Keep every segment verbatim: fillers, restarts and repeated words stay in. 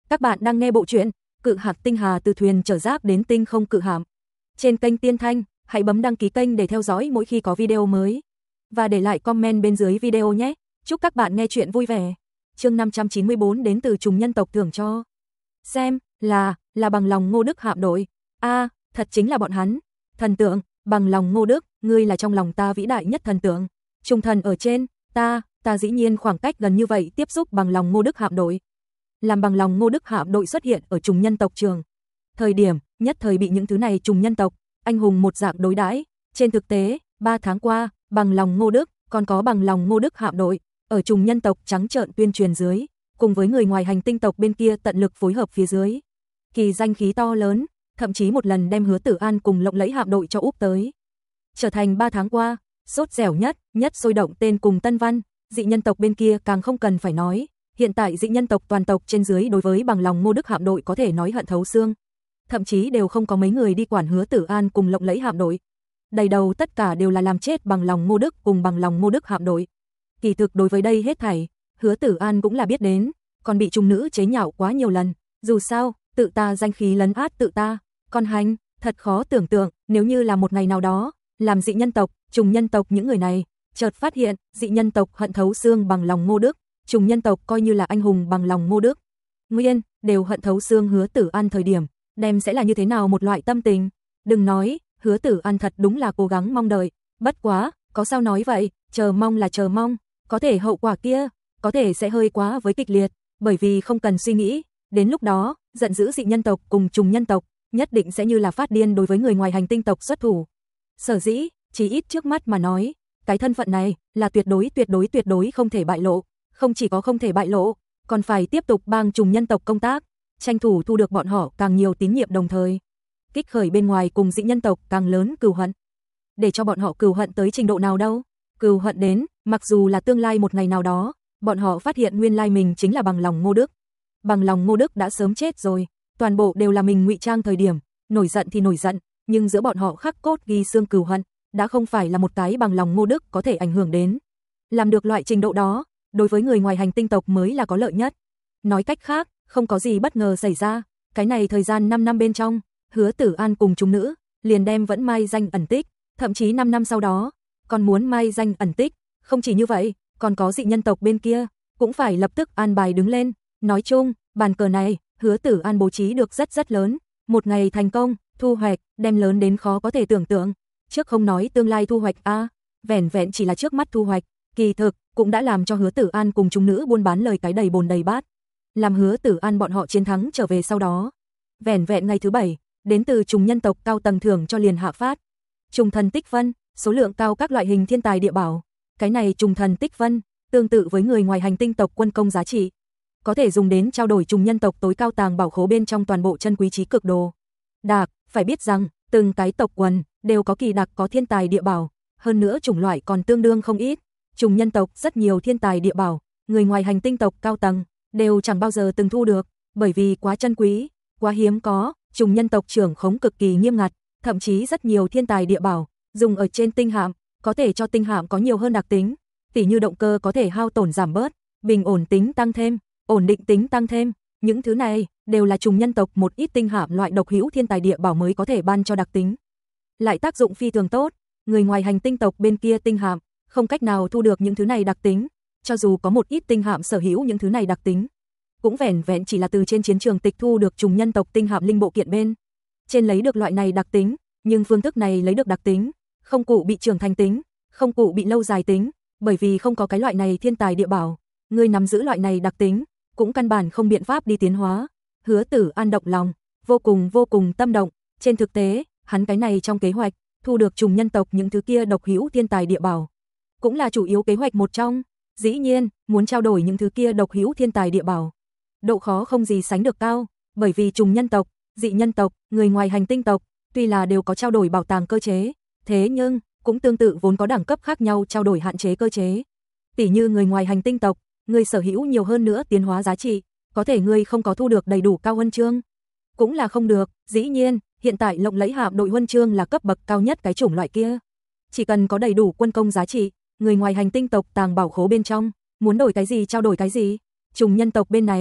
Các bạn đang nghe bộ truyện Cự Hạc Tinh Hà từ thuyền chở rác đến tinh không cự hạm. Trên kênh Tiên Thanh, hãy bấm đăng ký kênh để theo dõi mỗi khi có video mới. Và để lại comment bên dưới video nhé. Chúc các bạn nghe truyện vui vẻ. Chương năm trăm chín mươi bốn đến từ trùng nhân tộc thưởng cho. Xem, là, là bằng lòng Ngô Đức hạm đội. A, à, thật chính là bọn hắn. Thần tượng, bằng lòng Ngô Đức, ngươi là trong lòng ta vĩ đại nhất thần tượng. Trùng thần ở trên, ta, ta dĩ nhiên khoảng cách gần như vậy tiếp xúc bằng lòng Ngô Đức hạm đội. Làm bằng lòng Ngô Đức hạm đội xuất hiện ở trùng nhân tộc trường. Thời điểm, nhất thời bị những thứ này trùng nhân tộc, anh hùng một dạng đối đãi. Trên thực tế, ba tháng qua, bằng lòng Ngô Đức, còn có bằng lòng Ngô Đức hạm đội, ở trùng nhân tộc trắng trợn tuyên truyền dưới, cùng với người ngoài hành tinh tộc bên kia tận lực phối hợp phía dưới. Kỳ danh khí to lớn, thậm chí một lần đem Hứa Tử An cùng lộng lẫy hạm đội cho úp tới. Trở thành ba tháng qua, sốt dẻo nhất, nhất sôi động tên cùng Tân Văn, dị nhân tộc bên kia càng không cần phải nói. Hiện tại dị nhân tộc toàn tộc trên dưới đối với bằng lòng Ngô Đức hạm đội có thể nói hận thấu xương. Thậm chí đều không có mấy người đi quản Hứa Tử An cùng lộng lẫy hạm đội. Đầy đầu tất cả đều là làm chết bằng lòng Ngô Đức cùng bằng lòng Ngô Đức hạm đội. Kỳ thực đối với đây hết thảy, Hứa Tử An cũng là biết đến, còn bị trùng nữ chế nhạo quá nhiều lần. Dù sao, tự ta danh khí lấn át tự ta, còn hành, thật khó tưởng tượng, nếu như là một ngày nào đó, làm dị nhân tộc, trùng nhân tộc những người này, chợt phát hiện, dị nhân tộc hận thấu xương bằng lòng Ngô Đức. Trùng nhân tộc coi như là anh hùng bằng lòng Ngô Đức, nguyên đều hận thấu xương Hứa Tử An thời điểm, đem sẽ là như thế nào một loại tâm tình. Đừng nói, Hứa Tử An thật đúng là cố gắng mong đợi, bất quá, có sao nói vậy, chờ mong là chờ mong, có thể hậu quả kia, có thể sẽ hơi quá với kịch liệt, bởi vì không cần suy nghĩ, đến lúc đó, giận dữ dị nhân tộc cùng trùng nhân tộc, nhất định sẽ như là phát điên đối với người ngoài hành tinh tộc xuất thủ. Sở dĩ, chỉ ít trước mắt mà nói, cái thân phận này là tuyệt đối tuyệt đối tuyệt đối không thể bại lộ. Không chỉ có không thể bại lộ, còn phải tiếp tục bang trùng nhân tộc công tác, tranh thủ thu được bọn họ càng nhiều tín nhiệm đồng thời. Kích khởi bên ngoài cùng dị nhân tộc càng lớn cừu hận. Để cho bọn họ cừu hận tới trình độ nào đâu? Cừu hận đến, mặc dù là tương lai một ngày nào đó, bọn họ phát hiện nguyên lai mình chính là bằng lòng Ngô Đức. Bằng lòng Ngô Đức đã sớm chết rồi, toàn bộ đều là mình ngụy trang thời điểm, nổi giận thì nổi giận, nhưng giữa bọn họ khắc cốt ghi xương cừu hận, đã không phải là một cái bằng lòng Ngô Đức có thể ảnh hưởng đến. Làm được loại trình độ đó, đối với người ngoài hành tinh tộc mới là có lợi nhất. Nói cách khác, không có gì bất ngờ xảy ra, cái này thời gian năm năm bên trong, Hứa Tử An cùng chúng nữ, liền đem vẫn mai danh ẩn tích, thậm chí năm năm sau đó, còn muốn mai danh ẩn tích, không chỉ như vậy, còn có dị nhân tộc bên kia, cũng phải lập tức an bài đứng lên. Nói chung, bàn cờ này, Hứa Tử An bố trí được rất rất lớn, một ngày thành công, thu hoạch, đem lớn đến khó có thể tưởng tượng. Trước không nói tương lai thu hoạch a, vẻn vẹn chỉ là trước mắt thu hoạch, kỳ thực cũng đã làm cho Hứa Tử An cùng chúng nữ buôn bán lời cái đầy bồn đầy bát. Làm Hứa Tử An bọn họ chiến thắng trở về sau đó, vẻn vẹn ngày thứ bảy, đến từ trùng nhân tộc cao tầng thưởng cho liền hạ phát. Trùng thần tích phân, số lượng cao các loại hình thiên tài địa bảo. Cái này trùng thần tích phân, tương tự với người ngoài hành tinh tộc quân công giá trị, có thể dùng đến trao đổi trùng nhân tộc tối cao tàng bảo khố bên trong toàn bộ chân quý trí cực đồ. Đạc, phải biết rằng, từng cái tộc quần đều có kỳ đặc có thiên tài địa bảo, hơn nữa chủng loại còn tương đương không ít. Trùng nhân tộc rất nhiều thiên tài địa bảo, người ngoài hành tinh tộc cao tầng đều chẳng bao giờ từng thu được, bởi vì quá chân quý, quá hiếm có, trùng nhân tộc trưởng khống cực kỳ nghiêm ngặt, thậm chí rất nhiều thiên tài địa bảo dùng ở trên tinh hạm, có thể cho tinh hạm có nhiều hơn đặc tính, tỉ như động cơ có thể hao tổn giảm bớt, bình ổn tính tăng thêm, ổn định tính tăng thêm, những thứ này đều là trùng nhân tộc một ít tinh hạm loại độc hữu thiên tài địa bảo mới có thể ban cho đặc tính. Lại tác dụng phi thường tốt, người ngoài hành tinh tộc bên kia tinh hạm không cách nào thu được những thứ này đặc tính, cho dù có một ít tinh hạm sở hữu những thứ này đặc tính, cũng vẻn vẹn chỉ là từ trên chiến trường tịch thu được trùng nhân tộc tinh hạm linh bộ kiện bên trên lấy được loại này đặc tính, nhưng phương thức này lấy được đặc tính, không cụ bị trưởng thành tính, không cụ bị lâu dài tính, bởi vì không có cái loại này thiên tài địa bảo, người nắm giữ loại này đặc tính, cũng căn bản không biện pháp đi tiến hóa. Hứa Tử An động lòng, vô cùng vô cùng tâm động, trên thực tế, hắn cái này trong kế hoạch, thu được trùng nhân tộc những thứ kia độc hữu thiên tài địa bảo, cũng là chủ yếu kế hoạch một trong. Dĩ nhiên, muốn trao đổi những thứ kia độc hữu thiên tài địa bảo, độ khó không gì sánh được cao, bởi vì trùng nhân tộc, dị nhân tộc, người ngoài hành tinh tộc, tuy là đều có trao đổi bảo tàng cơ chế, thế nhưng cũng tương tự vốn có đẳng cấp khác nhau trao đổi hạn chế cơ chế. Tỉ như người ngoài hành tinh tộc, người sở hữu nhiều hơn nữa tiến hóa giá trị, có thể người không có thu được đầy đủ cao huân chương, cũng là không được. Dĩ nhiên, hiện tại lộng lẫy hạm đội huân chương là cấp bậc cao nhất cái chủng loại kia, chỉ cần có đầy đủ quân công giá trị, người ngoài hành tinh tộc tàng bảo khố bên trong, muốn đổi cái gì trao đổi cái gì. Trùng nhân tộc bên này,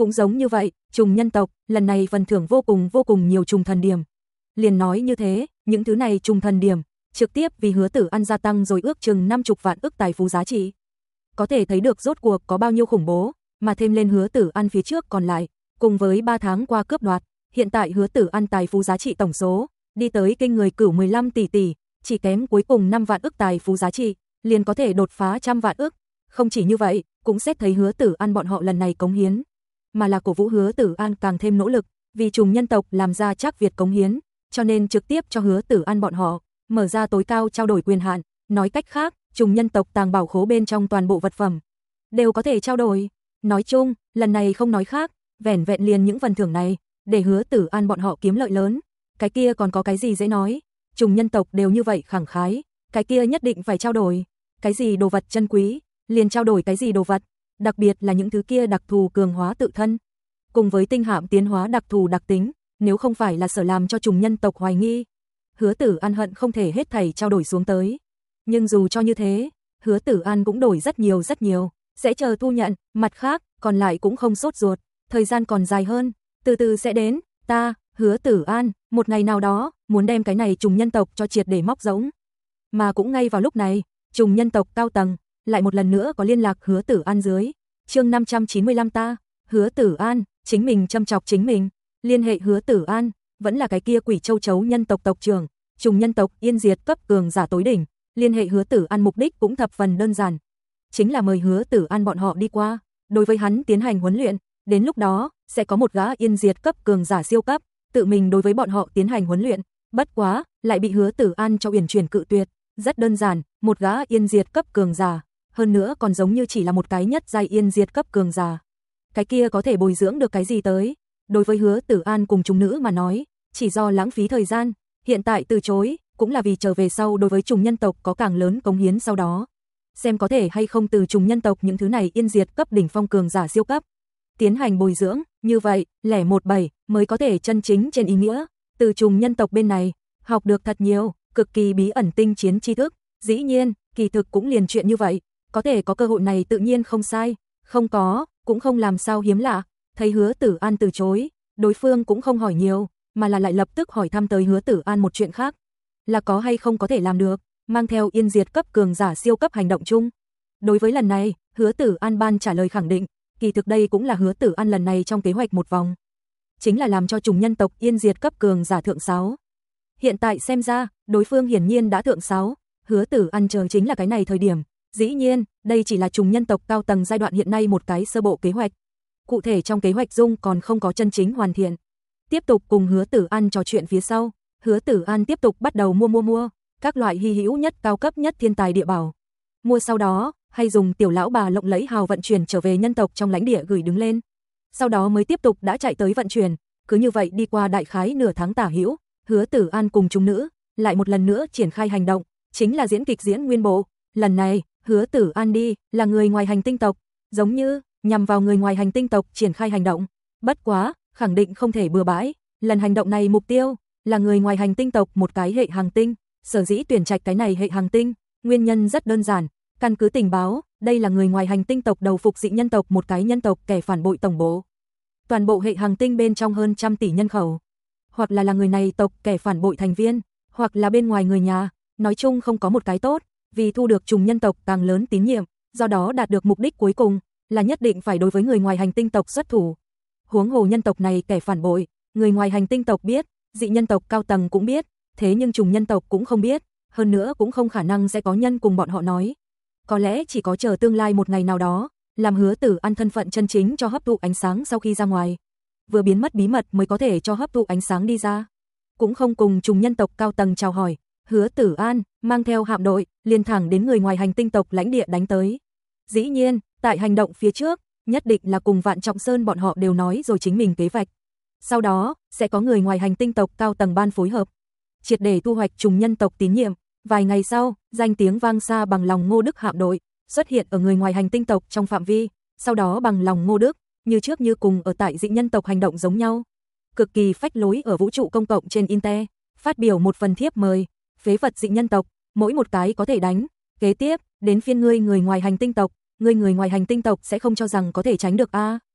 Cũng giống như vậy, trùng nhân tộc, lần này phần thưởng vô cùng vô cùng nhiều trùng thần điểm. Liền nói như thế, những thứ này trùng thần điểm, trực tiếp vì Hứa Tử An gia tăng rồi ước chừng năm mươi vạn ức tài phú giá trị. Có thể thấy được rốt cuộc có bao nhiêu khủng bố, mà thêm lên Hứa Tử An phía trước còn lại, cùng với ba tháng qua cướp đoạt, hiện tại Hứa Tử An tài phú giá trị tổng số đi tới kinh người cửu mười lăm tỷ tỷ, chỉ kém cuối cùng năm vạn ức tài phú giá trị, liền có thể đột phá trăm vạn ức. Không chỉ như vậy, cũng xét thấy Hứa Tử An bọn họ lần này cống hiến, mà là cổ vũ Hứa Tử An càng thêm nỗ lực, vì trùng nhân tộc làm ra chắc Việt cống hiến, cho nên trực tiếp cho Hứa Tử An bọn họ mở ra tối cao trao đổi quyền hạn, nói cách khác, trùng nhân tộc tàng bảo khố bên trong toàn bộ vật phẩm đều có thể trao đổi. Nói chung, lần này không nói khác, vẻn vẹn liền những phần thưởng này, để Hứa Tử An bọn họ kiếm lợi lớn, cái kia còn có cái gì dễ nói, trùng nhân tộc đều như vậy khẳng khái, cái kia nhất định phải trao đổi, cái gì đồ vật chân quý, liền trao đổi cái gì đồ vật, đặc biệt là những thứ kia đặc thù cường hóa tự thân, cùng với tinh hạm tiến hóa đặc thù đặc tính, nếu không phải là sợ làm cho trùng nhân tộc hoài nghi, Hứa Tử An hận không thể hết thảy trao đổi xuống tới. Nhưng dù cho như thế, Hứa Tử An cũng đổi rất nhiều rất nhiều, sẽ chờ thu nhận, mặt khác, còn lại cũng không sốt ruột, thời gian còn dài hơn, từ từ sẽ đến, ta, Hứa Tử An, một ngày nào đó, muốn đem cái này trùng nhân tộc cho triệt để móc rỗng. Mà cũng ngay vào lúc này, trùng nhân tộc cao tầng, lại một lần nữa có liên lạc Hứa Tử An dưới. Chương năm trăm chín mươi lăm ta, Hứa Tử An, chính mình châm chọc chính mình, liên hệ Hứa Tử An, vẫn là cái kia quỷ châu chấu nhân tộc tộc trưởng, trùng nhân tộc yên diệt cấp cường giả tối đỉnh, liên hệ Hứa Tử An mục đích cũng thập phần đơn giản, chính là mời Hứa Tử An bọn họ đi qua, đối với hắn tiến hành huấn luyện, đến lúc đó sẽ có một gã yên diệt cấp cường giả siêu cấp, tự mình đối với bọn họ tiến hành huấn luyện, bất quá, lại bị Hứa Tử An cho uyển chuyển cự tuyệt, rất đơn giản, một gã yên diệt cấp cường giả, hơn nữa còn giống như chỉ là một cái nhất giai yên diệt cấp cường giả. Cái kia có thể bồi dưỡng được cái gì tới? Đối với Hứa Tử An cùng chúng nữ mà nói, chỉ do lãng phí thời gian, hiện tại từ chối, cũng là vì trở về sau đối với trùng nhân tộc có càng lớn cống hiến sau đó. Xem có thể hay không từ trùng nhân tộc những thứ này yên diệt cấp đỉnh phong cường giả siêu cấp, tiến hành bồi dưỡng, như vậy, lẻ một bảy mới có thể chân chính trên ý nghĩa, từ trùng nhân tộc bên này, học được thật nhiều, cực kỳ bí ẩn tinh chiến tri thức, dĩ nhiên, kỳ thực cũng liền chuyện như vậy, có thể có cơ hội này tự nhiên không sai, không có, cũng không làm sao hiếm lạ, thấy Hứa Tử An từ chối, đối phương cũng không hỏi nhiều, mà là lại lập tức hỏi thăm tới Hứa Tử An một chuyện khác, là có hay không có thể làm được, mang theo yên diệt cấp cường giả siêu cấp hành động chung. Đối với lần này, Hứa Tử An ban trả lời khẳng định, kỳ thực đây cũng là Hứa Tử An lần này trong kế hoạch một vòng, chính là làm cho trùng nhân tộc yên diệt cấp cường giả thượng sáu. Hiện tại xem ra, đối phương hiển nhiên đã thượng sáu, Hứa Tử An chờ chính là cái này thời điểm, dĩ nhiên, đây chỉ là trùng nhân tộc cao tầng giai đoạn hiện nay một cái sơ bộ kế hoạch. Cụ thể trong kế hoạch dung còn không có chân chính hoàn thiện. Tiếp tục cùng Hứa Tử An trò chuyện phía sau, Hứa Tử An tiếp tục bắt đầu mua mua mua các loại hy hữu nhất cao cấp nhất thiên tài địa bảo. Mua sau đó, hay dùng tiểu lão bà lộng lẫy hào vận chuyển trở về nhân tộc trong lãnh địa gửi đứng lên. Sau đó mới tiếp tục đã chạy tới vận chuyển, cứ như vậy đi qua đại khái nửa tháng tả hữu, Hứa Tử An cùng chúng nữ lại một lần nữa triển khai hành động, chính là diễn kịch diễn nguyên bộ. Lần này, Hứa Tử An đi là người ngoài hành tinh tộc, giống như nhằm vào người ngoài hành tinh tộc triển khai hành động. Bất quá, khẳng định không thể bừa bãi, lần hành động này mục tiêu là người ngoài hành tinh tộc một cái hệ hành tinh, sở dĩ tuyển trạch cái này hệ hành tinh, nguyên nhân rất đơn giản, căn cứ tình báo, đây là người ngoài hành tinh tộc đầu phục dị nhân tộc một cái nhân tộc kẻ phản bội tổng bộ. Toàn bộ hệ hành tinh bên trong hơn trăm tỷ nhân khẩu, hoặc là là người này tộc kẻ phản bội thành viên, hoặc là bên ngoài người nhà, nói chung không có một cái tốt, vì thu được trùng nhân tộc càng lớn tín nhiệm, do đó đạt được mục đích cuối cùng là nhất định phải đối với người ngoài hành tinh tộc xuất thủ. Huống hồ nhân tộc này kẻ phản bội, người ngoài hành tinh tộc biết, dị nhân tộc cao tầng cũng biết, thế nhưng trùng nhân tộc cũng không biết, hơn nữa cũng không khả năng sẽ có nhân cùng bọn họ nói. Có lẽ chỉ có chờ tương lai một ngày nào đó, làm Hứa Tử An thân phận chân chính cho hấp thụ ánh sáng sau khi ra ngoài, vừa biến mất bí mật mới có thể cho hấp thụ ánh sáng đi ra. Cũng không cùng trùng nhân tộc cao tầng chào hỏi, Hứa Tử An mang theo hạm đội liền thẳng đến người ngoài hành tinh tộc lãnh địa đánh tới. Dĩ nhiên, tại hành động phía trước, nhất định là cùng Vạn Trọng Sơn bọn họ đều nói rồi chính mình kế hoạch. Sau đó, sẽ có người ngoài hành tinh tộc cao tầng ban phối hợp, triệt để thu hoạch trùng nhân tộc tín nhiệm. Vài ngày sau, danh tiếng vang xa bằng lòng Ngô Đức hạm đội xuất hiện ở người ngoài hành tinh tộc trong phạm vi, sau đó bằng lòng Ngô Đức, như trước như cùng ở tại dị nhân tộc hành động giống nhau. Cực kỳ phách lối ở vũ trụ công cộng trên Inte, phát biểu một phần thiếp mời, phế vật dị nhân tộc, mỗi một cái có thể đánh, kế tiếp, đến phiên ngươi người ngoài hành tinh tộc, ngươi người ngoài hành tinh tộc sẽ không cho rằng có thể tránh được a.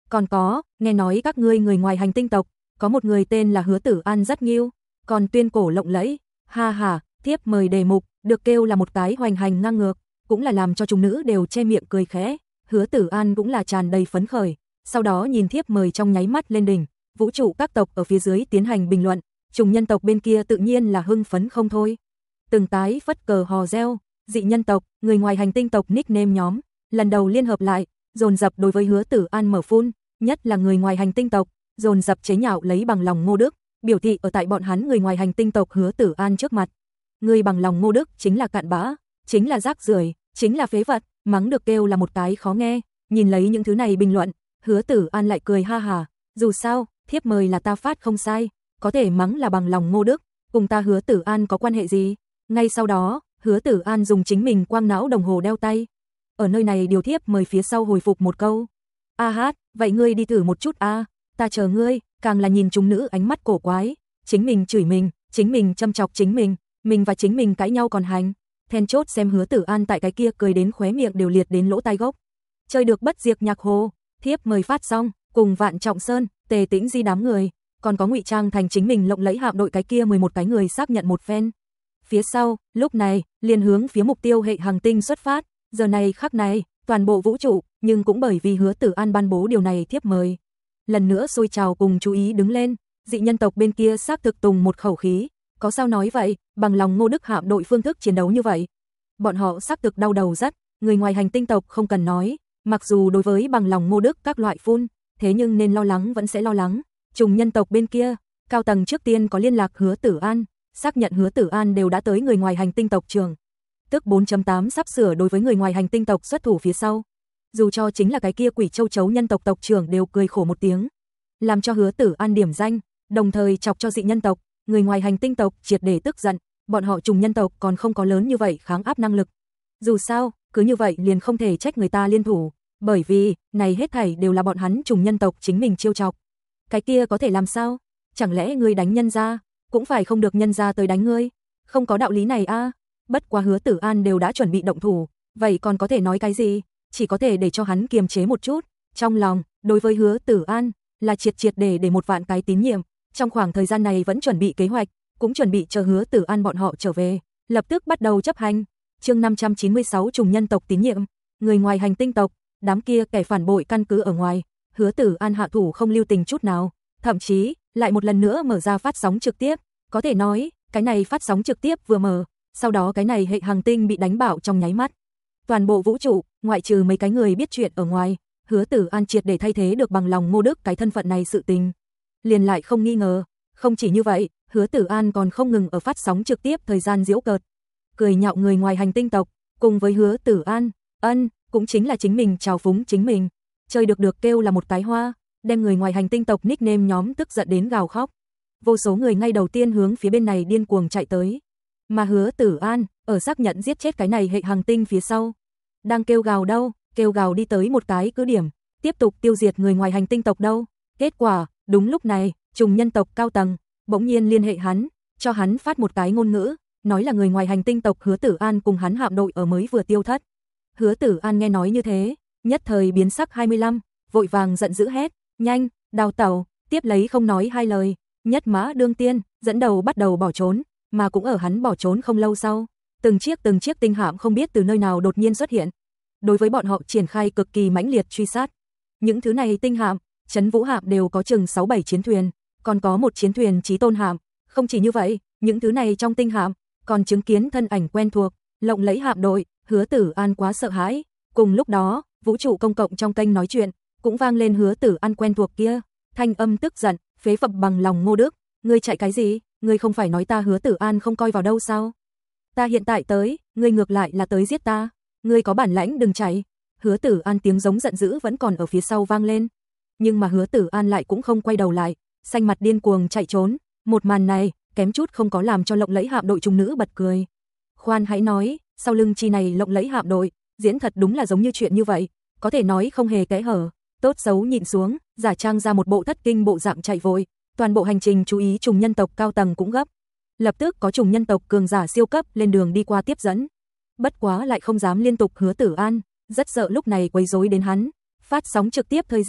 Còn có, nghe nói các ngươi người ngoài hành tinh tộc, có một người tên là Hứa Tử An rất nghiêu, còn tuyên cổ lộng lẫy. Ha ha, thiếp mời đề mục, được kêu là một cái hoành hành ngang ngược, cũng là làm cho chúng nữ đều che miệng cười khẽ. Hứa Tử An cũng là tràn đầy phấn khởi, sau đó nhìn thiếp mời trong nháy mắt lên đỉnh. Vũ trụ các tộc ở phía dưới tiến hành bình luận, trùng nhân tộc bên kia tự nhiên là hưng phấn không thôi. Từng tái phất cờ hò reo, dị nhân tộc, người ngoài hành tinh tộc nickname nhóm, lần đầu liên hợp lại, dồn dập đối với Hứa Tử An mở phun, nhất là người ngoài hành tinh tộc, dồn dập chế nhạo lấy bằng lòng Ngô Đức, biểu thị ở tại bọn hắn người ngoài hành tinh tộc Hứa Tử An trước mặt. Người bằng lòng Ngô Đức chính là cặn bã, chính là rác rưởi, chính là phế vật, mắng được kêu là một cái khó nghe. Nhìn lấy những thứ này bình luận, Hứa Tử An lại cười ha hà, dù sao, thiếp mời là ta phát không sai, có thể mắng là bằng lòng Ngô Đức, cùng ta Hứa Tử An có quan hệ gì? Ngay sau đó, Hứa Tử An dùng chính mình quang não đồng hồ đeo tay. Ở nơi này điều thiếp mời phía sau hồi phục một câu. A hát, vậy ngươi đi thử một chút a, ta chờ ngươi, càng là nhìn chúng nữ ánh mắt cổ quái, chính mình chửi mình, chính mình châm chọc chính mình, mình và chính mình cãi nhau còn hành. Then chốt xem Hứa Tử An tại cái kia cười đến khóe miệng đều liệt đến lỗ tai gốc. Chơi được bất diệt nhạc hồ, thiếp mời phát xong, cùng Vạn Trọng Sơn, Tề Tĩnh Di đám người, còn có ngụy trang thành chính mình lộng lẫy hạm đội cái kia mười một cái người xác nhận một phen. Phía sau, lúc này, liền hướng phía mục tiêu hệ hành tinh xuất phát, giờ này khắc này, toàn bộ vũ trụ, nhưng cũng bởi vì Hứa Tử An ban bố điều này thiếp mời. Lần nữa xôi trào cùng chú ý đứng lên, dị nhân tộc bên kia xác thực tùng một khẩu khí, có sao nói vậy, bằng lòng Ngô Đức hạm đội phương thức chiến đấu như vậy. Bọn họ xác thực đau đầu rất, người ngoài hành tinh tộc không cần nói, mặc dù đối với bằng lòng Ngô Đức các loại phun, thế nhưng nên lo lắng vẫn sẽ lo lắng. Trùng nhân tộc bên kia, cao tầng trước tiên có liên lạc Hứa Tử An, xác nhận Hứa Tử An đều đã tới người ngoài hành tinh tộc trường. Tức bốn chấm tám sắp sửa đối với người ngoài hành tinh tộc xuất thủ phía sau. Dù cho chính là cái kia quỷ châu chấu nhân tộc tộc trưởng đều cười khổ một tiếng, làm cho Hứa Tử An điểm danh, đồng thời chọc cho dị nhân tộc, người ngoài hành tinh tộc triệt để tức giận, bọn họ trùng nhân tộc còn không có lớn như vậy kháng áp năng lực. Dù sao, cứ như vậy liền không thể trách người ta liên thủ, bởi vì, này hết thảy đều là bọn hắn trùng nhân tộc chính mình chiêu chọc. Cái kia có thể làm sao? Chẳng lẽ ngươi đánh nhân gia, cũng phải không được nhân gia tới đánh ngươi? Không có đạo lý này a. À? Bất quá Hứa Tử An đều đã chuẩn bị động thủ, vậy còn có thể nói cái gì? Chỉ có thể để cho hắn kiềm chế một chút, trong lòng, đối với Hứa Tử An, là triệt triệt để để một vạn cái tín nhiệm, trong khoảng thời gian này vẫn chuẩn bị kế hoạch, cũng chuẩn bị chờ Hứa Tử An bọn họ trở về, lập tức bắt đầu chấp hành. Chương năm trăm chín mươi sáu trùng nhân tộc tín nhiệm, người ngoài hành tinh tộc, đám kia kẻ phản bội căn cứ ở ngoài, Hứa Tử An hạ thủ không lưu tình chút nào, thậm chí lại một lần nữa mở ra phát sóng trực tiếp, có thể nói, cái này phát sóng trực tiếp vừa mở, sau đó cái này hệ hành tinh bị đánh bạo trong nháy mắt. Toàn bộ vũ trụ, ngoại trừ mấy cái người biết chuyện ở ngoài, Hứa Tử An triệt để thay thế được bằng lòng Ngô Đức cái thân phận này sự tình. Liền lại không nghi ngờ, không chỉ như vậy, Hứa Tử An còn không ngừng ở phát sóng trực tiếp thời gian giễu cợt, cười nhạo người ngoài hành tinh tộc, cùng với Hứa Tử An, ân, cũng chính là chính mình trào phúng chính mình, chơi được được kêu là một cái hoa, đem người ngoài hành tinh tộc nickname nhóm tức giận đến gào khóc. Vô số người ngay đầu tiên hướng phía bên này điên cuồng chạy tới, mà Hứa Tử An, ở xác nhận giết chết cái này hệ hành tinh phía sau, đang kêu gào đâu, kêu gào đi tới một cái cứ điểm, tiếp tục tiêu diệt người ngoài hành tinh tộc đâu. Kết quả, đúng lúc này, trùng nhân tộc cao tầng bỗng nhiên liên hệ hắn, cho hắn phát một cái ngôn ngữ, nói là người ngoài hành tinh tộc Hứa Tử An cùng hắn hạm đội ở mới vừa tiêu thất. Hứa Tử An nghe nói như thế, nhất thời biến sắc hai mươi lăm, vội vàng giận dữ hét, nhanh, đào tẩu, tiếp lấy không nói hai lời, nhất mã đương tiên, dẫn đầu bắt đầu bỏ trốn, mà cũng ở hắn bỏ trốn không lâu sau, từng chiếc từng chiếc tinh hạm không biết từ nơi nào đột nhiên xuất hiện. Đối với bọn họ triển khai cực kỳ mãnh liệt truy sát. Những thứ này tinh hạm, Trấn Vũ hạm đều có chừng sáu bảy chiến thuyền, còn có một chiến thuyền Chí Tôn hạm, không chỉ như vậy, những thứ này trong tinh hạm còn chứng kiến thân ảnh quen thuộc, lộng lẫy hạm đội, Hứa Tử An quá sợ hãi. Cùng lúc đó, vũ trụ công cộng trong kênh nói chuyện, cũng vang lên Hứa Tử An quen thuộc kia, thanh âm tức giận, phế vật bằng lòng Ngô Đức, ngươi chạy cái gì, ngươi không phải nói ta Hứa Tử An không coi vào đâu sao? Ta hiện tại tới, ngươi ngược lại là tới giết ta, ngươi có bản lãnh đừng chạy. Hứa Tử An tiếng giống giận dữ vẫn còn ở phía sau vang lên, nhưng mà Hứa Tử An lại cũng không quay đầu lại, xanh mặt điên cuồng chạy trốn, một màn này kém chút không có làm cho lộng lẫy hạm đội trung nữ bật cười. Khoan hãy nói, sau lưng chi này lộng lẫy hạm đội, diễn thật đúng là giống như chuyện như vậy, có thể nói không hề kẽ hở, tốt xấu nhịn xuống, giả trang ra một bộ thất kinh bộ dạng chạy vội, toàn bộ hành trình chú ý trùng nhân tộc cao tầng cũng gấp. Lập tức có trùng nhân tộc cường giả siêu cấp lên đường đi qua tiếp dẫn. Bất quá lại không dám liên tục Hứa Tử An, rất sợ lúc này quấy rối đến hắn. Phát sóng trực tiếp thời gian,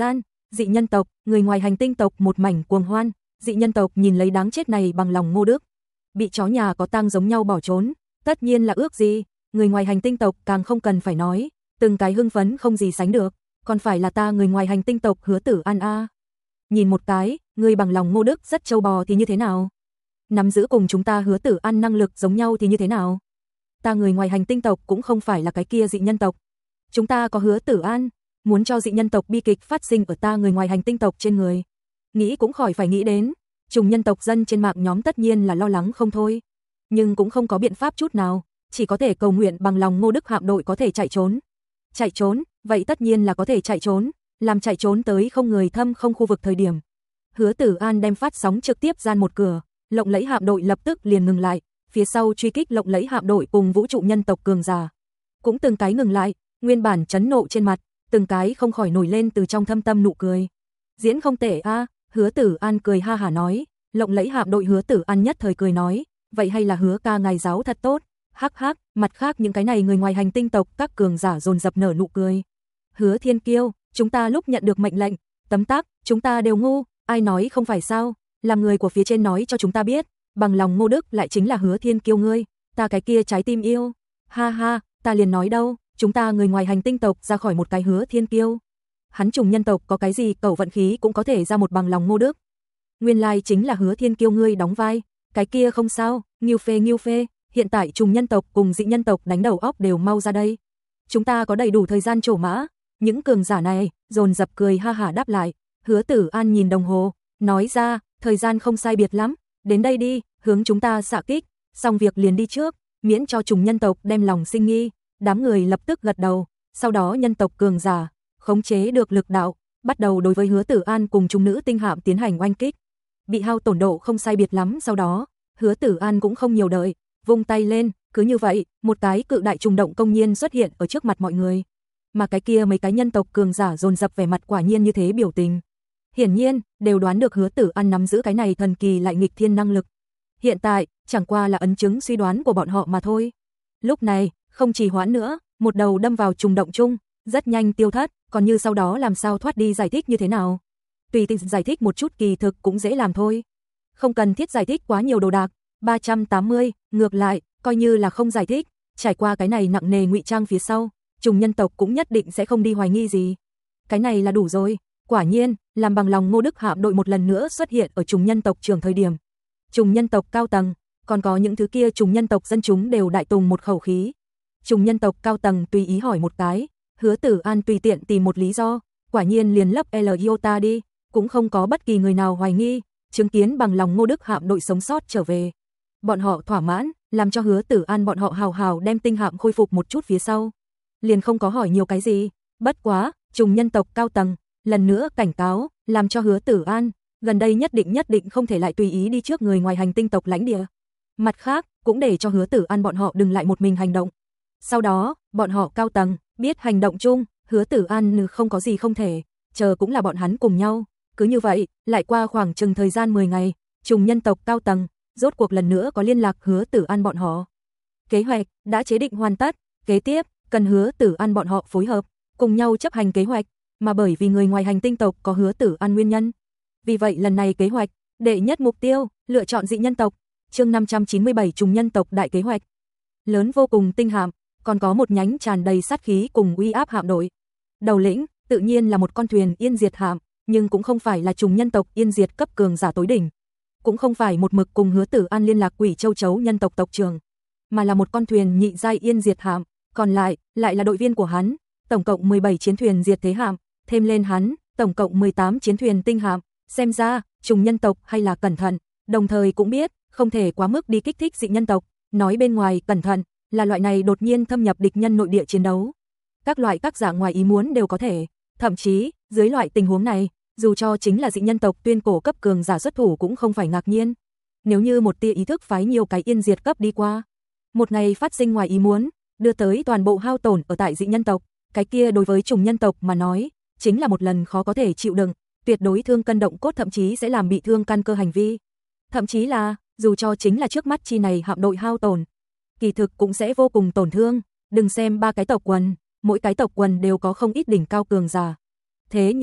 Dị nhân tộc, người ngoài hành tinh tộc một mảnh cuồng hoan, dị nhân tộc nhìn lấy đáng chết này bằng lòng Ngô Đức. Bị chó nhà có tang giống nhau bỏ trốn, tất nhiên là ước gì, người ngoài hành tinh tộc càng không cần phải nói, từng cái hưng phấn không gì sánh được, còn phải là ta người ngoài hành tinh tộc Hứa Tử An a. Nhìn một cái, người bằng lòng Ngô Đức rất trâu bò thì như thế nào? Nắm giữ cùng chúng ta Hứa Tử An năng lực giống nhau thì như thế nào? Ta người ngoài hành tinh tộc cũng không phải là cái kia dị nhân tộc. Chúng ta có Hứa Tử An, muốn cho dị nhân tộc bi kịch phát sinh ở ta người ngoài hành tinh tộc trên người. Nghĩ cũng khỏi phải nghĩ đến, trùng nhân tộc dân trên mạng nhóm tất nhiên là lo lắng không thôi. Nhưng cũng không có biện pháp chút nào, chỉ có thể cầu nguyện bằng lòng Ngô Đức hạm đội có thể chạy trốn. Chạy trốn, vậy tất nhiên là có thể chạy trốn, làm chạy trốn tới không người thâm không khu vực thời điểm. Hứa Tử An đem phát sóng trực tiếp gian một cửa, lộng lẫy hạm đội lập tức liền ngừng lại, phía sau truy kích lộng lẫy hạm đội cùng vũ trụ nhân tộc cường giả. Cũng từng cái ngừng lại, nguyên bản chấn nộ trên mặt, từng cái không khỏi nổi lên từ trong thâm tâm nụ cười. Diễn không tệ a, Hứa Tử An cười ha hả nói, lộng lẫy hạm đội Hứa Tử An nhất thời cười nói, vậy hay là Hứa ca ngài giáo thật tốt. Hắc hắc, mặt khác những cái này người ngoài hành tinh tộc các cường giả dồn dập nở nụ cười. Hứa Thiên Kiêu, chúng ta lúc nhận được mệnh lệnh, tấm tắc, chúng ta đều ngu, ai nói không phải sao, làm người của phía trên nói cho chúng ta biết, bằng lòng Ngô Đức lại chính là Hứa Thiên Kiêu ngươi, ta cái kia trái tim yêu. Ha ha, ta liền nói đâu, chúng ta người ngoài hành tinh tộc ra khỏi một cái Hứa Thiên Kiêu. Hắn trùng nhân tộc có cái gì cẩu vận khí cũng có thể ra một bằng lòng Ngô Đức. Nguyên lai chính là Hứa Thiên Kiêu ngươi đóng vai, cái kia không sao, Nghiêu phê Nghiêu phê, hiện tại trùng nhân tộc cùng dị nhân tộc đánh đầu óc đều mau ra đây. Chúng ta có đầy đủ thời gian trổ mã, những cường giả này dồn dập cười ha hả đáp lại. Hứa Tử An nhìn đồng hồ, nói ra, thời gian không sai biệt lắm, đến đây đi, hướng chúng ta xạ kích, xong việc liền đi trước, miễn cho trùng nhân tộc đem lòng sinh nghi. Đám người lập tức gật đầu, sau đó nhân tộc cường giả khống chế được lực đạo, bắt đầu đối với Hứa Tử An cùng trùng nữ tinh hạm tiến hành oanh kích. Bị hao tổn độ không sai biệt lắm, sau đó, Hứa Tử An cũng không nhiều đợi, vung tay lên, cứ như vậy, một cái cự đại trùng động công nhiên xuất hiện ở trước mặt mọi người. Mà cái kia mấy cái nhân tộc cường giả dồn dập vẻ mặt quả nhiên như thế biểu tình. Hiển nhiên, đều đoán được Hứa Tử An nắm giữ cái này thần kỳ lại nghịch thiên năng lực. Hiện tại, chẳng qua là ấn chứng suy đoán của bọn họ mà thôi. Lúc này, không trì hoãn nữa, một đầu đâm vào trùng động chung, rất nhanh tiêu thất, còn như sau đó làm sao thoát đi giải thích như thế nào. Tùy tiện giải thích một chút kỳ thực cũng dễ làm thôi. Không cần thiết giải thích quá nhiều đồ đạc. ba trăm tám mươi, ngược lại, coi như là không giải thích, trải qua cái này nặng nề ngụy trang phía sau, trùng nhân tộc cũng nhất định sẽ không đi hoài nghi gì. Cái này là đủ rồi, quả nhiên, làm bằng lòng Ngô Đức hạm đội một lần nữa xuất hiện ở trùng nhân tộc trường thời điểm. Trùng nhân tộc cao tầng, còn có những thứ kia trùng nhân tộc dân chúng đều đại tùng một khẩu khí. Trùng nhân tộc cao tầng tùy ý hỏi một cái, Hứa Tử An tùy tiện tìm một lý do, quả nhiên liền lấp L iota đi, cũng không có bất kỳ người nào hoài nghi, chứng kiến bằng lòng Ngô Đức hạm đội sống sót trở về. Bọn họ thỏa mãn, làm cho Hứa Tử An bọn họ hào hào đem tinh hạm khôi phục một chút phía sau. Liền không có hỏi nhiều cái gì, bất quá, trùng nhân tộc cao tầng, lần nữa cảnh cáo, làm cho Hứa Tử An, gần đây nhất định nhất định không thể lại tùy ý đi trước người ngoài hành tinh tộc lãnh địa. Mặt khác, cũng để cho Hứa Tử An bọn họ đừng lại một mình hành động. Sau đó, bọn họ cao tầng, biết hành động chung, Hứa Tử An không có gì không thể, chờ cũng là bọn hắn cùng nhau. Cứ như vậy, lại qua khoảng chừng thời gian mười ngày, trùng nhân tộc cao tầng, rốt cuộc lần nữa có liên lạc Hứa Tử An bọn họ. Kế hoạch đã chế định hoàn tất, kế tiếp, cần Hứa Tử An bọn họ phối hợp, cùng nhau chấp hành kế hoạch, mà bởi vì người ngoài hành tinh tộc có Hứa Tử An nguyên nhân. Vì vậy lần này kế hoạch, đệ nhất mục tiêu, lựa chọn dị nhân tộc, chương năm trăm chín mươi bảy trùng nhân tộc đại kế hoạch. Lớn vô cùng tinh hạm, còn có một nhánh tràn đầy sát khí cùng uy áp hạm đội. Đầu lĩnh, tự nhiên là một con thuyền yên diệt hạm, nhưng cũng không phải là trùng nhân tộc yên diệt cấp cường giả tối đỉnh. Cũng không phải một mực cùng Hứa Tử An liên lạc Quỷ Châu Chấu nhân tộc tộc trưởng, mà là một con thuyền nhị giai yên diệt hạm, còn lại lại là đội viên của hắn, tổng cộng mười bảy chiến thuyền diệt thế hạm, thêm lên hắn, tổng cộng mười tám chiến thuyền tinh hạm, xem ra, trùng nhân tộc hay là cẩn thận, đồng thời cũng biết, không thể quá mức đi kích thích dị nhân tộc, nói bên ngoài cẩn thận, là loại này đột nhiên thâm nhập địch nhân nội địa chiến đấu. Các loại các dạng ngoài ý muốn đều có thể, thậm chí, dưới loại tình huống này, dù cho chính là dị nhân tộc tuyên cổ cấp cường giả xuất thủ cũng không phải ngạc nhiên. Nếu như một tia ý thức phái nhiều cái yên diệt cấp đi qua, một ngày phát sinh ngoài ý muốn, đưa tới toàn bộ hao tổn ở tại dị nhân tộc, cái kia đối với trùng nhân tộc mà nói, chính là một lần khó có thể chịu đựng, tuyệt đối thương cân động cốt, thậm chí sẽ làm bị thương căn cơ hành vi. Thậm chí là, dù cho chính là trước mắt chi này hạm đội hao tổn, kỳ thực cũng sẽ vô cùng tổn thương. Đừng xem ba cái tộc quần, mỗi cái tộc quần đều có không ít đỉnh cao cường giả. Thế nhưng,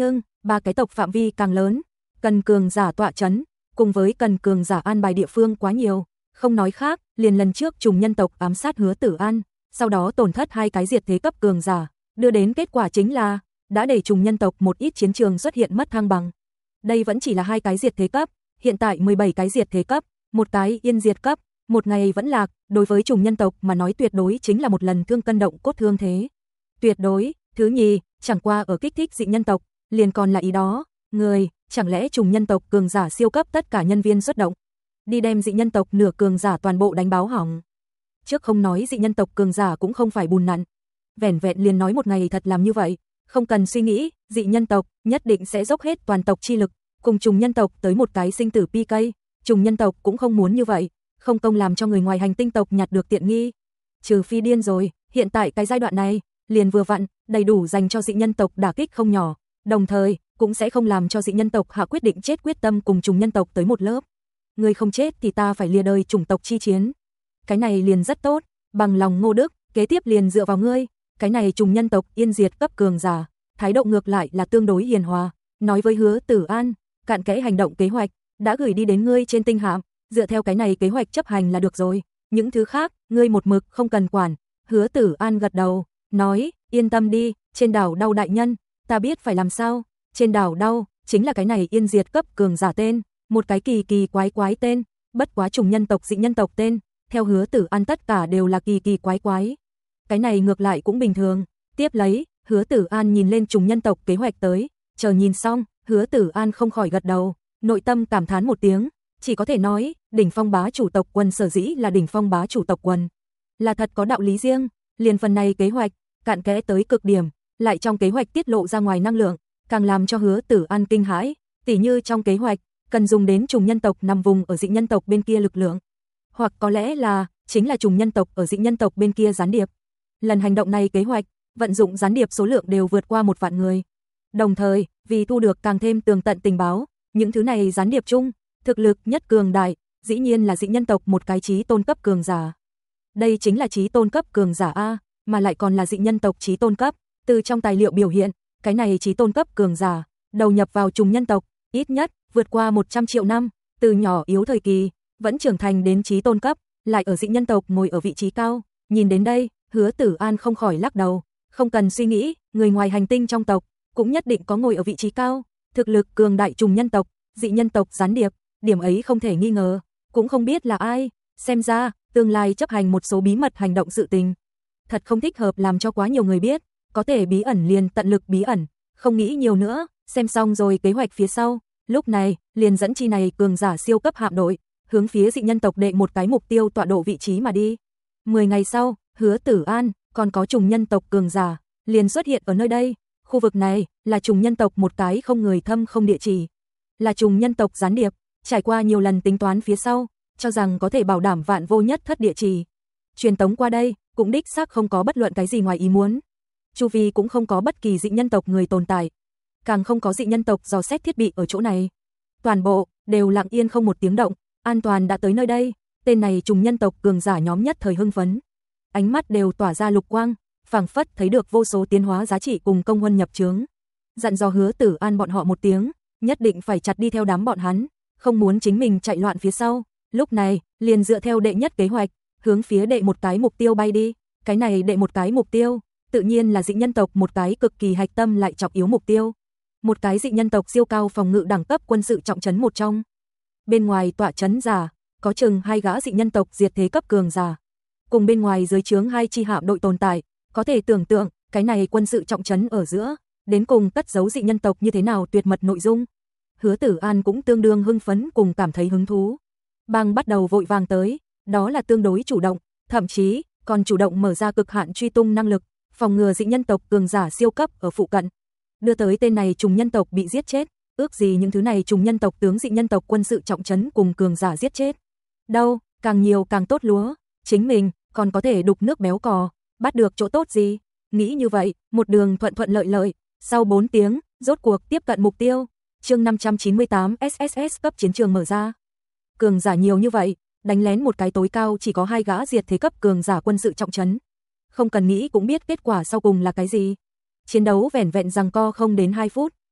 ba cái tộc phạm vi càng lớn, cần cường giả tọa chấn, cùng với cần cường giả an bài địa phương quá nhiều, không nói khác, liền lần trước trùng nhân tộc ám sát Hứa Tử An, sau đó tổn thất hai cái diệt thế cấp cường giả, đưa đến kết quả chính là đã để trùng nhân tộc một ít chiến trường xuất hiện mất thăng bằng. Đây vẫn chỉ là hai cái diệt thế cấp, hiện tại mười bảy cái diệt thế cấp, một cái yên diệt cấp, một ngày vẫn lạc, đối với trùng nhân tộc mà nói tuyệt đối chính là một lần thương cân động cốt thương thế. Tuyệt đối, thứ nhì, chẳng qua ở kích thích dị nhân tộc, liền còn là ý đó, người, chẳng lẽ trùng nhân tộc cường giả siêu cấp tất cả nhân viên xuất động, đi đem dị nhân tộc nửa cường giả toàn bộ đánh báo hỏng. Trước không nói dị nhân tộc cường giả cũng không phải bùn nặn, vẻn vẹn liền nói một ngày thật làm như vậy, không cần suy nghĩ, dị nhân tộc nhất định sẽ dốc hết toàn tộc chi lực, cùng trùng nhân tộc tới một cái sinh tử pê ca, trùng nhân tộc cũng không muốn như vậy, không công làm cho người ngoài hành tinh tộc nhặt được tiện nghi. Trừ phi điên rồi, hiện tại cái giai đoạn này, liền vừa vặn, đầy đủ dành cho dị nhân tộc đả kích không nhỏ, đồng thời, cũng sẽ không làm cho dị nhân tộc hạ quyết định chết quyết tâm cùng trùng nhân tộc tới một lớp. Người không chết thì ta phải lìa đời chủng tộc chi chiến. Cái này liền rất tốt, bằng lòng Ngô Đức, kế tiếp liền dựa vào ngươi, cái này trùng nhân tộc yên diệt cấp cường giả, thái độ ngược lại là tương đối hiền hòa, nói với Hứa Tử An, cặn kẽ hành động kế hoạch, đã gửi đi đến ngươi trên tinh hạm, dựa theo cái này kế hoạch chấp hành là được rồi, những thứ khác, ngươi một mực không cần quản. Hứa Tử An gật đầu, nói, yên tâm đi, trên đảo Đau đại nhân, ta biết phải làm sao, trên đảo Đau, chính là cái này yên diệt cấp cường giả tên, một cái kỳ kỳ quái quái tên, bất quá trùng nhân tộc dị nhân tộc tên, theo Hứa Tử An tất cả đều là kỳ kỳ quái quái. Cái này ngược lại cũng bình thường, tiếp lấy, Hứa Tử An nhìn lên trùng nhân tộc kế hoạch tới, chờ nhìn xong, Hứa Tử An không khỏi gật đầu, nội tâm cảm thán một tiếng, chỉ có thể nói, đỉnh phong bá chủ tộc quần sở dĩ là đỉnh phong bá chủ tộc quần, là thật có đạo lý riêng, liền phần này kế hoạch, cạn kẽ tới cực điểm, lại trong kế hoạch tiết lộ ra ngoài năng lượng, càng làm cho Hứa Tử An kinh hãi, tỉ như trong kế hoạch, cần dùng đến trùng nhân tộc nằm vùng ở dị nhân tộc bên kia lực lượng, hoặc có lẽ là, chính là trùng nhân tộc ở dị nhân tộc bên kia gián điệp. Lần hành động này kế hoạch, vận dụng gián điệp số lượng đều vượt qua một vạn người. Đồng thời, vì thu được càng thêm tường tận tình báo, những thứ này gián điệp chung, thực lực nhất cường đại, dĩ nhiên là dị nhân tộc một cái chí tôn cấp cường giả. Đây chính là chí tôn cấp cường giả A, mà lại còn là dị nhân tộc chí tôn cấp, từ trong tài liệu biểu hiện, cái này chí tôn cấp cường giả, đầu nhập vào trùng nhân tộc, ít nhất vượt qua một trăm triệu năm, từ nhỏ yếu thời kỳ, vẫn trưởng thành đến chí tôn cấp, lại ở dị nhân tộc ngồi ở vị trí cao, nhìn đến đây, Hứa Tử An không khỏi lắc đầu, không cần suy nghĩ, người ngoài hành tinh trong tộc cũng nhất định có ngồi ở vị trí cao, thực lực cường đại trùng nhân tộc, dị nhân tộc gián điệp, điểm ấy không thể nghi ngờ, cũng không biết là ai, xem ra tương lai chấp hành một số bí mật hành động sự tình, thật không thích hợp làm cho quá nhiều người biết, có thể bí ẩn liền tận lực bí ẩn, không nghĩ nhiều nữa, xem xong rồi kế hoạch phía sau, lúc này, liền dẫn chi này cường giả siêu cấp hạm đội, hướng phía dị nhân tộc đệ một cái mục tiêu tọa độ vị trí mà đi. mười ngày sau, Hứa Tử An, còn có trùng nhân tộc cường giả, liền xuất hiện ở nơi đây, khu vực này, là trùng nhân tộc một cái không người thâm không địa chỉ, là trùng nhân tộc gián điệp, trải qua nhiều lần tính toán phía sau, cho rằng có thể bảo đảm vạn vô nhất thất địa chỉ. Truyền tống qua đây, cũng đích xác không có bất luận cái gì ngoài ý muốn. Chu vi cũng không có bất kỳ dị nhân tộc người tồn tại, càng không có dị nhân tộc dò xét thiết bị ở chỗ này. Toàn bộ đều lặng yên không một tiếng động, an toàn đã tới nơi đây, tên này trùng nhân tộc cường giả nhóm nhất thời hưng phấn. Ánh mắt đều tỏa ra lục quang, phảng phất thấy được vô số tiến hóa giá trị cùng công huân nhập chướng. Dặn dò Hứa Tử An bọn họ một tiếng, nhất định phải chặt đi theo đám bọn hắn, không muốn chính mình chạy loạn phía sau. Lúc này, liền dựa theo đệ nhất kế hoạch, hướng phía đệ một cái mục tiêu bay đi. Cái này đệ một cái mục tiêu, tự nhiên là dị nhân tộc một cái cực kỳ hạch tâm lại trọng yếu mục tiêu. Một cái dị nhân tộc siêu cao phòng ngự đẳng cấp quân sự trọng trấn một trong. Bên ngoài tọa trấn giả, có chừng hai gã dị nhân tộc diệt thế cấp cường giả. Cùng bên ngoài dưới trướng hai chi hạm đội tồn tại, có thể tưởng tượng, cái này quân sự trọng trấn ở giữa, đến cùng cất giấu dị nhân tộc như thế nào tuyệt mật nội dung. Hứa Tử An cũng tương đương hưng phấn cùng cảm thấy hứng thú. Bang bắt đầu vội vàng tới, đó là tương đối chủ động, thậm chí còn chủ động mở ra cực hạn truy tung năng lực, phòng ngừa dị nhân tộc cường giả siêu cấp ở phụ cận. Đưa tới tên này trùng nhân tộc bị giết chết, ước gì những thứ này trùng nhân tộc tướng dị nhân tộc quân sự trọng trấn cùng cường giả giết chết. Đâu, càng nhiều càng tốt lúa, chính mình còn có thể đục nước béo cò, bắt được chỗ tốt gì? Nghĩ như vậy, một đường thuận thuận lợi lợi, sau bốn tiếng, rốt cuộc tiếp cận mục tiêu. Chương năm trăm chín mươi tám S S S cấp chiến trường mở ra. Cường giả nhiều như vậy, đánh lén một cái tối cao chỉ có hai gã diệt thế cấp cường giả quân sự trọng trấn. Không cần nghĩ cũng biết kết quả sau cùng là cái gì. Chiến đấu vẻn vẹn giằng co không đến hai phút,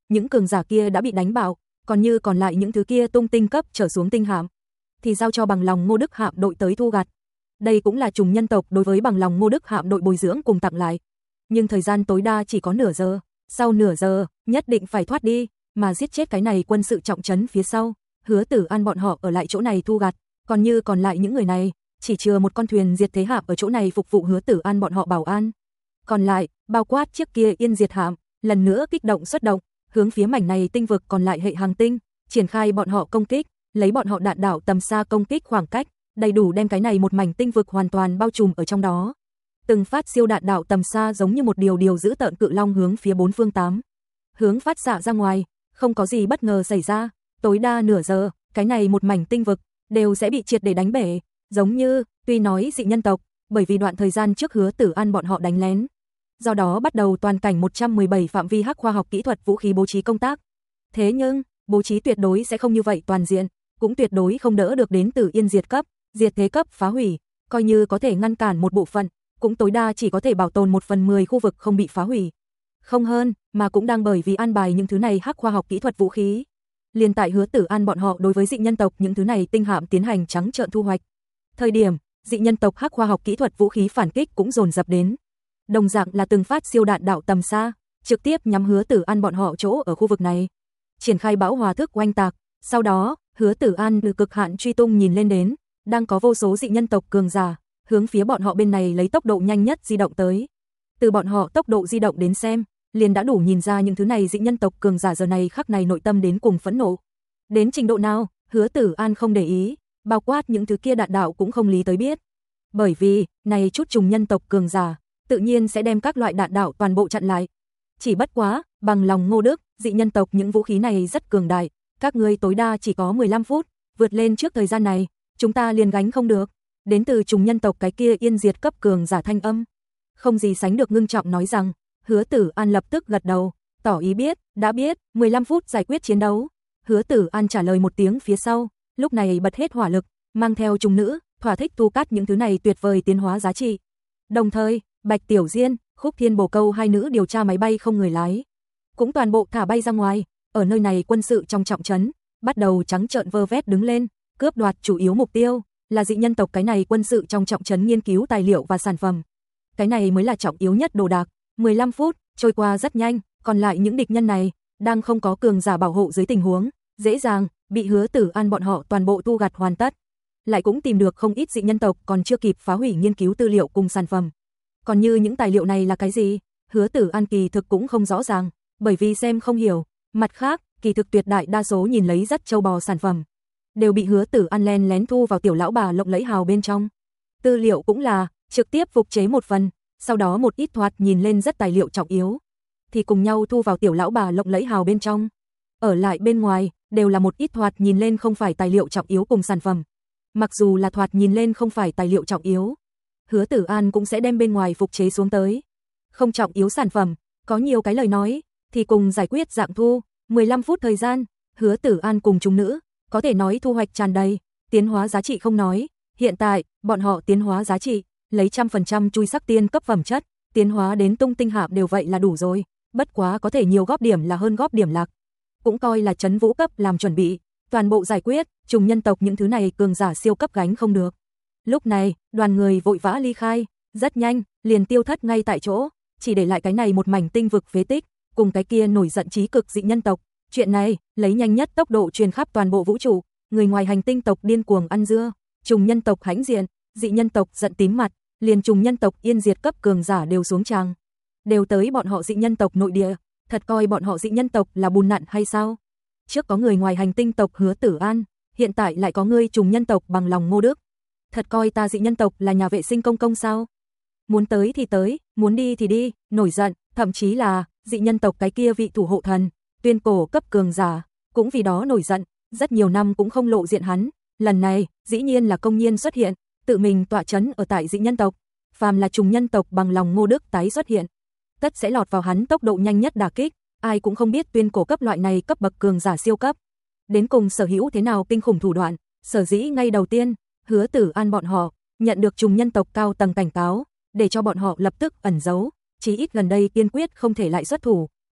những cường giả kia đã bị đánh bạo, còn như còn lại những thứ kia tung tinh cấp trở xuống tinh hạm, thì giao cho Bằng Lòng Ngô Đức hạm đội tới thu gặt. Đây cũng là trùng nhân tộc đối với Bằng Lòng Ngô Đức hạm đội bồi dưỡng cùng tặng lại. Nhưng thời gian tối đa chỉ có nửa giờ, sau nửa giờ, nhất định phải thoát đi, mà giết chết cái này quân sự trọng trấn phía sau, Hứa Tử An bọn họ ở lại chỗ này thu gặt, còn như còn lại những người này, chỉ chừa một con thuyền diệt thế hạm ở chỗ này phục vụ Hứa Tử An bọn họ bảo an. Còn lại, bao quát chiếc kia Yên Diệt hạm, lần nữa kích động xuất động, hướng phía mảnh này tinh vực còn lại hệ hành tinh, triển khai bọn họ công kích, lấy bọn họ đạn đạo tầm xa công kích khoảng cách, đầy đủ đem cái này một mảnh tinh vực hoàn toàn bao trùm ở trong đó. Từng phát siêu đạn đạo tầm xa giống như một điều điều giữ tợn cự long hướng phía bốn phương tám hướng phát xạ ra ngoài, không có gì bất ngờ xảy ra, tối đa nửa giờ, cái này một mảnh tinh vực đều sẽ bị triệt để đánh bể, giống như, tuy nói dị nhân tộc, bởi vì đoạn thời gian trước Hứa Tử An bọn họ đánh lén, do đó bắt đầu toàn cảnh một trăm mười bảy phạm vi hắc khoa học kỹ thuật vũ khí bố trí công tác. Thế nhưng, bố trí tuyệt đối sẽ không như vậy toàn diện, cũng tuyệt đối không đỡ được đến từ Yên Diệt cấp, diệt thế cấp phá hủy, coi như có thể ngăn cản một bộ phận, cũng tối đa chỉ có thể bảo tồn một phần mười khu vực không bị phá hủy. Không hơn, mà cũng đang bởi vì an bài những thứ này hắc khoa học kỹ thuật vũ khí. Liên tại Hứa Tử An bọn họ đối với dị nhân tộc những thứ này tinh hạm tiến hành trắng trợn thu hoạch. Thời điểm, dị nhân tộc hắc khoa học kỹ thuật vũ khí phản kích cũng dồn dập đến. Đồng dạng là từng phát siêu đạn đạo tầm xa, trực tiếp nhắm Hứa Tử An bọn họ chỗ ở khu vực này. Triển khai bão hòa thức oanh tạc, sau đó, Hứa Tử An từ cực hạn truy tung nhìn lên đến, đang có vô số dị nhân tộc cường giả, hướng phía bọn họ bên này lấy tốc độ nhanh nhất di động tới. Từ bọn họ tốc độ di động đến xem, liền đã đủ nhìn ra những thứ này dị nhân tộc cường giả giờ này khắc này nội tâm đến cùng phẫn nộ. Đến trình độ nào, Hứa Tử An không để ý, bao quát những thứ kia đạn đạo cũng không lý tới biết. Bởi vì, này chút trùng nhân tộc cường giả, tự nhiên sẽ đem các loại đạn đạo toàn bộ chặn lại. Chỉ bất quá, Bằng Lòng Ngô Đức, dị nhân tộc những vũ khí này rất cường đại, các ngươi tối đa chỉ có mười lăm phút, vượt lên trước thời gian này, chúng ta liền gánh không được. Đến từ trùng nhân tộc cái kia Yên Diệt cấp cường giả thanh âm, không gì sánh được ngưng trọng nói rằng, Hứa Tử An lập tức gật đầu, tỏ ý biết, đã biết, mười lăm phút giải quyết chiến đấu. Hứa Tử An trả lời một tiếng phía sau, lúc này bật hết hỏa lực, mang theo trùng nữ, thỏa thích tu cắt những thứ này tuyệt vời tiến hóa giá trị. Đồng thời, Bạch Tiểu Diên, Khúc Thiên Bồ Câu hai nữ điều tra máy bay không người lái, cũng toàn bộ thả bay ra ngoài, ở nơi này quân sự trong trọng trấn, bắt đầu trắng trợn vơ vét đứng lên, cướp đoạt chủ yếu mục tiêu là dị nhân tộc cái này quân sự trong trọng trấn nghiên cứu tài liệu và sản phẩm. Cái này mới là trọng yếu nhất đồ đạc. mười lăm phút trôi qua rất nhanh, còn lại những địch nhân này đang không có cường giả bảo hộ dưới tình huống, dễ dàng bị Hứa Tử An bọn họ toàn bộ thu gặt hoàn tất. Lại cũng tìm được không ít dị nhân tộc còn chưa kịp phá hủy nghiên cứu tư liệu cùng sản phẩm. Còn như những tài liệu này là cái gì, Hứa Tử An kỳ thực cũng không rõ ràng, bởi vì xem không hiểu. Mặt khác, kỳ thực tuyệt đại đa số nhìn lấy rất châu bò sản phẩm, đều bị Hứa Tử An len lén thu vào tiểu lão bà lộng lẫy hào bên trong. Tư liệu cũng là trực tiếp phục chế một phần, sau đó một ít thoạt nhìn lên rất tài liệu trọng yếu, thì cùng nhau thu vào tiểu lão bà lộng lẫy hào bên trong. Ở lại bên ngoài, đều là một ít thoạt nhìn lên không phải tài liệu trọng yếu cùng sản phẩm. Mặc dù là thoạt nhìn lên không phải tài liệu trọng yếu, Hứa Tử An cũng sẽ đem bên ngoài phục chế xuống tới. Không trọng yếu sản phẩm, có nhiều cái lời nói, thì cùng giải quyết dạng thu, mười lăm phút thời gian, Hứa Tử An cùng chúng nữ, có thể nói thu hoạch tràn đầy, tiến hóa giá trị không nói, hiện tại, bọn họ tiến hóa giá trị, lấy trăm phần trăm chui sắc tiên cấp phẩm chất, tiến hóa đến tung tinh hạm đều vậy là đủ rồi, bất quá có thể nhiều góp điểm là hơn góp điểm lạc. Cũng coi là trấn vũ cấp làm chuẩn bị, toàn bộ giải quyết, trùng nhân tộc những thứ này cường giả siêu cấp gánh không được. Lúc này, đoàn người vội vã ly khai, rất nhanh, liền tiêu thất ngay tại chỗ, chỉ để lại cái này một mảnh tinh vực phế tích, cùng cái kia nổi giận chí cực dị nhân tộc. Chuyện này, lấy nhanh nhất tốc độ truyền khắp toàn bộ vũ trụ, người ngoài hành tinh tộc điên cuồng ăn dưa, trùng nhân tộc hãnh diện, dị nhân tộc giận tím mặt, liền trùng nhân tộc Yên Diệt cấp cường giả đều xuống tràng. Đều tới bọn họ dị nhân tộc nội địa, thật coi bọn họ dị nhân tộc là bùn nặn hay sao? Trước có người ngoài hành tinh tộc Hứa Tử An, hiện tại lại có người trùng nhân tộc Bằng Lòng Ngô Đức. Thật coi ta dị nhân tộc là nhà vệ sinh công công sao? Muốn tới thì tới, muốn đi thì đi, nổi giận, thậm chí là dị nhân tộc cái kia vị thủ hộ thần, tuyên cổ cấp cường giả, cũng vì đó nổi giận, rất nhiều năm cũng không lộ diện hắn, lần này, dĩ nhiên là công nhiên xuất hiện, tự mình tọa chấn ở tại dị nhân tộc, phàm là trùng nhân tộc Bằng Lòng Ngô Đức tái xuất hiện, tất sẽ lọt vào hắn tốc độ nhanh nhất đả kích, ai cũng không biết tuyên cổ cấp loại này cấp bậc cường giả siêu cấp, đến cùng sở hữu thế nào kinh khủng thủ đoạn, sở dĩ ngay đầu tiên, Hứa Tử An bọn họ nhận được trùng nhân tộc cao tầng cảnh cáo, để cho bọn họ lập tức ẩn giấu, chí ít gần đây kiên quyết không thể lại xuất thủ,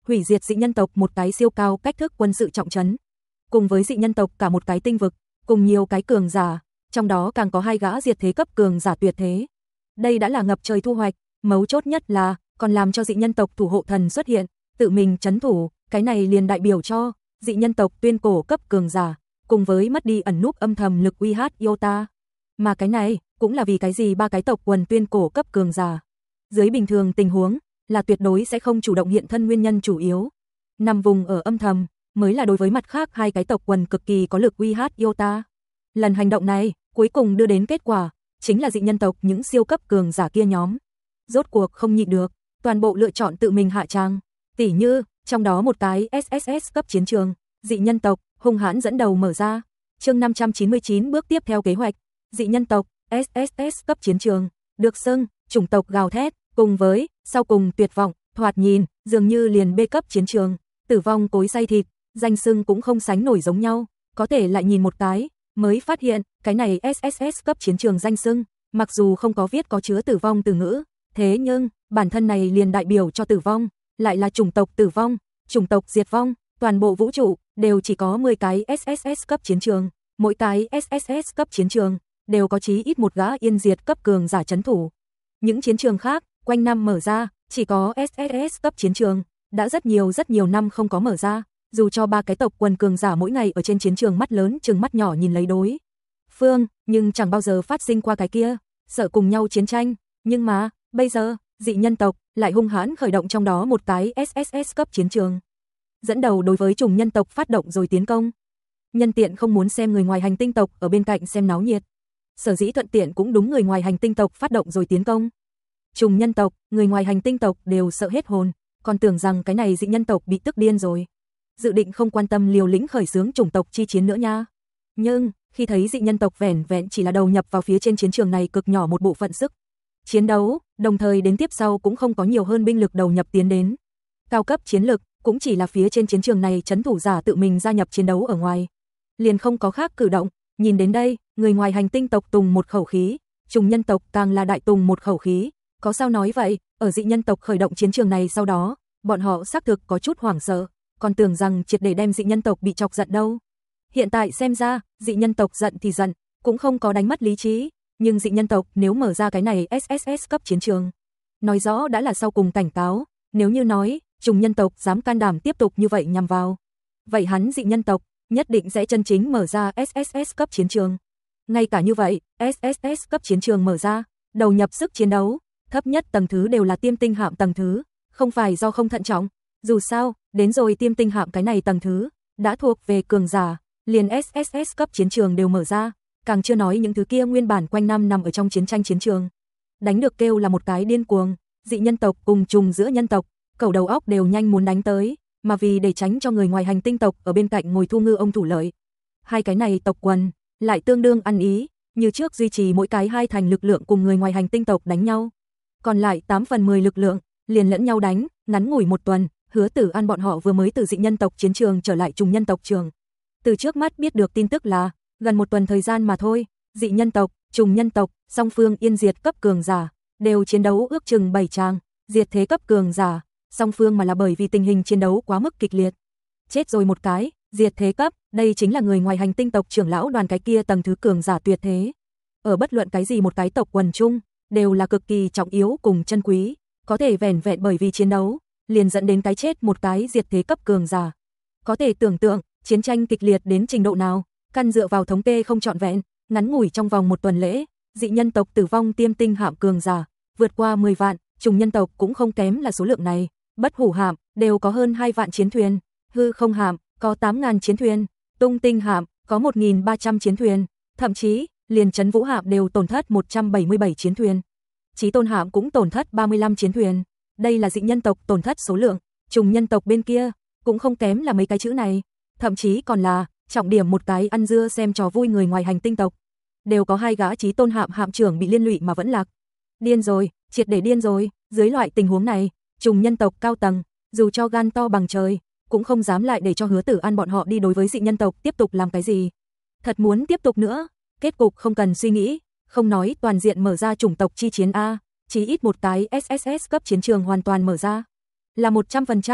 hủy diệt dị nhân tộc một cái siêu cao cách thức quân sự trọng trấn. Cùng với dị nhân tộc cả một cái tinh vực, cùng nhiều cái cường giả, trong đó càng có hai gã diệt thế cấp cường giả tuyệt thế. Đây đã là ngập trời thu hoạch, mấu chốt nhất là còn làm cho dị nhân tộc thủ hộ thần xuất hiện, tự mình trấn thủ, cái này liền đại biểu cho dị nhân tộc tuyên cổ cấp cường giả, cùng với mất đi ẩn núp âm thầm lực uy hát Iota. Mà cái này cũng là vì cái gì ba cái tộc quần tuyên cổ cấp cường giả dưới bình thường tình huống là tuyệt đối sẽ không chủ động hiện thân nguyên nhân chủ yếu. Nằm vùng ở âm thầm mới là đối với mặt khác hai cái tộc quần cực kỳ có lực uy hát Iota. Lần hành động này cuối cùng đưa đến kết quả chính là dị nhân tộc những siêu cấp cường giả kia nhóm rốt cuộc không nhịn được, toàn bộ lựa chọn tự mình hạ tràng. Tỉ như trong đó một cái ét ét ét cấp chiến trường, dị nhân tộc hung hãn dẫn đầu mở ra. Chương năm trăm chín mươi chín bước tiếp theo kế hoạch, dị nhân tộc ét ét ét cấp chiến trường, được xưng chủng tộc gào thét, cùng với sau cùng tuyệt vọng, thoạt nhìn dường như liền B cấp chiến trường, tử vong cối xay thịt, danh xưng cũng không sánh nổi giống nhau, có thể lại nhìn một cái mới phát hiện, cái này ét ét ét cấp chiến trường danh xưng, mặc dù không có viết có chứa tử vong từ ngữ, thế nhưng bản thân này liền đại biểu cho tử vong, lại là chủng tộc tử vong, chủng tộc diệt vong, toàn bộ vũ trụ đều chỉ có mười cái ét ét ét cấp chiến trường, mỗi cái ét ét ét cấp chiến trường đều có chí ít một gã yên diệt cấp cường giả trấn thủ. Những chiến trường khác quanh năm mở ra, chỉ có ét ét ét cấp chiến trường đã rất nhiều rất nhiều năm không có mở ra, dù cho ba cái tộc quần cường giả mỗi ngày ở trên chiến trường mắt lớn trừng mắt nhỏ nhìn lấy đối phương, nhưng chẳng bao giờ phát sinh qua cái kia sợ cùng nhau chiến tranh, nhưng mà bây giờ dị nhân tộc lại hung hãn khởi động trong đó một cái ét ét ét cấp chiến trường, dẫn đầu đối với chủng nhân tộc phát động rồi tiến công. Nhân tiện không muốn xem người ngoài hành tinh tộc ở bên cạnh xem náo nhiệt, sở dĩ thuận tiện cũng đúng người ngoài hành tinh tộc phát động rồi tiến công. Chủng nhân tộc, người ngoài hành tinh tộc đều sợ hết hồn, còn tưởng rằng cái này dị nhân tộc bị tức điên rồi, dự định không quan tâm liều lĩnh khởi xướng chủng tộc chi chiến nữa nha. Nhưng khi thấy dị nhân tộc vẻn vẹn chỉ là đầu nhập vào phía trên chiến trường này cực nhỏ một bộ phận sức chiến đấu, đồng thời đến tiếp sau cũng không có nhiều hơn binh lực đầu nhập tiến đến, cao cấp chiến lực cũng chỉ là phía trên chiến trường này trấn thủ giả tự mình gia nhập chiến đấu ở ngoài, liền không có khác cử động. Nhìn đến đây, người ngoài hành tinh tộc tùng một khẩu khí, chủng nhân tộc càng là đại tùng một khẩu khí. Có sao nói vậy, ở dị nhân tộc khởi động chiến trường này sau đó, bọn họ xác thực có chút hoảng sợ, còn tưởng rằng triệt để đem dị nhân tộc bị chọc giận đâu. Hiện tại xem ra, dị nhân tộc giận thì giận, cũng không có đánh mất lý trí, nhưng dị nhân tộc nếu mở ra cái này ét ét ét cấp chiến trường, nói rõ đã là sau cùng cảnh cáo, nếu như nói, chủng nhân tộc dám can đảm tiếp tục như vậy nhằm vào, vậy hắn dị nhân tộc nhất định sẽ chân chính mở ra ét ét ét cấp chiến trường. Ngay cả như vậy, ét ét ét cấp chiến trường mở ra, đầu nhập sức chiến đấu, thấp nhất tầng thứ đều là tiêm tinh hạm tầng thứ, không phải do không thận trọng, dù sao, đến rồi tiêm tinh hạm cái này tầng thứ, đã thuộc về cường giả, liền ét ét ét cấp chiến trường đều mở ra, càng chưa nói những thứ kia nguyên bản quanh năm nằm ở trong chiến tranh chiến trường. Đánh được kêu là một cái điên cuồng, dị nhân tộc cùng trùng giữa nhân tộc, cẩu đầu óc đều nhanh muốn đánh tới, mà vì để tránh cho người ngoài hành tinh tộc ở bên cạnh ngồi thu ngư ông thủ lợi. Hai cái này tộc quần lại tương đương ăn ý, như trước duy trì mỗi cái hai thành lực lượng cùng người ngoài hành tinh tộc đánh nhau. Còn lại tám phần mười lực lượng liền lẫn nhau đánh, ngắn ngủi một tuần, Hứa Tử An bọn họ vừa mới từ dị nhân tộc chiến trường trở lại trùng nhân tộc trường. Từ trước mắt biết được tin tức là gần một tuần thời gian mà thôi, dị nhân tộc, trùng nhân tộc, song phương yên diệt cấp cường giả, đều chiến đấu ước chừng bảy tràng, diệt thế cấp cường giả, song phương mà là bởi vì tình hình chiến đấu quá mức kịch liệt. Chết rồi một cái, diệt thế cấp, đây chính là người ngoài hành tinh tộc trưởng lão đoàn cái kia tầng thứ cường giả tuyệt thế. Ở bất luận cái gì một cái tộc quần chung, đều là cực kỳ trọng yếu cùng chân quý, có thể vẻn vẹn bởi vì chiến đấu, liền dẫn đến cái chết một cái diệt thế cấp cường giả. Có thể tưởng tượng, chiến tranh kịch liệt đến trình độ nào, căn dựa vào thống kê không trọn vẹn, ngắn ngủi trong vòng một tuần lễ, dị nhân tộc tử vong tiêm tinh hạm cường giả, vượt qua mười vạn, trùng nhân tộc cũng không kém là số lượng này, bất hủ hạm, đều có hơn hai vạn chiến thuyền, hư không hạm, có tám ngàn chiến thuyền, tung tinh hạm, có một nghìn ba trăm chiến thuyền, thậm chí, liền trấn vũ hạm đều tổn thất một trăm bảy mươi bảy chiến thuyền. Chí tôn hạm cũng tổn thất ba mươi lăm chiến thuyền. Đây là dị nhân tộc tổn thất số lượng, trùng nhân tộc bên kia cũng không kém là mấy cái chữ này, thậm chí còn là trọng điểm một cái ăn dưa xem trò vui người ngoài hành tinh tộc. Đều có hai gã chí tôn hạm hạm trưởng bị liên lụy mà vẫn lạc. Điên rồi, triệt để điên rồi, dưới loại tình huống này, trùng nhân tộc cao tầng, dù cho gan to bằng trời, cũng không dám lại để cho Hứa Tử An bọn họ đi đối với dị nhân tộc tiếp tục làm cái gì. Thật muốn tiếp tục nữa, kết cục không cần suy nghĩ, không nói toàn diện mở ra chủng tộc chi chiến A, chỉ ít một cái ét ét ét cấp chiến trường hoàn toàn mở ra. Là một trăm phần trăm,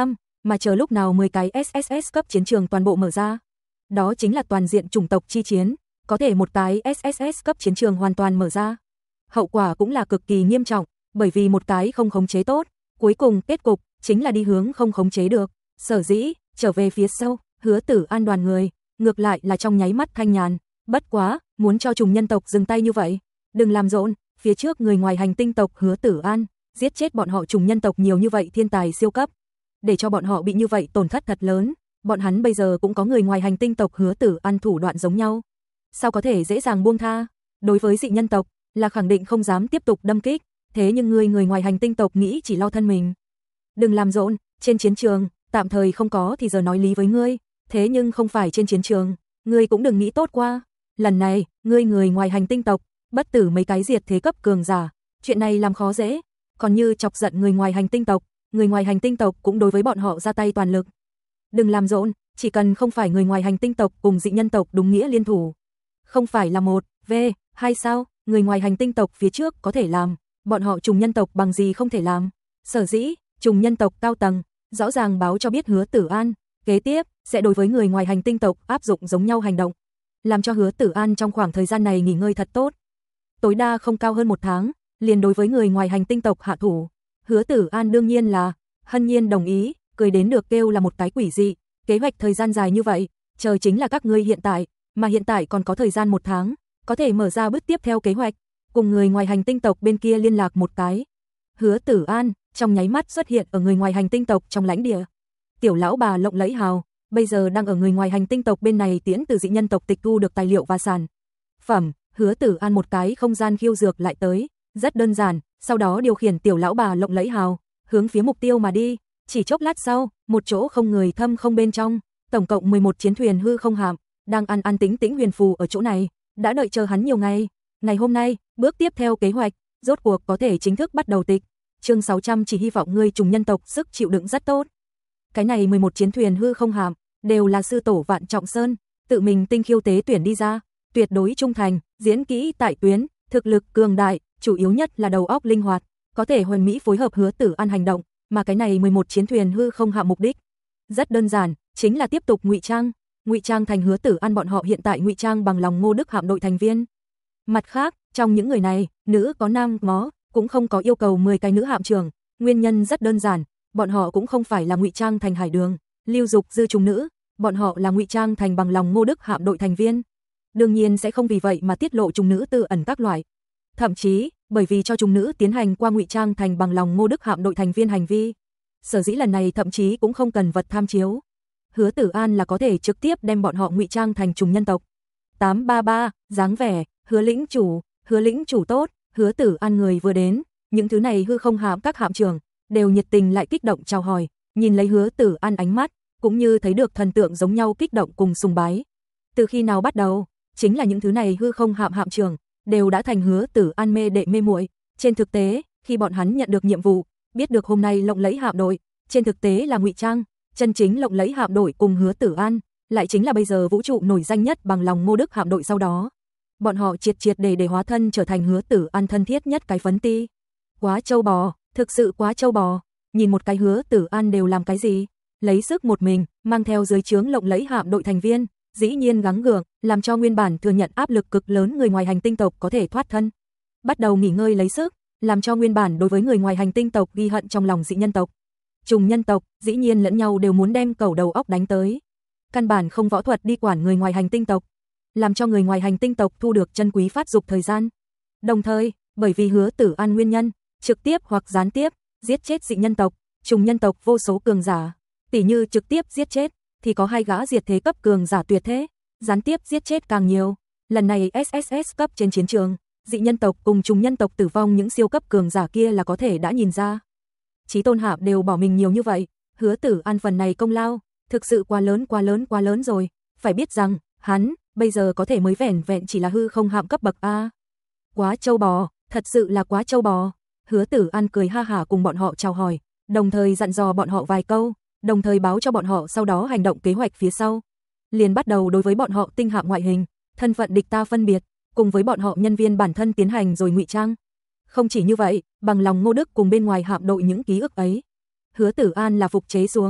mà chờ lúc nào mười cái ét ét ét cấp chiến trường toàn bộ mở ra. Đó chính là toàn diện chủng tộc chi chiến, có thể một cái ét ét ét cấp chiến trường hoàn toàn mở ra. Hậu quả cũng là cực kỳ nghiêm trọng, bởi vì một cái không khống chế tốt, cuối cùng kết cục chính là đi hướng không khống chế được. Sở dĩ, trở về phía sau, Hứa Tử An đoàn người, ngược lại là trong nháy mắt thanh nhàn, bất quá, muốn cho trùng nhân tộc dừng tay như vậy, đừng làm rộn, phía trước người ngoài hành tinh tộc Hứa Tử An, giết chết bọn họ trùng nhân tộc nhiều như vậy thiên tài siêu cấp, để cho bọn họ bị như vậy tổn thất thật lớn, bọn hắn bây giờ cũng có người ngoài hành tinh tộc Hứa Tử An thủ đoạn giống nhau, sao có thể dễ dàng buông tha, đối với dị nhân tộc, là khẳng định không dám tiếp tục đâm kích, thế nhưng người người ngoài hành tinh tộc nghĩ chỉ lo thân mình. Đừng làm rộn, trên chiến trường, tạm thời không có thì giờ nói lý với ngươi, thế nhưng không phải trên chiến trường, ngươi cũng đừng nghĩ tốt qua. Lần này, ngươi người ngoài hành tinh tộc, bất tử mấy cái diệt thế cấp cường giả, chuyện này làm khó dễ, còn như chọc giận người ngoài hành tinh tộc, người ngoài hành tinh tộc cũng đối với bọn họ ra tay toàn lực. Đừng làm rộn, chỉ cần không phải người ngoài hành tinh tộc cùng dị nhân tộc đúng nghĩa liên thủ. Không phải là một, v, hai sao, người ngoài hành tinh tộc phía trước có thể làm, bọn họ trùng nhân tộc bằng gì không thể làm. Sở dĩ, trùng nhân tộc cao tầng, rõ ràng báo cho biết Hứa Tử An, kế tiếp, sẽ đối với người ngoài hành tinh tộc áp dụng giống nhau hành động. Làm cho Hứa Tử An trong khoảng thời gian này nghỉ ngơi thật tốt. Tối đa không cao hơn một tháng, liền đối với người ngoài hành tinh tộc hạ thủ. Hứa Tử An đương nhiên là, hân nhiên đồng ý, cười đến được kêu là một cái quỷ dị, kế hoạch thời gian dài như vậy, chờ chính là các ngươi hiện tại, mà hiện tại còn có thời gian một tháng, có thể mở ra bước tiếp theo kế hoạch, cùng người ngoài hành tinh tộc bên kia liên lạc một cái. Hứa Tử An, trong nháy mắt xuất hiện ở người ngoài hành tinh tộc trong lãnh địa. Tiểu lão bà lộng lẫy hào, bây giờ đang ở người ngoài hành tinh tộc bên này tiễn từ dị nhân tộc tịch thu được tài liệu và sản phẩm, Hứa Tử An một cái không gian khiêu dược lại tới, rất đơn giản, sau đó điều khiển tiểu lão bà lộng lẫy hào, hướng phía mục tiêu mà đi, chỉ chốc lát sau, một chỗ không người thâm không bên trong, tổng cộng mười một chiến thuyền hư không hạm, đang an an tĩnh tĩnh huyền phù ở chỗ này, đã đợi chờ hắn nhiều ngày, ngày hôm nay, bước tiếp theo kế hoạch, rốt cuộc có thể chính thức bắt đầu tịch. Chương sáu trăm chỉ hy vọng ngươi trùng nhân tộc sức chịu đựng rất tốt. Cái này mười một chiến thuyền hư không hạm, đều là sư tổ Vạn Trọng Sơn, tự mình tinh khiêu tế tuyển đi ra, tuyệt đối trung thành, diễn kỹ tại tuyến, thực lực cường đại, chủ yếu nhất là đầu óc linh hoạt, có thể hoàn mỹ phối hợp Hứa Tử An hành động, mà cái này mười một chiến thuyền hư không hạm mục đích rất đơn giản, chính là tiếp tục ngụy trang, ngụy trang thành Hứa Tử An bọn họ hiện tại ngụy trang bằng lòng Ngô Đức hạm đội thành viên. Mặt khác, trong những người này, nữ có nam có, cũng không có yêu cầu mười cái nữ hạm trưởng, nguyên nhân rất đơn giản, bọn họ cũng không phải là ngụy trang thành Hải Đường, Lưu Dục dư trùng nữ, bọn họ là ngụy trang thành bằng lòng Ngô Đức hạm đội thành viên. Đương nhiên sẽ không vì vậy mà tiết lộ trùng nữ tư ẩn các loại. Thậm chí, bởi vì cho trùng nữ tiến hành qua ngụy trang thành bằng lòng Ngô Đức hạm đội thành viên hành vi, sở dĩ lần này thậm chí cũng không cần vật tham chiếu. Hứa Tử An là có thể trực tiếp đem bọn họ ngụy trang thành trùng nhân tộc. tám ba ba, dáng vẻ, Hứa lĩnh chủ, Hứa lĩnh chủ tốt, Hứa Tử An người vừa đến, những thứ này hư không hạm các hạm trưởng đều nhiệt tình lại kích động chào hỏi, nhìn lấy Hứa Tử An ánh mắt, cũng như thấy được thần tượng giống nhau kích động cùng sùng bái. Từ khi nào bắt đầu, chính là những thứ này hư không hạm hạm trưởng đều đã thành Hứa Tử An mê đệ mê muội. Trên thực tế, khi bọn hắn nhận được nhiệm vụ, biết được hôm nay lộng lẫy hạm đội, trên thực tế là ngụy trang, chân chính lộng lẫy hạm đội cùng Hứa Tử An, lại chính là bây giờ vũ trụ nổi danh nhất bằng lòng Ngô Đức hạm đội sau đó. Bọn họ triệt triệt để để hóa thân trở thành Hứa Tử An thân thiết nhất cái phấn ti. Quá châu bò, thực sự quá châu bò, nhìn một cái Hứa Tử An đều làm cái gì? Lấy sức một mình, mang theo dưới trướng lộng lẫy hạm đội thành viên, dĩ nhiên gắng gượng, làm cho nguyên bản thừa nhận áp lực cực lớn người ngoài hành tinh tộc có thể thoát thân. Bắt đầu nghỉ ngơi lấy sức, làm cho nguyên bản đối với người ngoài hành tinh tộc ghi hận trong lòng dị nhân tộc. Trùng nhân tộc, dĩ nhiên lẫn nhau đều muốn đem cẩu đầu óc đánh tới. Căn bản không võ thuật đi quản người ngoài hành tinh tộc, làm cho người ngoài hành tinh tộc thu được chân quý phát dục thời gian. Đồng thời, bởi vì Hứa Tử An nguyên nhân, trực tiếp hoặc gián tiếp, giết chết dị nhân tộc, trùng nhân tộc vô số cường giả. Tỉ như trực tiếp giết chết, thì có hai gã diệt thế cấp cường giả tuyệt thế, gián tiếp giết chết càng nhiều. Lần này ét ét ét cấp trên chiến trường, dị nhân tộc cùng trùng nhân tộc tử vong những siêu cấp cường giả kia là có thể đã nhìn ra. Chí tôn hạp đều bỏ mình nhiều như vậy, Hứa Tử An phần này công lao, thực sự quá lớn quá lớn quá lớn rồi. Phải biết rằng, hắn, bây giờ có thể mới vẻn vẹn chỉ là hư không hạm cấp bậc A. Quá châu bò, thật sự là quá châu bò. Hứa Tử An cười ha hả cùng bọn họ chào hỏi, đồng thời dặn dò bọn họ vài câu, đồng thời báo cho bọn họ sau đó hành động kế hoạch phía sau. Liền bắt đầu đối với bọn họ tinh hạm ngoại hình, thân phận địch ta phân biệt, cùng với bọn họ nhân viên bản thân tiến hành rồi ngụy trang. Không chỉ như vậy, bằng lòng Ngô Đức cùng bên ngoài hạm đội những ký ức ấy, Hứa Tử An là phục chế xuống,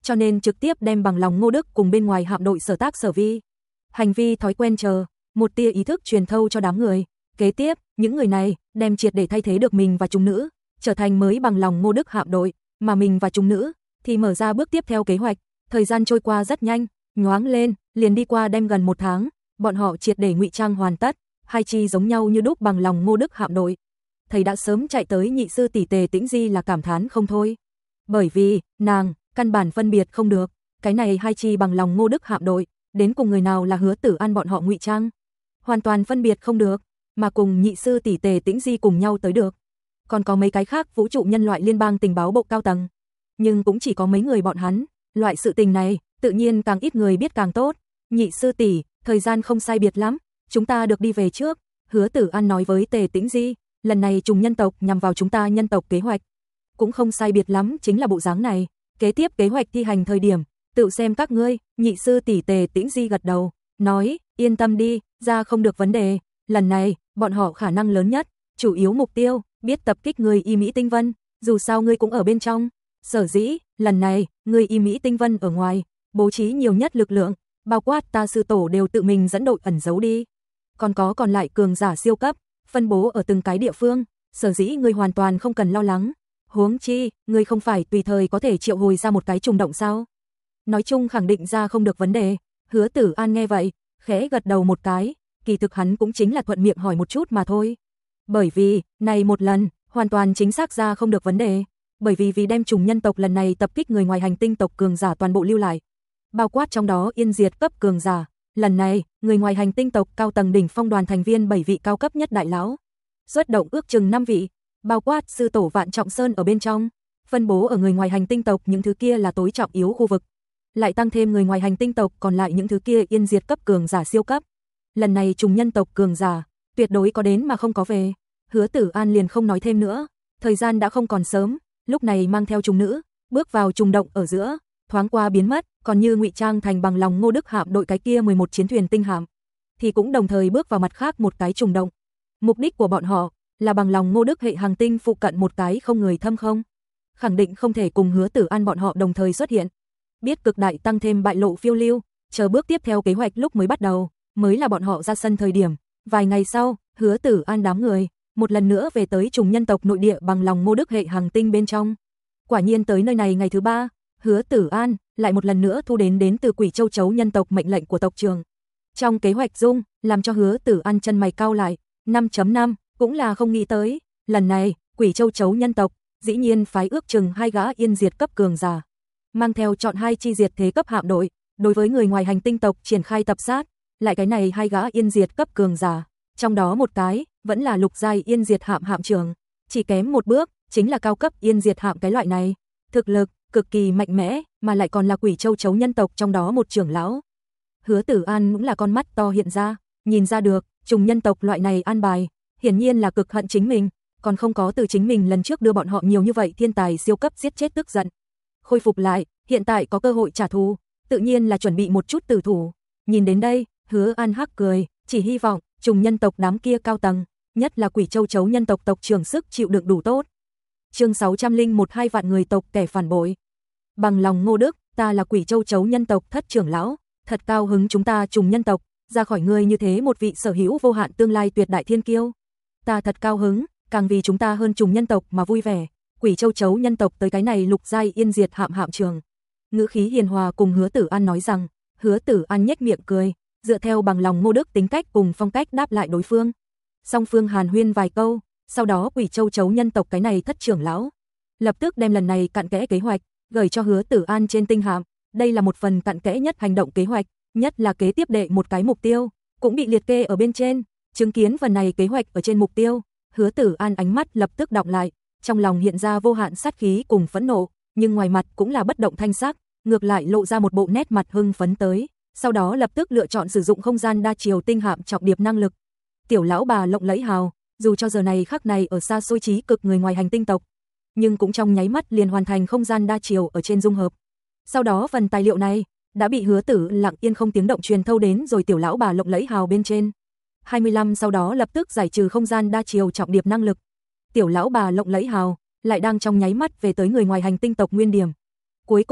cho nên trực tiếp đem bằng lòng Ngô Đức cùng bên ngoài hạm đội sở tác sở vi. Hành vi thói quen chờ, một tia ý thức truyền thâu cho đám người. Kế tiếp, những người này đem triệt để thay thế được mình và chúng nữ, trở thành mới bằng lòng Ngô Đức hạm đội, mà mình và chúng nữ thì mở ra bước tiếp theo kế hoạch. Thời gian trôi qua rất nhanh, nhoáng lên, liền đi qua đem gần một tháng, bọn họ triệt để ngụy trang hoàn tất, hai chi giống nhau như đúc bằng lòng Ngô Đức hạm đội. Thầy đã sớm chạy tới nhị sư tỷ Tề Tĩnh Di là cảm thán không thôi. Bởi vì, nàng, căn bản phân biệt không được, cái này hai chi bằng lòng Ngô Đức hạm đội, đến cùng người nào là Hứa Tử An bọn họ ngụy trang. Hoàn toàn phân biệt không được, mà cùng nhị sư tỷ Tề Tĩnh Di cùng nhau tới được. Còn có mấy cái khác vũ trụ nhân loại liên bang tình báo bộ cao tầng. Nhưng cũng chỉ có mấy người bọn hắn, loại sự tình này, tự nhiên càng ít người biết càng tốt. Nhị sư tỷ, thời gian không sai biệt lắm, chúng ta được đi về trước. Hứa Tử An nói với Tề Tĩnh Di, lần này trùng nhân tộc nhằm vào chúng ta nhân tộc kế hoạch. Cũng không sai biệt lắm chính là bộ dáng này. Kế tiếp kế hoạch thi hành thời điểm, tự xem các ngươi. Nhị sư tỷ Tề Tĩnh Di gật đầu, nói, yên tâm đi, ra không được vấn đề. Lần này, bọn họ khả năng lớn nhất, chủ yếu mục tiêu, biết tập kích người Y Mỹ Tinh Vân, dù sao ngươi cũng ở bên trong. Sở dĩ, lần này, người Y Mỹ Tinh Vân ở ngoài, bố trí nhiều nhất lực lượng, bao quát ta sư tổ đều tự mình dẫn đội ẩn giấu đi. Còn có còn lại cường giả siêu cấp, phân bố ở từng cái địa phương, sở dĩ ngươi hoàn toàn không cần lo lắng. Huống chi, ngươi không phải tùy thời có thể triệu hồi ra một cái trùng động sao? Nói chung khẳng định ra không được vấn đề. Hứa Tử An nghe vậy, khẽ gật đầu một cái, kỳ thực hắn cũng chính là thuận miệng hỏi một chút mà thôi. Bởi vì, này một lần, hoàn toàn chính xác ra không được vấn đề. Bởi vì vì đem trùng nhân tộc lần này tập kích người ngoài hành tinh tộc cường giả toàn bộ lưu lại. Bao quát trong đó yên diệt cấp cường giả. Lần này, người ngoài hành tinh tộc cao tầng đỉnh phong đoàn thành viên bảy vị cao cấp nhất đại lão. Xuất động ước chừng năm vị, bao quát sư tổ Vạn Trọng Sơn ở bên trong. Phân bố ở người ngoài hành tinh tộc những thứ kia là tối trọng yếu khu vực. Lại tăng thêm người ngoài hành tinh tộc còn lại những thứ kia yên diệt cấp cường giả siêu cấp. Lần này trùng nhân tộc cường giả, tuyệt đối có đến mà không có về. Hứa Tử An liền không nói thêm nữa, thời gian đã không còn sớm, lúc này mang theo trùng nữ, bước vào trùng động ở giữa, thoáng qua biến mất, còn như ngụy trang thành bằng lòng Ngô Đức hạm đội cái kia mười một chiến thuyền tinh hạm, thì cũng đồng thời bước vào mặt khác một cái trùng động. Mục đích của bọn họ là bằng lòng Ngô Đức hệ hành tinh phụ cận một cái không người thâm không. Khẳng định không thể cùng Hứa Tử An bọn họ đồng thời xuất hiện. Biết cực đại tăng thêm bại lộ phiêu lưu, chờ bước tiếp theo kế hoạch lúc mới bắt đầu, mới là bọn họ ra sân thời điểm. Vài ngày sau, Hứa Tử An đám người một lần nữa về tới trùng nhân tộc nội địa bằng lòng Ngô Đức hệ hành tinh bên trong. Quả nhiên tới nơi này ngày thứ ba, Hứa Tử An lại một lần nữa thu đến đến từ Quỷ Châu Chấu nhân tộc mệnh lệnh của tộc trưởng. Trong kế hoạch dung, làm cho Hứa Tử An chân mày cau lại, năm chấm năm, cũng là không nghĩ tới, lần này, Quỷ Châu Chấu nhân tộc, dĩ nhiên phái ước chừng hai gã yên diệt cấp cường giả, mang theo chọn hai chi diệt thế cấp hạm đội, đối với người ngoài hành tinh tộc triển khai tập sát, lại cái này hai gã yên diệt cấp cường giả, trong đó một cái vẫn là lục giai yên diệt hạm hạm trưởng, chỉ kém một bước, chính là cao cấp yên diệt hạm cái loại này, thực lực cực kỳ mạnh mẽ, mà lại còn là Quỷ Châu Chấu nhân tộc trong đó một trưởng lão. Hứa Tử An cũng là con mắt to hiện ra, nhìn ra được, trùng nhân tộc loại này an bài, hiển nhiên là cực hận chính mình, còn không có từ chính mình lần trước đưa bọn họ nhiều như vậy thiên tài siêu cấp giết chết tức giận. Khôi phục lại, hiện tại có cơ hội trả thù, tự nhiên là chuẩn bị một chút tử thủ. Nhìn đến đây, Hứa An hắc cười, chỉ hy vọng trùng nhân tộc đám kia cao tầng, nhất là Quỷ Châu Chấu nhân tộc tộc trưởng sức chịu đựng đủ tốt. Chương sáu trăm lẻ một hai vạn người tộc kẻ phản bội. Bằng lòng Ngô Đức, ta là Quỷ Châu Chấu nhân tộc thất trưởng lão, thật cao hứng chúng ta trùng nhân tộc ra khỏi ngươi như thế một vị sở hữu vô hạn tương lai tuyệt đại thiên kiêu. Ta thật cao hứng, càng vì chúng ta hơn trùng nhân tộc mà vui vẻ. Quỷ Châu Chấu nhân tộc tới cái này lục giai yên diệt hạm hạm trường. Ngữ khí hiền hòa cùng Hứa Tử An nói rằng, Hứa Tử An nhếch miệng cười, dựa theo bằng lòng Ngô Đức tính cách cùng phong cách đáp lại đối phương. Song phương hàn huyên vài câu, sau đó Quỷ Châu Chấu nhân tộc cái này thất trưởng lão lập tức đem lần này cặn kẽ kế hoạch gửi cho Hứa Tử An trên tinh hạm. Đây là một phần cặn kẽ nhất hành động kế hoạch, nhất là kế tiếp đệ một cái mục tiêu, cũng bị liệt kê ở bên trên. Chứng kiến phần này kế hoạch ở trên mục tiêu, Hứa Tử An ánh mắt lập tức đọng lại, trong lòng hiện ra vô hạn sát khí cùng phẫn nộ, nhưng ngoài mặt cũng là bất động thanh sắc, ngược lại lộ ra một bộ nét mặt hưng phấn tới, sau đó lập tức lựa chọn sử dụng không gian đa chiều tinh hạm trọng điệp năng lực. Tiểu lão bà lộng lẫy hào, dù cho giờ này khắc này ở xa xôi trí cực người ngoài hành tinh tộc, nhưng cũng trong nháy mắt liền hoàn thành không gian đa chiều ở trên dung hợp. Sau đó phần tài liệu này đã bị Hứa Tử lặng yên không tiếng động truyền thâu đến rồi tiểu lão bà lộng lẫy hào bên trên. hai mươi lăm sau đó lập tức giải trừ không gian đa chiều trọng điệp năng lực. Tiểu lão bà lộng lẫy hào lại đang trong nháy mắt về tới người ngoài hành tinh tộc nguyên điểm. Cuối cùng,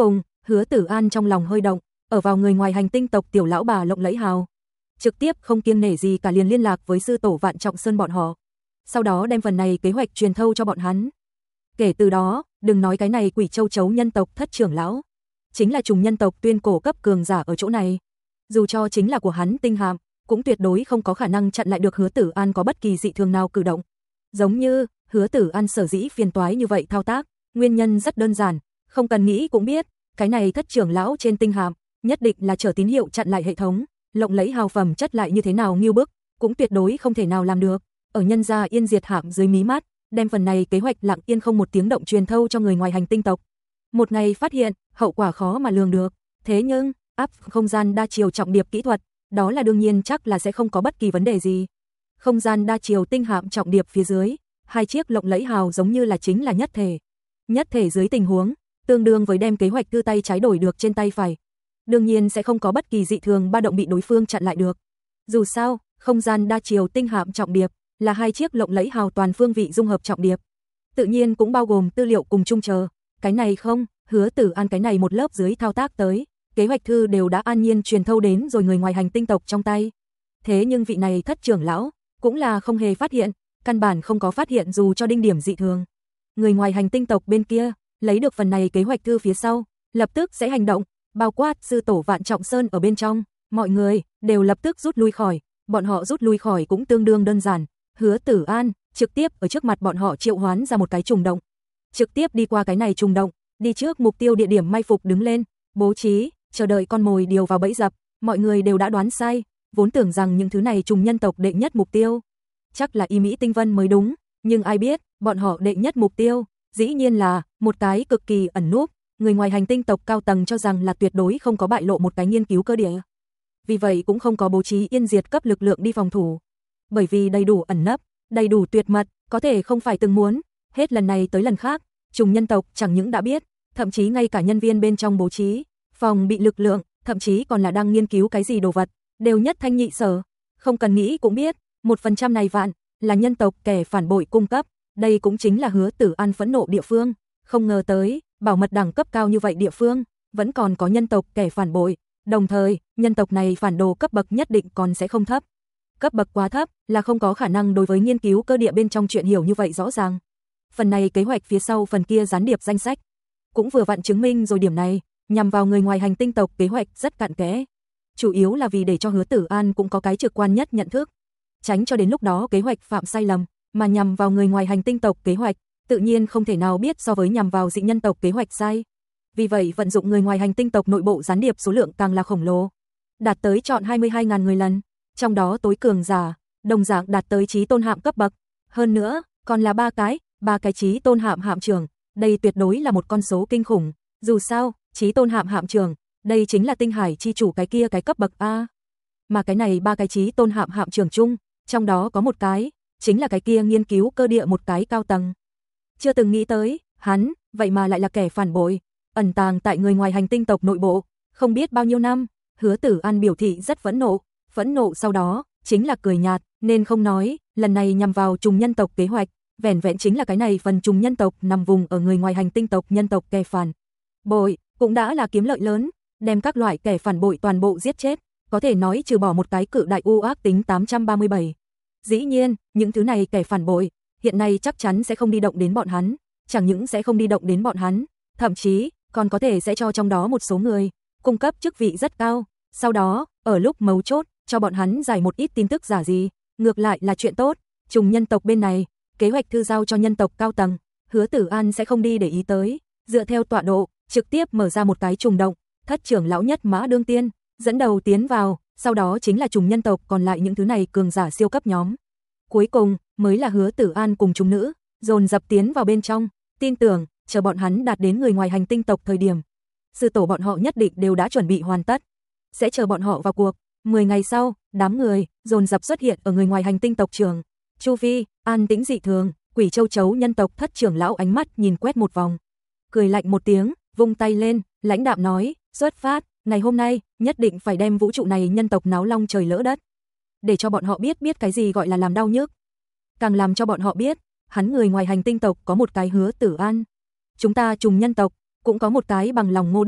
Hứa Tử An trong lòng hơi động, ở vào người ngoài hành tinh tộc tiểu lão bà lộng lẫy hào. Trực tiếp không kiêng nể gì cả liền liên lạc với sư tổ Vạn Trọng Sơn bọn họ. Sau đó đem phần này kế hoạch truyền thâu cho bọn hắn. Kể từ đó, đừng nói cái này Quỷ Châu Chấu nhân tộc thất trưởng lão, chính là trùng nhân tộc tuyên cổ cấp cường giả ở chỗ này. Dù cho chính là của hắn tinh hạm, cũng tuyệt đối không có khả năng chặn lại được Hứa Tử An có bất kỳ dị thường nào cử động. Giống như, Hứa Tử An sở dĩ phiền toái như vậy thao tác, nguyên nhân rất đơn giản, không cần nghĩ cũng biết, cái này thất trưởng lão trên tinh hạm, nhất định là trở tín hiệu chặn lại hệ thống, lộng lẫy hào phẩm chất lại như thế nào nghiêu bức, cũng tuyệt đối không thể nào làm được. Ở nhân gia Yên Diệt hạm dưới mí mắt, đem phần này kế hoạch lặng yên không một tiếng động truyền thâu cho người ngoài hành tinh tộc. Một ngày phát hiện, hậu quả khó mà lường được, thế nhưng, áp không gian đa chiều trọng điệp kỹ thuật, đó là đương nhiên chắc là sẽ không có bất kỳ vấn đề gì. Không gian đa chiều tinh hạm trọng điệp phía dưới, hai chiếc lộng lẫy hào giống như là chính là nhất thể. Nhất thể dưới tình huống, tương đương với đem kế hoạch thư tay trái đổi được trên tay phải. Đương nhiên sẽ không có bất kỳ dị thường ba động bị đối phương chặn lại được. Dù sao, không gian đa chiều tinh hạm trọng điệp là hai chiếc lộng lẫy hào toàn phương vị dung hợp trọng điệp. Tự nhiên cũng bao gồm tư liệu cùng chung chờ. Cái này không, Hứa Tử An cái này một lớp dưới thao tác tới, kế hoạch thư đều đã an nhiên truyền thâu đến rồi người ngoài hành tinh tộc trong tay. Thế nhưng vị này thất trưởng lão cũng là không hề phát hiện, căn bản không có phát hiện dù cho đinh điểm dị thường. Người ngoài hành tinh tộc bên kia, lấy được phần này kế hoạch thư phía sau, lập tức sẽ hành động, bao quát sư tổ Vạn Trọng Sơn ở bên trong, mọi người đều lập tức rút lui khỏi, bọn họ rút lui khỏi cũng tương đương đơn giản. Hứa Tử An trực tiếp ở trước mặt bọn họ triệu hoán ra một cái trùng động, trực tiếp đi qua cái này trùng động, đi trước mục tiêu địa điểm mai phục đứng lên, bố trí, chờ đợi con mồi điều vào bẫy dập. Mọi người đều đã đoán sai, vốn tưởng rằng những thứ này trùng nhân tộc đệ nhất mục tiêu chắc là Y Mỹ Tinh Vân mới đúng, nhưng ai biết, bọn họ đệ nhất mục tiêu dĩ nhiên là một cái cực kỳ ẩn núp, người ngoài hành tinh tộc cao tầng cho rằng là tuyệt đối không có bại lộ một cái nghiên cứu cơ địa. Vì vậy cũng không có bố trí Yên Diệt cấp lực lượng đi phòng thủ. Bởi vì đầy đủ ẩn nấp, đầy đủ tuyệt mật, có thể không phải từng muốn, hết lần này tới lần khác, trùng nhân tộc chẳng những đã biết, thậm chí ngay cả nhân viên bên trong bố trí, phòng bị lực lượng, thậm chí còn là đang nghiên cứu cái gì đồ vật, đều nhất thanh nhị sở. Không cần nghĩ cũng biết, một phần trăm này vạn, là nhân tộc kẻ phản bội cung cấp, đây cũng chính là Hứa Tử An phẫn nộ địa phương. Không ngờ tới, bảo mật đẳng cấp cao như vậy địa phương, vẫn còn có nhân tộc kẻ phản bội, đồng thời, nhân tộc này phản đồ cấp bậc nhất định còn sẽ không thấp. Cấp bậc quá thấp là không có khả năng đối với nghiên cứu cơ địa bên trong chuyện hiểu như vậy rõ ràng. Phần này kế hoạch phía sau phần kia gián điệp danh sách, cũng vừa vặn chứng minh rồi điểm này, nhằm vào người ngoài hành tinh tộc kế hoạch rất cặn kẽ. Chủ yếu là vì để cho Hứa Tử An cũng có cái trực quan nhất nhận thức, tránh cho đến lúc đó kế hoạch phạm sai lầm, mà nhằm vào người ngoài hành tinh tộc kế hoạch, tự nhiên không thể nào biết so với nhằm vào dị nhân tộc kế hoạch sai. Vì vậy vận dụng người ngoài hành tinh tộc nội bộ gián điệp số lượng càng là khổng lồ, đạt tới trọn hai mươi hai nghìn người lần, trong đó tối cường giả, đồng dạng đạt tới chí tôn hạm cấp bậc. Hơn nữa, còn là ba cái, ba cái chí tôn hạm hạm trưởng, đây tuyệt đối là một con số kinh khủng. Dù sao, chí tôn hạm hạm trưởng, đây chính là tinh hải chi chủ cái kia cái cấp bậc A. Mà cái này ba cái chí tôn hạm hạm trưởng chung, trong đó có một cái, chính là cái kia nghiên cứu cơ địa một cái cao tầng. Chưa từng nghĩ tới, hắn, vậy mà lại là kẻ phản bội, ẩn tàng tại người ngoài hành tinh tộc nội bộ, không biết bao nhiêu năm. Hứa Tử An biểu thị rất phẫn nộ, phẫn nộ sau đó, chính là cười nhạt, nên không nói, lần này nhằm vào trùng nhân tộc kế hoạch, vẻn vẹn chính là cái này phần trùng nhân tộc nằm vùng ở người ngoài hành tinh tộc nhân tộc kẻ phản bội, cũng đã là kiếm lợi lớn, đem các loại kẻ phản bội toàn bộ giết chết, có thể nói trừ bỏ một cái cự đại u ác tính tám trăm ba mươi bảy. Dĩ nhiên, những thứ này kẻ phản bội, hiện nay chắc chắn sẽ không đi động đến bọn hắn, chẳng những sẽ không đi động đến bọn hắn, thậm chí còn có thể sẽ cho trong đó một số người cung cấp chức vị rất cao, sau đó, ở lúc mấu chốt, cho bọn hắn giải một ít tin tức giả gì, ngược lại là chuyện tốt. Trùng nhân tộc bên này, kế hoạch thư giao cho nhân tộc cao tầng, Hứa Tử An sẽ không đi để ý tới, dựa theo tọa độ, trực tiếp mở ra một cái trùng động, thất trưởng lão nhất Mã Đương Tiên dẫn đầu tiến vào, sau đó chính là trùng nhân tộc còn lại những thứ này cường giả siêu cấp nhóm. Cuối cùng, mới là Hứa Tử An cùng chúng nữ, dồn dập tiến vào bên trong, tin tưởng, chờ bọn hắn đạt đến người ngoài hành tinh tộc thời điểm, sư tổ bọn họ nhất định đều đã chuẩn bị hoàn tất, sẽ chờ bọn họ vào cuộc. Mười ngày sau, đám người dồn dập xuất hiện ở người ngoài hành tinh tộc trường. Chu vi an tĩnh dị thường, Quỷ Châu Chấu nhân tộc thất trưởng lão ánh mắt nhìn quét một vòng, cười lạnh một tiếng, vung tay lên, lãnh đạm nói, xuất phát, ngày hôm nay nhất định phải đem vũ trụ này nhân tộc náo long trời lỡ đất, để cho bọn họ biết biết cái gì gọi là làm đau nhức, càng làm cho bọn họ biết, hắn người ngoài hành tinh tộc có một cái Hứa Tử An, chúng ta trùng nhân tộc cũng có một cái bằng lòng Ngô Đức,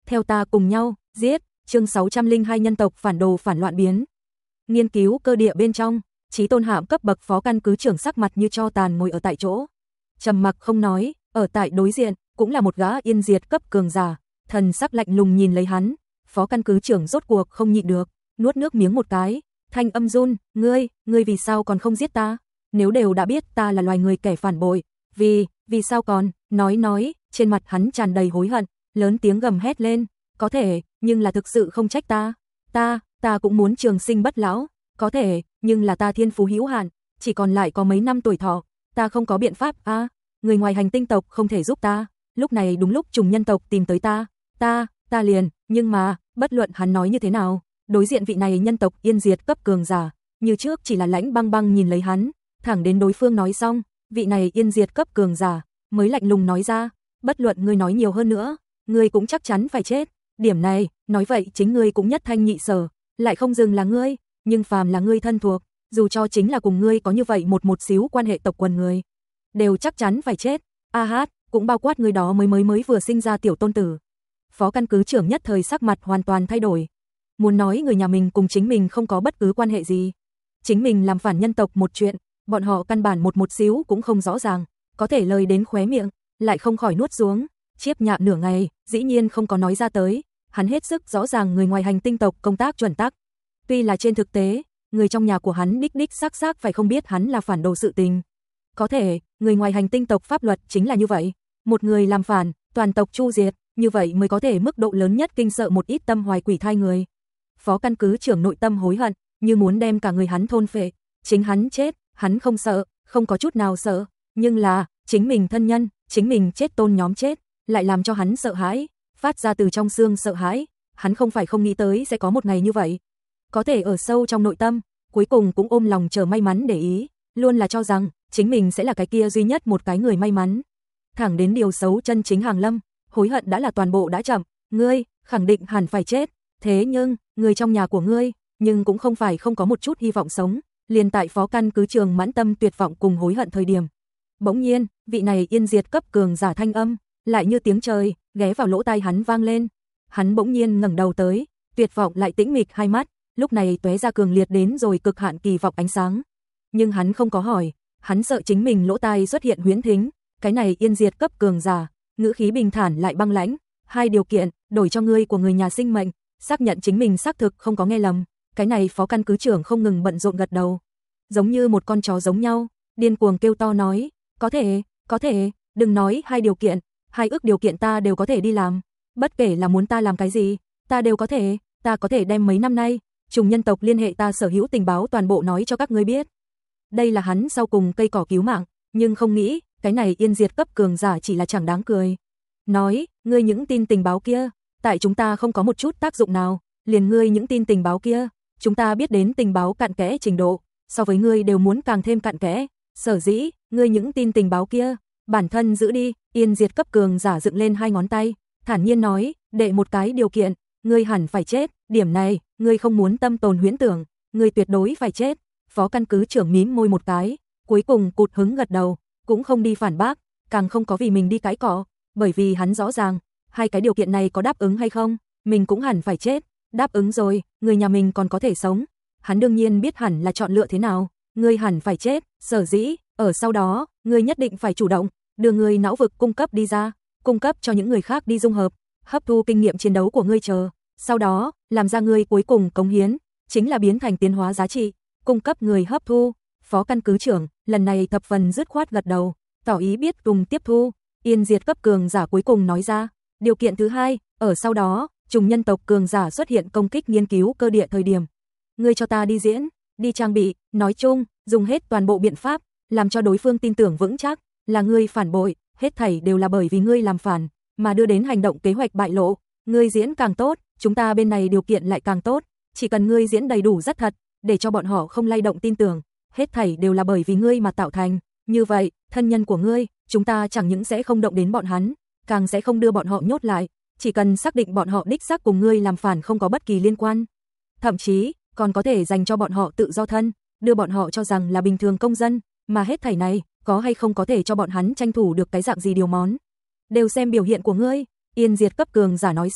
theo ta cùng nhau, giết, chương sáu trăm lẻ hai nhân tộc phản đồ phản loạn biến. Nghiên cứu cơ địa bên trong, Chí Tôn hạm cấp bậc phó căn cứ trưởng sắc mặt như tro tàn ngồi ở tại chỗ. Trầm mặc không nói, ở tại đối diện, cũng là một gã yên diệt cấp cường giả, thần sắc lạnh lùng nhìn lấy hắn, phó căn cứ trưởng rốt cuộc không nhịn được, nuốt nước miếng một cái, thanh âm run, ngươi, ngươi vì sao còn không giết ta? Nếu đều đã biết ta là loài người kẻ phản bội, vì, vì sao còn, nói nói, trên mặt hắn tràn đầy hối hận, lớn tiếng gầm hét lên, có thể, nhưng là thực sự không trách ta, ta, ta cũng muốn trường sinh bất lão, có thể, nhưng là ta thiên phú hữu hạn, chỉ còn lại có mấy năm tuổi thọ, ta không có biện pháp a, à, người ngoài hành tinh tộc không thể giúp ta, lúc này đúng lúc trùng nhân tộc tìm tới ta, ta, ta liền, nhưng mà, bất luận hắn nói như thế nào, đối diện vị này nhân tộc yên diệt cấp cường giả, như trước chỉ là lãnh băng băng nhìn lấy hắn, thẳng đến đối phương nói xong, vị này yên diệt cấp cường giả, mới lạnh lùng nói ra, bất luận ngươi nói nhiều hơn nữa, ngươi cũng chắc chắn phải chết, điểm này, nói vậy chính ngươi cũng nhất thanh nhị sở, lại không dừng là ngươi, nhưng phàm là ngươi thân thuộc, dù cho chính là cùng ngươi có như vậy một một xíu quan hệ tộc quần người, đều chắc chắn phải chết, a hát, cũng bao quát người đó mới mới mới vừa sinh ra tiểu tôn tử. Phó căn cứ trưởng nhất thời sắc mặt hoàn toàn thay đổi, muốn nói người nhà mình cùng chính mình không có bất cứ quan hệ gì, chính mình làm phản nhân tộc một chuyện, bọn họ căn bản một một xíu cũng không rõ ràng, có thể lời đến khóe miệng, lại không khỏi nuốt xuống, chiếp nhạ nửa ngày, dĩ nhiên không có nói ra tới, hắn hết sức rõ ràng người ngoài hành tinh tộc công tác chuẩn tắc. Tuy là trên thực tế, người trong nhà của hắn đích đích xác xác phải không biết hắn là phản đồ sự tình. Có thể, người ngoài hành tinh tộc pháp luật chính là như vậy, một người làm phản, toàn tộc chu diệt, như vậy mới có thể mức độ lớn nhất kinh sợ một ít tâm hoài quỷ thai người. Phó căn cứ trưởng nội tâm hối hận, như muốn đem cả người hắn thôn phệ, chính hắn chết, hắn không sợ, không có chút nào sợ, nhưng là, chính mình thân nhân, chính mình chết tôn nhóm chết, lại làm cho hắn sợ hãi, phát ra từ trong xương sợ hãi, hắn không phải không nghĩ tới sẽ có một ngày như vậy. Có thể ở sâu trong nội tâm, cuối cùng cũng ôm lòng chờ may mắn để ý, luôn là cho rằng, chính mình sẽ là cái kia duy nhất một cái người may mắn. Thẳng đến điều xấu chân chính hàng lâm, hối hận đã là toàn bộ đã chậm, ngươi, khẳng định hẳn phải chết, thế nhưng, người trong nhà của ngươi, nhưng cũng không phải không có một chút hy vọng sống, liền tại phó căn cứ trường mãn tâm tuyệt vọng cùng hối hận thời điểm. Bỗng nhiên, vị này yên diệt cấp cường giả thanh âm, lại như tiếng trời, ghé vào lỗ tai hắn vang lên. Hắn bỗng nhiên ngẩng đầu tới, tuyệt vọng lại tĩnh mịch hai mắt, lúc này tóe ra cường liệt đến rồi cực hạn kỳ vọng ánh sáng. Nhưng hắn không có hỏi, hắn sợ chính mình lỗ tai xuất hiện huyễn thính, cái này yên diệt cấp cường giả, ngữ khí bình thản lại băng lãnh, hai điều kiện, đổi cho ngươi của người nhà sinh mệnh, xác nhận chính mình xác thực không có nghe lầm. Cái này phó căn cứ trưởng không ngừng bận rộn gật đầu, giống như một con chó giống nhau, điên cuồng kêu to nói, có thể, có thể, đừng nói hai điều kiện, hai ước điều kiện ta đều có thể đi làm, bất kể là muốn ta làm cái gì, ta đều có thể, ta có thể đem mấy năm nay, trùng nhân tộc liên hệ ta sở hữu tình báo toàn bộ nói cho các ngươi biết. Đây là hắn sau cùng cây cỏ cứu mạng, nhưng không nghĩ, cái này yên diệt cấp cường giả chỉ là chẳng đáng cười. Nói, ngươi những tin tình báo kia, tại chúng ta không có một chút tác dụng nào, liền ngươi những tin tình báo kia, chúng ta biết đến tình báo cặn kẽ trình độ, so với ngươi đều muốn càng thêm cặn kẽ, sở dĩ, ngươi những tin tình báo kia, bản thân giữ đi, yên diệt cấp cường giả dựng lên hai ngón tay, thản nhiên nói, đệ một cái điều kiện, ngươi hẳn phải chết, điểm này, ngươi không muốn tâm tồn huyễn tưởng, ngươi tuyệt đối phải chết. Phó căn cứ trưởng mím môi một cái, cuối cùng cụt hứng gật đầu, cũng không đi phản bác, càng không có vì mình đi cãi cọ, bởi vì hắn rõ ràng, hai cái điều kiện này có đáp ứng hay không, mình cũng hẳn phải chết, đáp ứng rồi, người nhà mình còn có thể sống. Hắn đương nhiên biết hẳn là chọn lựa thế nào, ngươi hẳn phải chết, sở dĩ, ở sau đó, ngươi nhất định phải chủ động, đưa ngươi não vực cung cấp đi ra, cung cấp cho những người khác đi dung hợp, hấp thu kinh nghiệm chiến đấu của ngươi chờ, sau đó, làm ra ngươi cuối cùng cống hiến, chính là biến thành tiến hóa giá trị, cung cấp người hấp thu. Phó căn cứ trưởng, lần này thập phần dứt khoát gật đầu, tỏ ý biết cùng tiếp thu, yên diệt cấp cường giả cuối cùng nói ra, điều kiện thứ hai, ở sau đó, trùng nhân tộc cường giả xuất hiện công kích nghiên cứu cơ địa thời điểm. Ngươi cho ta đi diễn, đi trang bị, nói chung, dùng hết toàn bộ biện pháp, làm cho đối phương tin tưởng vững chắc, là ngươi phản bội, hết thảy đều là bởi vì ngươi làm phản, mà đưa đến hành động kế hoạch bại lộ, ngươi diễn càng tốt, chúng ta bên này điều kiện lại càng tốt, chỉ cần ngươi diễn đầy đủ rất thật, để cho bọn họ không lay động tin tưởng, hết thảy đều là bởi vì ngươi mà tạo thành, như vậy, thân nhân của ngươi, chúng ta chẳng những sẽ không động đến bọn hắn, càng sẽ không đưa bọn họ nhốt lại, chỉ cần xác định bọn họ đích xác cùng ngươi làm phản không có bất kỳ liên quan, thậm chí còn có thể dành cho bọn họ tự do thân, đưa bọn họ cho rằng là bình thường công dân, mà hết thảy này, có hay không có thể cho bọn hắn tranh thủ được cái dạng gì điều món, đều xem biểu hiện của ngươi. Yên diệt cấp cường giả nói xong,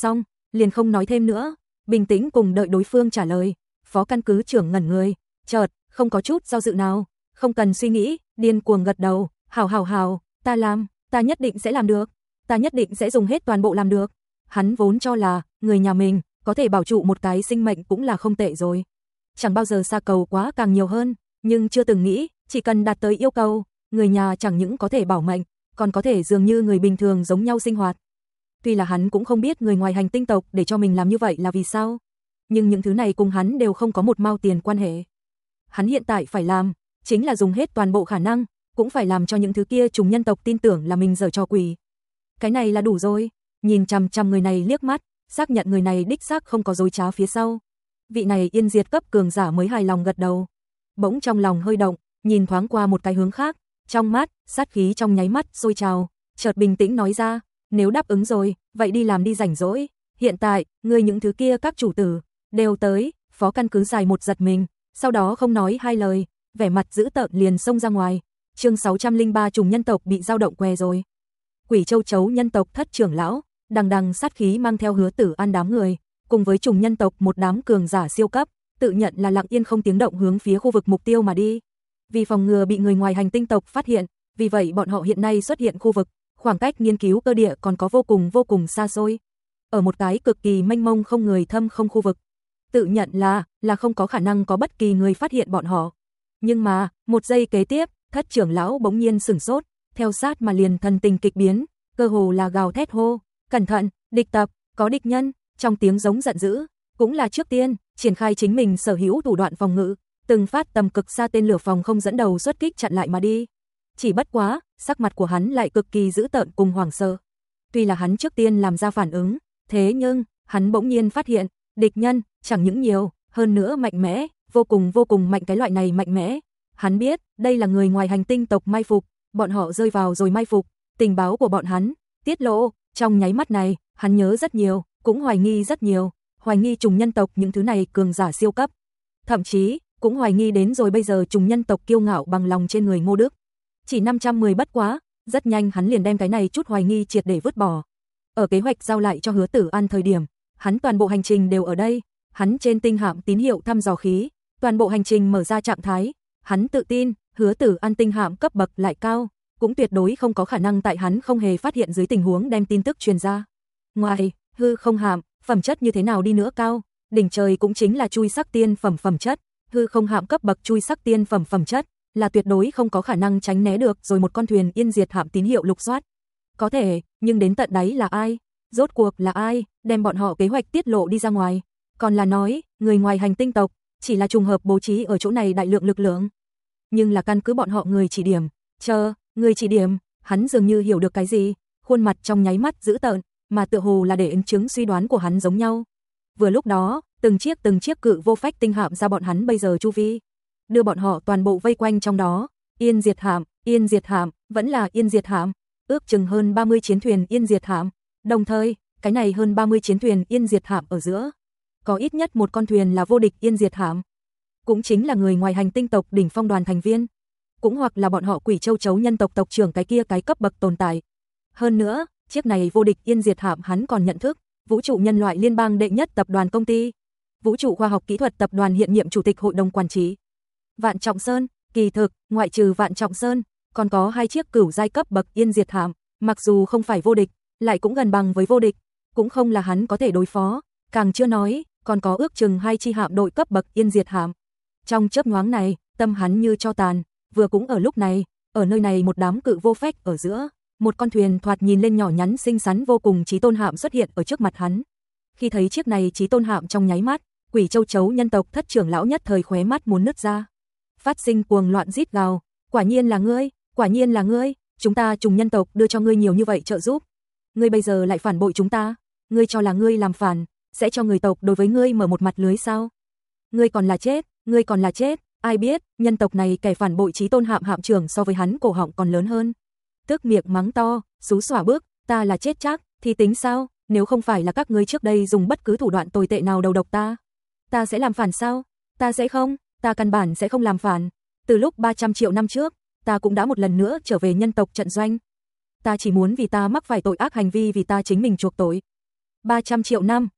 liền không nói thêm nữa, bình tĩnh cùng đợi đối phương trả lời. Phó căn cứ trưởng ngẩn người, chợt không có chút do dự nào, không cần suy nghĩ, điên cuồng gật đầu, hào hào hào, ta làm, ta nhất định sẽ làm được, ta nhất định sẽ dùng hết toàn bộ làm được. Hắn vốn cho là, người nhà mình, có thể bảo trụ một cái sinh mệnh cũng là không tệ rồi. Chẳng bao giờ xa cầu quá càng nhiều hơn, nhưng chưa từng nghĩ, chỉ cần đạt tới yêu cầu, người nhà chẳng những có thể bảo mệnh, còn có thể dường như người bình thường giống nhau sinh hoạt. Tuy là hắn cũng không biết người ngoài hành tinh tộc để cho mình làm như vậy là vì sao, nhưng những thứ này cùng hắn đều không có một mao tiền quan hệ. Hắn hiện tại phải làm, chính là dùng hết toàn bộ khả năng, cũng phải làm cho những thứ kia trùng nhân tộc tin tưởng là mình giở trò quỷ. Cái này là đủ rồi, nhìn chằm chằm người này liếc mắt, xác nhận người này đích xác không có dối trá phía sau. Vị này yên diệt cấp cường giả mới hài lòng gật đầu. Bỗng trong lòng hơi động, nhìn thoáng qua một cái hướng khác, trong mắt, sát khí trong nháy mắt sôi trào, chợt bình tĩnh nói ra, nếu đáp ứng rồi, vậy đi làm đi rảnh rỗi. Hiện tại, người những thứ kia các chủ tử đều tới. Phó căn cứ dài một giật mình, sau đó không nói hai lời, vẻ mặt dữ tợn liền xông ra ngoài. Chương sáu trăm lẻ ba trùng nhân tộc bị dao động què rồi. Quỷ Châu Chấu nhân tộc thất trưởng lão, đằng đằng sát khí mang theo Hứa Tử An đám người, cùng với trùng nhân tộc một đám cường giả siêu cấp, tự nhận là lặng yên không tiếng động hướng phía khu vực mục tiêu mà đi. Vì phòng ngừa bị người ngoài hành tinh tộc phát hiện, vì vậy bọn họ hiện nay xuất hiện khu vực, khoảng cách nghiên cứu cơ địa còn có vô cùng vô cùng xa xôi. Ở một cái cực kỳ mênh mông không người thâm không khu vực. Tự nhận là, là không có khả năng có bất kỳ người phát hiện bọn họ. Nhưng mà, một giây kế tiếp, thất trưởng lão bỗng nhiên sửng sốt, theo sát mà liền thần tình kịch biến, cơ hồ là gào thét hô, cẩn thận, địch tập, có địch nhân, trong tiếng giống giận dữ, cũng là trước tiên, triển khai chính mình sở hữu thủ đoạn phòng ngự, từng phát tầm cực xa tên lửa phòng không dẫn đầu xuất kích chặn lại mà đi. Chỉ bất quá, sắc mặt của hắn lại cực kỳ dữ tợn cùng hoảng sợ. Tuy là hắn trước tiên làm ra phản ứng, thế nhưng, hắn bỗng nhiên phát hiện, địch nhân, chẳng những nhiều, hơn nữa mạnh mẽ, vô cùng vô cùng mạnh cái loại này mạnh mẽ. Hắn biết, đây là người ngoài hành tinh tộc mai phục, bọn họ rơi vào rồi mai phục, tình báo của bọn hắn, tiết lộ, trong nháy mắt này, hắn nhớ rất nhiều, cũng hoài nghi rất nhiều, hoài nghi trùng nhân tộc những thứ này cường giả siêu cấp. Thậm chí, cũng hoài nghi đến rồi bây giờ trùng nhân tộc kiêu ngạo bằng lòng trên người Ngô Đức. Chỉ năm trăm mười bất quá, rất nhanh hắn liền đem cái này chút hoài nghi triệt để vứt bỏ. Ở kế hoạch giao lại cho Hứa Tử An thời điểm, hắn toàn bộ hành trình đều ở đây, hắn trên tinh hạm tín hiệu thăm dò khí, toàn bộ hành trình mở ra trạng thái, hắn tự tin, Hứa Tử An tinh hạm cấp bậc lại cao, cũng tuyệt đối không có khả năng tại hắn không hề phát hiện dưới tình huống đem tin tức truyền ra. Ngoài hư không hạm, phẩm chất như thế nào đi nữa cao, đỉnh trời cũng chính là chui sắc tiên phẩm phẩm chất, hư không hạm cấp bậc chui sắc tiên phẩm phẩm chất, là tuyệt đối không có khả năng tránh né được rồi một con thuyền yên diệt hạm tín hiệu lục soát. Có thể, nhưng đến tận đáy là ai? Rốt cuộc là ai đem bọn họ kế hoạch tiết lộ đi ra ngoài? Còn là nói, người ngoài hành tinh tộc chỉ là trùng hợp bố trí ở chỗ này đại lượng lực lượng, nhưng là căn cứ bọn họ người chỉ điểm. Chờ, người chỉ điểm, hắn dường như hiểu được cái gì, khuôn mặt trong nháy mắt dữ tợn, mà tựa hồ là để ứng chứng suy đoán của hắn giống nhau. Vừa lúc đó, từng chiếc từng chiếc cự vô phách tinh hạm ra bọn hắn bây giờ chu vi, đưa bọn họ toàn bộ vây quanh trong đó. Yên diệt hạm, yên diệt hạm, vẫn là yên diệt hạm, ước chừng hơn ba mươi chiến thuyền yên diệt hạm. Đồng thời, cái này hơn ba mươi chiến thuyền yên diệt hạm ở giữa, có ít nhất một con thuyền là vô địch yên diệt hạm, cũng chính là người ngoài hành tinh tộc đỉnh phong đoàn thành viên, cũng hoặc là bọn họ Quỷ Châu Chấu nhân tộc tộc trưởng cái kia cái cấp bậc tồn tại. Hơn nữa, chiếc này vô địch yên diệt hạm hắn còn nhận thức, Vũ trụ nhân loại liên bang đệ nhất tập đoàn công ty, Vũ trụ khoa học kỹ thuật tập đoàn hiện nhiệm chủ tịch hội đồng quản trị. Vạn Trọng Sơn, kỳ thực, ngoại trừ Vạn Trọng Sơn, còn có hai chiếc cửu giai cấp bậc yên diệt hạm, mặc dù không phải vô địch, lại cũng gần bằng với vô địch, cũng không là hắn có thể đối phó, càng chưa nói, còn có ước chừng hai chi hạm đội cấp bậc yên diệt hạm. Trong chớp nhoáng này, tâm hắn như tro tàn, vừa cũng ở lúc này, ở nơi này một đám cự vô phách ở giữa, một con thuyền thoạt nhìn lên nhỏ nhắn xinh xắn vô cùng chí tôn hạm xuất hiện ở trước mặt hắn. Khi thấy chiếc này chí tôn hạm trong nháy mắt, Quỷ Châu Chấu nhân tộc thất trưởng lão nhất thời khóe mắt muốn nứt ra, phát sinh cuồng loạn rít gào, quả nhiên là ngươi, quả nhiên là ngươi, chúng ta trùng nhân tộc đưa cho ngươi nhiều như vậy trợ giúp, ngươi bây giờ lại phản bội chúng ta, ngươi cho là ngươi làm phản sẽ cho người tộc đối với ngươi mở một mặt lưới sao? Ngươi còn là chết, ngươi còn là chết, ai biết, nhân tộc này kẻ phản bội chí tôn hạm hạm trưởng so với hắn cổ họng còn lớn hơn. Tức miệng mắng to, xú xỏa bước, ta là chết chắc, thì tính sao, nếu không phải là các ngươi trước đây dùng bất cứ thủ đoạn tồi tệ nào đầu độc ta, ta sẽ làm phản sao? Ta sẽ không, ta căn bản sẽ không làm phản. Từ lúc ba trăm triệu năm trước, ta cũng đã một lần nữa trở về nhân tộc trận doanh. Ta chỉ muốn vì ta mắc phải tội ác hành vi vì ta chính mình chuộc tội. ba trăm triệu năm,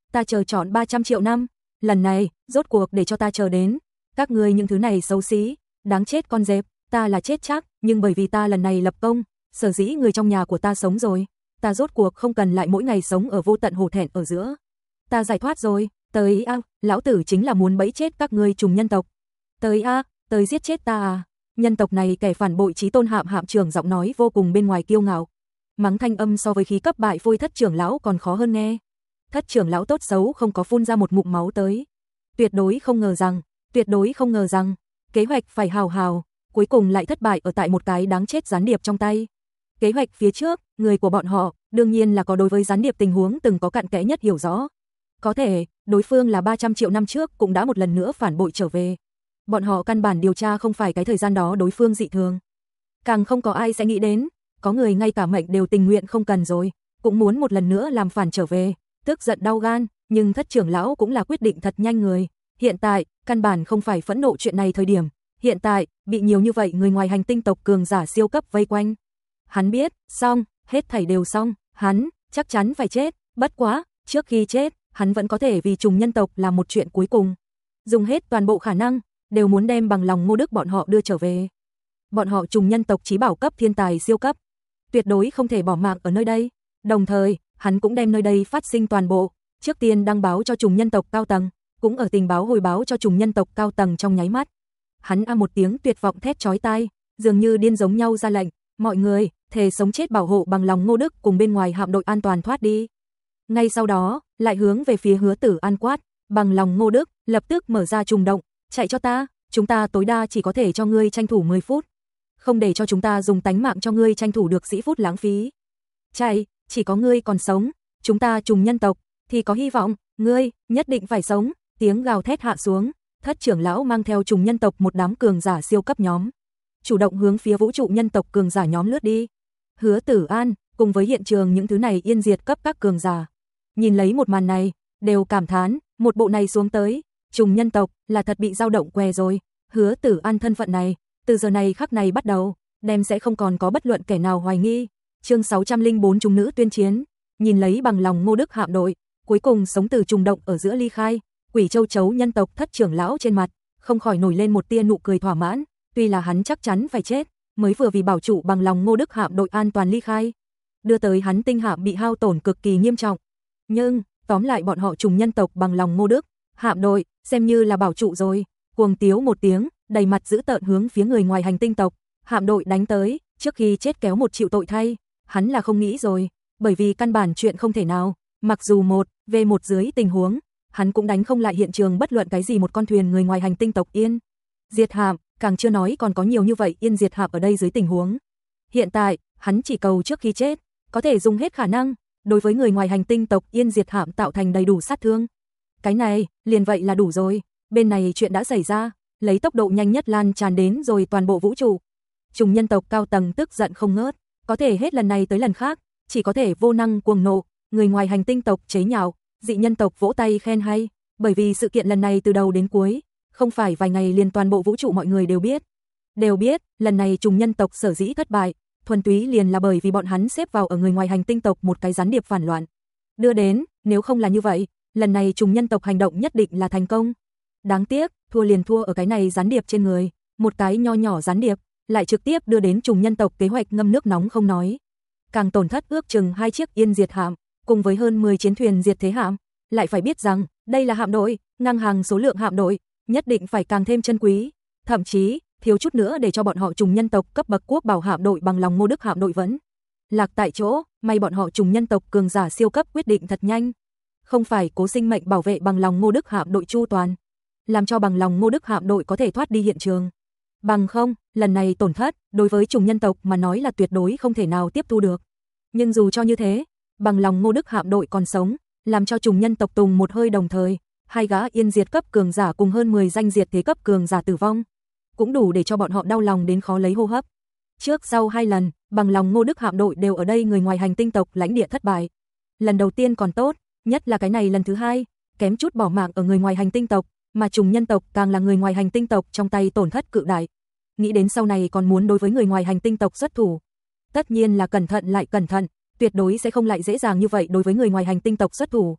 ta chờ trọn ba trăm triệu năm, lần này, rốt cuộc để cho ta chờ đến. Các ngươi những thứ này xấu xí, đáng chết con dẹp, ta là chết chắc, nhưng bởi vì ta lần này lập công, sở dĩ người trong nhà của ta sống rồi, ta rốt cuộc không cần lại mỗi ngày sống ở vô tận hổ thẹn ở giữa. Ta giải thoát rồi, tới a, lão tử chính là muốn bẫy chết các ngươi trùng nhân tộc. Tới a, tới giết chết ta à. Nhân tộc này kẻ phản bội chí tôn Hạm Hạm trưởng giọng nói vô cùng bên ngoài kiêu ngạo. Mắng thanh âm so với khí cấp bại phôi thất trưởng lão còn khó hơn nghe. Thất trưởng lão tốt xấu không có phun ra một ngụm máu tới. Tuyệt đối không ngờ rằng, tuyệt đối không ngờ rằng, kế hoạch phải hào hào, cuối cùng lại thất bại ở tại một cái đáng chết gián điệp trong tay. Kế hoạch phía trước, người của bọn họ, đương nhiên là có đối với gián điệp tình huống từng có cặn kẽ nhất hiểu rõ. Có thể, đối phương là ba trăm triệu năm trước cũng đã một lần nữa phản bội trở về. Bọn họ căn bản điều tra không phải cái thời gian đó đối phương dị thường. Càng không có ai sẽ nghĩ đến, có người ngay cả mệnh đều tình nguyện không cần rồi, cũng muốn một lần nữa làm phản trở về, tức giận đau gan, nhưng thất trưởng lão cũng là quyết định thật nhanh người. Hiện tại, căn bản không phải phẫn nộ chuyện này thời điểm, hiện tại, bị nhiều như vậy người ngoài hành tinh tộc cường giả siêu cấp vây quanh. Hắn biết, xong, hết thảy đều xong, hắn, chắc chắn phải chết, bất quá, trước khi chết, hắn vẫn có thể vì trùng nhân tộc làm một chuyện cuối cùng. Dùng hết toàn bộ khả năng, đều muốn đem bằng lòng Ngô Đức bọn họ đưa trở về. Bọn họ trùng nhân tộc chí bảo cấp thiên tài siêu cấp, tuyệt đối không thể bỏ mạng ở nơi đây. Đồng thời, hắn cũng đem nơi đây phát sinh toàn bộ, trước tiên đăng báo cho trùng nhân tộc cao tầng, cũng ở tình báo hồi báo cho trùng nhân tộc cao tầng trong nháy mắt. Hắn a một tiếng tuyệt vọng thét chói tai, dường như điên giống nhau ra lệnh, mọi người, thề sống chết bảo hộ bằng lòng Ngô Đức cùng bên ngoài hạm đội an toàn thoát đi. Ngay sau đó, lại hướng về phía Hứa Tử An quát, bằng lòng Ngô Đức, lập tức mở ra trùng động, chạy cho ta, chúng ta tối đa chỉ có thể cho ngươi tranh thủ mười phút. Không để cho chúng ta dùng tánh mạng cho ngươi tranh thủ được sĩ phút lãng phí. Chạy, chỉ có ngươi còn sống, chúng ta trùng nhân tộc, thì có hy vọng, ngươi, nhất định phải sống, tiếng gào thét hạ xuống, thất trưởng lão mang theo trùng nhân tộc một đám cường giả siêu cấp nhóm. Chủ động hướng phía vũ trụ nhân tộc cường giả nhóm lướt đi. Hứa Tử An, cùng với hiện trường những thứ này yên diệt cấp các cường giả. Nhìn lấy một màn này, đều cảm thán, một bộ này xuống tới, trùng nhân tộc là thật bị dao động què rồi. Hứa Tử An thân phận này, từ giờ này khắc này bắt đầu, đem sẽ không còn có bất luận kẻ nào hoài nghi. Chương sáu trăm lẻ bốn trùng nữ tuyên chiến, nhìn lấy bằng lòng Ngô Đức hạm đội, cuối cùng sống từ trùng động ở giữa ly khai, Quỷ Châu Chấu nhân tộc thất trưởng lão trên mặt, không khỏi nổi lên một tia nụ cười thỏa mãn, tuy là hắn chắc chắn phải chết, mới vừa vì bảo trụ bằng lòng Ngô Đức hạm đội an toàn ly khai, đưa tới hắn tinh hạm bị hao tổn cực kỳ nghiêm trọng. Nhưng, tóm lại bọn họ trùng nhân tộc bằng lòng Ngô Đức, hạm đội, xem như là bảo trụ rồi. Cuồng tiếu một tiếng, đầy mặt dữ tợn hướng phía người ngoài hành tinh tộc, hạm đội đánh tới, trước khi chết kéo một chịu tội thay, hắn là không nghĩ rồi, bởi vì căn bản chuyện không thể nào, mặc dù một về một dưới tình huống, hắn cũng đánh không lại hiện trường bất luận cái gì một con thuyền người ngoài hành tinh tộc yên diệt hạm, càng chưa nói còn có nhiều như vậy yên diệt hạm ở đây dưới tình huống. Hiện tại, hắn chỉ cầu trước khi chết, có thể dùng hết khả năng, đối với người ngoài hành tinh tộc yên diệt hạm tạo thành đầy đủ sát thương. Cái này, liền vậy là đủ rồi, bên này chuyện đã xảy ra, lấy tốc độ nhanh nhất lan tràn đến rồi toàn bộ vũ trụ. Trùng nhân tộc cao tầng tức giận không ngớt, có thể hết lần này tới lần khác, chỉ có thể vô năng cuồng nộ, người ngoài hành tinh tộc chế nhạo, dị nhân tộc vỗ tay khen hay, bởi vì sự kiện lần này từ đầu đến cuối, không phải vài ngày liền toàn bộ vũ trụ mọi người đều biết. Đều biết, lần này trùng nhân tộc sở dĩ thất bại, thuần túy liền là bởi vì bọn hắn xếp vào ở người ngoài hành tinh tộc một cái gián điệp phản loạn. Đưa đến, nếu không là như vậy, lần này trùng nhân tộc hành động nhất định là thành công. Đáng tiếc, thua liền thua ở cái này gián điệp trên người, một cái nho nhỏ gián điệp, lại trực tiếp đưa đến trùng nhân tộc kế hoạch ngâm nước nóng không nói. Càng tổn thất ước chừng hai chiếc yên diệt hạm, cùng với hơn mười chiến thuyền diệt thế hạm, lại phải biết rằng, đây là hạm đội, ngang hàng số lượng hạm đội, nhất định phải càng thêm chân quý, thậm chí, thiếu chút nữa để cho bọn họ trùng nhân tộc cấp bậc quốc bảo hạm đội bằng lòng Ngô Đức hạm đội vẫn lạc tại chỗ, may bọn họ trùng nhân tộc cường giả siêu cấp quyết định thật nhanh, không phải cố sinh mệnh bảo vệ bằng lòng Ngô Đức hạm đội chu toàn, làm cho bằng lòng Ngô Đức hạm đội có thể thoát đi hiện trường. Bằng không, lần này tổn thất, đối với trùng nhân tộc mà nói là tuyệt đối không thể nào tiếp thu được. Nhưng dù cho như thế, bằng lòng Ngô Đức hạm đội còn sống, làm cho trùng nhân tộc tùng một hơi đồng thời, hai gã yên diệt cấp cường giả cùng hơn mười danh diệt thế cấp cường giả tử vong, cũng đủ để cho bọn họ đau lòng đến khó lấy hô hấp. Trước sau hai lần, bằng lòng Ngô Đức hạm đội đều ở đây người ngoài hành tinh tộc lãnh địa thất bại. Lần đầu tiên còn tốt, nhất là cái này lần thứ hai, kém chút bỏ mạng ở người ngoài hành tinh tộc, mà trùng nhân tộc càng là người ngoài hành tinh tộc trong tay tổn thất cự đại. Nghĩ đến sau này còn muốn đối với người ngoài hành tinh tộc xuất thủ, tất nhiên là cẩn thận lại cẩn thận, tuyệt đối sẽ không lại dễ dàng như vậy đối với người ngoài hành tinh tộc xuất thủ.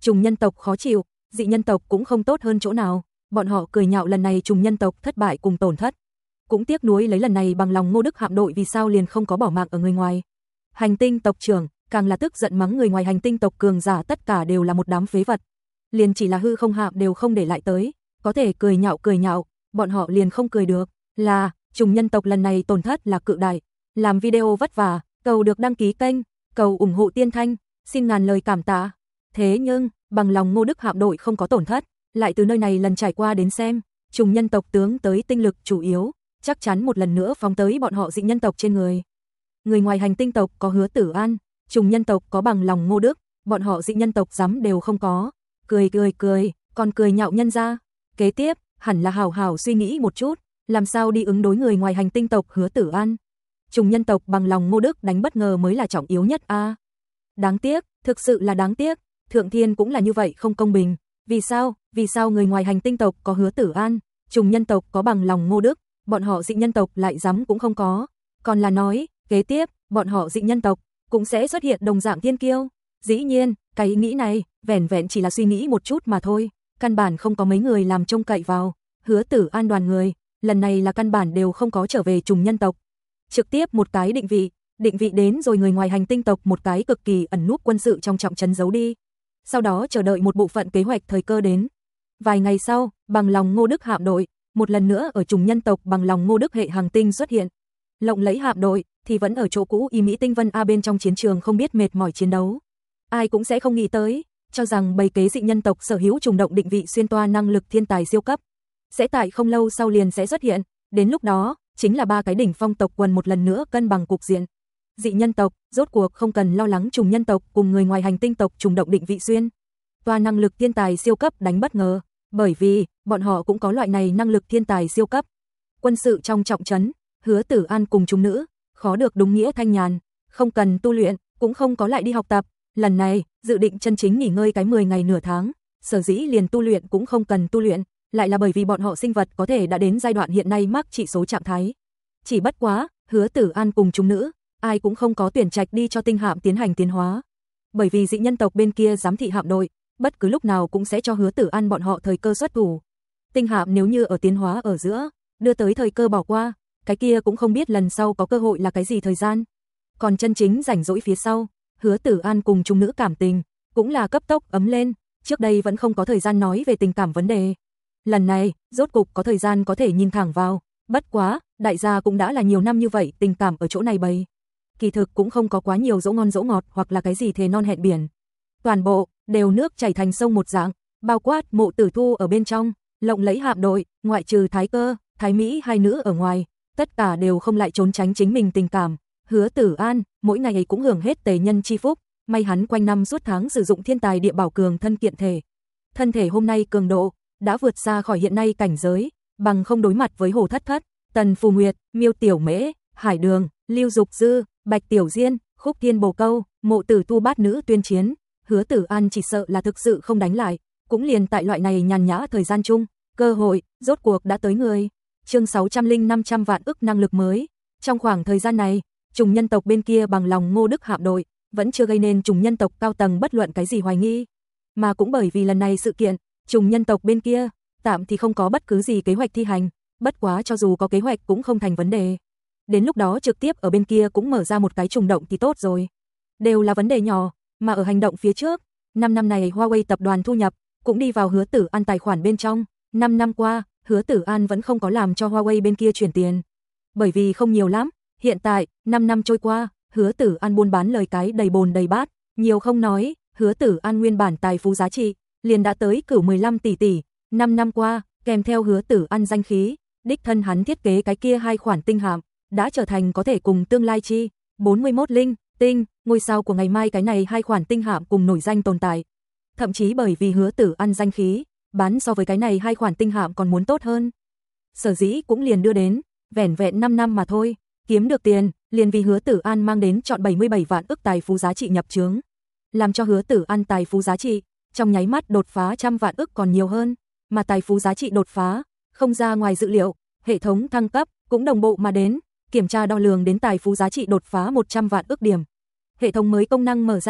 Trùng nhân tộc khó chịu, dị nhân tộc cũng không tốt hơn chỗ nào, bọn họ cười nhạo lần này trùng nhân tộc thất bại cùng tổn thất. Cũng tiếc nuối lấy lần này bằng lòng Ngô Đức Hạm đội vì sao liền không có bỏ mạng ở người ngoài. Hành tinh tộc trưởng càng là tức giận mắng người ngoài hành tinh tộc cường giả tất cả đều là một đám phế vật. Liền chỉ là hư không hạm đều không để lại tới, có thể cười nhạo cười nhạo, bọn họ liền không cười được, là trùng nhân tộc lần này tổn thất là cự đại. Làm video vất vả, cầu được đăng ký kênh, cầu ủng hộ Tiên Thanh, xin ngàn lời cảm tạ. Thế nhưng, bằng lòng Ngô Đức Hạm đội không có tổn thất, lại từ nơi này lần trải qua đến xem, trùng nhân tộc tướng tới tinh lực chủ yếu, chắc chắn một lần nữa phóng tới bọn họ dị nhân tộc trên người. Người ngoài hành tinh tộc có Hứa Tử An, trùng nhân tộc có bằng lòng Ngô Đức, bọn họ dị nhân tộc dám đều không có. Cười cười cười, còn cười nhạo nhân ra. Kế tiếp, hẳn là hào hào suy nghĩ một chút, làm sao đi ứng đối người ngoài hành tinh tộc Hứa Tử An. Trùng nhân tộc bằng lòng Ngô Đức đánh bất ngờ mới là trọng yếu nhất a. À, đáng tiếc, thực sự là đáng tiếc, Thượng Thiên cũng là như vậy không công bình. Vì sao? Vì sao người ngoài hành tinh tộc có Hứa Tử An, trùng nhân tộc có bằng lòng Ngô Đức, bọn họ dị nhân tộc lại dám cũng không có. Còn là nói, kế tiếp, bọn họ dị nhân tộc cũng sẽ xuất hiện đồng dạng thiên kiêu. Dĩ nhiên, cái ý nghĩ này, vẻn vẹn chỉ là suy nghĩ một chút mà thôi, căn bản không có mấy người làm trông cậy vào. Hứa Tử An đoàn người, lần này là căn bản đều không có trở về trùng nhân tộc. Trực tiếp một cái định vị, định vị đến rồi người ngoài hành tinh tộc một cái cực kỳ ẩn núp quân sự trong trọng trấn giấu đi. Sau đó chờ đợi một bộ phận kế hoạch thời cơ đến. Vài ngày sau, bằng lòng Ngô Đức hạm đội, một lần nữa ở trùng nhân tộc bằng lòng Ngô Đức hệ hành tinh xuất hiện. Lộng lẫy hạm đội thì vẫn ở chỗ cũ Y Mỹ Tinh Vân A bên trong chiến trường không biết mệt mỏi chiến đấu. Ai cũng sẽ không nghĩ tới, cho rằng bầy kế dị nhân tộc sở hữu trùng động định vị xuyên toa năng lực thiên tài siêu cấp, sẽ tại không lâu sau liền sẽ xuất hiện, đến lúc đó, chính là ba cái đỉnh phong tộc quần một lần nữa cân bằng cục diện. Dị nhân tộc, rốt cuộc không cần lo lắng trùng nhân tộc cùng người ngoài hành tinh tộc trùng động định vị xuyên toa năng lực thiên tài siêu cấp đánh bất ngờ, bởi vì bọn họ cũng có loại này năng lực thiên tài siêu cấp. Quân sự trong trọng trấn, Hứa Tử An cùng chúng nữ, khó được đúng nghĩa thanh nhàn, không cần tu luyện, cũng không có lại đi học tập, lần này dự định chân chính nghỉ ngơi cái mười ngày nửa tháng, sở dĩ liền tu luyện cũng không cần tu luyện, lại là bởi vì bọn họ sinh vật có thể đã đến giai đoạn hiện nay mắc chỉ số trạng thái. Chỉ bất quá, Hứa Tử An cùng chúng nữ, ai cũng không có tuyển trạch đi cho tinh hạm tiến hành tiến hóa. Bởi vì dị nhân tộc bên kia giám thị hạm đội, bất cứ lúc nào cũng sẽ cho Hứa Tử An bọn họ thời cơ xuất thủ. Tinh hạm nếu như ở tiến hóa ở giữa, đưa tới thời cơ bỏ qua, cái kia cũng không biết lần sau có cơ hội là cái gì thời gian. Còn chân chính rảnh rỗi phía sau, Hứa Tử An cùng chúng nữ cảm tình, cũng là cấp tốc ấm lên, trước đây vẫn không có thời gian nói về tình cảm vấn đề. Lần này, rốt cục có thời gian có thể nhìn thẳng vào, bất quá, đại gia cũng đã là nhiều năm như vậy tình cảm ở chỗ này bày. Kỳ thực cũng không có quá nhiều dỗ ngon dỗ ngọt hoặc là cái gì thề non hẹn biển. Toàn bộ, đều nước chảy thành sông một dạng, bao quát Mộ Tử Thu ở bên trong, lộng lẫy hạm đội, ngoại trừ Thái Cơ, Thái Mỹ hai nữ ở ngoài, tất cả đều không lại trốn tránh chính mình tình cảm. Hứa Tử An, mỗi ngày ấy cũng hưởng hết tề nhân chi phúc, may hắn quanh năm suốt tháng sử dụng thiên tài địa bảo cường thân kiện thể. Thân thể hôm nay cường độ, đã vượt xa khỏi hiện nay cảnh giới, bằng không đối mặt với Hồ Thất Thất, Tần Phù Nguyệt, Miêu Tiểu Mễ, Hải Đường, Lưu Dục Dư, Bạch Tiểu Diên, Khúc Thiên Bồ Câu, Mộ Tử Tu bát nữ tuyên chiến, Hứa Tử An chỉ sợ là thực sự không đánh lại, cũng liền tại loại này nhàn nhã thời gian chung, cơ hội rốt cuộc đã tới người. Chương sáu trăm linh năm trăm vạn ức năng lực mới. Trong khoảng thời gian này, trùng nhân tộc bên kia bằng lòng Ngô Đức hạm đội, vẫn chưa gây nên trùng nhân tộc cao tầng bất luận cái gì hoài nghi, mà cũng bởi vì lần này sự kiện, trùng nhân tộc bên kia tạm thì không có bất cứ gì kế hoạch thi hành, bất quá cho dù có kế hoạch cũng không thành vấn đề. Đến lúc đó trực tiếp ở bên kia cũng mở ra một cái trùng động thì tốt rồi. Đều là vấn đề nhỏ, mà ở hành động phía trước, năm năm này Huawei tập đoàn thu nhập cũng đi vào Hứa Tử An tài khoản bên trong, năm năm qua, Hứa Tử An vẫn không có làm cho Huawei bên kia chuyển tiền. Bởi vì không nhiều lắm, hiện tại, năm năm trôi qua, Hứa Tử An buôn bán lời cái đầy bồn đầy bát, nhiều không nói, Hứa Tử An nguyên bản tài phú giá trị liền đã tới cửu mười lăm tỷ tỷ, năm năm qua, kèm theo Hứa Tử An danh khí, đích thân hắn thiết kế cái kia hai khoản tinh hạm, đã trở thành có thể cùng tương lai chi bốn mươi mốt linh tinh, ngôi sao của ngày mai cái này hai khoản tinh hạm cùng nổi danh tồn tại. Thậm chí bởi vì Hứa Tử An danh khí, bán so với cái này hai khoản tinh hạm còn muốn tốt hơn. Sở dĩ cũng liền đưa đến, vẻn vẹn năm năm mà thôi, kiếm được tiền, liền vì Hứa Tử An mang đến trọn bảy mươi bảy vạn ức tài phú giá trị nhập trướng, làm cho Hứa Tử An tài phú giá trị trong nháy mắt đột phá trăm vạn ức còn nhiều hơn, mà tài phú giá trị đột phá, không ra ngoài dự liệu, hệ thống thăng cấp cũng đồng bộ mà đến, kiểm tra đo lường đến tài phú giá trị đột phá một trăm vạn ức điểm. Hệ thống mới công năng mở ra,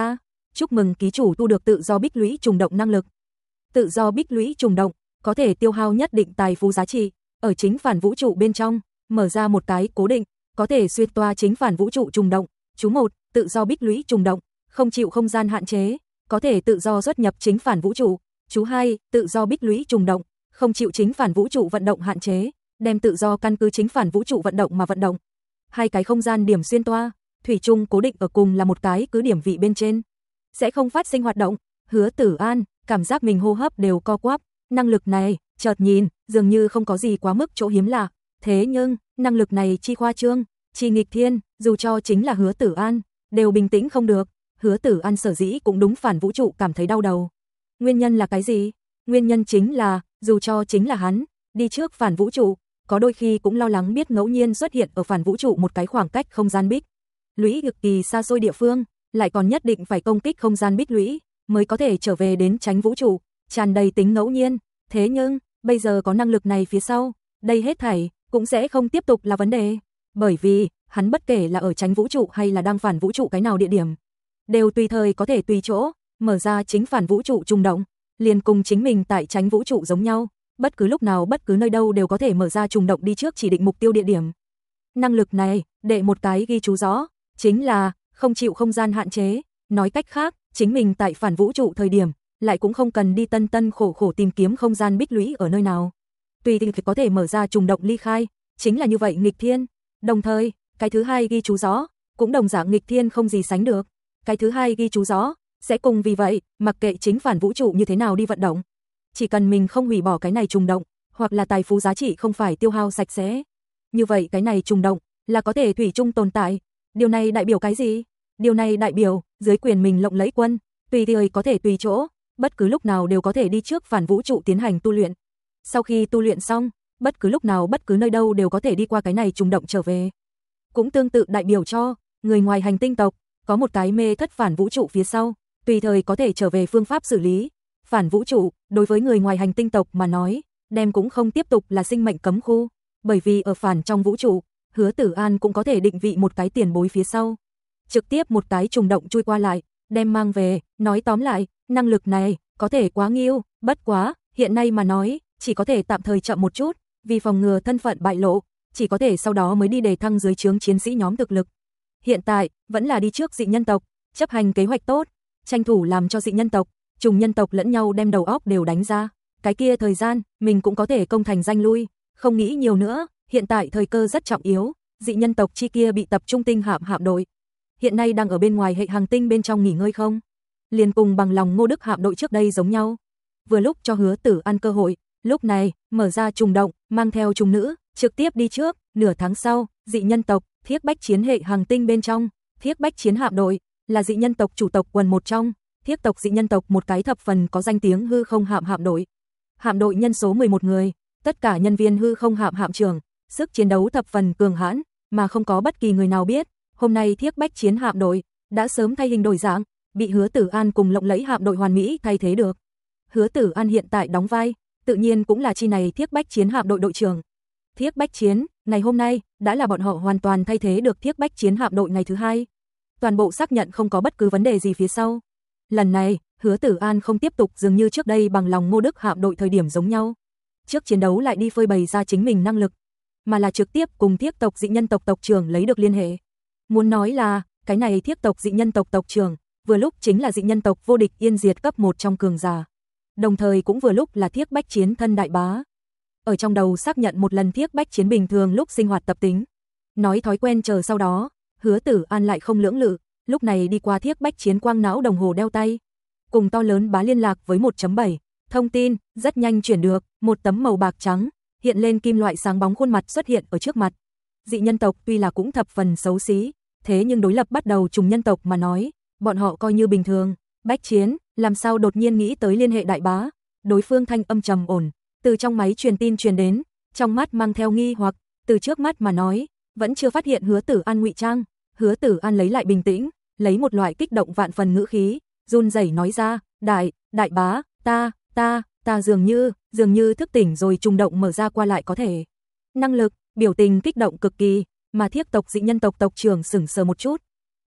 Chúc mừng ký chủ thu được tự do bích lũy trùng động năng lực. Tự do bích lũy trùng động, có thể tiêu hao nhất định tài phú giá trị, ở chính phản vũ trụ bên trong, mở ra một cái cố định, có thể xuyên toa chính phản vũ trụ trùng động. Chú một, tự do bích lũy trùng động, không chịu không gian hạn chế, có thể tự do xuất nhập chính phản vũ trụ. Chú hai, tự do bích lũy trùng động, không chịu chính phản vũ trụ vận động hạn chế, đem tự do căn cứ chính phản vũ trụ vận động mà vận động. Hai cái không gian điểm xuyên toa, thủy chung cố định ở cùng là một cái cứ điểm vị bên trên, sẽ không phát sinh hoạt động. Hứa Tử An cảm giác mình hô hấp đều co quắp, năng lực này, chợt nhìn, dường như không có gì quá mức chỗ hiếm lạ, thế nhưng, năng lực này chi khoa trương, chi nghịch thiên, dù cho chính là Hứa Tử An, đều bình tĩnh không được. Hứa Tử An sở dĩ cũng đúng phản vũ trụ cảm thấy đau đầu. Nguyên nhân là cái gì? Nguyên nhân chính là, dù cho chính là hắn, đi trước phản vũ trụ, có đôi khi cũng lo lắng biết ngẫu nhiên xuất hiện ở phản vũ trụ một cái khoảng cách không gian bích lũy cực kỳ xa xôi địa phương, lại còn nhất định phải công kích không gian bích lũy, mới có thể trở về đến tránh vũ trụ, tràn đầy tính ngẫu nhiên. Thế nhưng, bây giờ có năng lực này phía sau, đây hết thảy cũng sẽ không tiếp tục là vấn đề, bởi vì, hắn bất kể là ở tránh vũ trụ hay là đang phản vũ trụ cái nào địa điểm, đều tùy thời có thể tùy chỗ mở ra chính phản vũ trụ trùng động, liền cùng chính mình tại tránh vũ trụ giống nhau, bất cứ lúc nào bất cứ nơi đâu đều có thể mở ra trùng động đi trước chỉ định mục tiêu địa điểm. Năng lực này, đệ một cái ghi chú rõ, chính là không chịu không gian hạn chế, nói cách khác, chính mình tại phản vũ trụ thời điểm, lại cũng không cần đi tân tân khổ khổ tìm kiếm không gian bích lũy ở nơi nào. Tùy thì có thể mở ra trùng động ly khai, chính là như vậy nghịch thiên. Đồng thời, cái thứ hai ghi chú rõ, cũng đồng dạng nghịch thiên không gì sánh được. Cái thứ hai ghi chú rõ, sẽ cùng vì vậy, mặc kệ chính phản vũ trụ như thế nào đi vận động, chỉ cần mình không hủy bỏ cái này trùng động, hoặc là tài phú giá trị không phải tiêu hao sạch sẽ, như vậy cái này trùng động là có thể thủy chung tồn tại. Điều này đại biểu cái gì? Điều này đại biểu, dưới quyền mình lộng lẫy quân, tùy thời có thể tùy chỗ, bất cứ lúc nào đều có thể đi trước phản vũ trụ tiến hành tu luyện. Sau khi tu luyện xong, bất cứ lúc nào bất cứ nơi đâu đều có thể đi qua cái này trùng động trở về. Cũng tương tự đại biểu cho, người ngoài hành tinh tộc, có một cái mê thất phản vũ trụ phía sau, tùy thời có thể trở về phương pháp xử lý. Phản vũ trụ, đối với người ngoài hành tinh tộc mà nói, đem cũng không tiếp tục là sinh mệnh cấm khu, bởi vì ở phản trong vũ trụ, Hứa Tử An cũng có thể định vị một cái tiền bối phía sau, trực tiếp một cái trùng động chui qua lại, đem mang về. Nói tóm lại, năng lực này có thể quá nghiêu, bất quá, hiện nay mà nói, chỉ có thể tạm thời chậm một chút, vì phòng ngừa thân phận bại lộ, chỉ có thể sau đó mới đi đề thăng dưới trướng chiến sĩ nhóm thực lực. Hiện tại, vẫn là đi trước dị nhân tộc, chấp hành kế hoạch tốt, tranh thủ làm cho dị nhân tộc, trùng nhân tộc lẫn nhau đem đầu óc đều đánh ra, cái kia thời gian, mình cũng có thể công thành danh lui, không nghĩ nhiều nữa, hiện tại thời cơ rất trọng yếu, dị nhân tộc chi kia bị tập trung tinh hạm hạm đội, hiện nay đang ở bên ngoài hệ hành tinh bên trong nghỉ ngơi không? Liền cùng bằng lòng Ngô Đức hạm đội trước đây giống nhau. Vừa lúc cho Hứa Tử An cơ hội, lúc này, mở ra trùng động, mang theo trùng nữ, trực tiếp đi trước. Nửa tháng sau, dị nhân tộc, Thiết Bách Chiến hệ hành tinh bên trong, Thiết Bách Chiến hạm đội, là dị nhân tộc chủ tộc quần một trong, Thiết tộc dị nhân tộc một cái thập phần có danh tiếng hư không hạm hạm đội. Hạm đội nhân số mười một người, tất cả nhân viên hư không hạm hạm trưởng, sức chiến đấu thập phần cường hãn, mà không có bất kỳ người nào biết, hôm nay Thiết Bách Chiến hạm đội đã sớm thay hình đổi dạng, bị Hứa Tử An cùng lộng lẫy hạm đội hoàn mỹ thay thế được. Hứa Tử An hiện tại đóng vai, tự nhiên cũng là chi này Thiết Bách Chiến hạm đội đội trưởng. Thiết Bách Chiến, ngày hôm nay, đã là bọn họ hoàn toàn thay thế được Thiết Bách Chiến hạm đội ngày thứ hai. Toàn bộ xác nhận không có bất cứ vấn đề gì phía sau. Lần này, Hứa Tử An không tiếp tục dường như trước đây bằng lòng Ngô Đức hạm đội thời điểm giống nhau. Trước chiến đấu lại đi phơi bày ra chính mình năng lực, mà là trực tiếp cùng Thiết tộc dị nhân tộc tộc trưởng lấy được liên hệ. Muốn nói là, cái này Thiết tộc dị nhân tộc tộc trưởng, vừa lúc chính là dị nhân tộc vô địch yên diệt cấp một trong cường giả. Đồng thời cũng vừa lúc là Thiết Bách Chiến thân đại bá. Ở trong đầu xác nhận một lần Thiết Bách Chiến bình thường lúc sinh hoạt tập tính. Nói thói quen chờ sau đó, Hứa Tử An lại không lưỡng lự, lúc này đi qua Thiết Bách Chiến quang não đồng hồ đeo tay. Cùng to lớn bá liên lạc với một chấm bảy, thông tin, rất nhanh chuyển được, một tấm màu bạc trắng, hiện lên kim loại sáng bóng khuôn mặt xuất hiện ở trước mặt. Dị nhân tộc tuy là cũng thập phần xấu xí, thế nhưng đối lập bắt đầu trùng nhân tộc mà nói, bọn họ coi như bình thường. Bách Chiến, làm sao đột nhiên nghĩ tới liên hệ đại bá? Đối phương thanh âm trầm ổn, từ trong máy truyền tin truyền đến, trong mắt mang theo nghi hoặc, từ trước mắt mà nói, vẫn chưa phát hiện Hứa Tử An ngụy trang. Hứa Tử An lấy lại bình tĩnh, lấy một loại kích động vạn phần ngữ khí, run rẩy nói ra, "Đại, đại bá, ta, ta, ta dường như, dường như thức tỉnh rồi trùng động mở ra qua lại có thể." Năng lực, biểu tình kích động cực kỳ, mà Thiết tộc dị nhân tộc tộc trưởng sững sờ một chút.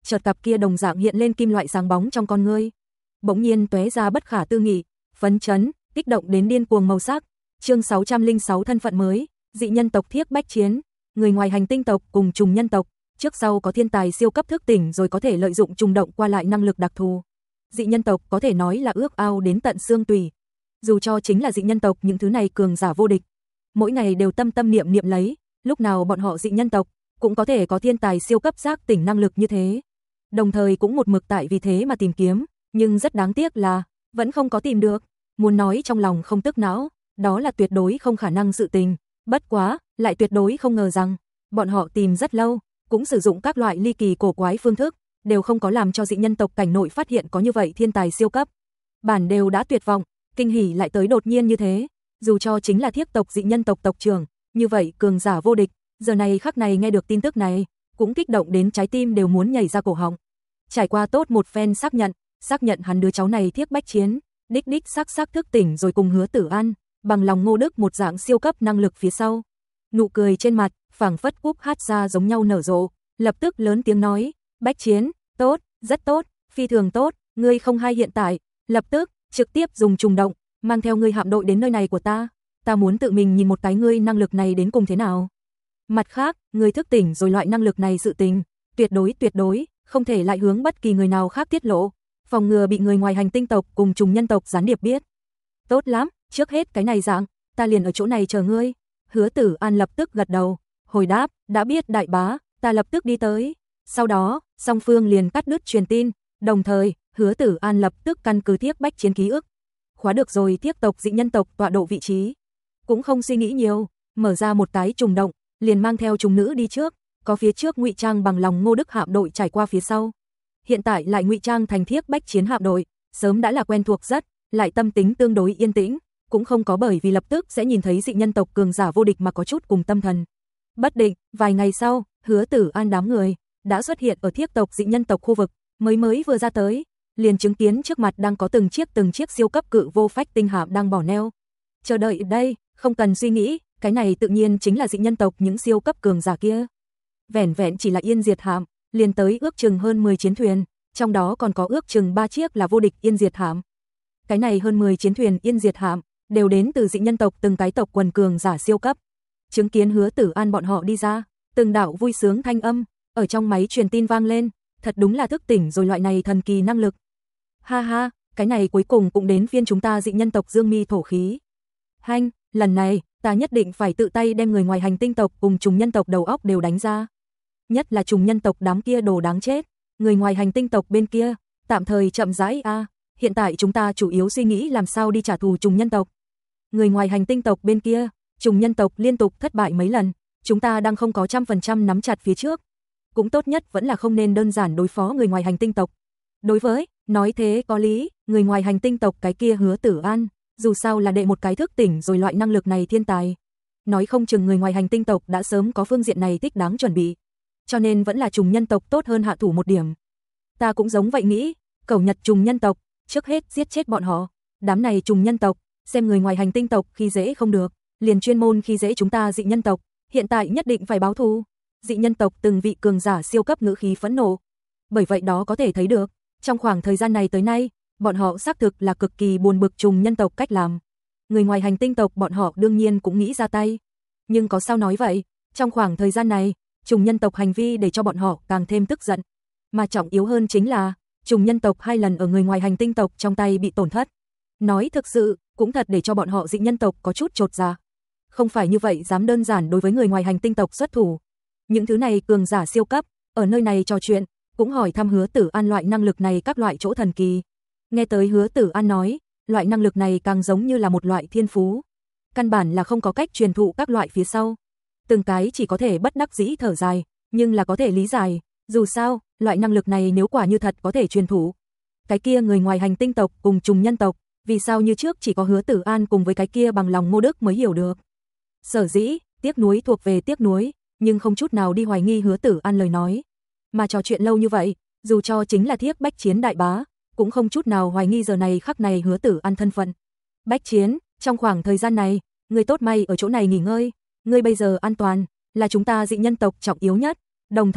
chợt cặp kia đồng dạng hiện lên kim loại sáng bóng trong con ngươi. Bỗng nhiên tóe ra bất khả tư nghị, phấn chấn, kích động đến điên cuồng màu sắc. Chương sáu trăm lẻ sáu thân phận mới, dị nhân tộc Thiếc Bách Chiến, người ngoài hành tinh tộc cùng trùng nhân tộc, trước sau có thiên tài siêu cấp thức tỉnh rồi có thể lợi dụng trùng động qua lại năng lực đặc thù. Dị nhân tộc có thể nói là ước ao đến tận xương tủy. Dù cho chính là dị nhân tộc những thứ này cường giả vô địch, mỗi ngày đều tâm tâm niệm niệm lấy, lúc nào bọn họ dị nhân tộc cũng có thể có thiên tài siêu cấp giác tỉnh năng lực như thế. Đồng thời cũng một mực tại vì thế mà tìm kiếm, nhưng rất đáng tiếc là vẫn không có tìm được. Muốn nói trong lòng không tức não, đó là tuyệt đối không khả năng sự tình. Bất quá, lại tuyệt đối không ngờ rằng bọn họ tìm rất lâu, cũng sử dụng các loại ly kỳ cổ quái phương thức, đều không có làm cho dị nhân tộc cảnh nội phát hiện có như vậy thiên tài siêu cấp. Bản đều đã tuyệt vọng, kinh hỉ lại tới đột nhiên như thế, dù cho chính là Thiếc tộc dị nhân tộc tộc trưởng, như vậy cường giả vô địch, giờ này khắc này nghe được tin tức này, cũng kích động đến trái tim đều muốn nhảy ra cổ họng. Trải qua tốt một phen xác nhận, xác nhận hắn đứa cháu này Thiếc Bách Chiến, đích đích xác xác thức tỉnh rồi cùng Hứa Tử An, bằng lòng Ngô Đức một dạng siêu cấp năng lực phía sau. Nụ cười trên mặt, phảng phất cúp hát ra giống nhau nở rộ, lập tức lớn tiếng nói, Bách Chiến, tốt, rất tốt, phi thường tốt, ngươi không hay hiện tại, lập tức, trực tiếp dùng trùng động, mang theo ngươi hạm đội đến nơi này của ta, ta muốn tự mình nhìn một cái ngươi năng lực này đến cùng thế nào. Mặt khác, ngươi thức tỉnh rồi loại năng lực này sự tình, tuyệt đối tuyệt đối, không thể lại hướng bất kỳ người nào khác tiết lộ, phòng ngừa bị người ngoài hành tinh tộc cùng trùng nhân tộc gián điệp biết. Tốt lắm, trước hết cái này dạng, ta liền ở chỗ này chờ ngươi. Hứa Tử An lập tức gật đầu, hồi đáp, đã biết đại bá, ta lập tức đi tới. Sau đó, song phương liền cắt đứt truyền tin, đồng thời, Hứa Tử An lập tức căn cứ Thiếc Bách Chiến ký ức, khóa được rồi Thiếc tộc dị nhân tộc tọa độ vị trí. Cũng không suy nghĩ nhiều, mở ra một cái trùng động, liền mang theo trùng nữ đi trước, có phía trước ngụy trang bằng lòng Ngô Đức hạm đội trải qua phía sau. Hiện tại lại ngụy trang thành Thiếc Bách Chiến hạm đội, sớm đã là quen thuộc rất, lại tâm tính tương đối yên tĩnh, cũng không có bởi vì lập tức sẽ nhìn thấy dị nhân tộc cường giả vô địch mà có chút cùng tâm thần bất định. Vài ngày sau, Hứa Tử An đám người đã xuất hiện ở Thiếc tộc dị nhân tộc khu vực, mới mới vừa ra tới, liền chứng kiến trước mặt đang có từng chiếc từng chiếc siêu cấp cự vô phách tinh hạm đang bỏ neo. Chờ đợi đây, không cần suy nghĩ, cái này tự nhiên chính là dị nhân tộc những siêu cấp cường giả kia. Vẻn vẹn chỉ là yên diệt hạm, liền tới ước chừng hơn mười chiến thuyền, trong đó còn có ước chừng ba chiếc là vô địch yên diệt hạm. Cái này hơn mười chiến thuyền yên diệt hạm đều đến từ dị nhân tộc từng cái tộc quần cường giả siêu cấp. Chứng kiến Hứa Tử An bọn họ đi ra, từng đạo vui sướng thanh âm ở trong máy truyền tin vang lên, thật đúng là thức tỉnh rồi loại này thần kỳ năng lực. Ha ha, cái này cuối cùng cũng đến phiên chúng ta dị nhân tộc dương mi thổ khí. Hanh, lần này, ta nhất định phải tự tay đem người ngoài hành tinh tộc cùng trùng nhân tộc đầu óc đều đánh ra. Nhất là trùng nhân tộc đám kia đồ đáng chết, người ngoài hành tinh tộc bên kia, tạm thời chậm rãi a, hiện tại chúng ta chủ yếu suy nghĩ làm sao đi trả thù trùng nhân tộc. Người ngoài hành tinh tộc bên kia, trùng nhân tộc liên tục thất bại mấy lần, chúng ta đang không có trăm phần trăm nắm chặt phía trước. Cũng tốt nhất vẫn là không nên đơn giản đối phó người ngoài hành tinh tộc. Đối với, nói thế có lý, người ngoài hành tinh tộc cái kia Hứa Tử An, dù sao là đệ một cái thức tỉnh rồi loại năng lực này thiên tài. Nói không chừng người ngoài hành tinh tộc đã sớm có phương diện này thích đáng chuẩn bị. Cho nên vẫn là trùng nhân tộc tốt hơn hạ thủ một điểm. Ta cũng giống vậy nghĩ, cẩu nhật trùng nhân tộc, trước hết giết chết bọn họ. Đám này trùng nhân tộc, xem người ngoài hành tinh tộc khi dễ không được, liền chuyên môn khi dễ chúng ta dị nhân tộc, hiện tại nhất định phải báo thù. Dị nhân tộc từng vị cường giả siêu cấp ngữ khí phẫn nộ. Bởi vậy đó có thể thấy được, trong khoảng thời gian này tới nay, bọn họ xác thực là cực kỳ buồn bực trùng nhân tộc cách làm. Người ngoài hành tinh tộc bọn họ đương nhiên cũng nghĩ ra tay. Nhưng có sao nói vậy, trong khoảng thời gian này, trùng nhân tộc hành vi để cho bọn họ càng thêm tức giận. Mà trọng yếu hơn chính là, trùng nhân tộc hai lần ở người ngoài hành tinh tộc trong tay bị tổn thất. Nói thực sự, cũng thật để cho bọn họ dị nhân tộc có chút chột dạ. Không phải như vậy dám đơn giản đối với người ngoài hành tinh tộc xuất thủ. Những thứ này cường giả siêu cấp, ở nơi này trò chuyện, cũng hỏi thăm Hứa Tử An loại năng lực này các loại chỗ thần kỳ. Nghe tới Hứa Tử An nói, loại năng lực này càng giống như là một loại thiên phú. Căn bản là không có cách truyền thụ các loại phía sau. Từng cái chỉ có thể bất đắc dĩ thở dài, nhưng là có thể lý giải. Dù sao, loại năng lực này nếu quả như thật có thể truyền thụ, cái kia người ngoài hành tinh tộc cùng trùng nhân tộc, vì sao như trước chỉ có Hứa Tử An cùng với cái kia bằng lòng Ngô Đức mới hiểu được. Sở dĩ, tiếc nuối thuộc về tiếc nuối, nhưng không chút nào đi hoài nghi Hứa Tử An lời nói. Mà trò chuyện lâu như vậy, dù cho chính là Thiếc Bách Chiến đại bá, cũng không chút nào hoài nghi giờ này khắc này Hứa Tử An thân phận. Bách Chiến, trong khoảng thời gian này, ngươi tốt may ở chỗ này nghỉ ngơi, ngươi bây giờ an toàn, là chúng ta dị nhân tộc trọng yếu nhất, đồng thời,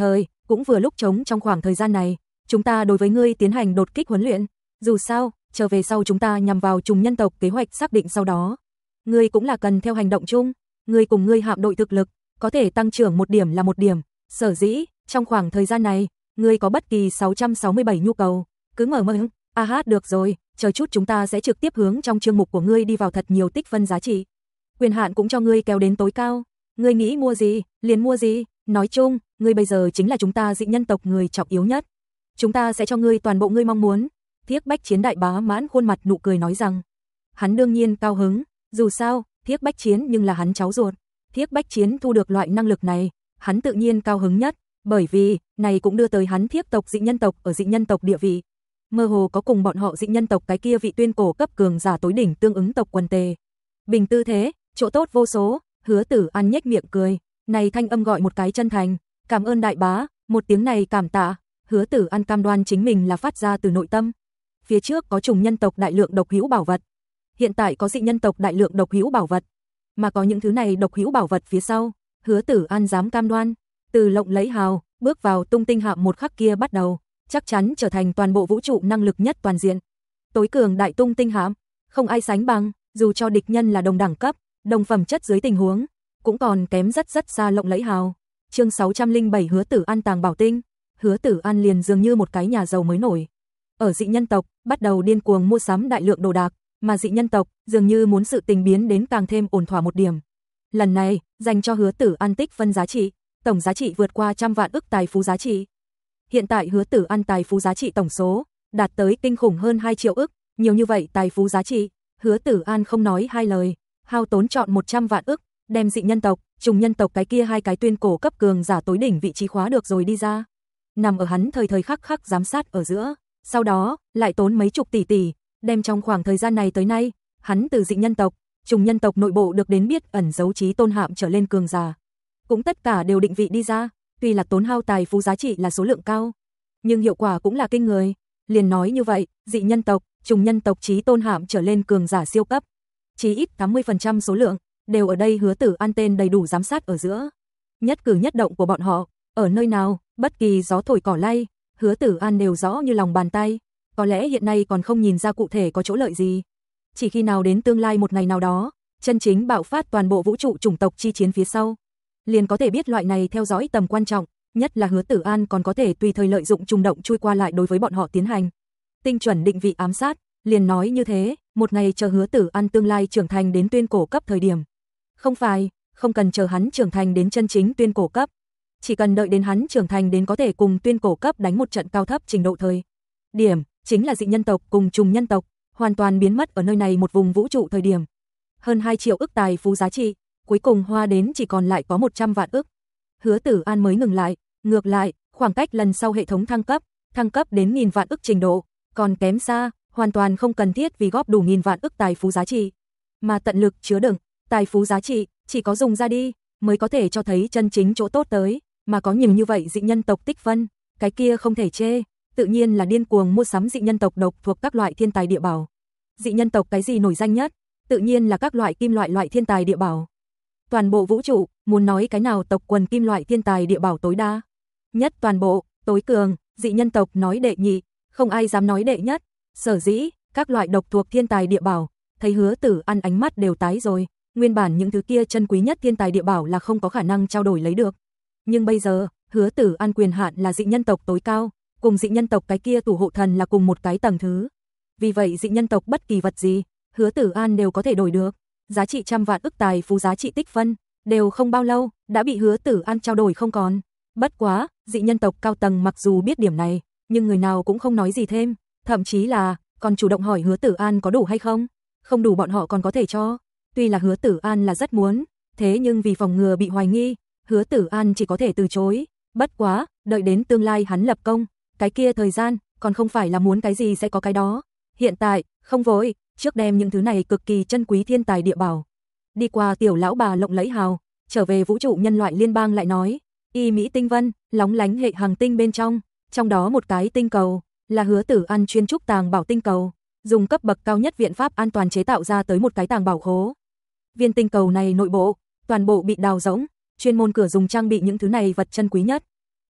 cũng vừa lúc trống trong khoảng thời gian này, chúng ta đối với ngươi tiến hành đột kích huấn luyện. Dù sao, trở về sau chúng ta nhằm vào trùng nhân tộc kế hoạch xác định sau đó. Ngươi cũng là cần theo hành động chung, ngươi cùng ngươi hạm đội thực lực, có thể tăng trưởng một điểm là một điểm. Sở dĩ, trong khoảng thời gian này, ngươi có bất kỳ sáu trăm sáu mươi bảy nhu cầu, cứ mở mở. A hát được rồi, chờ chút chúng ta sẽ trực tiếp hướng trong chương mục của ngươi đi vào thật nhiều tích phân giá trị. Quyền hạn cũng cho ngươi kéo đến tối cao. Ngươi nghĩ mua gì, liền mua gì, nói chung, ngươi bây giờ chính là chúng ta dị nhân tộc người trọng yếu nhất. Chúng ta sẽ cho ngươi toàn bộ ngươi mong muốn. Thiếc Bách Chiến đại bá mãn khuôn mặt nụ cười nói rằng, hắn đương nhiên cao hứng, dù sao, Thiếc Bách Chiến nhưng là hắn cháu ruột. Thiếc Bách Chiến thu được loại năng lực này, hắn tự nhiên cao hứng nhất, bởi vì, này cũng đưa tới hắn Thiếc tộc dị nhân tộc ở dị nhân tộc địa vị. Mơ hồ có cùng bọn họ dị nhân tộc cái kia vị tuyên cổ cấp cường giả tối đỉnh tương ứng tộc quần tề. Bình tư thế, chỗ tốt vô số, Hứa Tử An nhếch miệng cười, này thanh âm gọi một cái chân thành, cảm ơn đại bá, một tiếng này cảm tạ, Hứa Tử An cam đoan chính mình là phát ra từ nội tâm. Phía trước có trùng nhân tộc đại lượng độc hữu bảo vật, hiện tại có dị nhân tộc đại lượng độc hữu bảo vật, mà có những thứ này độc hữu bảo vật phía sau, Hứa Tử An dám cam đoan, từ lộng lẫy hào, bước vào tung tinh hạm một khắc kia bắt đầu, chắc chắn trở thành toàn bộ vũ trụ năng lực nhất toàn diện. Tối cường đại tung tinh hạm, không ai sánh bằng, dù cho địch nhân là đồng đẳng cấp, đồng phẩm chất dưới tình huống, cũng còn kém rất rất xa lộng lẫy hào. Chương sáu trăm lẻ bảy Hứa Tử An tàng bảo tinh, Hứa Tử An liền dường như một cái nhà giàu mới nổi. Ở dị nhân tộc, bắt đầu điên cuồng mua sắm đại lượng đồ đạc, mà dị nhân tộc dường như muốn sự tình biến đến càng thêm ổn thỏa một điểm. Lần này, dành cho Hứa Tử An tích phân giá trị, tổng giá trị vượt qua trăm vạn ức tài phú giá trị. Hiện tại Hứa Tử An tài phú giá trị tổng số đạt tới kinh khủng hơn hai triệu ức, nhiều như vậy tài phú giá trị, Hứa Tử An không nói hai lời, hao tốn chọn một trăm vạn ức, đem dị nhân tộc, trùng nhân tộc cái kia hai cái tuyên cổ cấp cường giả tối đỉnh vị trí khóa được rồi đi ra. Nằm ở hắn thời thời khắc khắc giám sát ở giữa, sau đó lại tốn mấy chục tỷ tỷ, đem trong khoảng thời gian này tới nay, hắn từ dị nhân tộc, trùng nhân tộc nội bộ được đến biết ẩn dấu trí tôn hạm trở lên cường giả, cũng tất cả đều định vị đi ra. Tuy là tốn hao tài phú giá trị là số lượng cao, nhưng hiệu quả cũng là kinh người. Liền nói như vậy, dị nhân tộc, trùng nhân tộc trí tôn hạm trở lên cường giả siêu cấp, chí ít tám mươi phần trăm số lượng đều ở đây Hứa Tử An tên đầy đủ giám sát ở giữa. Nhất cử nhất động của bọn họ, ở nơi nào, bất kỳ gió thổi cỏ lay, Hứa Tử An đều rõ như lòng bàn tay. Có lẽ hiện nay còn không nhìn ra cụ thể có chỗ lợi gì, chỉ khi nào đến tương lai một ngày nào đó, chân chính bạo phát toàn bộ vũ trụ chủng tộc chi chiến phía sau, liền có thể biết loại này theo dõi tầm quan trọng, nhất là Hứa Tử An còn có thể tùy thời lợi dụng trùng động chui qua lại đối với bọn họ tiến hành tinh chuẩn định vị ám sát. Liền nói như thế, một ngày chờ Hứa Tử An tương lai trưởng thành đến tuyên cổ cấp thời điểm, không phải, không cần chờ hắn trưởng thành đến chân chính tuyên cổ cấp, chỉ cần đợi đến hắn trưởng thành đến có thể cùng tuyên cổ cấp đánh một trận cao thấp trình độ thời điểm, chính là dị nhân tộc cùng trùng nhân tộc hoàn toàn biến mất ở nơi này một vùng vũ trụ thời điểm. Hơn hai triệu ức tài phú giá trị, cuối cùng hoa đến chỉ còn lại có một trăm vạn ức. Hứa Tử An mới ngừng lại, ngược lại, khoảng cách lần sau hệ thống thăng cấp, thăng cấp đến nghìn vạn ức trình độ, còn kém xa, hoàn toàn không cần thiết vì góp đủ nghìn vạn ức tài phú giá trị, mà tận lực chứa đựng tài phú giá trị, chỉ có dùng ra đi mới có thể cho thấy chân chính chỗ tốt tới, mà có nhiều như vậy dị nhân tộc tích phân, cái kia không thể chê, tự nhiên là điên cuồng mua sắm dị nhân tộc độc thuộc các loại thiên tài địa bảo. Dị nhân tộc cái gì nổi danh nhất? Tự nhiên là các loại kim loại loại thiên tài địa bảo. Toàn bộ vũ trụ, muốn nói cái nào tộc quần kim loại thiên tài địa bảo tối đa nhất toàn bộ, tối cường, dị nhân tộc nói đệ nhị, không ai dám nói đệ nhất. Sở dĩ, các loại độc thuộc thiên tài địa bảo, thấy Hứa Tử An ánh mắt đều tái rồi, nguyên bản những thứ kia chân quý nhất thiên tài địa bảo là không có khả năng trao đổi lấy được. Nhưng bây giờ, Hứa Tử An quyền hạn là dị nhân tộc tối cao, cùng dị nhân tộc cái kia thủ hộ thần là cùng một cái tầng thứ. Vì vậy dị nhân tộc bất kỳ vật gì, Hứa Tử An đều có thể đổi được. Giá trị trăm vạn ức tài phú giá trị tích phân, đều không bao lâu, đã bị Hứa Tử An trao đổi không còn. Bất quá, dị nhân tộc cao tầng mặc dù biết điểm này, nhưng người nào cũng không nói gì thêm, thậm chí là, còn chủ động hỏi Hứa Tử An có đủ hay không, không đủ bọn họ còn có thể cho. Tuy là Hứa Tử An là rất muốn, thế nhưng vì phòng ngừa bị hoài nghi, Hứa Tử An chỉ có thể từ chối. Bất quá, đợi đến tương lai hắn lập công, cái kia thời gian, còn không phải là muốn cái gì sẽ có cái đó. Hiện tại, không vội, trước đem những thứ này cực kỳ chân quý thiên tài địa bảo đi qua tiểu lão bà lộng lẫy hào, trở về vũ trụ nhân loại liên bang lại nói, Y Mỹ tinh vân, lóng lánh hệ hành tinh bên trong, trong đó một cái tinh cầu là Hứa Tử An chuyên trúc tàng bảo tinh cầu, dùng cấp bậc cao nhất viện pháp an toàn chế tạo ra tới một cái tàng bảo khố. Viên tinh cầu này nội bộ, toàn bộ bị đào rỗng, chuyên môn cửa dùng trang bị những thứ này vật chân quý nhất.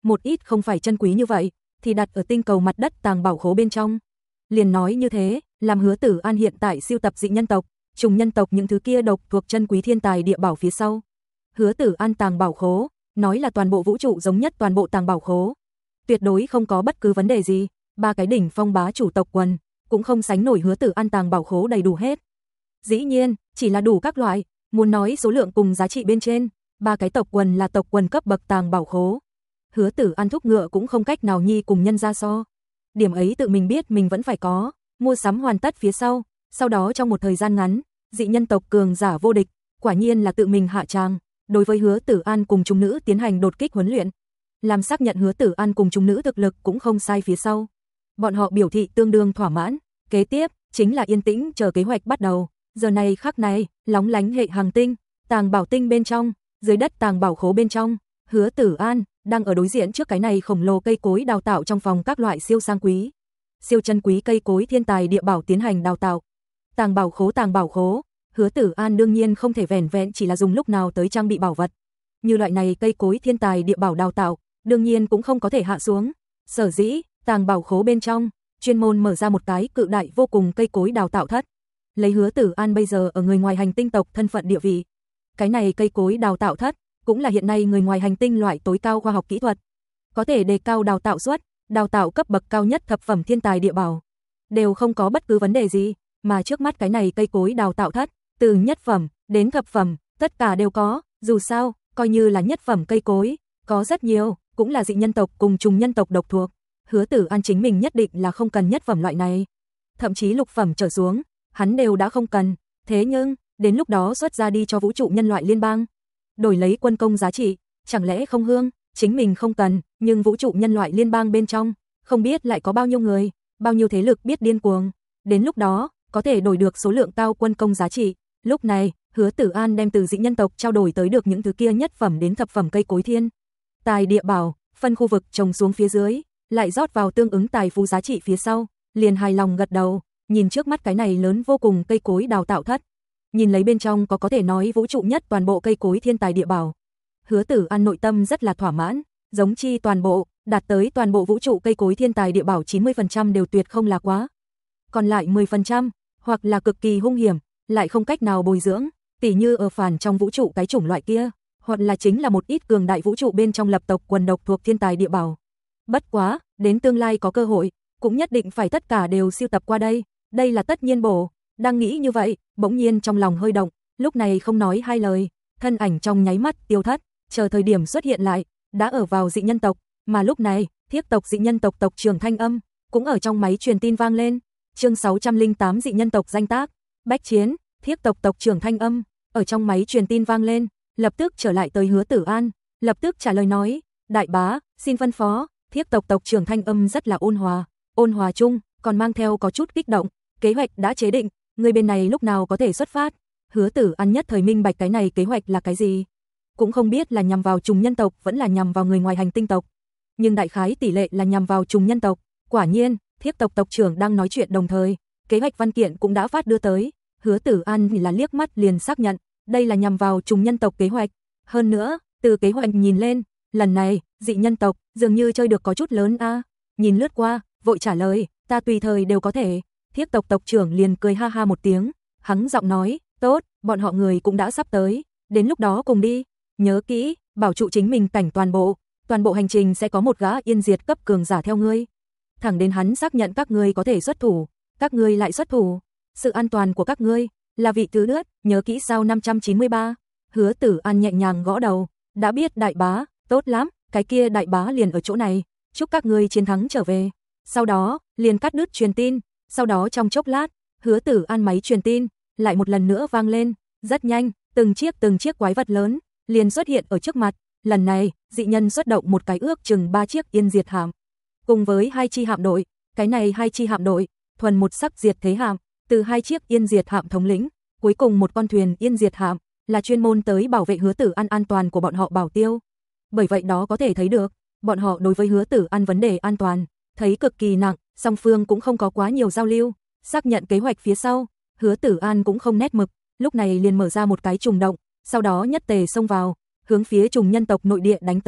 một ít không phải chân quý như vậy, thì đặt ở tinh cầu mặt đất tàng bảo khố bên trong. Liền nói như thế, làm Hứa Tử An hiện tại siêu tập dị nhân tộc, trùng nhân tộc những thứ kia độc thuộc chân quý thiên tài địa bảo phía sau. Hứa Tử An tàng bảo khố, nói là toàn bộ vũ trụ giống nhất toàn bộ tàng bảo khố. Tuyệt đối không có bất cứ vấn đề gì, ba cái đỉnh phong bá chủ tộc quần, cũng không sánh nổi Hứa Tử An tàng bảo khố đầy đủ hết. Dĩ nhiên, chỉ là đủ các loại, muốn nói số lượng cùng giá trị bên trên, ba cái tộc quần là tộc quần cấp bậc tàng bảo khố. Hứa Tử An thúc ngựa cũng không cách nào nhi cùng nhân ra so. Điểm ấy tự mình biết mình vẫn phải có, mua sắm hoàn tất phía sau, sau đó trong một thời gian ngắn, dị nhân tộc cường giả vô địch, quả nhiên là tự mình hạ tràng, đối với Hứa Tử An cùng chúng nữ tiến hành đột kích huấn luyện. Làm xác nhận Hứa Tử An cùng chúng nữ thực lực cũng không sai phía sau. Bọn họ biểu thị tương đương thỏa mãn, kế tiếp chính là yên tĩnh chờ kế hoạch bắt đầu. Giờ này khắc này, lóng lánh hệ hành tinh, tàng bảo tinh bên trong, dưới đất tàng bảo khố bên trong, Hứa Tử An đang ở đối diện trước cái này khổng lồ cây cối đào tạo trong phòng các loại siêu sang quý, siêu chân quý cây cối thiên tài địa bảo tiến hành đào tạo. Tàng bảo khố tàng bảo khố, Hứa Tử An đương nhiên không thể vẻn vẹn chỉ là dùng lúc nào tới trang bị bảo vật. Như loại này cây cối thiên tài địa bảo đào tạo, đương nhiên cũng không có thể hạ xuống. Sở dĩ, tàng bảo khố bên trong, chuyên môn mở ra một cái cự đại vô cùng cây cối đào tạo thất. Lấy Hứa Tử An bây giờ ở người ngoài hành tinh tộc thân phận địa vị. Cái này cây cối đào tạo thất, cũng là hiện nay người ngoài hành tinh loại tối cao khoa học kỹ thuật. Có thể đề cao đào tạo suất, đào tạo cấp bậc cao nhất thập phẩm thiên tài địa bảo. Đều không có bất cứ vấn đề gì, mà trước mắt cái này cây cối đào tạo thất, từ nhất phẩm đến thập phẩm, tất cả đều có, dù sao, coi như là nhất phẩm cây cối, có rất nhiều, cũng là dị nhân tộc cùng trùng nhân tộc độc thuộc. Hứa Tử An chính mình nhất định là không cần nhất phẩm loại này. Thậm chí lục phẩm trở xuống, hắn đều đã không cần, thế nhưng, đến lúc đó xuất ra đi cho vũ trụ nhân loại liên bang. Đổi lấy quân công giá trị, chẳng lẽ không hương, chính mình không cần, nhưng vũ trụ nhân loại liên bang bên trong, không biết lại có bao nhiêu người, bao nhiêu thế lực biết điên cuồng. Đến lúc đó, có thể đổi được số lượng cao quân công giá trị. Lúc này, Hứa Tử An đem từ dị nhân tộc trao đổi tới được những thứ kia nhất phẩm đến thập phẩm cây cối thiên tài địa bảo, phân khu vực trồng xuống phía dưới, lại rót vào tương ứng tài phú giá trị phía sau, liền hài lòng gật đầu, nhìn trước mắt cái này lớn vô cùng cây cối đào tạo thất. Nhìn lấy bên trong có có thể nói vũ trụ nhất toàn bộ cây cối thiên tài địa bảo. Hứa Tử An nội tâm rất là thỏa mãn, giống chi toàn bộ, đạt tới toàn bộ vũ trụ cây cối thiên tài địa bảo chín mươi phần trăm đều tuyệt không là quá. Còn lại mười phần trăm, hoặc là cực kỳ hung hiểm, lại không cách nào bồi dưỡng, tỉ như ở phản trong vũ trụ cái chủng loại kia, hoặc là chính là một ít cường đại vũ trụ bên trong lập tộc quần độc thuộc thiên tài địa bảo. Bất quá, đến tương lai có cơ hội, cũng nhất định phải tất cả đều siêu tập qua đây, đây là tất nhiên bổ. Đang nghĩ như vậy, bỗng nhiên trong lòng hơi động, lúc này không nói hai lời, thân ảnh trong nháy mắt tiêu thất, chờ thời điểm xuất hiện lại, đã ở vào dị nhân tộc, mà lúc này, Thiếc tộc dị nhân tộc tộc trưởng thanh âm cũng ở trong máy truyền tin vang lên. Chương sáu trăm lẻ tám dị nhân tộc danh tác, Bách Chiến, Thiếc tộc tộc trưởng thanh âm ở trong máy truyền tin vang lên, lập tức trở lại tới Hứa Tử An, lập tức trả lời nói, đại bá, xin phân phó. Thiếc tộc tộc trưởng thanh âm rất là ôn hòa, ôn hòa chung, còn mang theo có chút kích động, kế hoạch đã chế định, người bên này lúc nào có thể xuất phát. Hứa Tử An nhất thời minh bạch cái này kế hoạch là cái gì, cũng không biết là nhằm vào trùng nhân tộc vẫn là nhằm vào người ngoài hành tinh tộc, nhưng đại khái tỷ lệ là nhằm vào trùng nhân tộc. Quả nhiên, Thiếc tộc tộc trưởng đang nói chuyện đồng thời, kế hoạch văn kiện cũng đã phát đưa tới. Hứa Tử An là liếc mắt liền xác nhận, đây là nhằm vào trùng nhân tộc kế hoạch. Hơn nữa, từ kế hoạch nhìn lên, lần này, dị nhân tộc dường như chơi được có chút lớn a. À. Nhìn lướt qua, vội trả lời, ta tùy thời đều có thể. Thiếc tộc tộc trưởng liền cười ha ha một tiếng, hắn giọng nói, tốt, bọn họ người cũng đã sắp tới, đến lúc đó cùng đi. Nhớ kỹ, bảo trụ chính mình cảnh toàn bộ, toàn bộ hành trình sẽ có một gã yên diệt cấp cường giả theo ngươi. Thẳng đến hắn xác nhận các ngươi có thể xuất thủ, các ngươi lại xuất thủ. Sự an toàn của các ngươi là vị thứ nhất, nhớ kỹ sao năm trăm chín mươi ba. Hứa Tử An nhẹ nhàng gõ đầu, đã biết đại bá, tốt lắm, cái kia đại bá liền ở chỗ này, chúc các ngươi chiến thắng trở về. Sau đó, liền cắt đứt truyền tin, sau đó trong chốc lát, Hứa Tử An máy truyền tin lại một lần nữa vang lên, rất nhanh, từng chiếc từng chiếc quái vật lớn liền xuất hiện ở trước mặt. Lần này, dị nhân xuất động một cái ước chừng ba chiếc yên diệt hạm, cùng với hai chi hạm đội, cái này hai chi hạm đội, thuần một sắc diệt thế hạm, từ hai chiếc yên diệt hạm thống lĩnh, cuối cùng một con thuyền yên diệt hạm, là chuyên môn tới bảo vệ Hứa Tử An an toàn của bọn họ bảo tiêu. Bởi vậy đó có thể thấy được, bọn họ đối với Hứa Tử An vấn đề an toàn, thấy cực kỳ nặng, song phương cũng không có quá nhiều giao lưu, xác nhận kế hoạch phía sau, Hứa Tử An cũng không nét mực, lúc này liền mở ra một cái trùng động, sau đó nhất tề xông vào, hướng phía trùng nhân tộc nội địa đánh tới.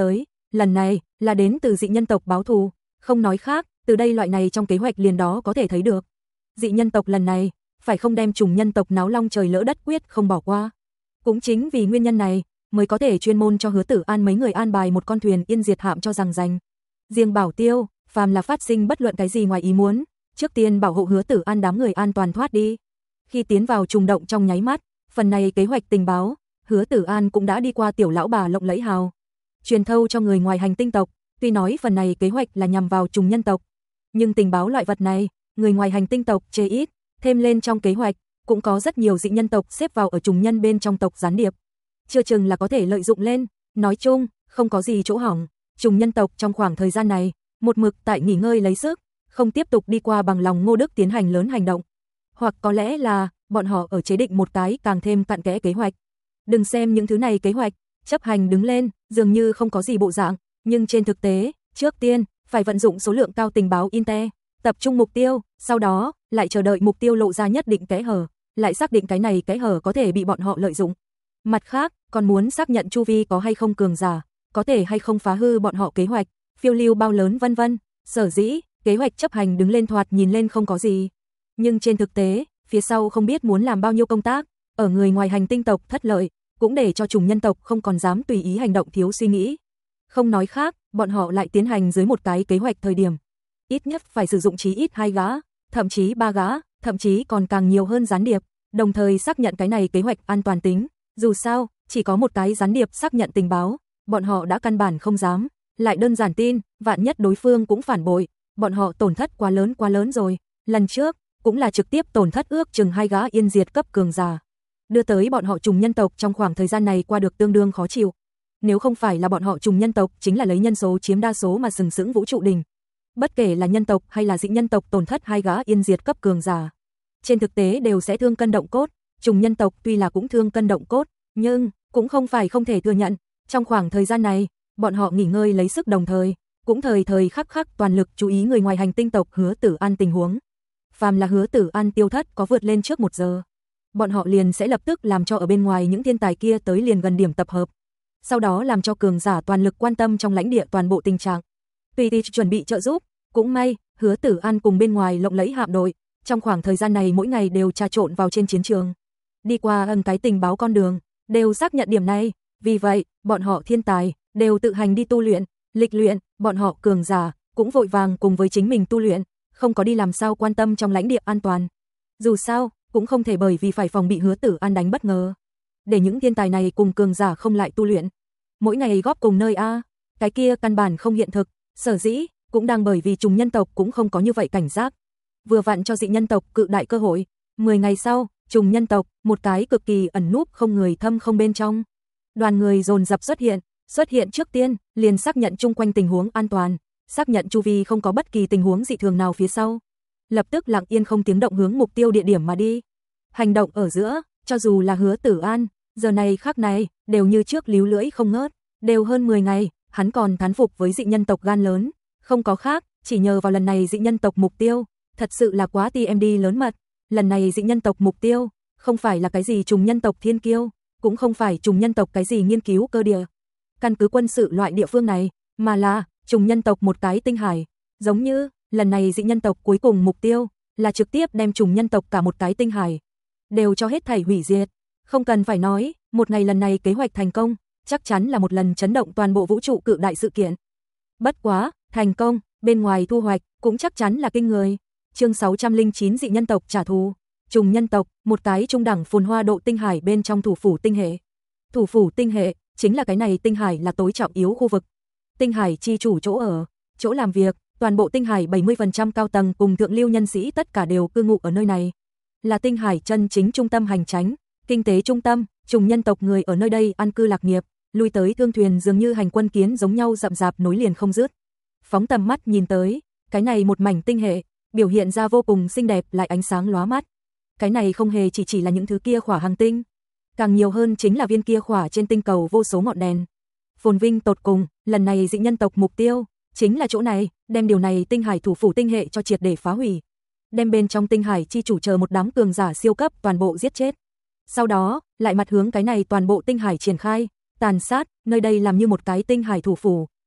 lần này là đến từ dị nhân tộc báo thù, không nói khác, từ đây loại này trong kế hoạch liền đó có thể thấy được. Dị nhân tộc lần này phải không đem trùng nhân tộc náo long trời lỡ đất quyết không bỏ qua. Cũng chính vì nguyên nhân này mới có thể chuyên môn cho Hứa Tử An mấy người an bài một con thuyền yên diệt hạm cho rằng dành. Riêng Bảo Tiêu, phàm là phát sinh bất luận cái gì ngoài ý muốn, trước tiên bảo hộ Hứa Tử An đám người an toàn thoát đi. Khi tiến vào trùng động trong nháy mắt, phần này kế hoạch tình báo, Hứa Tử An cũng đã đi qua tiểu lão bà lộng lẫy hào. Truyền thâu cho người ngoài hành tinh tộc, tuy nói phần này kế hoạch là nhằm vào trùng nhân tộc, nhưng tình báo loại vật này, người ngoài hành tinh tộc chê ít, thêm lên trong kế hoạch, cũng có rất nhiều dị nhân tộc xếp vào ở trùng nhân bên trong tộc gián điệp. Chưa chừng là có thể lợi dụng lên, nói chung, không có gì chỗ hỏng. Trùng nhân tộc trong khoảng thời gian này, một mực tại nghỉ ngơi lấy sức, không tiếp tục đi qua bằng lòng Ngô Đức tiến hành lớn hành động. Hoặc có lẽ là, bọn họ ở chế định một cái càng thêm cặn kẽ kế hoạch. Đừng xem những thứ này kế hoạch, chấp hành đứng lên, dường như không có gì bộ dạng, nhưng trên thực tế, trước tiên, phải vận dụng số lượng cao tình báo Intel, tập trung mục tiêu, sau đó, lại chờ đợi mục tiêu lộ ra nhất định kẽ hở, lại xác định cái này kẽ hở có thể bị bọn họ lợi dụng. Mặt khác, còn muốn xác nhận chu vi có hay không cường giả, có thể hay không phá hư bọn họ kế hoạch, phiêu lưu bao lớn vân vân. Sở dĩ, kế hoạch chấp hành đứng lên thoạt nhìn lên không có gì. Nhưng trên thực tế, phía sau không biết muốn làm bao nhiêu công tác, ở người ngoài hành tinh tộc thất lợi, cũng để cho trùng nhân tộc không còn dám tùy ý hành động thiếu suy nghĩ. Không nói khác, bọn họ lại tiến hành dưới một cái kế hoạch thời điểm. Ít nhất phải sử dụng chí ít hai gã, thậm chí ba gã, thậm chí còn càng nhiều hơn gián điệp, đồng thời xác nhận cái này kế hoạch an toàn tính. Dù sao, chỉ có một cái gián điệp xác nhận tình báo, bọn họ đã căn bản không dám, lại đơn giản tin, vạn nhất đối phương cũng phản bội, bọn họ tổn thất quá lớn quá lớn rồi. Lần trước, cũng là trực tiếp tổn thất ước chừng hai gã yên diệt cấp cường giả, đưa tới bọn họ trùng nhân tộc trong khoảng thời gian này qua được tương đương khó chịu. Nếu không phải là bọn họ trùng nhân tộc chính là lấy nhân số chiếm đa số mà sừng sững vũ trụ đỉnh. Bất kể là nhân tộc hay là dị nhân tộc tổn thất hai gã yên diệt cấp cường giả, trên thực tế đều sẽ thương cân động cốt. Trùng nhân tộc tuy là cũng thương cân động cốt, nhưng cũng không phải không thể thừa nhận. Trong khoảng thời gian này, bọn họ nghỉ ngơi lấy sức đồng thời, cũng thời thời khắc khắc toàn lực chú ý người ngoài hành tinh tộc Hứa Tử An tình huống. Phàm là Hứa Tử An tiêu thất có vượt lên trước một giờ, bọn họ liền sẽ lập tức làm cho ở bên ngoài những thiên tài kia tới liền gần điểm tập hợp. Sau đó làm cho cường giả toàn lực quan tâm trong lãnh địa toàn bộ tình trạng. Tùy thì chuẩn bị trợ giúp, cũng may, Hứa Tử An cùng bên ngoài lộng lẫy hạm đội, trong khoảng thời gian này mỗi ngày đều trà trộn vào trên chiến trường. Đi qua ân cái tình báo con đường, đều xác nhận điểm này, vì vậy, bọn họ thiên tài, đều tự hành đi tu luyện, lịch luyện, bọn họ cường giả, cũng vội vàng cùng với chính mình tu luyện, không có đi làm sao quan tâm trong lãnh địa an toàn. Dù sao, cũng không thể bởi vì phải phòng bị Hứa Tử An đánh bất ngờ, để những thiên tài này cùng cường giả không lại tu luyện. Mỗi ngày góp cùng nơi A, cái kia căn bản không hiện thực, sở dĩ, cũng đang bởi vì trùng nhân tộc cũng không có như vậy cảnh giác. Vừa vặn cho dị nhân tộc cự đại cơ hội, mười ngày sau, trùng nhân tộc, một cái cực kỳ ẩn núp không người thâm không bên trong. Đoàn người dồn dập xuất hiện, xuất hiện trước tiên, liền xác nhận chung quanh tình huống an toàn, xác nhận chu vi không có bất kỳ tình huống dị thường nào phía sau. Lập tức lặng yên không tiếng động hướng mục tiêu địa điểm mà đi. Hành động ở giữa, cho dù là Hứa Tử An, giờ này khắc này, đều như trước líu lưỡi không ngớt, đều hơn mười ngày, hắn còn thán phục với dị nhân tộc gan lớn, không có khác, chỉ nhờ vào lần này dị nhân tộc mục tiêu, thật sự là quá tê em đê lớn mật. Lần này dị nhân tộc mục tiêu, không phải là cái gì trùng nhân tộc thiên kiêu, cũng không phải trùng nhân tộc cái gì nghiên cứu cơ địa, căn cứ quân sự loại địa phương này, mà là trùng nhân tộc một cái tinh hải. Giống như, lần này dị nhân tộc cuối cùng mục tiêu, là trực tiếp đem trùng nhân tộc cả một cái tinh hải, đều cho hết thảy hủy diệt. Không cần phải nói, một ngày lần này kế hoạch thành công, chắc chắn là một lần chấn động toàn bộ vũ trụ cự đại sự kiện. Bất quá, thành công, bên ngoài thu hoạch, cũng chắc chắn là kinh người. Chương sáu trăm lẻ chín dị nhân tộc trả thù. Trùng nhân tộc, một cái trung đẳng phồn hoa độ tinh hải bên trong thủ phủ tinh hệ. Thủ phủ tinh hệ, chính là cái này tinh hải là tối trọng yếu khu vực. Tinh hải chi chủ chỗ ở, chỗ làm việc, toàn bộ tinh hải bảy mươi phần trăm cao tầng cùng thượng lưu nhân sĩ tất cả đều cư ngụ ở nơi này. Là tinh hải chân chính trung tâm hành chánh, kinh tế trung tâm, trùng nhân tộc người ở nơi đây an cư lạc nghiệp, lui tới thương thuyền dường như hành quân kiến giống nhau rậm rạp nối liền không dứt. Phóng tầm mắt nhìn tới, cái này một mảnh tinh hệ, biểu hiện ra vô cùng xinh đẹp lại ánh sáng lóa mắt. Cái này không hề chỉ chỉ là những thứ kia khỏa hành tinh, càng nhiều hơn chính là viên kia khỏa trên tinh cầu vô số ngọn đèn. Phồn vinh tột cùng, lần này dị nhân tộc mục tiêu chính là chỗ này, đem điều này tinh hải thủ phủ tinh hệ cho triệt để phá hủy, đem bên trong tinh hải chi chủ chờ một đám cường giả siêu cấp toàn bộ giết chết. Sau đó, lại mặt hướng cái này toàn bộ tinh hải triển khai, tàn sát, nơi đây làm như một cái tinh hải thủ phủ,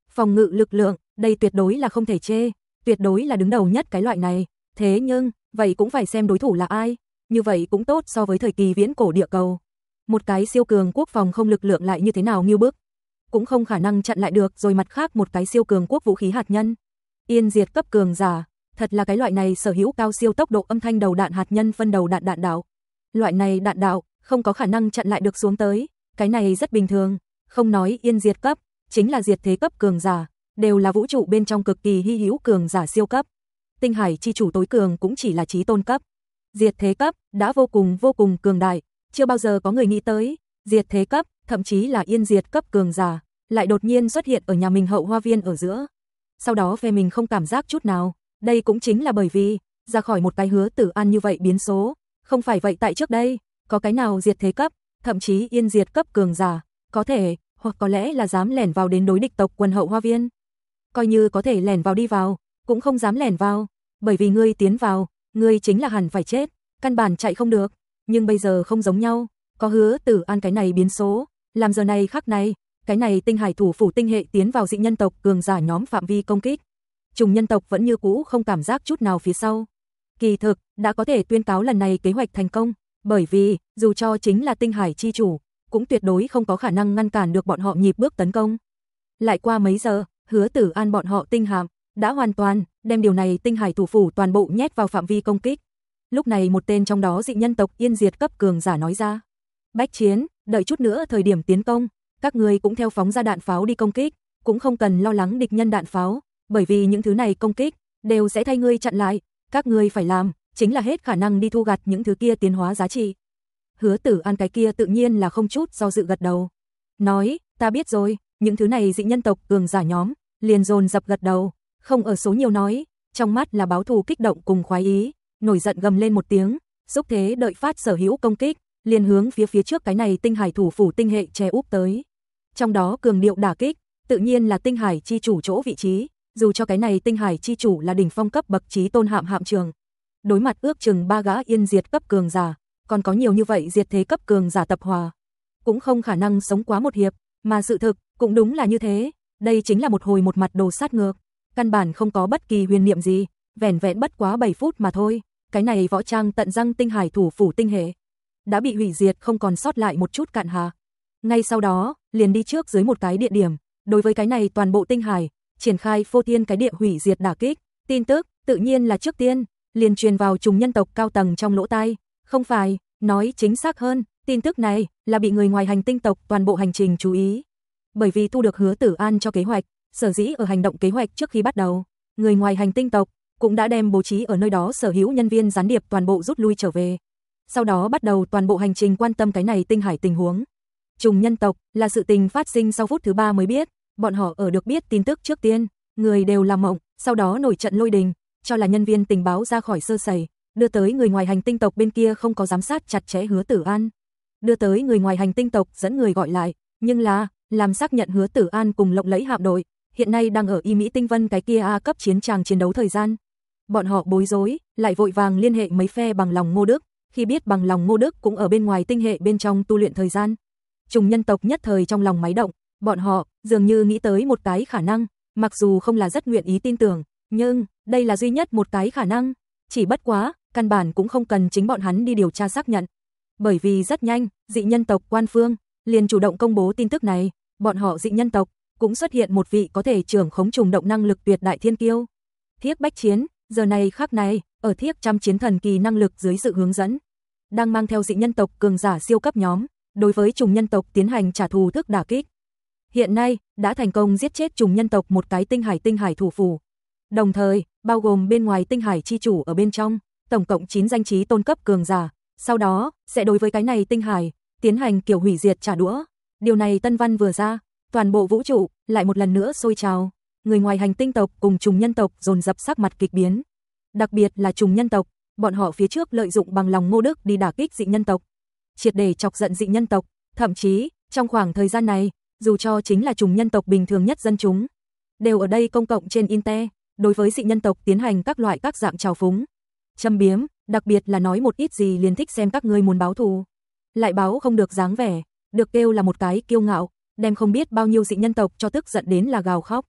phòng ngự lực lượng, đây tuyệt đối là không thể chê, tuyệt đối là đứng đầu nhất cái loại này. Thế nhưng, vậy cũng phải xem đối thủ là ai, như vậy cũng tốt so với thời kỳ viễn cổ địa cầu. Một cái siêu cường quốc phòng không lực lượng lại như thế nào nghiêu bức, cũng không khả năng chặn lại được, rồi mặt khác một cái siêu cường quốc vũ khí hạt nhân. Yên diệt cấp cường giả, thật là cái loại này sở hữu cao siêu tốc độ âm thanh đầu đạn hạt nhân phân đầu đạn đạn đạo. Loại này đạn đạo không có khả năng chặn lại được xuống tới, cái này rất bình thường, không nói yên diệt cấp, chính là diệt thế cấp cường giả, đều là vũ trụ bên trong cực kỳ hy hữu cường giả siêu cấp. Tinh hải chi chủ tối cường cũng chỉ là chí tôn cấp. Diệt thế cấp đã vô cùng vô cùng cường đại, chưa bao giờ có người nghĩ tới, diệt thế cấp, thậm chí là yên diệt cấp cường giả, lại đột nhiên xuất hiện ở nhà mình hậu hoa viên ở giữa. Sau đó phe mình không cảm giác chút nào, đây cũng chính là bởi vì ra khỏi một cái Hứa Tử An như vậy biến số, không phải vậy tại trước đây, có cái nào diệt thế cấp, thậm chí yên diệt cấp cường giả, có thể, hoặc có lẽ là dám lẻn vào đến đối địch tộc quần hậu hoa viên. Coi như có thể lẻn vào đi vào, cũng không dám lẻn vào, bởi vì ngươi tiến vào, ngươi chính là hẳn phải chết, căn bản chạy không được, nhưng bây giờ không giống nhau, có Hứa Tử An cái này biến số, làm giờ này khắc này, cái này tinh hải thủ phủ tinh hệ tiến vào dị nhân tộc cường giả nhóm phạm vi công kích. Trùng nhân tộc vẫn như cũ không cảm giác chút nào phía sau. Kỳ thực, đã có thể tuyên cáo lần này kế hoạch thành công, bởi vì, dù cho chính là tinh hải chi chủ, cũng tuyệt đối không có khả năng ngăn cản được bọn họ nhịp bước tấn công. Lại qua mấy giờ, Hứa Tử An bọn họ tinh hạm đã hoàn toàn đem điều này tinh hải thủ phủ toàn bộ nhét vào phạm vi công kích. Lúc này một tên trong đó dị nhân tộc yên diệt cấp cường giả nói ra: "Bách Chiến, đợi chút nữa thời điểm tiến công, các ngươi cũng theo phóng ra đạn pháo đi công kích, cũng không cần lo lắng địch nhân đạn pháo, bởi vì những thứ này công kích đều sẽ thay ngươi chặn lại, các ngươi phải làm chính là hết khả năng đi thu gặt những thứ kia tiến hóa giá trị." Hứa Tử An cái kia tự nhiên là không chút do dự gật đầu, nói: "Ta biết rồi." Những thứ này dị nhân tộc cường giả nhóm liền dồn dập gật đầu, không ở số nhiều nói, trong mắt là báo thù kích động cùng khoái ý, nổi giận gầm lên một tiếng, xúc thế đợi phát sở hữu công kích, liền hướng phía phía trước cái này tinh hải thủ phủ tinh hệ che úp tới. Trong đó cường điệu đả kích, tự nhiên là tinh hải chi chủ chỗ vị trí, dù cho cái này tinh hải chi chủ là đỉnh phong cấp bậc chí tôn hạm hạm trường. Đối mặt ước chừng ba gã yên diệt cấp cường giả, còn có nhiều như vậy diệt thế cấp cường giả tập hòa, cũng không khả năng sống quá một hiệp, mà sự thực cũng đúng là như thế, đây chính là một hồi một mặt đồ sát ngược, căn bản không có bất kỳ huyền niệm gì, vẻn vẹn bất quá bảy phút mà thôi, cái này võ trang tận răng tinh hải thủ phủ tinh hệ đã bị hủy diệt không còn sót lại một chút cạn hà. Ngay sau đó, liền đi trước dưới một cái địa điểm, đối với cái này toàn bộ tinh hải, triển khai phô thiên cái địa hủy diệt đả kích, tin tức, tự nhiên là trước tiên, liền truyền vào trùng nhân tộc cao tầng trong lỗ tai, không phải, nói chính xác hơn, tin tức này là bị người ngoài hành tinh tộc toàn bộ hành trình chú ý. Bởi vì thu được Hứa Tử An cho kế hoạch, sở dĩ ở hành động kế hoạch trước khi bắt đầu, người ngoài hành tinh tộc cũng đã đem bố trí ở nơi đó sở hữu nhân viên gián điệp toàn bộ rút lui trở về. Sau đó bắt đầu toàn bộ hành trình quan tâm cái này tinh hải tình huống. Trùng nhân tộc là sự tình phát sinh sau phút thứ ba mới biết, bọn họ ở được biết tin tức trước tiên, người đều làm mộng, sau đó nổi trận lôi đình, cho là nhân viên tình báo ra khỏi sơ sẩy, đưa tới người ngoài hành tinh tộc bên kia không có giám sát chặt chẽ Hứa Tử An. Đưa tới người ngoài hành tinh tộc dẫn người gọi lại, nhưng là làm xác nhận Hứa Tử An cùng lộng lẫy hạm đội hiện nay đang ở Y Mỹ Tinh Vân cái kia A cấp chiến tràng chiến đấu thời gian. Bọn họ bối rối, lại vội vàng liên hệ mấy phe bằng lòng Ngô Đức, khi biết bằng lòng Ngô Đức cũng ở bên ngoài tinh hệ bên trong tu luyện thời gian. Trùng nhân tộc nhất thời trong lòng máy động, bọn họ dường như nghĩ tới một cái khả năng, mặc dù không là rất nguyện ý tin tưởng, nhưng đây là duy nhất một cái khả năng, chỉ bất quá, căn bản cũng không cần chính bọn hắn đi điều tra xác nhận. Bởi vì rất nhanh, dị nhân tộc quan phương liền chủ động công bố tin tức này, bọn họ dị nhân tộc cũng xuất hiện một vị có thể trưởng khống trùng động năng lực tuyệt đại thiên kiêu. Thiếc Bách Chiến, giờ này khắc này, ở Thiếc trăm chiến thần kỳ năng lực dưới sự hướng dẫn, đang mang theo dị nhân tộc cường giả siêu cấp nhóm, đối với trùng nhân tộc tiến hành trả thù thức đả kích. Hiện nay, đã thành công giết chết trùng nhân tộc một cái tinh hải tinh hải thủ phủ. Đồng thời, bao gồm bên ngoài tinh hải chi chủ ở bên trong, tổng cộng chín danh trí tôn cấp cường giả, sau đó sẽ đối với cái này tinh hải tiến hành kiểu hủy diệt trả đũa. Điều này tân văn vừa ra, toàn bộ vũ trụ lại một lần nữa sôi trào, người ngoài hành tinh tộc cùng trùng nhân tộc dồn dập sắc mặt kịch biến. Đặc biệt là trùng nhân tộc, bọn họ phía trước lợi dụng bằng lòng Ngô Đức đi đả kích dị nhân tộc, triệt để chọc giận dị nhân tộc, thậm chí trong khoảng thời gian này, dù cho chính là trùng nhân tộc bình thường nhất dân chúng, đều ở đây công cộng trên Inter, đối với dị nhân tộc tiến hành các loại các dạng trào phúng, châm biếm, đặc biệt là nói một ít gì liền thích xem các ngươi muốn báo thù, lại báo không được dáng vẻ, được kêu là một cái kiêu ngạo, đem không biết bao nhiêu dị nhân tộc cho tức giận đến là gào khóc.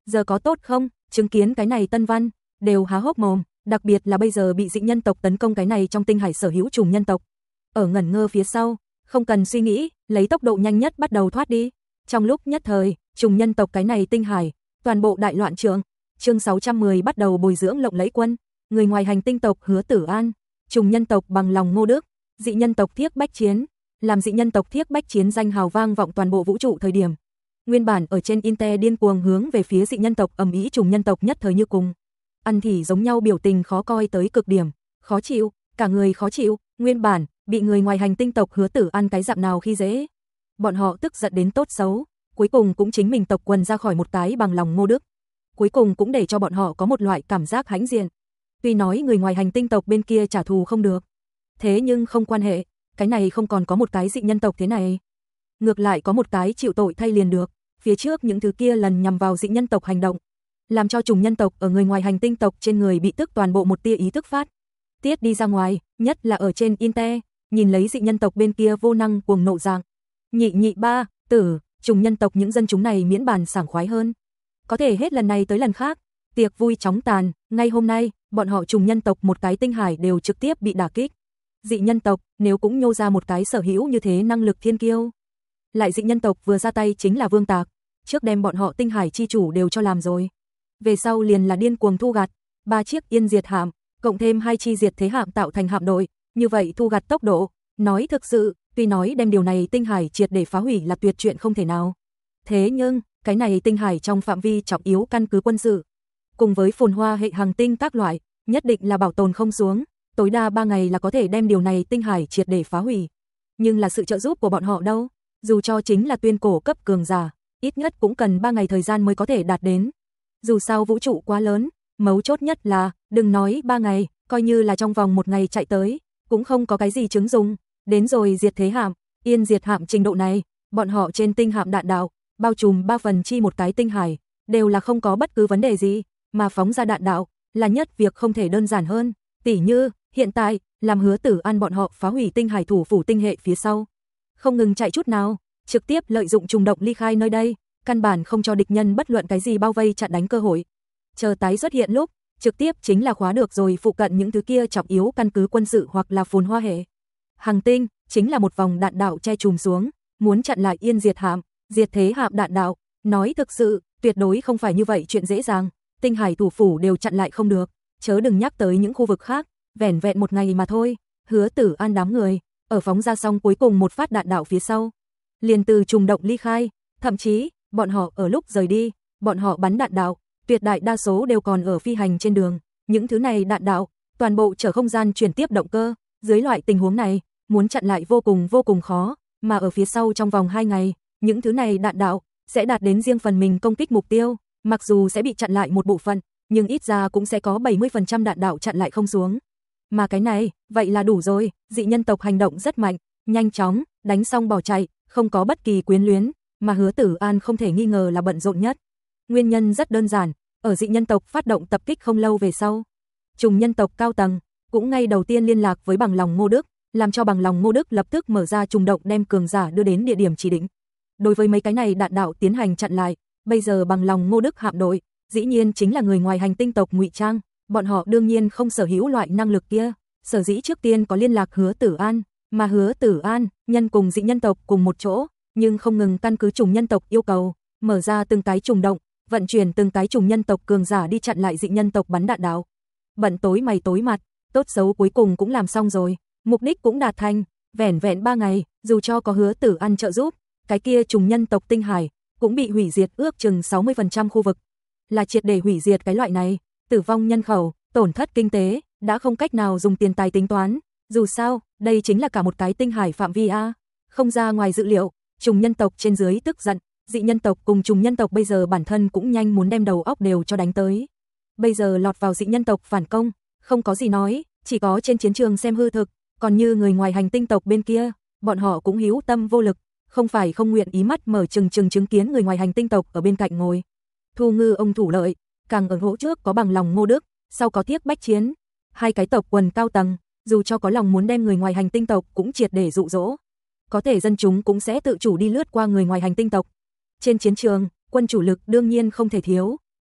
giờ có tốt không? Chứng kiến cái này Tân Văn đều há hốc mồm, đặc biệt là bây giờ bị dị nhân tộc tấn công cái này trong tinh hải sở hữu trùng nhân tộc. Ở ngẩn ngơ phía sau, không cần suy nghĩ, lấy tốc độ nhanh nhất bắt đầu thoát đi. Trong lúc nhất thời, trùng nhân tộc cái này tinh hải, toàn bộ đại loạn trường. Chương sáu trăm mười bắt đầu bồi dưỡng lộng lẫy quân, người ngoài hành tinh tộc Hứa Tử An, trùng nhân tộc bằng lòng Ngô Đức, dị nhân tộc Thiếc Bách Chiến, làm dị nhân tộc Thiếc Bách Chiến danh hào vang vọng toàn bộ vũ trụ thời điểm. Nguyên bản ở trên Inte điên cuồng hướng về phía dị nhân tộc ầm ĩ trùng nhân tộc nhất thời như cùng ăn thì giống nhau biểu tình khó coi tới cực điểm, khó chịu, cả người khó chịu, nguyên bản bị người ngoài hành tinh tộc Hứa Tử An cái dạng nào khi dễ. Bọn họ tức giận đến tốt xấu, cuối cùng cũng chính mình tộc quần ra khỏi một cái bằng lòng Ngô Đức. Cuối cùng cũng để cho bọn họ có một loại cảm giác hãnh diện. Tuy nói người ngoài hành tinh tộc bên kia trả thù không được, thế nhưng không quan hệ, cái này không còn có một cái dị nhân tộc thế này. Ngược lại có một cái chịu tội thay liền được, phía trước những thứ kia lần nhằm vào dị nhân tộc hành động, làm cho trùng nhân tộc ở người ngoài hành tinh tộc trên người bị tức toàn bộ một tia ý thức phát tiết đi ra ngoài, nhất là ở trên Inte, nhìn lấy dị nhân tộc bên kia vô năng cuồng nộ dạng. Nhị nhị ba, tử, trùng nhân tộc những dân chúng này miễn bàn sảng khoái hơn. Có thể hết lần này tới lần khác, tiệc vui chóng tàn, ngay hôm nay, bọn họ trùng nhân tộc một cái tinh hải đều trực tiếp bị đả kích. Dị nhân tộc, nếu cũng nhô ra một cái sở hữu như thế năng lực thiên kiêu. Lại dị nhân tộc vừa ra tay chính là Vương Tạc, trước đem bọn họ tinh hải chi chủ đều cho làm rồi. Về sau liền là điên cuồng thu gặt, ba chiếc yên diệt hạm, cộng thêm hai chi diệt thế hạm tạo thành hạm đội, như vậy thu gặt tốc độ, nói thực sự, tuy nói đem điều này tinh hải triệt để phá hủy là tuyệt chuyện không thể nào. Thế nhưng, cái này tinh hải trong phạm vi trọng yếu căn cứ quân sự, cùng với phồn hoa hệ hành tinh các loại, nhất định là bảo tồn không xuống, tối đa ba ngày là có thể đem điều này tinh hải triệt để phá hủy. Nhưng là sự trợ giúp của bọn họ đâu, dù cho chính là tuyên cổ cấp cường giả, ít nhất cũng cần ba ngày thời gian mới có thể đạt đến. Dù sao vũ trụ quá lớn, mấu chốt nhất là, đừng nói ba ngày, coi như là trong vòng một ngày chạy tới, cũng không có cái gì chứng dùng. Đến rồi diệt thế hạm, yên diệt hạm trình độ này, bọn họ trên tinh hạm đạn đạo, bao trùm ba phần chi một cái tinh hải, đều là không có bất cứ vấn đề gì, mà phóng ra đạn đạo, là nhất việc không thể đơn giản hơn. Tỉ như, hiện tại, làm Hứa Tử An bọn họ phá hủy tinh hải thủ phủ tinh hệ phía sau. Không ngừng chạy chút nào, trực tiếp lợi dụng trùng động ly khai nơi đây, căn bản không cho địch nhân bất luận cái gì bao vây chặn đánh cơ hội. Chờ tái xuất hiện lúc, trực tiếp chính là khóa được rồi phụ cận những thứ kia trọng yếu căn cứ quân sự hoặc là phồn hoa hệ hành tinh, chính là một vòng đạn đạo che trùm xuống, muốn chặn lại yên diệt hạm, diệt thế hạm đạn đạo, nói thực sự, tuyệt đối không phải như vậy chuyện dễ dàng, tinh hải thủ phủ đều chặn lại không được, chớ đừng nhắc tới những khu vực khác, vẻn vẹn một ngày mà thôi. Hứa Tử An đám người, ở phóng ra xong cuối cùng một phát đạn đạo phía sau, liền từ trùng động ly khai, thậm chí, bọn họ ở lúc rời đi, bọn họ bắn đạn đạo, tuyệt đại đa số đều còn ở phi hành trên đường, những thứ này đạn đạo, toàn bộ chở không gian chuyển tiếp động cơ, dưới loại tình huống này, muốn chặn lại vô cùng vô cùng khó, mà ở phía sau trong vòng hai ngày, những thứ này đạn đạo sẽ đạt đến riêng phần mình công kích mục tiêu, mặc dù sẽ bị chặn lại một bộ phận, nhưng ít ra cũng sẽ có bảy mươi phần trăm đạn đạo chặn lại không xuống. Mà cái này, vậy là đủ rồi, dị nhân tộc hành động rất mạnh, nhanh chóng, đánh xong bỏ chạy, không có bất kỳ quyến luyến, mà Hứa Tử An không thể nghi ngờ là bận rộn nhất. Nguyên nhân rất đơn giản, ở dị nhân tộc phát động tập kích không lâu về sau, trùng nhân tộc cao tầng cũng ngay đầu tiên liên lạc với bằng lòng Ngô Đức, làm cho bằng lòng Ngô Đức lập tức mở ra trùng động đem cường giả đưa đến địa điểm chỉ định. Đối với mấy cái này đạn đạo tiến hành chặn lại, bây giờ bằng lòng Ngô Đức hạm đội, dĩ nhiên chính là người ngoài hành tinh tộc ngụy trang, bọn họ đương nhiên không sở hữu loại năng lực kia, sở dĩ trước tiên có liên lạc Hứa Tử An, mà Hứa Tử An, nhân cùng dị nhân tộc cùng một chỗ, nhưng không ngừng căn cứ trùng nhân tộc yêu cầu, mở ra từng cái trùng động, vận chuyển từng cái trùng nhân tộc cường giả đi chặn lại dị nhân tộc bắn đạn đạo. Bận tối mày tối mặt, tốt xấu cuối cùng cũng làm xong rồi, mục đích cũng đạt thành, vẻn vẹn ba ngày, dù cho có Hứa Tử An trợ giúp, cái kia trùng nhân tộc tinh hải cũng bị hủy diệt ước chừng sáu mươi phần trăm khu vực. Là triệt để hủy diệt cái loại này, tử vong nhân khẩu, tổn thất kinh tế, đã không cách nào dùng tiền tài tính toán, dù sao, đây chính là cả một cái tinh hải phạm vi a. Không ra ngoài dự liệu, trùng nhân tộc trên dưới tức giận, dị nhân tộc cùng trùng nhân tộc bây giờ bản thân cũng nhanh muốn đem đầu óc đều cho đánh tới. Bây giờ lọt vào dị nhân tộc phản công, không có gì nói, chỉ có trên chiến trường xem hư thực, còn như người ngoài hành tinh tộc bên kia, bọn họ cũng hữu tâm vô lực, không phải không nguyện ý mắt mở trừng trừng chứng kiến người ngoài hành tinh tộc ở bên cạnh ngồi. Thu ngư ông thủ lợi, càng ở hỗ trước có bằng lòng Ngô Đức, sau có Thiếc Bách Chiến, hai cái tộc quần cao tầng, dù cho có lòng muốn đem người ngoài hành tinh tộc cũng triệt để dụ dỗ. Có thể dân chúng cũng sẽ tự chủ đi lướt qua người ngoài hành tinh tộc. Trên chiến trường, quân chủ lực đương nhiên không thể thiếu,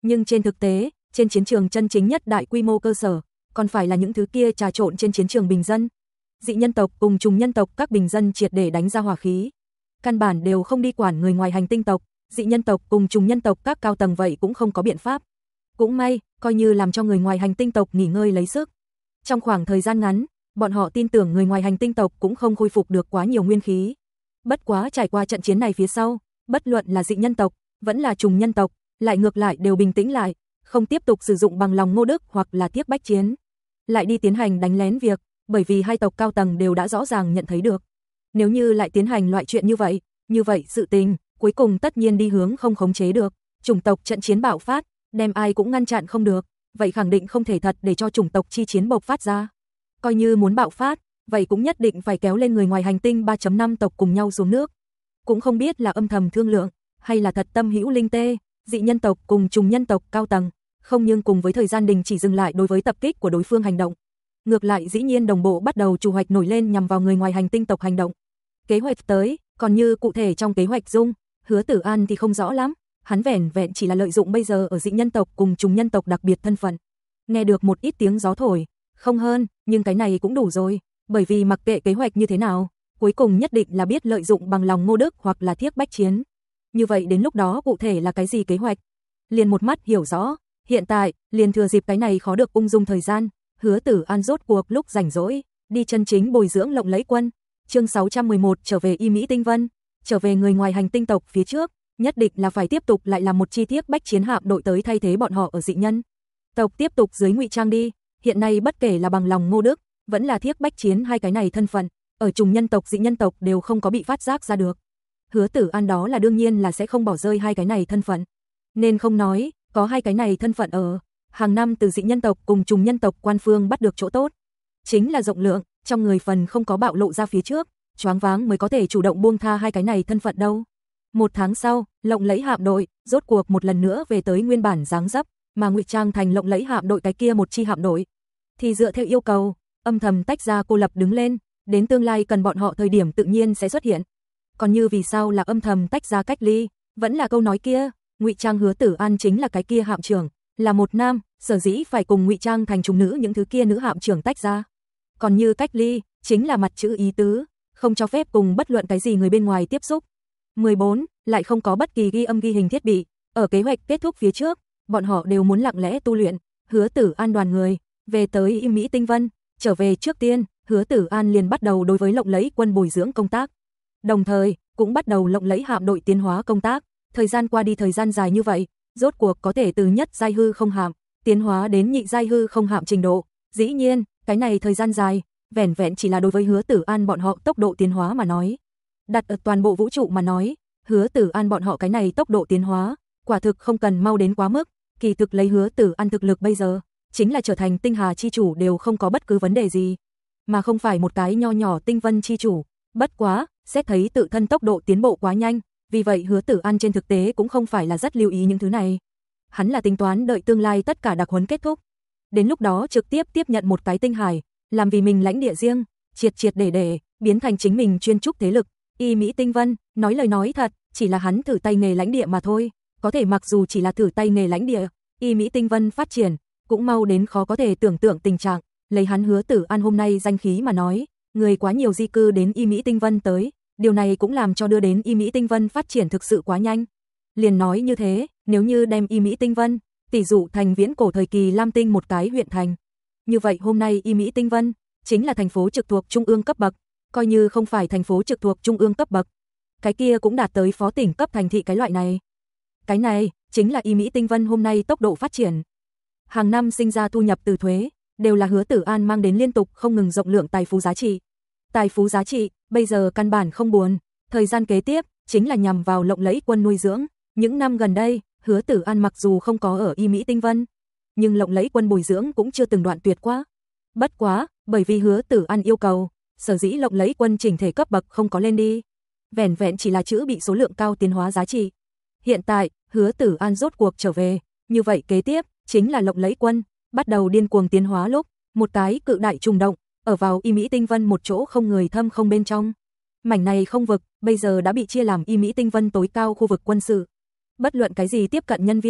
Nhưng trên thực tế, trên chiến trường chân chính nhất đại quy mô cơ sở, còn phải là những thứ kia trà trộn trên chiến trường bình dân. Dị nhân tộc cùng trùng nhân tộc các bình dân triệt để đánh ra hỏa khí. Căn bản đều không đi quản người ngoài hành tinh tộc, dị nhân tộc cùng trùng nhân tộc các cao tầng vậy cũng không có biện pháp. Cũng may, coi như làm cho người ngoài hành tinh tộc nghỉ ngơi lấy sức. Trong khoảng thời gian ngắn, bọn họ tin tưởng người ngoài hành tinh tộc cũng không khôi phục được quá nhiều nguyên khí. Bất quá trải qua trận chiến này phía sau, bất luận là dị nhân tộc, vẫn là trùng nhân tộc, lại ngược lại đều bình tĩnh lại, không tiếp tục sử dụng bằng lòng Ngô Đức hoặc là tiếp bách chiến. Lại đi tiến hành đánh lén việc, bởi vì hai tộc cao tầng đều đã rõ ràng nhận thấy được. Nếu như lại tiến hành loại chuyện như vậy, như vậy sự tình, cuối cùng tất nhiên đi hướng không khống chế được. Chủng tộc trận chiến bạo phát, đem ai cũng ngăn chặn không được, vậy khẳng định không thể thật để cho chủng tộc chi chiến bộc phát ra. Coi như muốn bạo phát, vậy cũng nhất định phải kéo lên người ngoài hành tinh ba chấm năm tộc cùng nhau xuống nước. Cũng không biết là âm thầm thương lượng, hay là thật tâm hữu linh tê, dị nhân tộc cùng trùng nhân tộc cao tầng, không nhưng cùng với thời gian đình chỉ dừng lại đối với tập kích của đối phương hành động. Ngược lại dĩ nhiên đồng bộ bắt đầu chủ hoạch nổi lên nhằm vào người ngoài hành tinh tộc hành động. Kế hoạch tới, còn như cụ thể trong kế hoạch dung, Hứa Tử An thì không rõ lắm, hắn vẻn vẹn chỉ là lợi dụng bây giờ ở dị nhân tộc cùng trùng nhân tộc đặc biệt thân phận. Nghe được một ít tiếng gió thổi, không hơn, nhưng cái này cũng đủ rồi, bởi vì mặc kệ kế hoạch như thế nào, cuối cùng nhất định là biết lợi dụng bằng lòng Ngô Đức hoặc là thiếp bách chiến. Như vậy đến lúc đó cụ thể là cái gì kế hoạch? Liền một mắt hiểu rõ, hiện tại, liền thừa dịp cái này khó được ung dung thời gian, Hứa Tử An rốt cuộc lúc rảnh rỗi, đi chân chính bồi dưỡng lộng lẫy quân. Chương sáu trăm mười một trở về Y Mỹ Tinh Vân, trở về người ngoài hành tinh tộc phía trước, nhất định là phải tiếp tục lại làm một chi tiết bách chiến hạm đội tới thay thế bọn họ ở dị nhân tộc tiếp tục dưới ngụy trang đi. Hiện nay bất kể là bằng lòng Ngô Đức, vẫn là thiếp bách chiến hai cái này thân phận, ở trùng nhân tộc dị nhân tộc đều không có bị phát giác ra được. Hứa Tử An đó là đương nhiên là sẽ không bỏ rơi hai cái này thân phận. Nên không nói, có hai cái này thân phận ở, hàng năm từ dị nhân tộc cùng trùng nhân tộc quan phương bắt được chỗ tốt. Chính là rộng lượng, trong người phần không có bạo lộ ra phía trước, choáng váng mới có thể chủ động buông tha hai cái này thân phận đâu. Một tháng sau, lộng lẫy hạm đội, rốt cuộc một lần nữa về tới nguyên bản dáng dấp, mà ngụy trang thành lộng lẫy hạm đội cái kia một chi hạm đội. Thì dựa theo yêu cầu, âm thầm tách ra cô lập đứng lên, đến tương lai cần bọn họ thời điểm tự nhiên sẽ xuất hiện. Còn như vì sao là âm thầm tách ra cách ly, vẫn là câu nói kia, ngụy trang Hứa Tử An chính là cái kia hạm trưởng, là một nam, sở dĩ phải cùng ngụy trang thành trùng nữ những thứ kia nữ hạm trưởng tách ra. Còn như cách ly, chính là mặt chữ ý tứ, không cho phép cùng bất luận cái gì người bên ngoài tiếp xúc. mười bốn, lại không có bất kỳ ghi âm ghi hình thiết bị, ở kế hoạch kết thúc phía trước, bọn họ đều muốn lặng lẽ tu luyện. Hứa Tử An đoàn người về tới Y Mỹ Tinh Vân, trở về trước tiên, Hứa Tử An liền bắt đầu đối với lộng lẫy quân bồi dưỡng công tác. Đồng thời, cũng bắt đầu lộng lẫy hạm đội tiến hóa công tác. Thời gian qua đi thời gian dài như vậy, rốt cuộc có thể từ nhất giai hư không hạm tiến hóa đến nhị giai hư không hạm trình độ. Dĩ nhiên, cái này thời gian dài, vẻn vẹn chỉ là đối với Hứa Tử An bọn họ tốc độ tiến hóa mà nói. Đặt ở toàn bộ vũ trụ mà nói, Hứa Tử An bọn họ cái này tốc độ tiến hóa, quả thực không cần mau đến quá mức, kỳ thực lấy Hứa Tử An thực lực bây giờ, chính là trở thành tinh hà chi chủ đều không có bất cứ vấn đề gì, mà không phải một cái nho nhỏ tinh vân chi chủ. Bất quá, xét thấy tự thân tốc độ tiến bộ quá nhanh, vì vậy Hứa Tử An trên thực tế cũng không phải là rất lưu ý những thứ này. Hắn là tính toán đợi tương lai tất cả đặc huấn kết thúc, đến lúc đó trực tiếp tiếp nhận một cái tinh hải, làm vì mình lãnh địa riêng, triệt triệt để để biến thành chính mình chuyên trúc thế lực. Y Mỹ Tinh Vân, nói lời nói thật, chỉ là hắn thử tay nghề lãnh địa mà thôi, có thể mặc dù chỉ là thử tay nghề lãnh địa, Y Mỹ Tinh Vân phát triển cũng mau đến khó có thể tưởng tượng tình trạng. Lấy hắn Hứa Tử An hôm nay danh khí mà nói, người quá nhiều di cư đến Y Mỹ Tinh Vân tới, điều này cũng làm cho đưa đến Y Mỹ Tinh Vân phát triển thực sự quá nhanh. Liền nói như thế, nếu như đem Y Mỹ Tinh Vân tỷ dụ thành viễn cổ thời kỳ Lam Tinh một cái huyện thành, như vậy hôm nay Y Mỹ Tinh Vân chính là thành phố trực thuộc trung ương cấp bậc, coi như không phải thành phố trực thuộc trung ương cấp bậc, cái kia cũng đạt tới phó tỉnh cấp thành thị cái loại này. Cái này chính là Y Mỹ Tinh Vân hôm nay tốc độ phát triển. Hàng năm sinh ra thu nhập từ thuế, đều là Hứa Tử An mang đến liên tục không ngừng rộng lượng tài phú giá trị. Tài phú giá trị, bây giờ căn bản không buồn, thời gian kế tiếp chính là nhằm vào lộng lẫy quân nuôi dưỡng. Những năm gần đây, Hứa Tử An mặc dù không có ở Y Mỹ Tinh Vân, nhưng lộng lẫy quân bồi dưỡng cũng chưa từng đoạn tuyệt quá. Bất quá, bởi vì Hứa Tử An yêu cầu, sở dĩ lộng lẫy quân chỉnh thể cấp bậc không có lên đi, vẻn vẹn chỉ là chữ bị số lượng cao tiến hóa giá trị. Hiện tại, Hứa Tử An rốt cuộc trở về, như vậy kế tiếp chính là lộng lẫy quân bắt đầu điên cuồng tiến hóa lúc, một cái cự đại trùng động ở vào Y Mỹ Tinh Vân một chỗ không người thâm không bên trong. Mảnh này không vực bây giờ đã bị chia làm Y Mỹ Tinh Vân tối cao khu vực quân sự. Bất luận cái gì tiếp cận nhân viên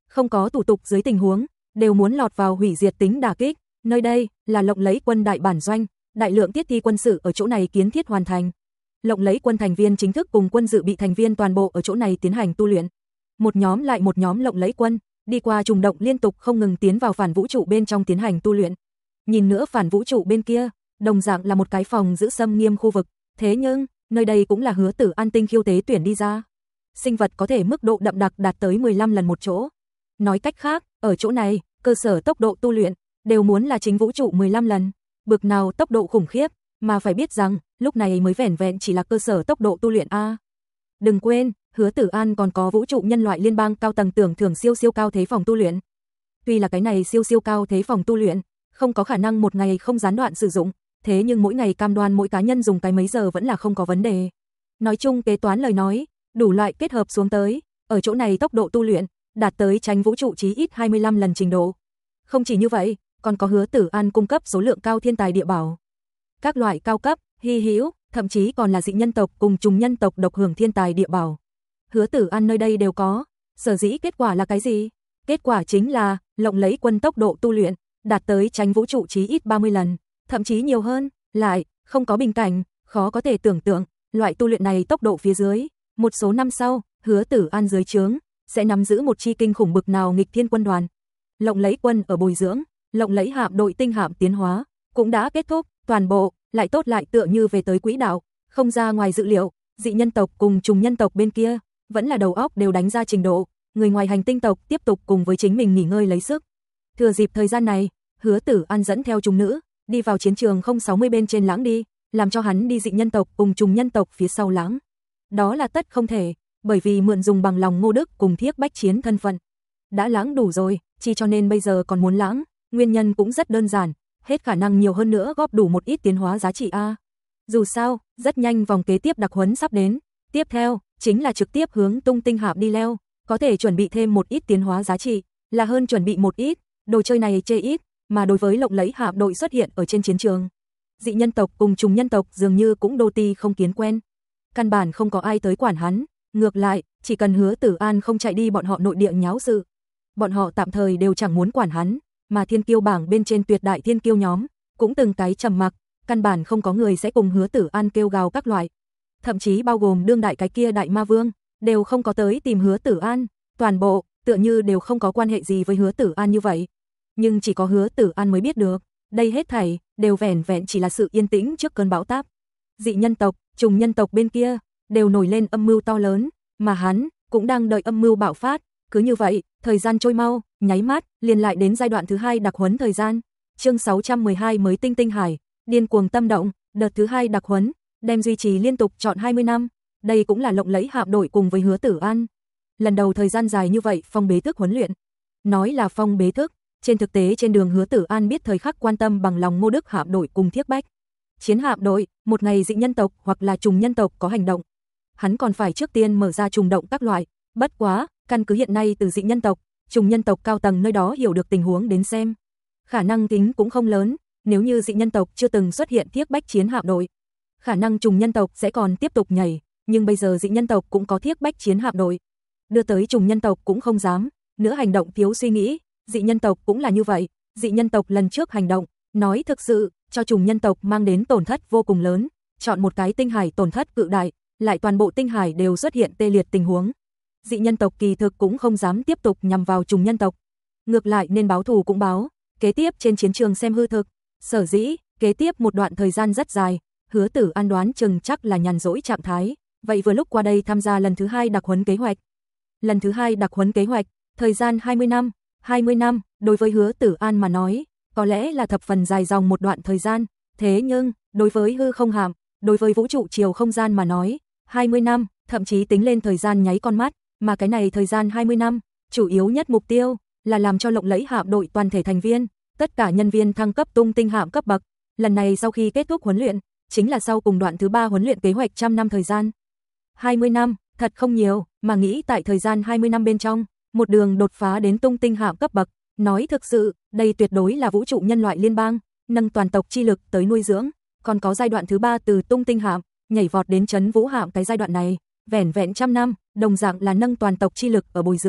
không có thủ tục dưới tình huống, đều muốn lọt vào hủy diệt tính đả kích. Nơi đây là Lộng Lẫy Quân đại bản doanh, đại lượng thiết thi quân sự ở chỗ này kiến thiết hoàn thành. Lộng Lẫy Quân thành viên chính thức cùng quân dự bị thành viên toàn bộ ở chỗ này tiến hành tu luyện. Một nhóm lại một nhóm Lộng Lẫy Quân đi qua trùng động liên tục không ngừng tiến vào phản vũ trụ bên trong tiến hành tu luyện. Nhìn nữa phản vũ trụ bên kia, đồng dạng là một cái phòng giữ xâm nghiêm khu vực, thế nhưng nơi đây cũng là Hứa Tử An tinh khiêu tế tuyển đi ra. Sinh vật có thể mức độ đậm đặc đạt tới mười lăm lần một chỗ. Nói cách khác, ở chỗ này, cơ sở tốc độ tu luyện đều muốn là chính vũ trụ mười lăm lần. Bực nào tốc độ khủng khiếp, mà phải biết rằng, lúc này mới vẻn vẹn chỉ là cơ sở tốc độ tu luyện a. Đừng quên, Hứa Tử An còn có vũ trụ nhân loại liên bang cao tầng tưởng thưởng siêu siêu cao thế phòng tu luyện. Tuy là cái này siêu siêu cao thế phòng tu luyện, không có khả năng một ngày không gián đoạn sử dụng, thế nhưng mỗi ngày cam đoan mỗi cá nhân dùng cái mấy giờ vẫn là không có vấn đề. Nói chung kế toán lời nói, đủ loại kết hợp xuống tới, ở chỗ này tốc độ tu luyện đạt tới tránh vũ trụ chí ít hai mươi lăm lần trình độ. Không chỉ như vậy, còn có Hứa Tử An cung cấp số lượng cao thiên tài địa bảo. Các loại cao cấp, hy hữu, thậm chí còn là dị nhân tộc cùng trùng nhân tộc độc hưởng thiên tài địa bảo. Hứa Tử An nơi đây đều có, sở dĩ kết quả là cái gì? Kết quả chính là Lộng Lẫy Quân tốc độ tu luyện đạt tới tránh vũ trụ chí ít ba mươi lần, thậm chí nhiều hơn, lại không có bình cảnh, khó có thể tưởng tượng, loại tu luyện này tốc độ phía dưới, một số năm sau, Hứa Tử An dưới trướng sẽ nắm giữ một chi kinh khủng bực nào nghịch thiên quân đoàn. Lộng Lẫy Quân ở bồi dưỡng, Lộng Lẫy hạm đội tinh hạm tiến hóa cũng đã kết thúc, toàn bộ lại tốt lại tựa như về tới quỹ đạo, không ra ngoài dự liệu, dị nhân tộc cùng trùng nhân tộc bên kia vẫn là đầu óc đều đánh ra trình độ, người ngoài hành tinh tộc tiếp tục cùng với chính mình nghỉ ngơi lấy sức. Thừa dịp thời gian này, Hứa Tử An dẫn theo chúng nữ đi vào chiến trường không sáu mươi bên trên lãng đi, làm cho hắn đi dị nhân tộc cùng trùng nhân tộc phía sau lãng. Đó là tất không thể, bởi vì mượn dùng bằng lòng Ngô Đức cùng Thiếc Bách Chiến thân phận. Đã lãng đủ rồi, chỉ cho nên bây giờ còn muốn lãng, nguyên nhân cũng rất đơn giản, hết khả năng nhiều hơn nữa góp đủ một ít tiến hóa giá trị a. Dù sao, rất nhanh vòng kế tiếp đặc huấn sắp đến, tiếp theo chính là trực tiếp hướng Tung Tinh Hạm đi leo, có thể chuẩn bị thêm một ít tiến hóa giá trị, là hơn chuẩn bị một ít, đồ chơi này chê ít, mà đối với Lộng Lẫy hạm đội xuất hiện ở trên chiến trường. Dị nhân tộc cùng trùng nhân tộc dường như cũng đô ti không kiến quen. Căn bản không có ai tới quản hắn, ngược lại, chỉ cần Hứa Tử An không chạy đi bọn họ nội địa nháo sự. Bọn họ tạm thời đều chẳng muốn quản hắn, mà thiên kiêu bảng bên trên tuyệt đại thiên kiêu nhóm, cũng từng cái trầm mặc, căn bản không có người sẽ cùng Hứa Tử An kêu gào các loại. Thậm chí bao gồm đương đại cái kia đại ma vương, đều không có tới tìm Hứa Tử An, toàn bộ, tựa như đều không có quan hệ gì với Hứa Tử An như vậy. Nhưng chỉ có Hứa Tử An mới biết được, đây hết thảy đều vẻn vẹn chỉ là sự yên tĩnh trước cơn bão táp. Dị nhân tộc, trùng nhân tộc bên kia đều nổi lên âm mưu to lớn, mà hắn cũng đang đợi âm mưu bạo phát. Cứ như vậy, thời gian trôi mau, nháy mắt, liền lại đến giai đoạn thứ hai đặc huấn thời gian. Chương sáu trăm mười hai mới Tinh Tinh Hải, điên cuồng tâm động, đợt thứ hai đặc huấn, đem duy trì liên tục trọn hai mươi năm. Đây cũng là Lộng Lẫy hạm đội cùng với Hứa Tử An. Lần đầu thời gian dài như vậy phong bế thức huấn luyện. Nói là phong bế thức, trên thực tế trên đường Hứa Tử An biết thời khắc quan tâm bằng lòng Ngô Đức hạm đội cùng Thiếc Bách Chiến hạm đội, một ngày dị nhân tộc hoặc là trùng nhân tộc có hành động, hắn còn phải trước tiên mở ra trùng động các loại, bất quá, căn cứ hiện nay từ dị nhân tộc, trùng nhân tộc cao tầng nơi đó hiểu được tình huống đến xem, khả năng tính cũng không lớn, nếu như dị nhân tộc chưa từng xuất hiện Thiếc Bách Chiến hạm đội, khả năng trùng nhân tộc sẽ còn tiếp tục nhảy, nhưng bây giờ dị nhân tộc cũng có Thiếc Bách Chiến hạm đội, đưa tới trùng nhân tộc cũng không dám, nữa hành động thiếu suy nghĩ, dị nhân tộc cũng là như vậy, dị nhân tộc lần trước hành động, nói thực sự, cho trùng nhân tộc mang đến tổn thất vô cùng lớn, chọn một cái tinh hải tổn thất cự đại, lại toàn bộ tinh hải đều xuất hiện tê liệt tình huống. Dị nhân tộc kỳ thực cũng không dám tiếp tục nhằm vào trùng nhân tộc. Ngược lại nên báo thù cũng báo, kế tiếp trên chiến trường xem hư thực. Sở dĩ, kế tiếp một đoạn thời gian rất dài, Hứa Tử An đoán chừng chắc là nhàn rỗi trạng thái, vậy vừa lúc qua đây tham gia lần thứ hai đặc huấn kế hoạch. Lần thứ hai đặc huấn kế hoạch, thời gian hai mươi năm, hai mươi năm, đối với Hứa Tử An mà nói, có lẽ là thập phần dài dòng một đoạn thời gian, thế nhưng, đối với hư không hạm, đối với vũ trụ chiều không gian mà nói, hai mươi năm, thậm chí tính lên thời gian nháy con mắt, mà cái này thời gian hai mươi năm, chủ yếu nhất mục tiêu là làm cho Lộng Lẫy hạm đội toàn thể thành viên, tất cả nhân viên thăng cấp Tung Tinh hạm cấp bậc. Lần này sau khi kết thúc huấn luyện, chính là sau cùng đoạn thứ ba huấn luyện kế hoạch trăm năm thời gian. hai mươi năm, thật không nhiều, mà nghĩ tại thời gian hai mươi năm bên trong, một đường đột phá đến Tung Tinh hạm cấp bậc, nói thực sự, đây tuyệt đối là vũ trụ nhân loại liên bang, nâng toàn tộc chi lực tới nuôi dưỡng, còn có giai đoạn thứ ba từ Tung Tinh hạm, nhảy vọt đến Trấn Vũ hạm cái giai đoạn này, vẻn vẹn trăm năm, đồng dạng là nâng toàn tộc chi lực ở bồi dưỡng,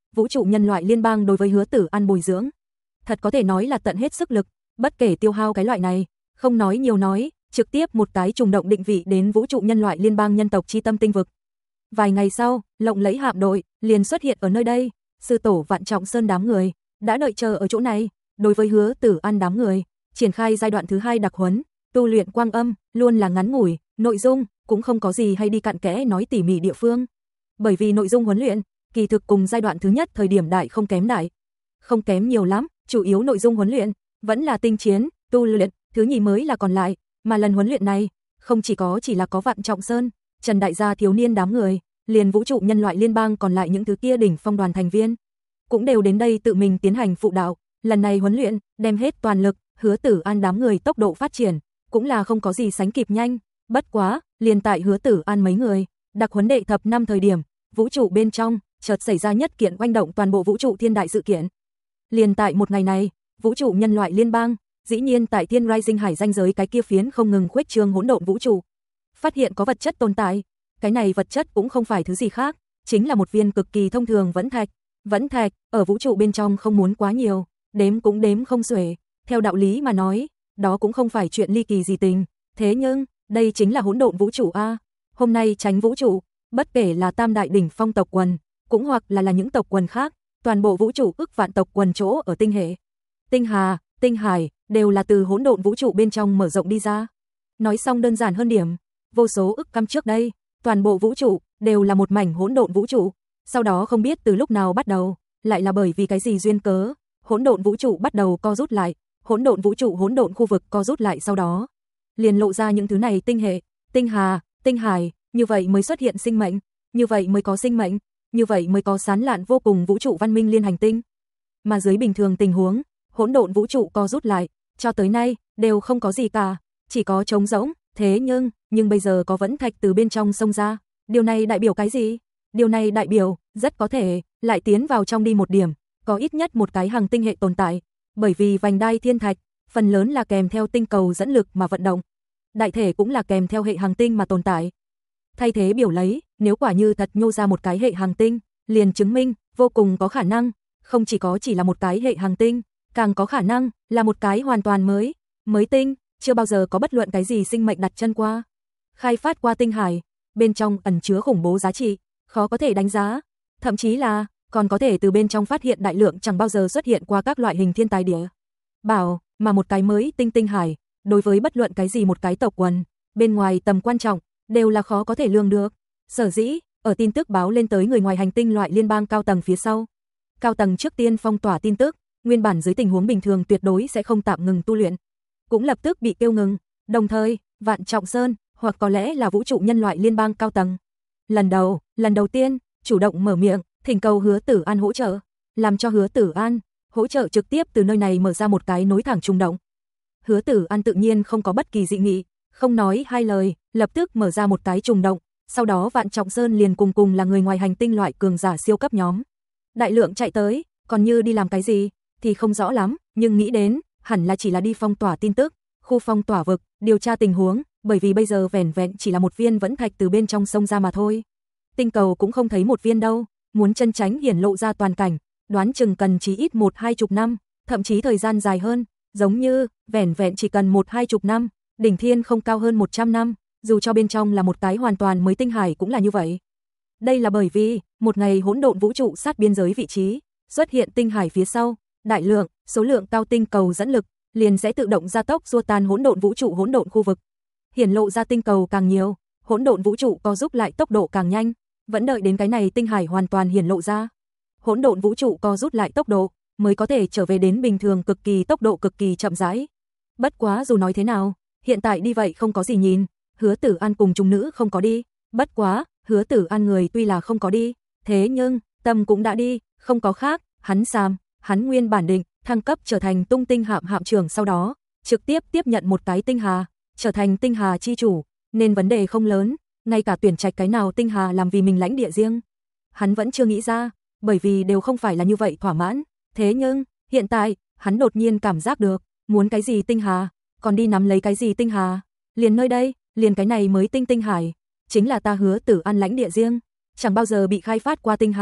vũ trụ nhân loại liên bang đối với Hứa Tử An bồi dưỡng. Thật có thể nói là tận hết sức lực, bất kể tiêu hao cái loại này, không nói nhiều nói, trực tiếp một cái trùng động định vị đến vũ trụ nhân loại liên bang nhân tộc chi tâm tinh vực. Vài ngày sau, lộng lẫy hạm đội liền xuất hiện ở nơi đây, sư tổ Vạn Trọng Sơn đám người đã đợi chờ ở chỗ này, đối với Hứa Tử An đám người, triển khai giai đoạn thứ hai đặc huấn, tu luyện quang âm, luôn là ngắn ngủi, nội dung cũng không có gì hay đi cặn kẽ nói tỉ mỉ địa phương. Bởi vì nội dung huấn luyện, kỳ thực cùng giai đoạn thứ nhất thời điểm đại không kém đại. Không kém nhiều lắm, chủ yếu nội dung huấn luyện vẫn là tinh chiến, tu luyện, thứ nhì mới là còn lại, mà lần huấn luyện này, không chỉ có chỉ là có Vạn Trọng Sơn, Trần Đại gia thiếu niên đám người, liền vũ trụ nhân loại liên bang còn lại những thứ kia đỉnh phong đoàn thành viên, cũng đều đến đây tự mình tiến hành phụ đạo. Lần này huấn luyện, đem hết toàn lực, Hứa Tử An đám người tốc độ phát triển, cũng là không có gì sánh kịp nhanh. Bất quá, liền tại Hứa Tử An mấy người, đặc huấn đệ thập năm thời điểm, vũ trụ bên trong, chợt xảy ra nhất kiện oanh động toàn bộ vũ trụ thiên đại sự kiện. Liền tại một ngày này, vũ trụ nhân loại liên bang, dĩ nhiên tại Thiên Rising Hải danh giới cái kia phiến không ngừng khuếch trương hỗn độn vũ trụ, phát hiện có vật chất tồn tại. Cái này vật chất cũng không phải thứ gì khác, chính là một viên cực kỳ thông thường vẫn thạch. Vẫn thạch, ở vũ trụ bên trong không muốn quá nhiều, đếm cũng đếm không xuể. Theo đạo lý mà nói, đó cũng không phải chuyện ly kỳ gì tình. Thế nhưng, đây chính là hỗn độn vũ trụ a. Hôm nay tránh vũ trụ, bất kể là tam đại đỉnh phong tộc quần, cũng hoặc là là những tộc quần khác, toàn bộ vũ trụ ức vạn tộc quần chỗ ở tinh hệ, tinh hà, tinh hải, đều là từ hỗn độn vũ trụ bên trong mở rộng đi ra. Nói xong đơn giản hơn điểm, vô số ức năm trước đây, toàn bộ vũ trụ đều là một mảnh hỗn độn vũ trụ, sau đó không biết từ lúc nào bắt đầu, lại là bởi vì cái gì duyên cớ, hỗn độn vũ trụ bắt đầu co rút lại, hỗn độn vũ trụ hỗn độn khu vực co rút lại, sau đó liền lộ ra những thứ này tinh hệ, tinh hà, tinh hải, như vậy mới xuất hiện sinh mệnh, như vậy mới có sinh mệnh, như vậy mới có sán lạn vô cùng vũ trụ văn minh liên hành tinh. Mà dưới bình thường tình huống, hỗn độn vũ trụ co rút lại, cho tới nay đều không có gì cả, chỉ có trống rỗng. Thế nhưng, nhưng bây giờ có vẫn thạch từ bên trong xông ra, điều này đại biểu cái gì? Điều này đại biểu, rất có thể, lại tiến vào trong đi một điểm, có ít nhất một cái hành tinh hệ tồn tại, bởi vì vành đai thiên thạch, phần lớn là kèm theo tinh cầu dẫn lực mà vận động, đại thể cũng là kèm theo hệ hành tinh mà tồn tại. Thay thế biểu lấy, nếu quả như thật nhô ra một cái hệ hành tinh, liền chứng minh, vô cùng có khả năng, không chỉ có chỉ là một cái hệ hành tinh, càng có khả năng, là một cái hoàn toàn mới, mới tinh, chưa bao giờ có bất luận cái gì sinh mệnh đặt chân qua. Khai phát qua tinh hải, bên trong ẩn chứa khủng bố giá trị, khó có thể đánh giá, thậm chí là, còn có thể từ bên trong phát hiện đại lượng chẳng bao giờ xuất hiện qua các loại hình thiên tài địa bảo, mà một cái mới tinh tinh hải, đối với bất luận cái gì một cái tộc quần, bên ngoài tầm quan trọng, đều là khó có thể lường được. Sở dĩ, ở tin tức báo lên tới người ngoài hành tinh loại liên bang cao tầng phía sau, cao tầng trước tiên phong tỏa tin tức, nguyên bản dưới tình huống bình thường tuyệt đối sẽ không tạm ngừng tu luyện, cũng lập tức bị kêu ngừng, đồng thời, Vạn Trọng Sơn, hoặc có lẽ là vũ trụ nhân loại liên bang cao tầng, lần đầu, lần đầu tiên, chủ động mở miệng, thỉnh cầu Hứa Tử An hỗ trợ, làm cho Hứa Tử An hỗ trợ trực tiếp từ nơi này mở ra một cái nối thẳng trung động. Hứa Tử An tự nhiên không có bất kỳ dị nghị, không nói hai lời, lập tức mở ra một cái trùng động, sau đó Vạn Trọng Sơn liền cùng cùng là người ngoài hành tinh loại cường giả siêu cấp nhóm. Đại lượng chạy tới, còn như đi làm cái gì, thì không rõ lắm, nhưng nghĩ đến, hẳn là chỉ là đi phong tỏa tin tức, khu phong tỏa vực, điều tra tình huống, bởi vì bây giờ vẻn vẹn chỉ là một viên vẫn thạch từ bên trong sông ra mà thôi. Tinh cầu cũng không thấy một viên đâu, muốn chân tránh hiển lộ ra toàn cảnh, đoán chừng cần chí ít một hai chục năm, thậm chí thời gian dài hơn, giống như, vẻn vẹn chỉ cần một hai chục năm, đỉnh thiên không cao hơn một trăm năm, dù cho bên trong là một cái hoàn toàn mới tinh hải cũng là như vậy. Đây là bởi vì, một ngày hỗn độn vũ trụ sát biên giới vị trí, xuất hiện tinh hải phía sau, đại lượng, số lượng cao tinh cầu dẫn lực, liền sẽ tự động gia tốc xua tan hỗn độn vũ trụ hỗn độn khu vực. Hiển lộ ra tinh cầu càng nhiều, hỗn độn vũ trụ co giúp lại tốc độ càng nhanh, vẫn đợi đến cái này tinh hải hoàn toàn hiển lộ ra. Hỗn độn vũ trụ co rút lại tốc độ, mới có thể trở về đến bình thường cực kỳ tốc độ cực kỳ chậm rãi. Bất quá dù nói thế nào, hiện tại đi vậy không có gì nhìn, Hứa Tử An cùng chúng nữ không có đi, bất quá, Hứa Tử An người tuy là không có đi, thế nhưng, tâm cũng đã đi, không có khác, hắn Sam, hắn nguyên bản định, thăng cấp trở thành tung tinh hạm hạm trưởng sau đó, trực tiếp tiếp nhận một cái tinh hà, trở thành tinh hà chi chủ, nên vấn đề không lớn, ngay cả tuyển trạch cái nào tinh hà làm vì mình lãnh địa riêng. Hắn vẫn chưa nghĩ ra, bởi vì đều không phải là như vậy thỏa mãn, thế nhưng, hiện tại, hắn đột nhiên cảm giác được, muốn cái gì tinh hà, còn đi nắm lấy cái gì tinh hà, liền nơi đây, liền cái này mới tinh tinh hải, chính là ta Hứa Tử An lãnh địa riêng, chẳng bao giờ bị khai phát qua tinh hải,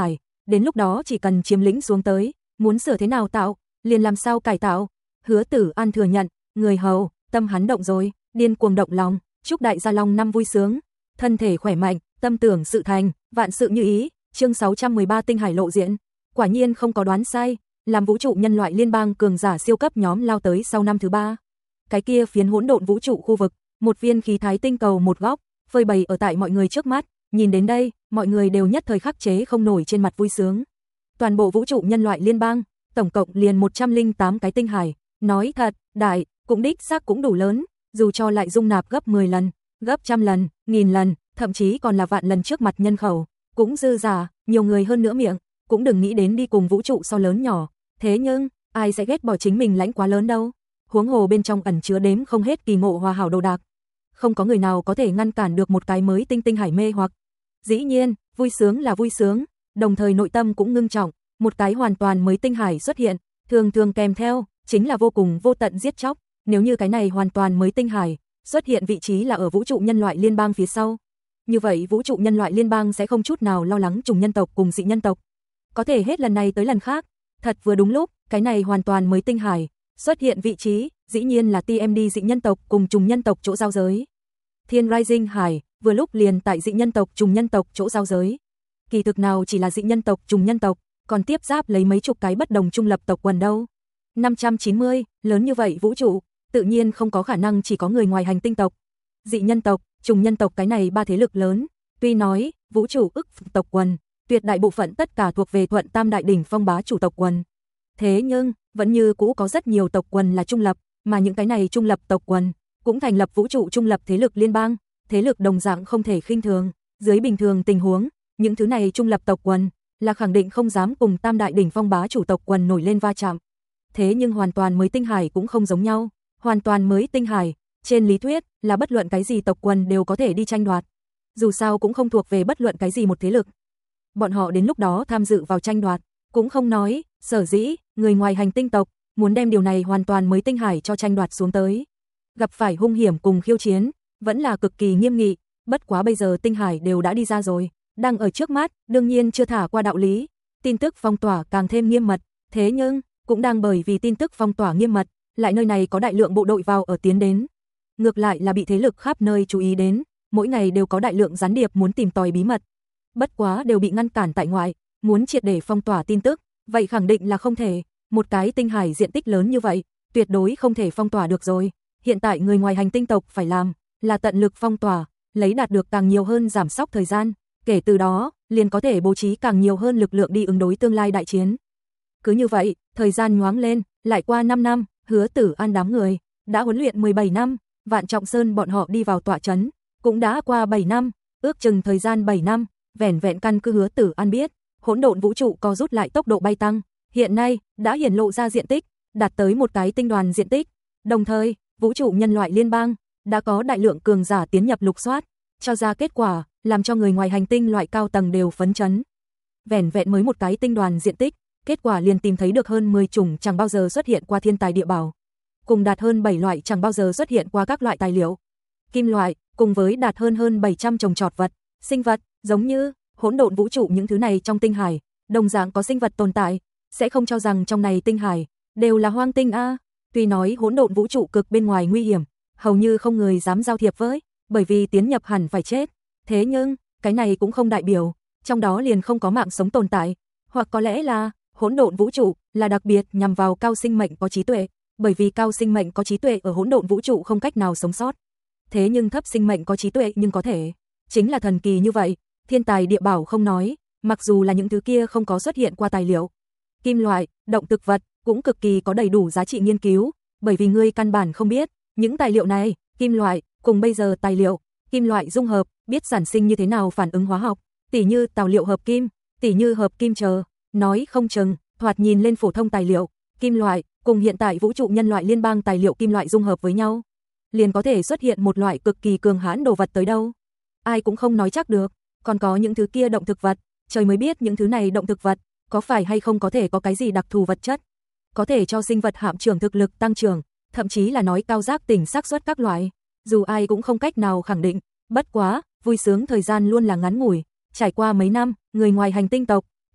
đến lúc đó chỉ cần chiếm lĩnh xuống tới, muốn sửa thế nào tạo, liền làm sao cải tạo. Hứa Tử An thừa nhận, người hầu, tâm hắn động rồi, điên cuồng động lòng, chúc đại gia long năm vui sướng, thân thể khỏe mạnh, tâm tưởng sự thành, vạn sự như ý. Chương sáu trăm mười ba tinh hải lộ diện. Quả nhiên không có đoán sai, làm vũ trụ nhân loại liên bang cường giả siêu cấp nhóm lao tới sau năm thứ ba. Cái kia phiến hỗn độn vũ trụ khu vực, một viên khí thái tinh cầu một góc, phơi bày ở tại mọi người trước mắt, nhìn đến đây, mọi người đều nhất thời khắc chế không nổi trên mặt vui sướng. Toàn bộ vũ trụ nhân loại liên bang, tổng cộng liền một trăm lẻ tám cái tinh hải, nói thật, đại, cũng đích xác cũng đủ lớn, dù cho lại dung nạp gấp mười lần, gấp trăm lần, nghìn lần, thậm chí còn là vạn lần trước mặt nhân khẩu, cũng dư giả, nhiều người hơn nữa miệng, cũng đừng nghĩ đến đi cùng vũ trụ so lớn nhỏ, thế nhưng, ai sẽ ghét bỏ chính mình lãnh quá lớn đâu. Huống hồ bên trong ẩn chứa đếm không hết kỳ ngộ hòa hảo đồ đạc. Không có người nào có thể ngăn cản được một cái mới tinh tinh hải mê hoặc. Dĩ nhiên, vui sướng là vui sướng, đồng thời nội tâm cũng ngưng trọng, một cái hoàn toàn mới tinh hải xuất hiện, thường thường kèm theo, chính là vô cùng vô tận giết chóc. Nếu như cái này hoàn toàn mới tinh hải, xuất hiện vị trí là ở vũ trụ nhân loại liên bang phía sau. Như vậy vũ trụ nhân loại liên bang sẽ không chút nào lo lắng trùng nhân tộc cùng dị nhân tộc. Có thể hết lần này tới lần khác, thật vừa đúng lúc, cái này hoàn toàn mới tinh hải xuất hiện vị trí, dĩ nhiên là tê em đê dị nhân tộc cùng trùng nhân tộc chỗ giao giới. Thiên Rising Hải, vừa lúc liền tại dị nhân tộc trùng nhân tộc chỗ giao giới. Kỳ thực nào chỉ là dị nhân tộc trùng nhân tộc, còn tiếp giáp lấy mấy chục cái bất đồng trung lập tộc quần đâu. năm trăm chín mươi, lớn như vậy vũ trụ, tự nhiên không có khả năng chỉ có người ngoài hành tinh tộc. Dị nhân tộc, trùng nhân tộc cái này ba thế lực lớn, tuy nói, vũ trụ ức tộc quần, tuyệt đại bộ phận tất cả thuộc về Thuận Tam đại đỉnh phong bá chủ tộc quần. Thế nhưng, vẫn như cũ có rất nhiều tộc quần là trung lập, mà những cái này trung lập tộc quần cũng thành lập vũ trụ trung lập thế lực liên bang, thế lực đồng dạng không thể khinh thường. Dưới bình thường tình huống, những thứ này trung lập tộc quần là khẳng định không dám cùng Tam đại đỉnh phong bá chủ tộc quần nổi lên va chạm. Thế nhưng hoàn toàn mới tinh hải cũng không giống nhau, hoàn toàn mới tinh hải, trên lý thuyết là bất luận cái gì tộc quần đều có thể đi tranh đoạt. Dù sao cũng không thuộc về bất luận cái gì một thế lực. Bọn họ đến lúc đó tham dự vào tranh đoạt, cũng không nói, sở dĩ, người ngoài hành tinh tộc muốn đem điều này hoàn toàn mới tinh hải cho tranh đoạt xuống tới. Gặp phải hung hiểm cùng khiêu chiến, vẫn là cực kỳ nghiêm nghị, bất quá bây giờ tinh hải đều đã đi ra rồi, đang ở trước mắt, đương nhiên chưa thả qua đạo lý, tin tức phong tỏa càng thêm nghiêm mật, thế nhưng, cũng đang bởi vì tin tức phong tỏa nghiêm mật, lại nơi này có đại lượng bộ đội vào ở tiến đến. Ngược lại là bị thế lực khắp nơi chú ý đến, mỗi ngày đều có đại lượng gián điệp muốn tìm tòi bí mật. Bất quá đều bị ngăn cản tại ngoại, muốn triệt để phong tỏa tin tức, vậy khẳng định là không thể, một cái tinh hải diện tích lớn như vậy, tuyệt đối không thể phong tỏa được rồi. Hiện tại người ngoài hành tinh tộc phải làm là tận lực phong tỏa, lấy đạt được càng nhiều hơn giảm sóc thời gian, kể từ đó, liền có thể bố trí càng nhiều hơn lực lượng đi ứng đối tương lai đại chiến. Cứ như vậy, thời gian nhoáng lên, lại qua năm năm, Hứa Tử An đám người đã huấn luyện mười bảy năm, Vạn Trọng Sơn bọn họ đi vào tọa trấn, cũng đã qua bảy năm, ước chừng thời gian bảy năm, vẻn vẹn căn cứ Hứa Tử An biết, hỗn độn vũ trụ có rút lại tốc độ bay tăng, hiện nay đã hiển lộ ra diện tích, đạt tới một cái tinh đoàn diện tích. Đồng thời, vũ trụ nhân loại liên bang đã có đại lượng cường giả tiến nhập lục soát, cho ra kết quả, làm cho người ngoài hành tinh loại cao tầng đều phấn chấn. Vẻn vẹn mới một cái tinh đoàn diện tích, kết quả liền tìm thấy được hơn mười chủng chẳng bao giờ xuất hiện qua thiên tài địa bảo, cùng đạt hơn bảy loại chẳng bao giờ xuất hiện qua các loại tài liệu, kim loại, cùng với đạt hơn hơn bảy trăm trồng trọt vật, sinh vật, giống như hỗn độn vũ trụ những thứ này trong tinh hải, đồng dạng có sinh vật tồn tại, sẽ không cho rằng trong này tinh hải đều là hoang tinh a. Tuy nói hỗn độn vũ trụ cực bên ngoài nguy hiểm, hầu như không người dám giao thiệp với, bởi vì tiến nhập hẳn phải chết. Thế nhưng, cái này cũng không đại biểu trong đó liền không có mạng sống tồn tại, hoặc có lẽ là hỗn độn vũ trụ là đặc biệt nhằm vào cao sinh mệnh có trí tuệ, bởi vì cao sinh mệnh có trí tuệ ở hỗn độn vũ trụ không cách nào sống sót. Thế nhưng thấp sinh mệnh có trí tuệ nhưng có thể, chính là thần kỳ như vậy, thiên tài địa bảo không nói, mặc dù là những thứ kia không có xuất hiện qua tài liệu, kim loại, động thực vật cũng cực kỳ có đầy đủ giá trị nghiên cứu, bởi vì ngươi căn bản không biết, những tài liệu này, kim loại cùng bây giờ tài liệu, kim loại dung hợp, biết sản sinh như thế nào phản ứng hóa học, tỉ như tào liệu hợp kim, tỉ như hợp kim chờ, nói không chừng, thoạt nhìn lên phổ thông tài liệu, kim loại cùng hiện tại vũ trụ nhân loại liên bang tài liệu kim loại dung hợp với nhau, liền có thể xuất hiện một loại cực kỳ cường hãn đồ vật tới đâu. Ai cũng không nói chắc được, còn có những thứ kia động thực vật, trời mới biết những thứ này động thực vật có phải hay không có thể có cái gì đặc thù vật chất, có thể cho sinh vật hạm trưởng thực lực tăng trưởng, thậm chí là nói cao giác tỉnh xác suất các loại, dù ai cũng không cách nào khẳng định, bất quá, vui sướng thời gian luôn là ngắn ngủi, trải qua mấy năm, người ngoài hành tinh tộc,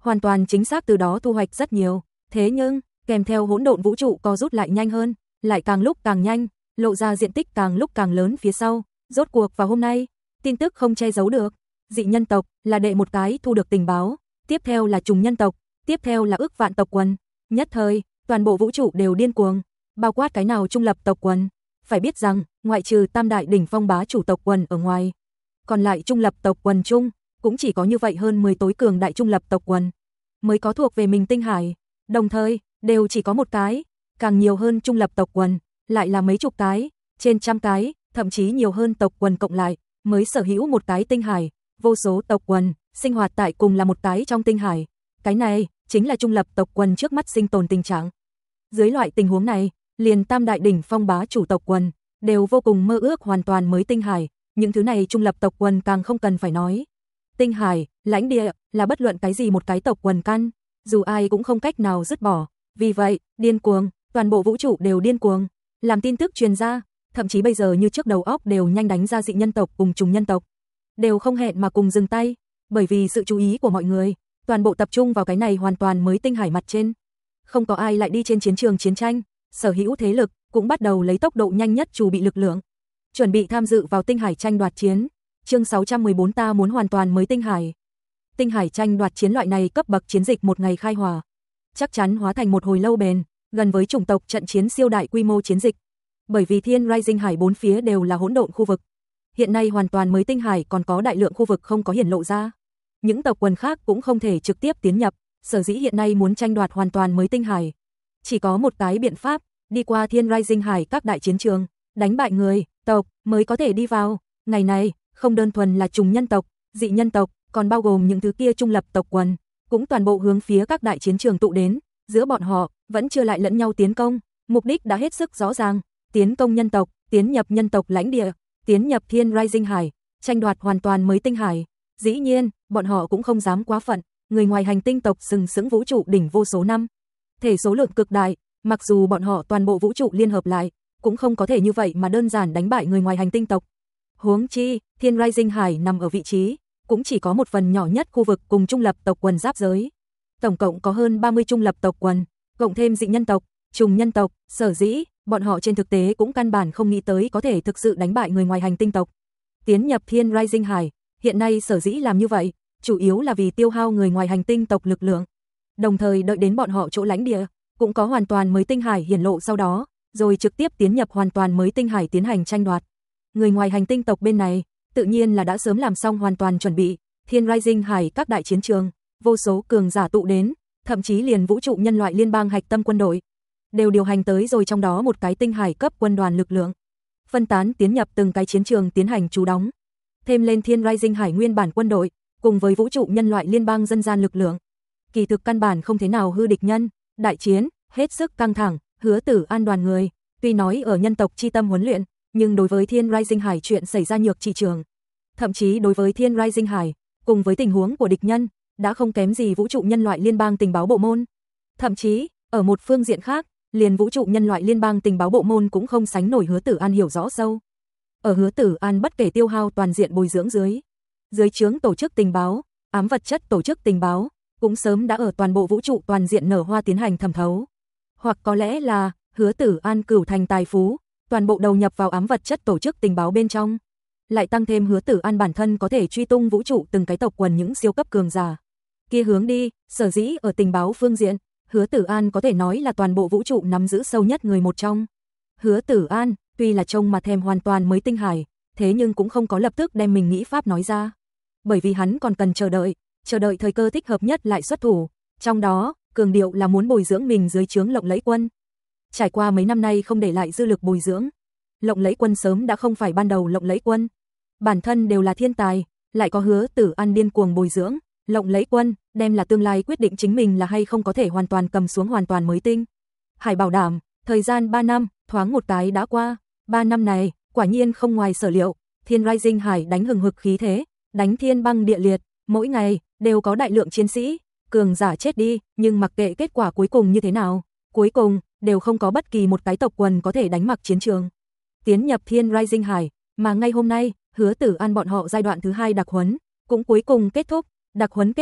hoàn toàn chính xác từ đó thu hoạch rất nhiều. Thế nhưng, kèm theo hỗn độn vũ trụ co rút lại nhanh hơn, lại càng lúc càng nhanh, lộ ra diện tích càng lúc càng lớn phía sau. Rốt cuộc vào hôm nay, tin tức không che giấu được. Dị nhân tộc là đệ một cái thu được tình báo, tiếp theo là trùng nhân tộc, tiếp theo là ức vạn tộc quần. Nhất thời, toàn bộ vũ trụ đều điên cuồng, bao quát cái nào trung lập tộc quần. Phải biết rằng, ngoại trừ tam đại đỉnh phong bá chủ tộc quần ở ngoài, còn lại trung lập tộc quần chung, cũng chỉ có như vậy hơn mười tối cường đại trung lập tộc quần mới có thuộc về mình tinh hải, đồng thời, đều chỉ có một cái, càng nhiều hơn trung lập tộc quần, lại là mấy chục cái, trên trăm cái, thậm chí nhiều hơn tộc quần cộng lại, mới sở hữu một cái tinh hải, vô số tộc quần, sinh hoạt tại cùng là một cái trong tinh hải. Cái này, chính là trung lập tộc quần trước mắt sinh tồn tình trạng. Dưới loại tình huống này, liền tam đại đỉnh phong bá chủ tộc quần, đều vô cùng mơ ước hoàn toàn mới tinh hải, những thứ này trung lập tộc quần càng không cần phải nói. Tinh hải, lãnh địa, là bất luận cái gì một cái tộc quần căn, dù ai cũng không cách nào dứt bỏ. Vì vậy, điên cuồng, toàn bộ vũ trụ đều điên cuồng, làm tin tức truyền ra, thậm chí bây giờ như trước đầu óc đều nhanh đánh ra dị nhân tộc cùng trùng nhân tộc, đều không hẹn mà cùng dừng tay, bởi vì sự chú ý của mọi người, toàn bộ tập trung vào cái này hoàn toàn mới tinh hải mặt trên. Không có ai lại đi trên chiến trường chiến tranh, sở hữu thế lực cũng bắt đầu lấy tốc độ nhanh nhất chuẩn bị lực lượng, chuẩn bị tham dự vào tinh hải tranh đoạt chiến. Chương sáu trăm mười bốn ta muốn hoàn toàn mới tinh hải. Tinh hải tranh đoạt chiến loại này cấp bậc chiến dịch một ngày khai hỏa, chắc chắn hóa thành một hồi lâu bền, gần với chủng tộc trận chiến siêu đại quy mô chiến dịch. Bởi vì Thiên Rising Hải bốn phía đều là hỗn độn khu vực. Hiện nay hoàn toàn mới tinh hải còn có đại lượng khu vực không có hiển lộ ra. Những tộc quần khác cũng không thể trực tiếp tiến nhập, sở dĩ hiện nay muốn tranh đoạt hoàn toàn mới tinh hải, chỉ có một cái biện pháp, đi qua Thiên Rising Hải các đại chiến trường, đánh bại người, tộc mới có thể đi vào. Ngày này, không đơn thuần là trùng nhân tộc, dị nhân tộc, còn bao gồm những thứ kia trung lập tộc quần, cũng toàn bộ hướng phía các đại chiến trường tụ đến, giữa bọn họ vẫn chưa lại lẫn nhau tiến công, mục đích đã hết sức rõ ràng, tiến công nhân tộc, tiến nhập nhân tộc lãnh địa, tiến nhập Thiên Rising Hải, tranh đoạt hoàn toàn mới tinh hải. Dĩ nhiên, bọn họ cũng không dám quá phận, người ngoài hành tinh tộc sừng sững vũ trụ đỉnh vô số năm, thể số lượng cực đại, mặc dù bọn họ toàn bộ vũ trụ liên hợp lại, cũng không có thể như vậy mà đơn giản đánh bại người ngoài hành tinh tộc. Huống chi, Thiên Rising Hải nằm ở vị trí, cũng chỉ có một phần nhỏ nhất khu vực cùng trung lập tộc quần giáp giới. Tổng cộng có hơn ba mươi trung lập tộc quần, cộng thêm dị nhân tộc, trùng nhân tộc, sở dĩ, bọn họ trên thực tế cũng căn bản không nghĩ tới có thể thực sự đánh bại người ngoài hành tinh tộc. Tiến nhập Thiên Rising Hải, hiện nay sở dĩ làm như vậy, chủ yếu là vì tiêu hao người ngoài hành tinh tộc lực lượng. Đồng thời đợi đến bọn họ chỗ lãnh địa, cũng có hoàn toàn mới tinh hải hiển lộ sau đó, rồi trực tiếp tiến nhập hoàn toàn mới tinh hải tiến hành tranh đoạt. Người ngoài hành tinh tộc bên này, tự nhiên là đã sớm làm xong hoàn toàn chuẩn bị, Thiên Rising Hải các đại chiến trường, vô số cường giả tụ đến, thậm chí liền vũ trụ nhân loại liên bang hạch tâm quân đội, đều điều hành tới rồi trong đó một cái tinh hải cấp quân đoàn lực lượng, phân tán tiến nhập từng cái chiến trường tiến hành trú đóng. Thêm lên Thiên Rising Hải nguyên bản quân đội, cùng với vũ trụ nhân loại liên bang dân gian lực lượng, kỳ thực căn bản không thế nào hư địch nhân, đại chiến, hết sức căng thẳng, Hứa Tử An đoàn người, tuy nói ở nhân tộc chi tâm huấn luyện, nhưng đối với Thiên Rising Hải chuyện xảy ra nhược chỉ trường, thậm chí đối với Thiên Rising Hải, cùng với tình huống của địch nhân, đã không kém gì vũ trụ nhân loại liên bang tình báo bộ môn. Thậm chí, ở một phương diện khác, liền vũ trụ nhân loại liên bang tình báo bộ môn cũng không sánh nổi Hứa Tử An hiểu rõ sâu. Ở Hứa Tử An bất kể tiêu hao toàn diện bồi dưỡng dưới, dưới trướng tổ chức tình báo, ám vật chất tổ chức tình báo, cũng sớm đã ở toàn bộ vũ trụ toàn diện nở hoa tiến hành thẩm thấu. Hoặc có lẽ là, Hứa Tử An cửu thành tài phú, toàn bộ đầu nhập vào ám vật chất tổ chức tình báo bên trong. Lại tăng thêm Hứa Tử An bản thân có thể truy tung vũ trụ từng cái tộc quần những siêu cấp cường giả. Kia hướng đi, sở dĩ ở tình báo phương diện, Hứa Tử An có thể nói là toàn bộ vũ trụ nắm giữ sâu nhất người một trong. Hứa Tử An, tuy là trông mà thèm hoàn toàn mới tinh hải, thế nhưng cũng không có lập tức đem mình nghĩ pháp nói ra. Bởi vì hắn còn cần chờ đợi, chờ đợi thời cơ thích hợp nhất lại xuất thủ. Trong đó, cường điệu là muốn bồi dưỡng mình dưới trướng Lộng Lẫy Quân. Trải qua mấy năm nay không để lại dư lực bồi dưỡng, Lộng Lẫy Quân sớm đã không phải ban đầu Lộng Lẫy Quân. Bản thân đều là thiên tài, lại có Hứa Tử An điên cuồng bồi dưỡng, Lộng Lẫy Quân, đem là tương lai quyết định chính mình là hay không có thể hoàn toàn cầm xuống hoàn toàn mới tinh hải bảo đảm. Thời gian ba năm, thoáng một cái đã qua, ba năm này, quả nhiên không ngoài sở liệu, Thiên Rising Hải đánh hừng hực khí thế, đánh thiên băng địa liệt, mỗi ngày đều có đại lượng chiến sĩ, cường giả chết đi, nhưng mặc kệ kết quả cuối cùng như thế nào, cuối cùng đều không có bất kỳ một cái tộc quần có thể đánh mặc chiến trường, tiến nhập Thiên Rising Hải, mà ngay hôm nay, Hứa Tử An bọn họ giai đoạn thứ hai đặc huấn cũng cuối cùng kết thúc, đặc huấn kết thúc,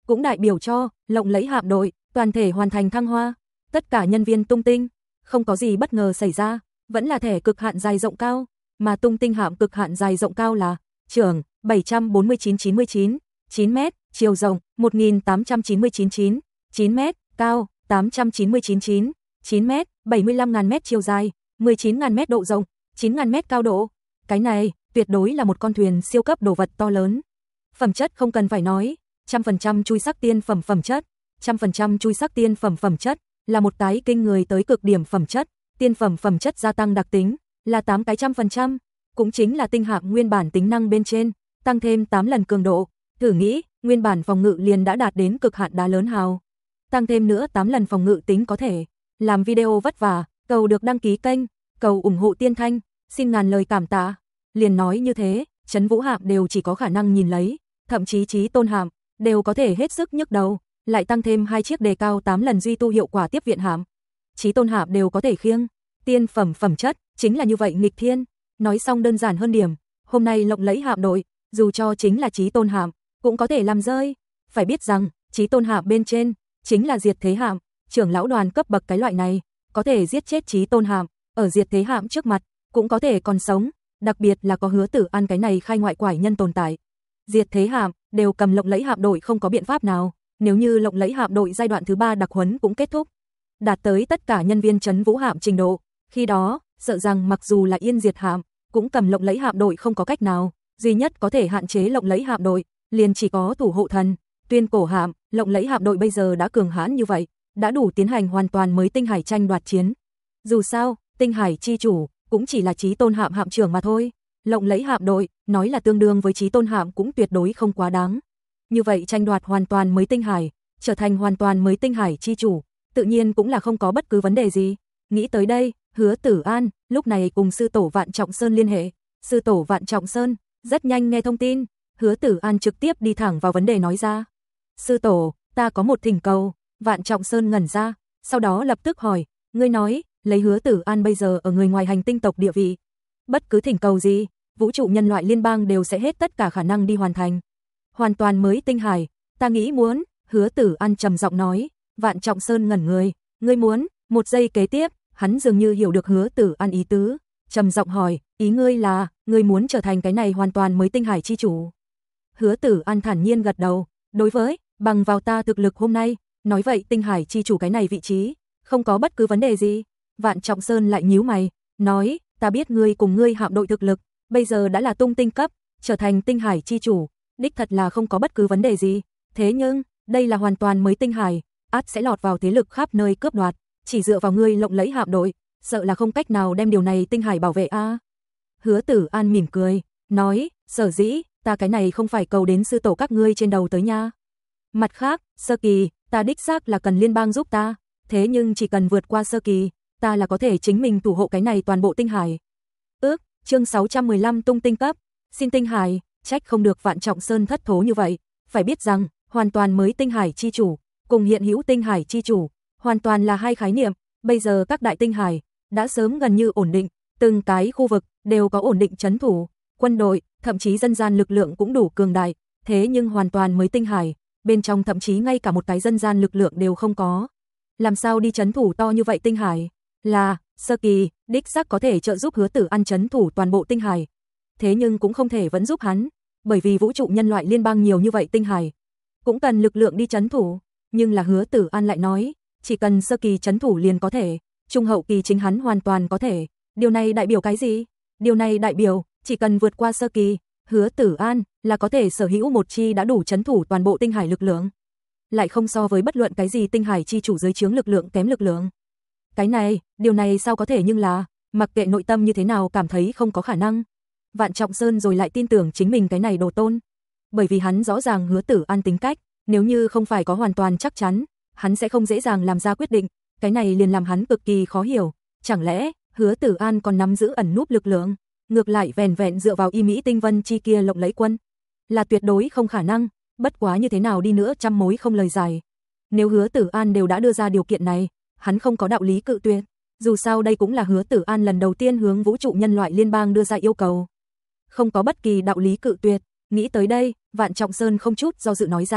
cũng đại biểu cho lộng lẫy hạm đội toàn thể hoàn thành thăng hoa. Tất cả nhân viên tung tinh, không có gì bất ngờ xảy ra, vẫn là thẻ cực hạn dài rộng cao, mà tung tinh hạm cực hạn dài rộng cao là trường bảy trăm bốn mươi chín chín mươi chín, chín mét, chiều rộng một nghìn tám trăm chín mươi chín chín, chín mét, cao tám trăm chín mươi chín chín, chín mét, bảy mươi lăm nghìn mét chiều dài, mười chín nghìn mét độ rộng, chín nghìn mét cao độ. Cái này tuyệt đối là một con thuyền siêu cấp đồ vật to lớn. Phẩm chất không cần phải nói, trăm phần trăm chui sắc tiên phẩm phẩm chất, trăm phần trăm chui sắc tiên phẩm phẩm chất, là một cái kinh người tới cực điểm phẩm chất, tiên phẩm phẩm chất gia tăng đặc tính, là tám cái trăm phần trăm, cũng chính là tinh hạm nguyên bản tính năng bên trên, tăng thêm tám lần cường độ, thử nghĩ, nguyên bản phòng ngự liền đã đạt đến cực hạn đá lớn hào. Tăng thêm nữa tám lần phòng ngự tính có thể, làm video vất vả, cầu được đăng ký kênh, cầu ủng hộ Tiên Thanh, xin ngàn lời cảm tạ. Liền nói như thế, Trấn Vũ hạm đều chỉ có khả năng nhìn lấy, thậm chí Chí Tôn hạm đều có thể hết sức nhức đầu, lại tăng thêm hai chiếc đề cao tám lần duy tu hiệu quả tiếp viện hạm. Chí Tôn hạm đều có thể khiêng, tiên phẩm phẩm chất, chính là như vậy nghịch thiên. Nói xong đơn giản hơn điểm, hôm nay lộng lẫy hạm đội, dù cho chính là Chí Tôn hạm, cũng có thể làm rơi. Phải biết rằng, Chí Tôn hạm bên trên, chính là diệt thế hạm, trưởng lão đoàn cấp bậc cái loại này, có thể giết chết Chí Tôn hạm, ở diệt thế hạm trước mặt, cũng có thể còn sống, đặc biệt là có Hứa Tử An cái này khai ngoại quải nhân tồn tại. Diệt thế hạm, đều cầm lộng lẫy hạm đội không có biện pháp nào, nếu như lộng lẫy hạm đội giai đoạn thứ ba đặc huấn cũng kết thúc, đạt tới tất cả nhân viên Trấn Vũ hạm trình độ, khi đó, sợ rằng mặc dù là Yên Diệt hạm, cũng cầm lộng lẫy hạm đội không có cách nào, duy nhất có thể hạn chế lộng lẫy hạm đội, liền chỉ có thủ hộ thần, Tuyên Cổ hạm. Lộng lẫy hạm đội bây giờ đã cường hãn như vậy, đã đủ tiến hành hoàn toàn mới tinh hải tranh đoạt chiến. Dù sao, tinh hải chi chủ cũng chỉ là Chí Tôn hạm hạm trưởng mà thôi. Lộng lẫy hạm đội, nói là tương đương với Chí Tôn hạm cũng tuyệt đối không quá đáng. Như vậy tranh đoạt hoàn toàn mới tinh hải, trở thành hoàn toàn mới tinh hải chi chủ, tự nhiên cũng là không có bất cứ vấn đề gì. Nghĩ tới đây, Hứa Tử An lúc này cùng sư tổ Vạn Trọng Sơn liên hệ. Sư tổ Vạn Trọng Sơn rất nhanh nghe thông tin, Hứa Tử An trực tiếp đi thẳng vào vấn đề nói ra. Sư tổ, ta có một thỉnh cầu. Vạn Trọng Sơn ngẩn ra, sau đó lập tức hỏi, ngươi nói, lấy Hứa Tử An bây giờ ở người ngoài hành tinh tộc địa vị, bất cứ thỉnh cầu gì, vũ trụ nhân loại liên bang đều sẽ hết tất cả khả năng đi hoàn thành. Hoàn toàn mới tinh hải, ta nghĩ muốn, Hứa Tử An trầm giọng nói. Vạn Trọng Sơn ngẩn người, ngươi muốn? Một giây kế tiếp, hắn dường như hiểu được Hứa Tử An ý tứ, trầm giọng hỏi, ý ngươi là, ngươi muốn trở thành cái này hoàn toàn mới tinh hải chi chủ? Hứa Tử An thản nhiên gật đầu, đối với, bằng vào ta thực lực hôm nay, nói vậy tinh hải chi chủ cái này vị trí, không có bất cứ vấn đề gì. Vạn Trọng Sơn lại nhíu mày, nói, ta biết ngươi cùng ngươi hạm đội thực lực, bây giờ đã là tung tinh cấp, trở thành tinh hải chi chủ, đích thật là không có bất cứ vấn đề gì. Thế nhưng, đây là hoàn toàn mới tinh hải, ắt sẽ lọt vào thế lực khắp nơi cướp đoạt, chỉ dựa vào ngươi lộng lẫy hạm đội, sợ là không cách nào đem điều này tinh hải bảo vệ a. À? Hứa Tử An mỉm cười, nói, sở dĩ, ta cái này không phải cầu đến sư tổ các ngươi trên đầu tới nha. Mặt khác, sơ kỳ, ta đích xác là cần liên bang giúp ta, thế nhưng chỉ cần vượt qua sơ kỳ, ta là có thể chính mình thủ hộ cái này toàn bộ tinh hải. Ước, chương sáu trăm mười lăm tung tinh cấp, xin tinh hải, trách không được Vạn Trọng Sơn thất thố như vậy, phải biết rằng, hoàn toàn mới tinh hải chi chủ, cùng hiện hữu tinh hải chi chủ, hoàn toàn là hai khái niệm, bây giờ các đại tinh hải, đã sớm gần như ổn định, từng cái khu vực, đều có ổn định trấn thủ, quân đội, thậm chí dân gian lực lượng cũng đủ cường đại, thế nhưng hoàn toàn mới tinh hải, bên trong thậm chí ngay cả một cái dân gian lực lượng đều không có. Làm sao đi trấn thủ to như vậy tinh hải? Là, sơ kỳ, đích xác có thể trợ giúp Hứa Tử An trấn thủ toàn bộ tinh hải. Thế nhưng cũng không thể vẫn giúp hắn, bởi vì vũ trụ nhân loại liên bang nhiều như vậy tinh hải, cũng cần lực lượng đi trấn thủ, nhưng là Hứa Tử An lại nói, chỉ cần sơ kỳ trấn thủ liền có thể, trung hậu kỳ chính hắn hoàn toàn có thể. Điều này đại biểu cái gì? Điều này đại biểu, chỉ cần vượt qua sơ kỳ, Hứa Tử An là có thể sở hữu một chi đã đủ trấn thủ toàn bộ tinh hải lực lượng, lại không so với bất luận cái gì tinh hải chi chủ dưới trướng lực lượng kém lực lượng. Cái này, điều này sao có thể, nhưng là, mặc kệ nội tâm như thế nào cảm thấy không có khả năng. Vạn Trọng Sơn rồi lại tin tưởng chính mình cái này đồ tôn, bởi vì hắn rõ ràng Hứa Tử An tính cách, nếu như không phải có hoàn toàn chắc chắn, hắn sẽ không dễ dàng làm ra quyết định, cái này liền làm hắn cực kỳ khó hiểu, chẳng lẽ Hứa Tử An còn nắm giữ ẩn núp lực lượng, ngược lại vẻn vẹn dựa vào Y Mỹ Tinh Vân chi kia lộng lẫy quân, là tuyệt đối không khả năng, bất quá như thế nào đi nữa trăm mối không lời giải. Nếu Hứa Tử An đều đã đưa ra điều kiện này, hắn không có đạo lý cự tuyệt, dù sao đây cũng là Hứa Tử An lần đầu tiên hướng vũ trụ nhân loại liên bang đưa ra yêu cầu, không có bất kỳ đạo lý cự tuyệt. Nghĩ tới đây, Vạn Trọng Sơn không chút do dự nói ra,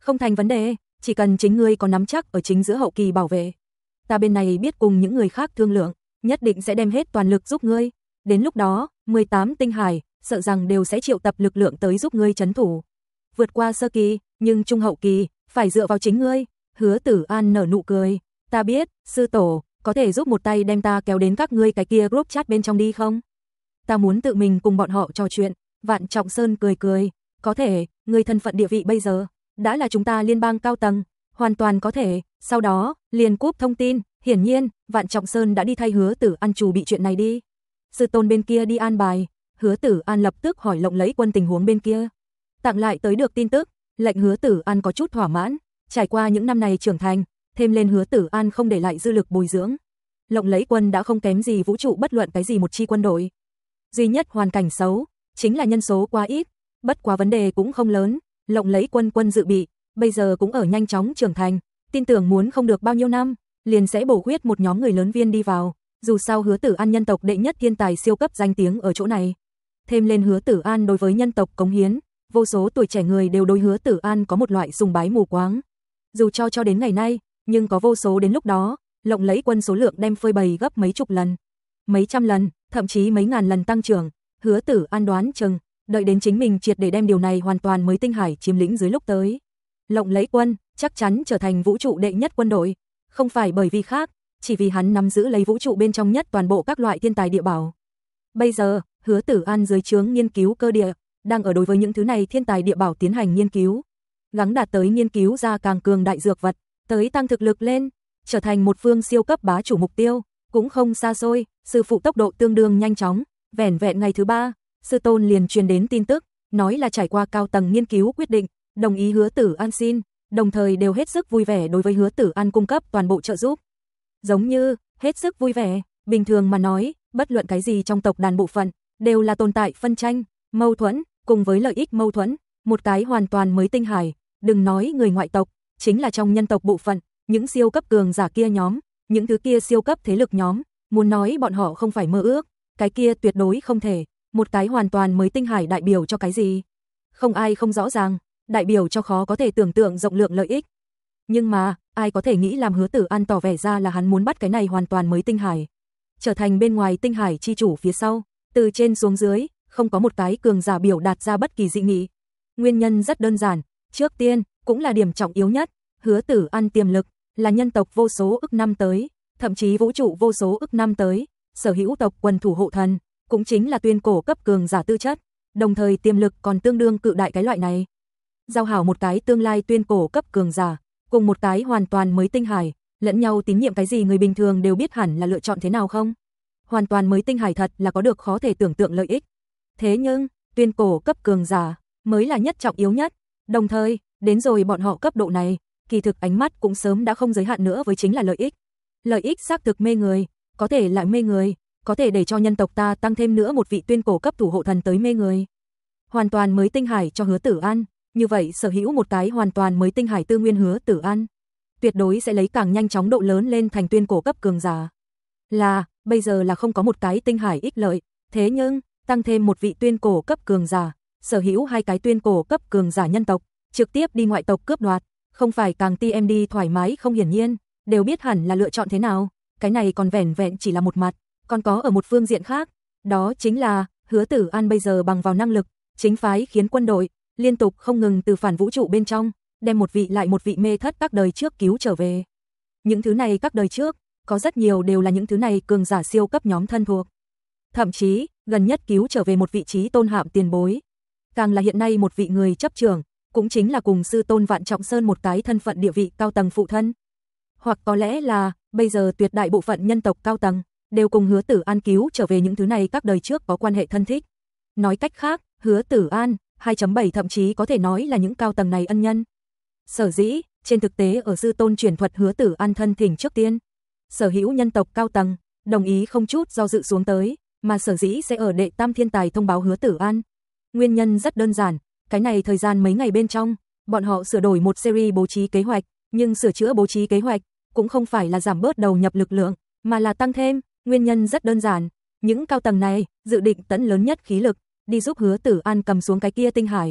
Không thành vấn đề, chỉ cần chính ngươi có nắm chắc ở chính giữa hậu kỳ bảo vệ. Ta bên này biết cùng những người khác thương lượng, nhất định sẽ đem hết toàn lực giúp ngươi. Đến lúc đó, mười tám tinh hải, sợ rằng đều sẽ triệu tập lực lượng tới giúp ngươi trấn thủ. Vượt qua sơ kỳ, nhưng trung hậu kỳ, phải dựa vào chính ngươi. Hứa Tử An nở nụ cười. Ta biết, sư tổ, có thể giúp một tay đem ta kéo đến các ngươi cái kia group chat bên trong đi không? Ta muốn tự mình cùng bọn họ trò chuyện. Vạn Trọng Sơn cười cười. Có thể, ngươi thân phận địa vị bây giờ đã là chúng ta liên bang cao tầng, hoàn toàn có thể. Sau đó, liền cúp thông tin, hiển nhiên, Vạn Trọng Sơn đã đi thay Hứa Tử An chủ bị chuyện này đi. Sư tôn bên kia đi an bài. Hứa Tử An lập tức hỏi Lộng Lẫy Quân tình huống bên kia. Tặng lại tới được tin tức, lệnh Hứa Tử An có chút thỏa mãn. Trải qua những năm này trưởng thành, thêm lên Hứa Tử An không để lại dư lực bồi dưỡng. Lộng Lẫy Quân đã không kém gì vũ trụ bất luận cái gì một chi quân đội. Duy nhất hoàn cảnh xấu, chính là nhân số quá ít, bất quá vấn đề cũng không lớn. Lộng Lẫy Quân quân dự bị, bây giờ cũng ở nhanh chóng trưởng thành, tin tưởng muốn không được bao nhiêu năm, liền sẽ bổ khuyết một nhóm người lớn viên đi vào. Dù sao Hứa Tử An nhân tộc đệ nhất thiên tài siêu cấp danh tiếng ở chỗ này. Thêm lên Hứa Tử An đối với nhân tộc cống hiến, vô số tuổi trẻ người đều đối Hứa Tử An có một loại sùng bái mù quáng. Dù cho cho đến ngày nay, nhưng có vô số đến lúc đó, Lộng Lẫy Quân số lượng đem phơi bày gấp mấy chục lần, mấy trăm lần, thậm chí mấy ngàn lần tăng trưởng. Hứa Tử An đoán chừng, đợi đến chính mình triệt để đem điều này hoàn toàn mới tinh hải chiếm lĩnh dưới lúc tới, Lộng Lẫy Quân chắc chắn trở thành vũ trụ đệ nhất quân đội, không phải bởi vì khác, chỉ vì hắn nắm giữ lấy vũ trụ bên trong nhất toàn bộ các loại thiên tài địa bảo. Bây giờ, Hứa Tử An dưới trướng nghiên cứu cơ địa, đang ở đối với những thứ này thiên tài địa bảo tiến hành nghiên cứu, gắng đạt tới nghiên cứu ra càng cường đại dược vật, tới tăng thực lực lên, trở thành một phương siêu cấp bá chủ. Mục tiêu cũng không xa xôi, sư phụ tốc độ tương đương nhanh chóng, vẻn vẹn ngày thứ ba, sư tôn liền truyền đến tin tức, nói là trải qua cao tầng nghiên cứu quyết định, đồng ý Hứa Tử An xin, đồng thời đều hết sức vui vẻ đối với Hứa Tử An cung cấp toàn bộ trợ giúp. Giống như, hết sức vui vẻ, bình thường mà nói, bất luận cái gì trong tộc đàn bộ phận, đều là tồn tại phân tranh, mâu thuẫn, cùng với lợi ích mâu thuẫn, một cái hoàn toàn mới tinh hải, đừng nói người ngoại tộc, chính là trong nhân tộc bộ phận, những siêu cấp cường giả kia nhóm, những thứ kia siêu cấp thế lực nhóm, muốn nói bọn họ không phải mơ ước, cái kia tuyệt đối không thể, một cái hoàn toàn mới tinh hải đại biểu cho cái gì? Không ai không rõ ràng, đại biểu cho khó có thể tưởng tượng rộng lượng lợi ích. Nhưng mà, ai có thể nghĩ làm Hứa Tử An tỏ vẻ ra là hắn muốn bắt cái này hoàn toàn mới tinh hải, trở thành bên ngoài tinh hải chi chủ phía sau, từ trên xuống dưới, không có một cái cường giả biểu đạt ra bất kỳ dị nghị. Nguyên nhân rất đơn giản, trước tiên, cũng là điểm trọng yếu nhất, Hứa Tử An tiềm lực, là nhân tộc vô số ức năm tới, thậm chí vũ trụ vô số ức năm tới, sở hữu tộc quần thủ hộ thần, cũng chính là tuyên cổ cấp cường giả tư chất, đồng thời tiềm lực còn tương đương cự đại cái loại này. Giao hảo một cái tương lai tuyên cổ cấp cường giả, cùng một cái hoàn toàn mới tinh hải, lẫn nhau tín nhiệm cái gì người bình thường đều biết hẳn là lựa chọn thế nào không? Hoàn toàn mới tinh hải thật là có được khó thể tưởng tượng lợi ích. Thế nhưng, tuyên cổ cấp cường giả mới là nhất trọng yếu nhất, đồng thời, đến rồi bọn họ cấp độ này, kỳ thực ánh mắt cũng sớm đã không giới hạn nữa với chính là lợi ích. Lợi ích xác thực mê người, có thể lại mê người, có thể để cho nhân tộc ta tăng thêm nữa một vị tuyên cổ cấp thủ hộ thần tới mê người. Hoàn toàn mới tinh hải cho Hứa Tử An, như vậy sở hữu một cái hoàn toàn mới tinh hải tư nguyên Hứa Tử An, tuyệt đối sẽ lấy càng nhanh chóng độ lớn lên thành tuyên cổ cấp cường giả. Là, bây giờ là không có một cái tinh hải ích lợi, thế nhưng, tăng thêm một vị tuyên cổ cấp cường giả, sở hữu hai cái tuyên cổ cấp cường giả nhân tộc, trực tiếp đi ngoại tộc cướp đoạt, không phải càng ti em đi thoải mái không? Hiển nhiên, đều biết hẳn là lựa chọn thế nào, cái này còn vẻn vẹn chỉ là một mặt, còn có ở một phương diện khác, đó chính là, Hứa Tử An bây giờ bằng vào năng lực, chính phái khiến quân đội, liên tục không ngừng từ phản vũ trụ bên trong, đem một vị lại một vị mê thất các đời trước cứu trở về. Những thứ này các đời trước, có rất nhiều đều là những thứ này cường giả siêu cấp nhóm thân thuộc. Thậm chí, gần nhất cứu trở về một vị trí tôn hạm tiền bối. Càng là hiện nay một vị người chấp trưởng, cũng chính là cùng sư tôn Vạn Trọng Sơn một cái thân phận địa vị cao tầng phụ thân. Hoặc có lẽ là, bây giờ tuyệt đại bộ phận nhân tộc cao tầng, đều cùng Hứa Tử An cứu trở về những thứ này các đời trước có quan hệ thân thích. Nói cách khác, Hứa Tử An, hai chấm bảy thậm chí có thể nói là những cao tầng này ân nhân. Sở dĩ, trên thực tế ở sư tôn truyền thuật Hứa Tử An thân thỉnh trước tiên, sở hữu nhân tộc cao tầng, đồng ý không chút do dự xuống tới, mà sở dĩ sẽ ở đệ tam thiên tài thông báo Hứa Tử An. Nguyên nhân rất đơn giản, cái này thời gian mấy ngày bên trong, bọn họ sửa đổi một series bố trí kế hoạch, nhưng sửa chữa bố trí kế hoạch cũng không phải là giảm bớt đầu nhập lực lượng, mà là tăng thêm, nguyên nhân rất đơn giản, những cao tầng này dự định tận lớn nhất khí lực đi giúp Hứa Tử An cầm xuống cái kia tinh hải,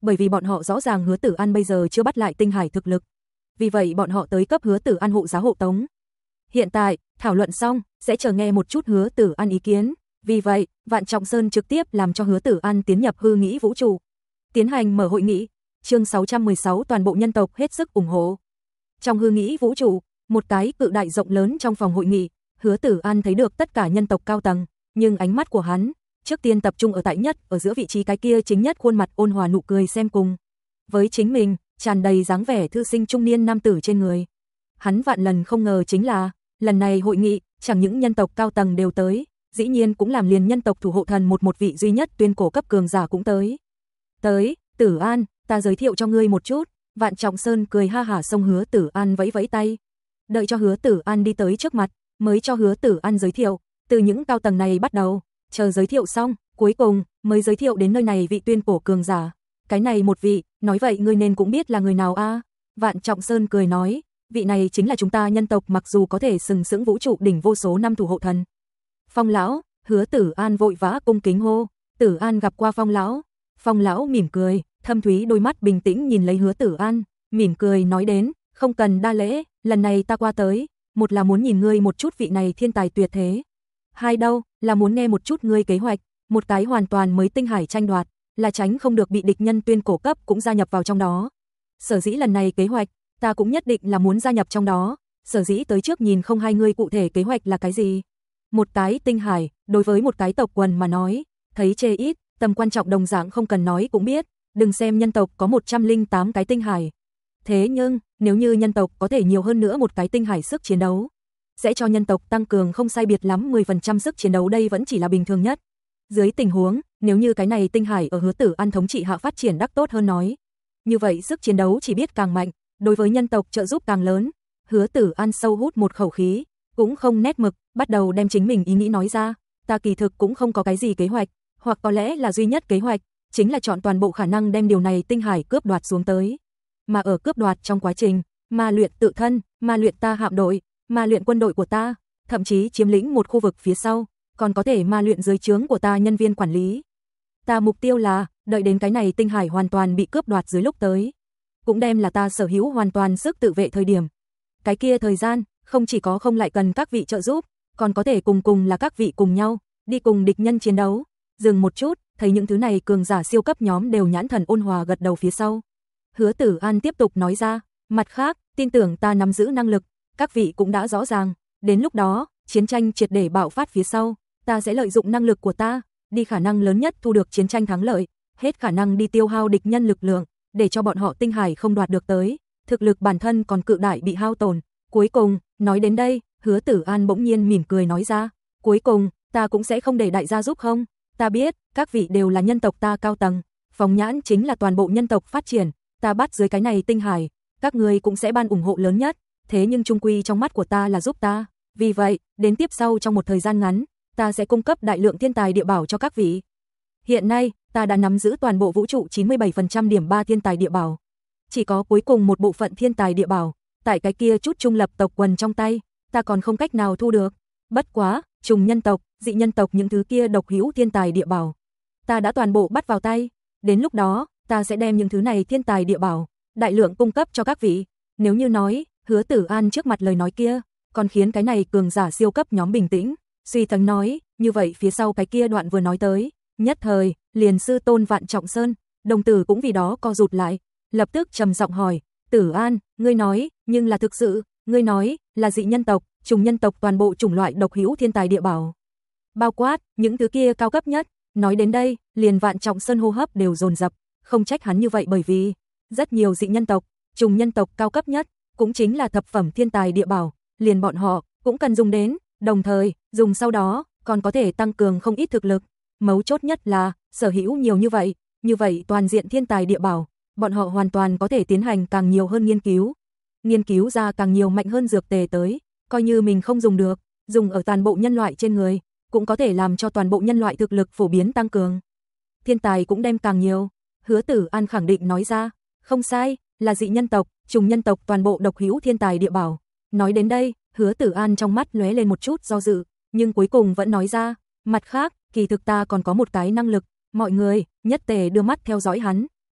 bởi vì bọn họ rõ ràng Hứa Tử An bây giờ chưa bắt lại tinh hải thực lực. Vì vậy bọn họ tới cấp Hứa Tử An hộ giá hộ tống. Hiện tại, thảo luận xong, sẽ chờ nghe một chút Hứa Tử An ý kiến. Vì vậy, Vạn Trọng Sơn trực tiếp làm cho Hứa Tử An tiến nhập hư nghĩ vũ trụ. Tiến hành mở hội nghị, chương sáu trăm mười sáu toàn bộ nhân tộc hết sức ủng hộ. Trong hư nghĩ vũ trụ, một cái cự đại rộng lớn trong phòng hội nghị, Hứa Tử An thấy được tất cả nhân tộc cao tầng, nhưng ánh mắt của hắn trước tiên tập trung ở tại nhất, ở giữa vị trí cái kia chính nhất khuôn mặt ôn hòa nụ cười xem cùng. Với chính mình, tràn đầy dáng vẻ thư sinh trung niên nam tử trên người. Hắn vạn lần không ngờ chính là, lần này hội nghị, chẳng những nhân tộc cao tầng đều tới, dĩ nhiên cũng làm liền nhân tộc thủ hộ thần một một vị duy nhất tuyên cổ cấp cường giả cũng tới. Tới, Tử An, ta giới thiệu cho ngươi một chút. Vạn Trọng Sơn cười ha hả xông Hứa Tử An vẫy vẫy tay. Đợi cho Hứa Tử An đi tới trước mặt, mới cho Hứa Tử An giới thiệu, từ những cao tầng này bắt đầu, chờ giới thiệu xong, cuối cùng mới giới thiệu đến nơi này vị tuyên cổ cường giả. Cái này một vị, nói vậy ngươi nên cũng biết là người nào a? Vạn Trọng Sơn cười nói, vị này chính là chúng ta nhân tộc mặc dù có thể sừng sững vũ trụ đỉnh vô số năm thủ hộ thần. Phong lão, Hứa Tử An vội vã cung kính hô, Tử An gặp qua Phong lão. Phong lão mỉm cười, thâm thúy đôi mắt bình tĩnh nhìn lấy Hứa Tử An, mỉm cười nói đến, không cần đa lễ, lần này ta qua tới, một là muốn nhìn ngươi một chút vị này thiên tài tuyệt thế. Hai đâu, là muốn nghe một chút ngươi kế hoạch, một cái hoàn toàn mới tinh hải tranh đoạt, là tránh không được bị địch nhân tuyên cổ cấp cũng gia nhập vào trong đó. Sở dĩ lần này kế hoạch, ta cũng nhất định là muốn gia nhập trong đó, sở dĩ tới trước nhìn không hai ngươi cụ thể kế hoạch là cái gì. Một cái tinh hải, đối với một cái tộc quần mà nói, thấy chê ít, tầm quan trọng đồng dạng không cần nói cũng biết, đừng xem nhân tộc có một trăm lẻ tám cái tinh hải. Thế nhưng, nếu như nhân tộc có thể nhiều hơn nữa một cái tinh hải sức chiến đấu, sẽ cho nhân tộc tăng cường không sai biệt lắm mười phần trăm sức chiến đấu, đây vẫn chỉ là bình thường nhất. Dưới tình huống, nếu như cái này tinh hải ở Hứa Tử An thống trị hạ phát triển đắc tốt hơn nói, như vậy sức chiến đấu chỉ biết càng mạnh, đối với nhân tộc trợ giúp càng lớn. Hứa Tử An sâu hút một khẩu khí, cũng không nét mực, bắt đầu đem chính mình ý nghĩ nói ra, ta kỳ thực cũng không có cái gì kế hoạch, hoặc có lẽ là duy nhất kế hoạch, chính là chọn toàn bộ khả năng đem điều này tinh hải cướp đoạt xuống tới. Mà ở cướp đoạt trong quá trình, ma luyện tự thân, ma luyện ta hạm đội, ma luyện quân đội của ta, thậm chí chiếm lĩnh một khu vực phía sau, còn có thể ma luyện dưới trướng của ta nhân viên quản lý. Ta mục tiêu là, đợi đến cái này tinh hải hoàn toàn bị cướp đoạt dưới lúc tới, cũng đem là ta sở hữu hoàn toàn sức tự vệ thời điểm. Cái kia thời gian, không chỉ có không lại cần các vị trợ giúp, còn có thể cùng cùng là các vị cùng nhau, đi cùng địch nhân chiến đấu. Dừng một chút, thấy những thứ này cường giả siêu cấp nhóm đều nhãn thần ôn hòa gật đầu phía sau. Hứa Tử An tiếp tục nói ra, mặt khác, tin tưởng ta nắm giữ năng lực, các vị cũng đã rõ ràng, đến lúc đó, chiến tranh triệt để bạo phát phía sau, ta sẽ lợi dụng năng lực của ta, đi khả năng lớn nhất thu được chiến tranh thắng lợi, hết khả năng đi tiêu hao địch nhân lực lượng, để cho bọn họ tinh hải không đoạt được tới, thực lực bản thân còn cự đại bị hao tổn. Cuối cùng, nói đến đây, Hứa Tử An bỗng nhiên mỉm cười nói ra, cuối cùng, ta cũng sẽ không để đại gia giúp không, ta biết, các vị đều là nhân tộc ta cao tầng, phóng nhãn chính là toàn bộ nhân tộc phát triển, ta bắt dưới cái này tinh hải, các ngươi cũng sẽ ban ủng hộ lớn nhất, thế nhưng chung quy trong mắt của ta là giúp ta, vì vậy, đến tiếp sau trong một thời gian ngắn, ta sẽ cung cấp đại lượng thiên tài địa bảo cho các vị. Hiện nay, ta đã nắm giữ toàn bộ vũ trụ chín mươi bảy phần trăm điểm ba thiên tài địa bảo, chỉ có cuối cùng một bộ phận thiên tài địa bảo, tại cái kia chút trung lập tộc quần trong tay, ta còn không cách nào thu được. Bất quá, trùng nhân tộc, dị nhân tộc những thứ kia độc hữu thiên tài địa bảo, ta đã toàn bộ bắt vào tay, đến lúc đó, ta sẽ đem những thứ này thiên tài địa bảo, đại lượng cung cấp cho các vị. Nếu như nói, Hứa Tử An trước mặt lời nói kia, còn khiến cái này cường giả siêu cấp nhóm bình tĩnh, suy thắng nói, như vậy phía sau cái kia đoạn vừa nói tới, nhất thời, liền sư tôn Vạn Trọng Sơn, đồng tử cũng vì đó co rụt lại, lập tức trầm giọng hỏi, Tử An, ngươi nói, nhưng là thực sự, ngươi nói, là dị nhân tộc, trùng nhân tộc toàn bộ chủng loại độc hữu thiên tài địa bảo, bao quát, những thứ kia cao cấp nhất. Nói đến đây, liền Vạn Trọng Sơn hô hấp đều dồn dập, không trách hắn như vậy bởi vì, rất nhiều dị nhân tộc, trùng nhân tộc cao cấp nhất, cũng chính là thập phẩm thiên tài địa bảo, liền bọn họ, cũng cần dùng đến, đồng thời, dùng sau đó, còn có thể tăng cường không ít thực lực. Mấu chốt nhất là, sở hữu nhiều như vậy, như vậy toàn diện thiên tài địa bảo, bọn họ hoàn toàn có thể tiến hành càng nhiều hơn nghiên cứu. Nghiên cứu ra càng nhiều mạnh hơn dược tề tới, coi như mình không dùng được, dùng ở toàn bộ nhân loại trên người, cũng có thể làm cho toàn bộ nhân loại thực lực phổ biến tăng cường. Thiên tài cũng đem càng nhiều. Hứa Tử An khẳng định nói ra, không sai, là dị nhân tộc, trùng nhân tộc toàn bộ độc hữu thiên tài địa bảo. Nói đến đây, Hứa Tử An trong mắt lóe lên một chút do dự, nhưng cuối cùng vẫn nói ra, mặt khác, kỳ thực ta còn có một cái năng lực, mọi người, nhất tề đưa mắt theo dõi hắn,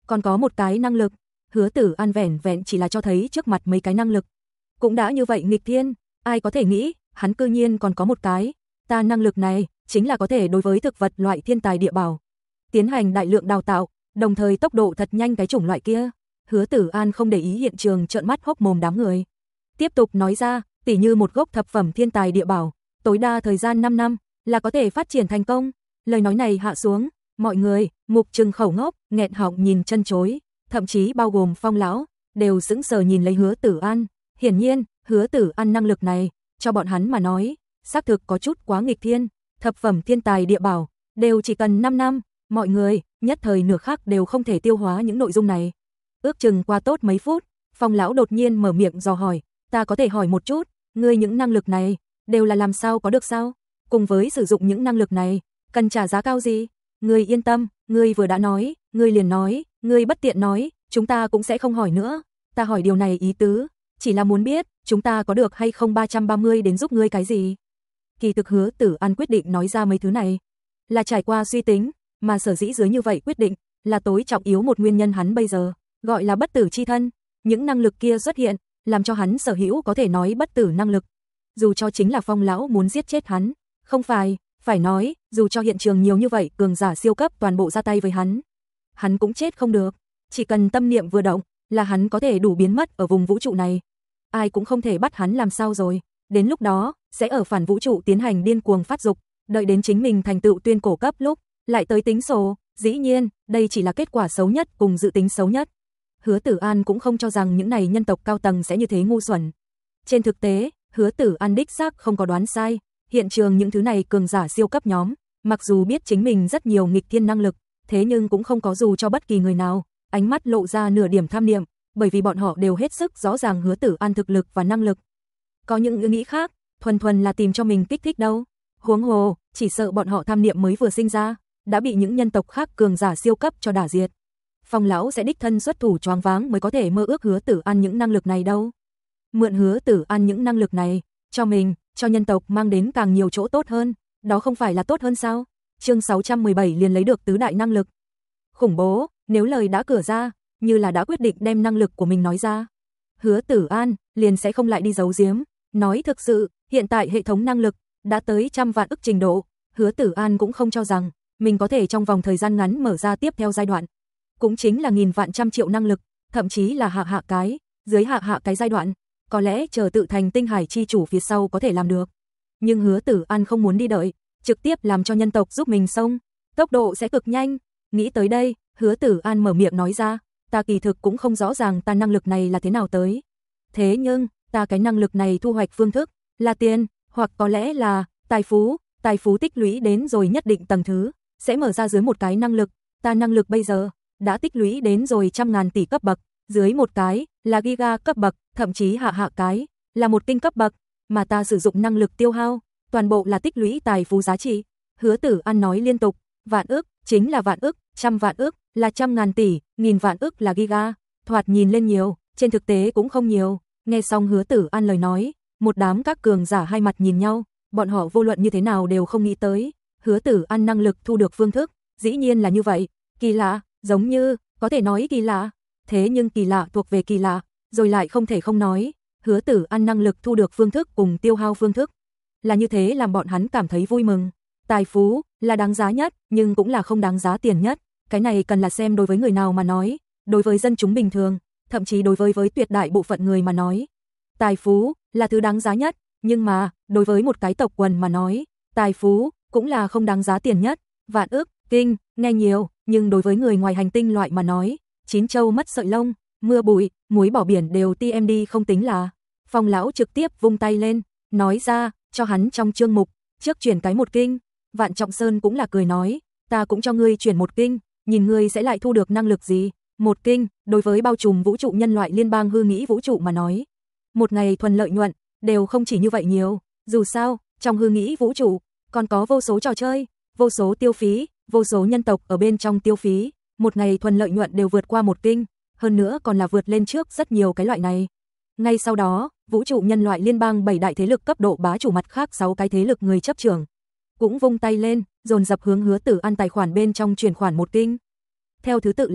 còn có một cái năng lực. Hứa Tử An vẻn vẹn chỉ là cho thấy trước mặt mấy cái năng lực. Cũng đã như vậy nghịch thiên, ai có thể nghĩ, hắn cư nhiên còn có một cái. Ta năng lực này, chính là có thể đối với thực vật loại thiên tài địa bảo tiến hành đại lượng đào tạo, đồng thời tốc độ thật nhanh cái chủng loại kia. Hứa Tử An không để ý hiện trường trợn mắt hốc mồm đám người. Tiếp tục nói ra, tỉ như một gốc thập phẩm thiên tài địa bảo, tối đa thời gian năm năm là có thể phát triển thành công. Lời nói này hạ xuống, mọi người mục trừng khẩu ngốc, nghẹn họng nhìn chân chối, thậm chí bao gồm Phong lão đều sững sờ nhìn lấy Hứa Tử An. Hiển nhiên, Hứa Tử An năng lực này, cho bọn hắn mà nói, xác thực có chút quá nghịch thiên. Thập phẩm thiên tài địa bảo đều chỉ cần năm năm, mọi người nhất thời nửa khắc đều không thể tiêu hóa những nội dung này. Ước chừng qua tốt mấy phút, Phong lão đột nhiên mở miệng dò hỏi, ta có thể hỏi một chút, ngươi những năng lực này đều là làm sao có được sao? Cùng với sử dụng những năng lực này, cần trả giá cao gì? Ngươi yên tâm, ngươi vừa đã nói, ngươi liền nói, ngươi bất tiện nói, chúng ta cũng sẽ không hỏi nữa. Ta hỏi điều này ý tứ, chỉ là muốn biết, chúng ta có được hay không ba trăm ba mươi đến giúp ngươi cái gì? Kỳ thực Hứa Tử An quyết định nói ra mấy thứ này, là trải qua suy tính, mà sở dĩ dưới như vậy quyết định, là tối trọng yếu một nguyên nhân hắn bây giờ, gọi là bất tử chi thân. Những năng lực kia xuất hiện, làm cho hắn sở hữu có thể nói bất tử năng lực. Dù cho chính là Phong lão muốn giết chết hắn, không phải, phải nói, dù cho hiện trường nhiều như vậy cường giả siêu cấp toàn bộ ra tay với hắn, hắn cũng chết không được. Chỉ cần tâm niệm vừa động, là hắn có thể đủ biến mất ở vùng vũ trụ này. Ai cũng không thể bắt hắn làm sao rồi. Đến lúc đó, sẽ ở phản vũ trụ tiến hành điên cuồng phát dục, đợi đến chính mình thành tựu tuyên cổ cấp lúc, lại tới tính sổ. Dĩ nhiên, đây chỉ là kết quả xấu nhất cùng dự tính xấu nhất. Hứa Tử An cũng không cho rằng những này nhân tộc cao tầng sẽ như thế ngu xuẩn. Trên thực tế, Hứa Tử An đích xác không có đoán sai. Hiện trường những thứ này cường giả siêu cấp nhóm, mặc dù biết chính mình rất nhiều nghịch thiên năng lực, thế nhưng cũng không có dù cho bất kỳ người nào ánh mắt lộ ra nửa điểm tham niệm, bởi vì bọn họ đều hết sức rõ ràng Hứa Tử An thực lực và năng lực. Có những ý nghĩ khác, thuần thuần là tìm cho mình kích thích đâu. Huống hồ, chỉ sợ bọn họ tham niệm mới vừa sinh ra, đã bị những nhân tộc khác cường giả siêu cấp cho đả diệt. Phong lão sẽ đích thân xuất thủ choáng váng mới có thể mơ ước Hứa Tử An những năng lực này đâu. Mượn Hứa Tử An những năng lực này, cho mình, cho nhân tộc mang đến càng nhiều chỗ tốt hơn, đó không phải là tốt hơn sao? Chương sáu trăm mười bảy liền lấy được tứ đại năng lực. Khủng bố, nếu lời đã cửa ra, như là đã quyết định đem năng lực của mình nói ra. Hứa Tử An liền sẽ không lại đi giấu giếm, nói thực sự, hiện tại hệ thống năng lực đã tới trăm vạn ức trình độ, Hứa Tử An cũng không cho rằng mình có thể trong vòng thời gian ngắn mở ra tiếp theo giai đoạn. Cũng chính là nghìn vạn trăm triệu năng lực, thậm chí là hạ hạ cái, dưới hạ hạ cái giai đoạn, có lẽ chờ tự thành tinh hải chi chủ phía sau có thể làm được. Nhưng Hứa Tử An không muốn đi đợi, trực tiếp làm cho nhân tộc giúp mình xông, tốc độ sẽ cực nhanh. Nghĩ tới đây, Hứa Tử An mở miệng nói ra, ta kỳ thực cũng không rõ ràng ta năng lực này là thế nào tới. Thế nhưng, ta cái năng lực này thu hoạch phương thức, là tiền, hoặc có lẽ là tài phú, tài phú tích lũy đến rồi nhất định tầng thứ, sẽ mở ra dưới một cái năng lực, ta năng lực bây giờ đã tích lũy đến rồi trăm ngàn tỷ cấp bậc, dưới một cái là giga cấp bậc, thậm chí hạ hạ cái là một kinh cấp bậc, mà ta sử dụng năng lực tiêu hao, toàn bộ là tích lũy tài phú giá trị. Hứa Tử An nói liên tục, vạn ức chính là vạn ức, trăm vạn ức là trăm ngàn tỷ, nghìn vạn ức là giga, thoạt nhìn lên nhiều, trên thực tế cũng không nhiều. Nghe xong Hứa Tử An lời nói, một đám các cường giả hai mặt nhìn nhau, bọn họ vô luận như thế nào đều không nghĩ tới, Hứa Tử An năng lực thu được phương thức, dĩ nhiên là như vậy, kỳ lạ, giống như, có thể nói kỳ lạ, thế nhưng kỳ lạ thuộc về kỳ lạ, rồi lại không thể không nói, Hứa Tử An năng lực thu được phương thức cùng tiêu hao phương thức, là như thế làm bọn hắn cảm thấy vui mừng. Tài phú là đáng giá nhất, nhưng cũng là không đáng giá tiền nhất, cái này cần là xem đối với người nào mà nói, đối với dân chúng bình thường, thậm chí đối với với tuyệt đại bộ phận người mà nói. Tài phú là thứ đáng giá nhất, nhưng mà, đối với một cái tộc quần mà nói, tài phú cũng là không đáng giá tiền nhất. Vạn ức, kinh, nghe nhiều, nhưng đối với người ngoài hành tinh loại mà nói, chín châu mất sợi lông, mưa bụi, muối bỏ biển đều ti em đi không tính là. Phong lão trực tiếp vung tay lên, nói ra, cho hắn trong chương mục, trước chuyển cái một kinh. Vạn Trọng Sơn cũng là cười nói, ta cũng cho ngươi chuyển một kinh, nhìn ngươi sẽ lại thu được năng lực gì. Một kinh, đối với bao trùm vũ trụ nhân loại liên bang hư nghĩ vũ trụ mà nói, một ngày thuần lợi nhuận, đều không chỉ như vậy nhiều. Dù sao, trong hư nghĩ vũ trụ, còn có vô số trò chơi, vô số tiêu phí, vô số nhân tộc ở bên trong tiêu phí, một ngày thuần lợi nhuận đều vượt qua một kinh, hơn nữa còn là vượt lên trước rất nhiều cái loại này. Ngay sau đó, vũ trụ nhân loại liên bang bảy đại thế lực cấp độ bá chủ mặt khác sáu cái thế lực người chấp trưởng, cũng vung tay lên, dồn dập hướng Hứa Tử An tài khoản bên trong chuyển khoản một kinh. Theo thứ tự là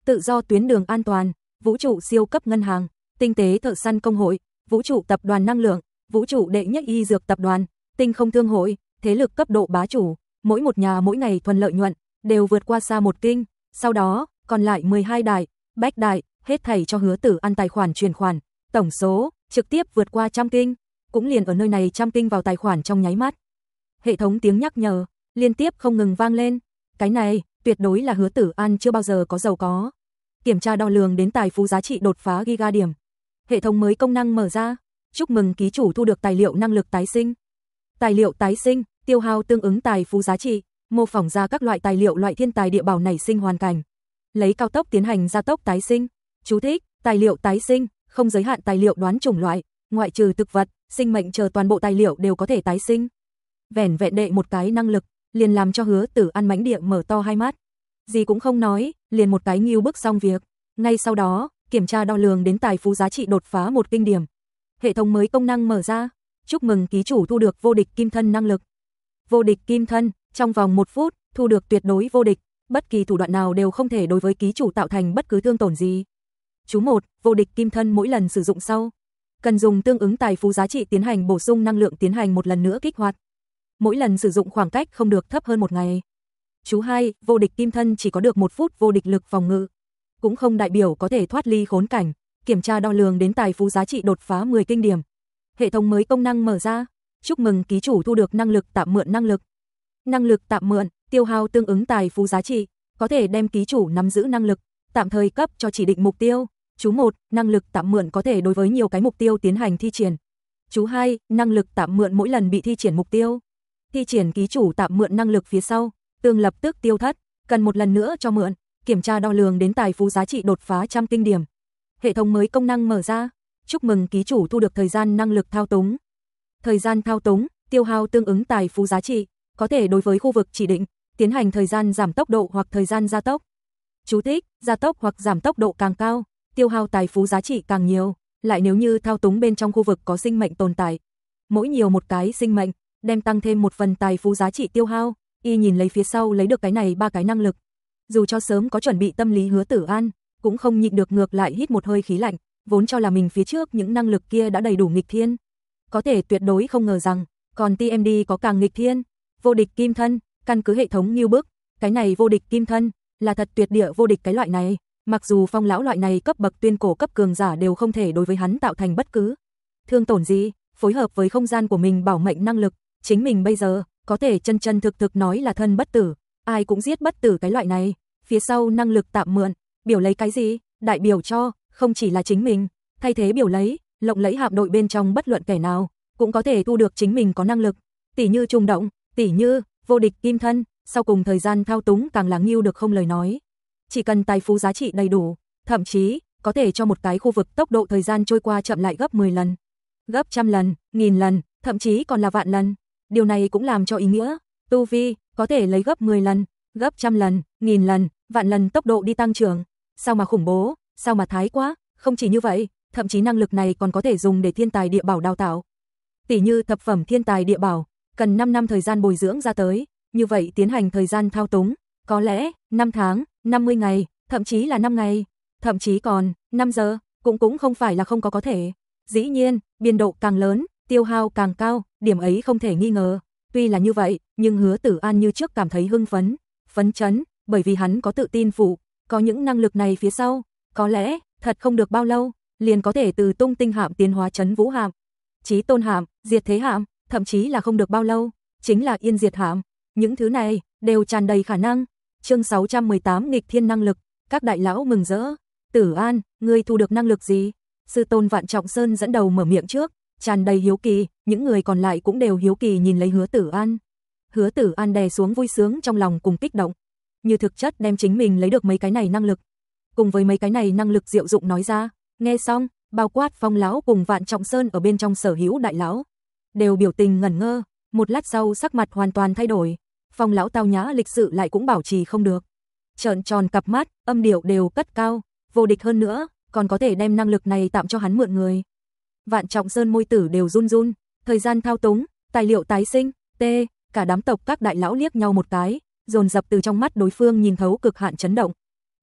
tự do tuyến đường an toàn, vũ trụ siêu cấp ngân hàng, tinh tế thợ săn công hội, vũ trụ tập đoàn năng lượng, vũ trụ đệ nhất y dược tập đoàn, tinh không thương hội, thế lực cấp độ bá chủ, mỗi một nhà mỗi ngày thuần lợi nhuận, đều vượt qua xa một kinh, sau đó, còn lại mười hai đại, bách đại, hết thảy cho Hứa Tử An tài khoản chuyển khoản, tổng số, trực tiếp vượt qua trăm kinh, cũng liền ở nơi này trăm kinh vào tài khoản trong nháy mắt. Hệ thống tiếng nhắc nhở, liên tiếp không ngừng vang lên, cái này, tuyệt đối là Hứa Tử An chưa bao giờ có giàu có. Kiểm tra đo lường đến tài phú giá trị đột phá giga điểm. Hệ thống mới công năng mở ra, chúc mừng ký chủ thu được tài liệu năng lực tái sinh. Tài liệu tái sinh, tiêu hao tương ứng tài phú giá trị, mô phỏng ra các loại tài liệu loại thiên tài địa bảo nảy sinh hoàn cảnh. Lấy cao tốc tiến hành gia tốc tái sinh. Chú thích, tài liệu tái sinh, không giới hạn tài liệu đoán chủng loại, ngoại trừ thực vật, sinh mệnh chờ toàn bộ tài liệu đều có thể tái sinh. Vẻn vẹn đệ một cái năng lực, liền làm cho Hứa Tử An mãnh địa mở to hai mắt. Gì cũng không nói, liền một cái nghiêu bức xong việc. Ngay sau đó, kiểm tra đo lường đến tài phú giá trị đột phá một kinh điểm. Hệ thống mới công năng mở ra, chúc mừng ký chủ thu được vô địch kim thân năng lực. Vô địch kim thân, trong vòng một phút, thu được tuyệt đối vô địch, bất kỳ thủ đoạn nào đều không thể đối với ký chủ tạo thành bất cứ thương tổn gì. Chú một, vô địch kim thân mỗi lần sử dụng sau, cần dùng tương ứng tài phú giá trị tiến hành bổ sung năng lượng tiến hành một lần nữa kích hoạt. Mỗi lần sử dụng khoảng cách không được thấp hơn một ngày. Chú hai, vô địch kim thân chỉ có được một phút vô địch lực phòng ngự, cũng không đại biểu có thể thoát ly khốn cảnh. Kiểm tra đo lường đến tài phú giá trị đột phá mười kinh điểm. Hệ thống mới công năng mở ra, chúc mừng ký chủ thu được năng lực tạm mượn năng lực. Năng lực tạm mượn, tiêu hao tương ứng tài phú giá trị, có thể đem ký chủ nắm giữ năng lực, tạm thời cấp cho chỉ định mục tiêu. Chú một, năng lực tạm mượn có thể đối với nhiều cái mục tiêu tiến hành thi triển. Chú hai, năng lực tạm mượn mỗi lần bị thi triển mục tiêu. Thi triển ký chủ tạm mượn năng lực phía sau, tương lập tức tiêu thất, cần một lần nữa cho mượn. Kiểm tra đo lường đến tài phú giá trị đột phá trăm kinh điểm. Hệ thống mới công năng mở ra, chúc mừng ký chủ thu được thời gian năng lực thao túng. Thời gian thao túng, tiêu hao tương ứng tài phú giá trị, có thể đối với khu vực chỉ định, tiến hành thời gian giảm tốc độ hoặc thời gian gia tốc. Chú thích, gia tốc hoặc giảm tốc độ càng cao, tiêu hao tài phú giá trị càng nhiều, lại nếu như thao túng bên trong khu vực có sinh mệnh tồn tại. Mỗi nhiều một cái sinh mệnh, đem tăng thêm một phần tài phú giá trị tiêu hao, y nhìn lấy phía sau lấy được cái này ba cái năng lực. Dù cho sớm có chuẩn bị tâm lý Hứa Tử An, cũng không nhịn được ngược lại hít một hơi khí lạnh, vốn cho là mình phía trước những năng lực kia đã đầy đủ nghịch thiên. Có thể tuyệt đối không ngờ rằng, còn tê em đê có càng nghịch thiên. Vô địch kim thân, căn cứ hệ thống nghiêu bức, cái này vô địch kim thân, là thật tuyệt địa vô địch cái loại này. Mặc dù Phong lão loại này cấp bậc tuyên cổ cấp cường giả đều không thể đối với hắn tạo thành bất cứ thương tổn gì, phối hợp với không gian của mình bảo mệnh năng lực, chính mình bây giờ có thể chân chân thực thực nói là thân bất tử, ai cũng giết bất tử cái loại này. Phía sau năng lực tạm mượn, biểu lấy cái gì? Đại biểu cho, không chỉ là chính mình, thay thế biểu lấy, lộng lẫy hạm đội bên trong bất luận kẻ nào, cũng có thể thu được chính mình có năng lực, tỉ như trùng động, tỉ như vô địch kim thân, sau cùng thời gian thao túng càng là nghiêu được không lời nói. Chỉ cần tài phú giá trị đầy đủ, thậm chí có thể cho một cái khu vực tốc độ thời gian trôi qua chậm lại gấp mười lần, gấp trăm lần, nghìn lần, thậm chí còn là vạn lần. Điều này cũng làm cho ý nghĩa, tu vi có thể lấy gấp mười lần, gấp trăm lần, nghìn lần, vạn lần tốc độ đi tăng trưởng. Sao mà khủng bố, sao mà thái quá, không chỉ như vậy, thậm chí năng lực này còn có thể dùng để thiên tài địa bảo đào tạo. Tỷ như thập phẩm thiên tài địa bảo, cần năm năm thời gian bồi dưỡng ra tới, như vậy tiến hành thời gian thao túng, có lẽ năm tháng, năm mươi ngày, thậm chí là năm ngày, thậm chí còn năm giờ, cũng cũng không phải là không có có thể. Dĩ nhiên, biên độ càng lớn, tiêu hao càng cao, điểm ấy không thể nghi ngờ. Tuy là như vậy, nhưng Hứa Tử An như trước cảm thấy hưng phấn, phấn chấn, bởi vì hắn có tự tin phụ, có những năng lực này phía sau, có lẽ thật không được bao lâu, liền có thể từ tung tinh hạm tiến hóa chấn vũ hạm, chí tôn hạm, diệt thế hạm, thậm chí là không được bao lâu, chính là yên diệt hạm. Những thứ này đều tràn đầy khả năng. Chương sáu trăm mười tám nghịch thiên năng lực, các đại lão mừng rỡ. Tử An, ngươi thu được năng lực gì? Sư tôn Vạn Trọng Sơn dẫn đầu mở miệng trước, tràn đầy hiếu kỳ, những người còn lại cũng đều hiếu kỳ nhìn lấy Hứa Tử An. Hứa Tử An đè xuống vui sướng trong lòng cùng kích động, như thực chất đem chính mình lấy được mấy cái này năng lực, cùng với mấy cái này năng lực diệu dụng nói ra. Nghe xong, bao quát Phong lão cùng Vạn Trọng Sơn ở bên trong sở hữu đại lão, đều biểu tình ngẩn ngơ, một lát sau sắc mặt hoàn toàn thay đổi. Phong lão tao nhã lịch sự lại cũng bảo trì không được, trợn tròn cặp mắt, âm điệu đều cất cao, vô địch hơn nữa, còn có thể đem năng lực này tạm cho hắn mượn người. Vạn Trọng Sơn môi tử đều run run, thời gian thao túng, tài liệu tái sinh, tê, cả đám tộc các đại lão liếc nhau một cái, dồn dập từ trong mắt đối phương nhìn thấu cực hạn chấn động.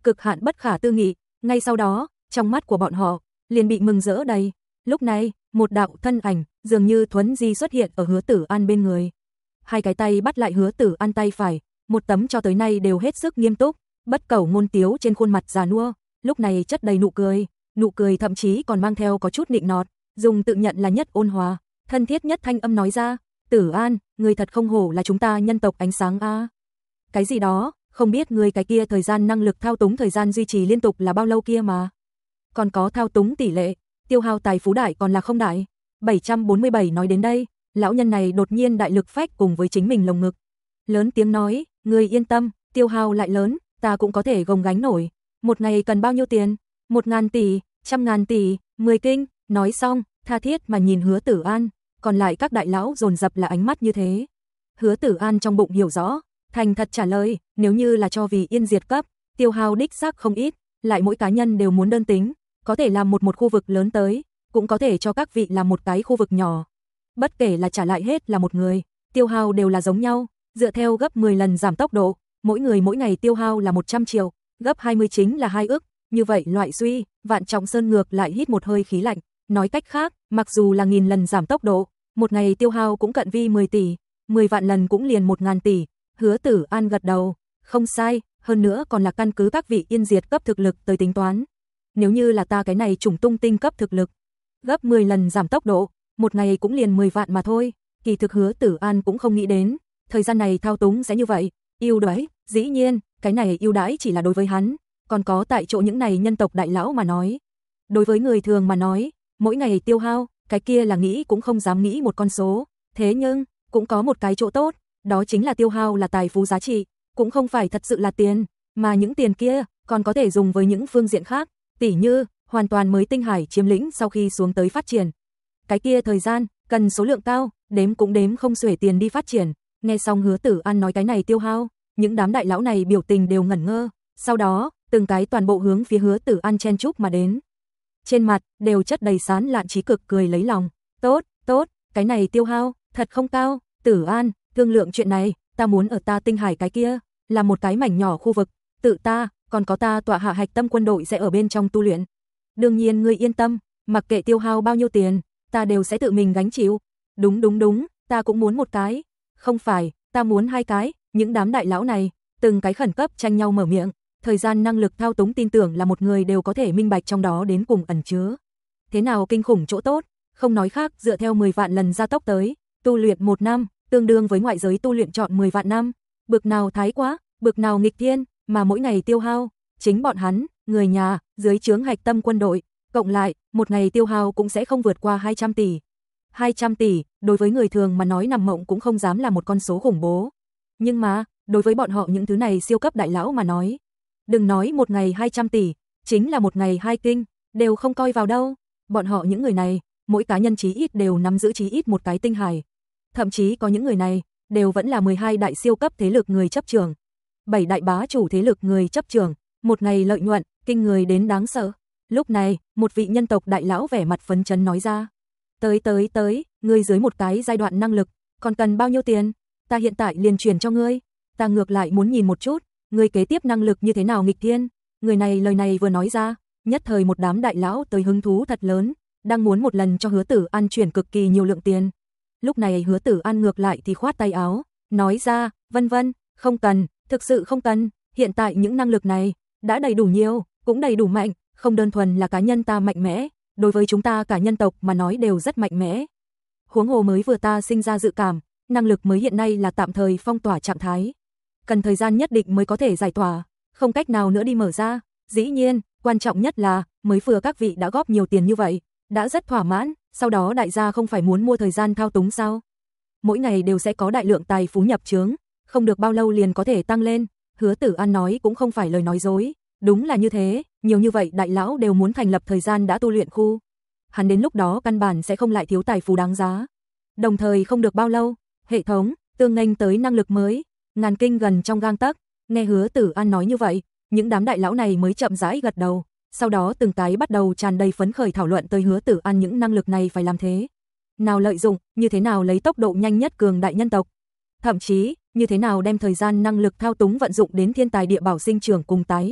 cực hạn bất khả tư nghị, ngay sau đó, trong mắt của bọn họ liền bị mừng rỡ đầy. Lúc này, một đạo thân ảnh dường như thuấn di xuất hiện ở Hứa Tử An bên người. Hai cái tay bắt lại Hứa Tử An tay phải, một tấm cho tới nay đều hết sức nghiêm túc, bất cẩu ngôn tiếu trên khuôn mặt già nua, lúc này chất đầy nụ cười, nụ cười thậm chí còn mang theo có chút nịnh nọt, dùng tự nhận là nhất ôn hòa, thân thiết nhất thanh âm nói ra, Tử An, người thật không hổ là chúng ta nhân tộc ánh sáng a. Cái gì đó, không biết người cái kia thời gian năng lực thao túng thời gian duy trì liên tục là bao lâu kia mà. Còn có thao túng tỷ lệ, tiêu hao tài phú đại còn là không đại. bảy trăm bốn mươi bảy nói đến đây, lão nhân này đột nhiên đại lực phách cùng với chính mình lồng ngực. Lớn tiếng nói, người yên tâm, tiêu hao lại lớn, ta cũng có thể gồng gánh nổi. Một ngày cần bao nhiêu tiền? Một ngàn tỷ, trăm ngàn tỷ, mười kinh. Nói xong, tha thiết mà nhìn Hứa Tử An, còn lại các đại lão dồn dập là ánh mắt như thế. Hứa Tử An trong bụng hiểu rõ, thành thật trả lời, nếu như là cho vì yên diệt cấp, tiêu hao đích xác không ít, lại mỗi cá nhân đều muốn đơn tính, có thể làm một một khu vực lớn tới, cũng có thể cho các vị làm một cái khu vực nhỏ. Bất kể là trả lại hết là một người, tiêu hao đều là giống nhau, dựa theo gấp mười lần giảm tốc độ, mỗi người mỗi ngày tiêu hao là một trăm triệu, gấp hai mươi chính là hai ức, như vậy loại suy, Vạn Trọng Sơn ngược lại hít một hơi khí lạnh, nói cách khác, mặc dù là nghìn lần giảm tốc độ, một ngày tiêu hao cũng cận vi mười tỷ, mười vạn lần cũng liền một ngàn tỷ. Hứa Tử An gật đầu, không sai, hơn nữa còn là căn cứ các vị yên diệt cấp thực lực tới tính toán. Nếu như là ta cái này trùng tung tinh cấp thực lực, gấp mười lần giảm tốc độ, một ngày cũng liền mười vạn mà thôi. Kỳ thực Hứa Tử An cũng không nghĩ đến, thời gian này thao túng sẽ như vậy, ưu đãi, dĩ nhiên, cái này ưu đãi chỉ là đối với hắn, còn có tại chỗ những này nhân tộc đại lão mà nói. Đối với người thường mà nói, mỗi ngày tiêu hao, cái kia là nghĩ cũng không dám nghĩ một con số, thế nhưng, cũng có một cái chỗ tốt, đó chính là tiêu hao là tài phú giá trị, cũng không phải thật sự là tiền, mà những tiền kia còn có thể dùng với những phương diện khác, tỉ như hoàn toàn mới tinh hải chiếm lĩnh sau khi xuống tới phát triển. Cái kia thời gian cần số lượng cao, đếm cũng đếm không xuể tiền đi phát triển. Nghe xong Hứa Tử An nói cái này tiêu hao, những đám đại lão này biểu tình đều ngẩn ngơ, sau đó, từng cái toàn bộ hướng phía Hứa Tử An chen chúc mà đến. Trên mặt đều chất đầy sán lạn trí cực cười lấy lòng, tốt, tốt, cái này tiêu hao thật không cao, Tử An, thương lượng chuyện này, ta muốn ở ta tinh hải cái kia, là một cái mảnh nhỏ khu vực, tự ta, còn có ta tọa hạ hạch tâm quân đội sẽ ở bên trong tu luyện. Đương nhiên ngươi yên tâm, mặc kệ tiêu hao bao nhiêu tiền, ta đều sẽ tự mình gánh chịu. Đúng đúng đúng, ta cũng muốn một cái. Không phải, ta muốn hai cái. Những đám đại lão này, từng cái khẩn cấp tranh nhau mở miệng. Thời gian năng lực thao túng tin tưởng là một người đều có thể minh bạch trong đó đến cùng ẩn chứa. Thế nào kinh khủng chỗ tốt, không nói khác, dựa theo mười vạn lần gia tốc tới, tu luyện một năm, tương đương với ngoại giới tu luyện chọn mười vạn năm. Bực nào thái quá, bực nào nghịch thiên, mà mỗi ngày tiêu hao, chính bọn hắn, người nhà, dưới trướng hạch tâm quân đội, cộng lại, một ngày tiêu hao cũng sẽ không vượt qua hai trăm tỷ. hai trăm tỷ, đối với người thường mà nói nằm mộng cũng không dám là một con số khủng bố. Nhưng mà, đối với bọn họ những thứ này siêu cấp đại lão mà nói, đừng nói một ngày hai trăm tỷ, chính là một ngày hai kinh, đều không coi vào đâu. Bọn họ những người này, mỗi cá nhân chí ít đều nắm giữ chí ít một cái tinh hải. Thậm chí có những người này, đều vẫn là mười hai đại siêu cấp thế lực người chấp trưởng, bảy đại bá chủ thế lực người chấp trưởng, một ngày lợi nhuận, kinh người đến đáng sợ. Lúc này, một vị nhân tộc đại lão vẻ mặt phấn chấn nói ra. Tới tới tới, ngươi dưới một cái giai đoạn năng lực, còn cần bao nhiêu tiền? Ta hiện tại liền chuyển cho ngươi. Ta ngược lại muốn nhìn một chút, ngươi kế tiếp năng lực như thế nào nghịch thiên. Người này lời này vừa nói ra, nhất thời một đám đại lão tới hứng thú thật lớn, đang muốn một lần cho Hứa Tử An chuyển cực kỳ nhiều lượng tiền. Lúc này Hứa Tử An ngược lại thì khoát tay áo, nói ra, vân vân, không cần, thực sự không cần, hiện tại những năng lực này đã đầy đủ nhiều, cũng đầy đủ mạnh, không đơn thuần là cá nhân ta mạnh mẽ, đối với chúng ta cả nhân tộc mà nói đều rất mạnh mẽ. Huống hồ mới vừa ta sinh ra dự cảm, năng lực mới hiện nay là tạm thời phong tỏa trạng thái, cần thời gian nhất định mới có thể giải tỏa, không cách nào nữa đi mở ra. Dĩ nhiên, quan trọng nhất là mới vừa các vị đã góp nhiều tiền như vậy, đã rất thỏa mãn, sau đó đại gia không phải muốn mua thời gian thao túng sao? Mỗi ngày đều sẽ có đại lượng tài phú nhập trướng, không được bao lâu liền có thể tăng lên. Hứa Tử An nói cũng không phải lời nói dối, đúng là như thế, nhiều như vậy đại lão đều muốn thành lập thời gian đã tu luyện khu. Hắn đến lúc đó căn bản sẽ không lại thiếu tài phú đáng giá. Đồng thời không được bao lâu, hệ thống tương nghênh tới năng lực mới, ngàn kinh gần trong gang tấc. Nghe Hứa Tử An nói như vậy, những đám đại lão này mới chậm rãi gật đầu, sau đó từng cái bắt đầu tràn đầy phấn khởi thảo luận tới Hứa Tử An những năng lực này phải làm thế nào lợi dụng, như thế nào lấy tốc độ nhanh nhất cường đại nhân tộc, thậm chí như thế nào đem thời gian năng lực thao túng vận dụng đến thiên tài địa bảo sinh trưởng cùng tái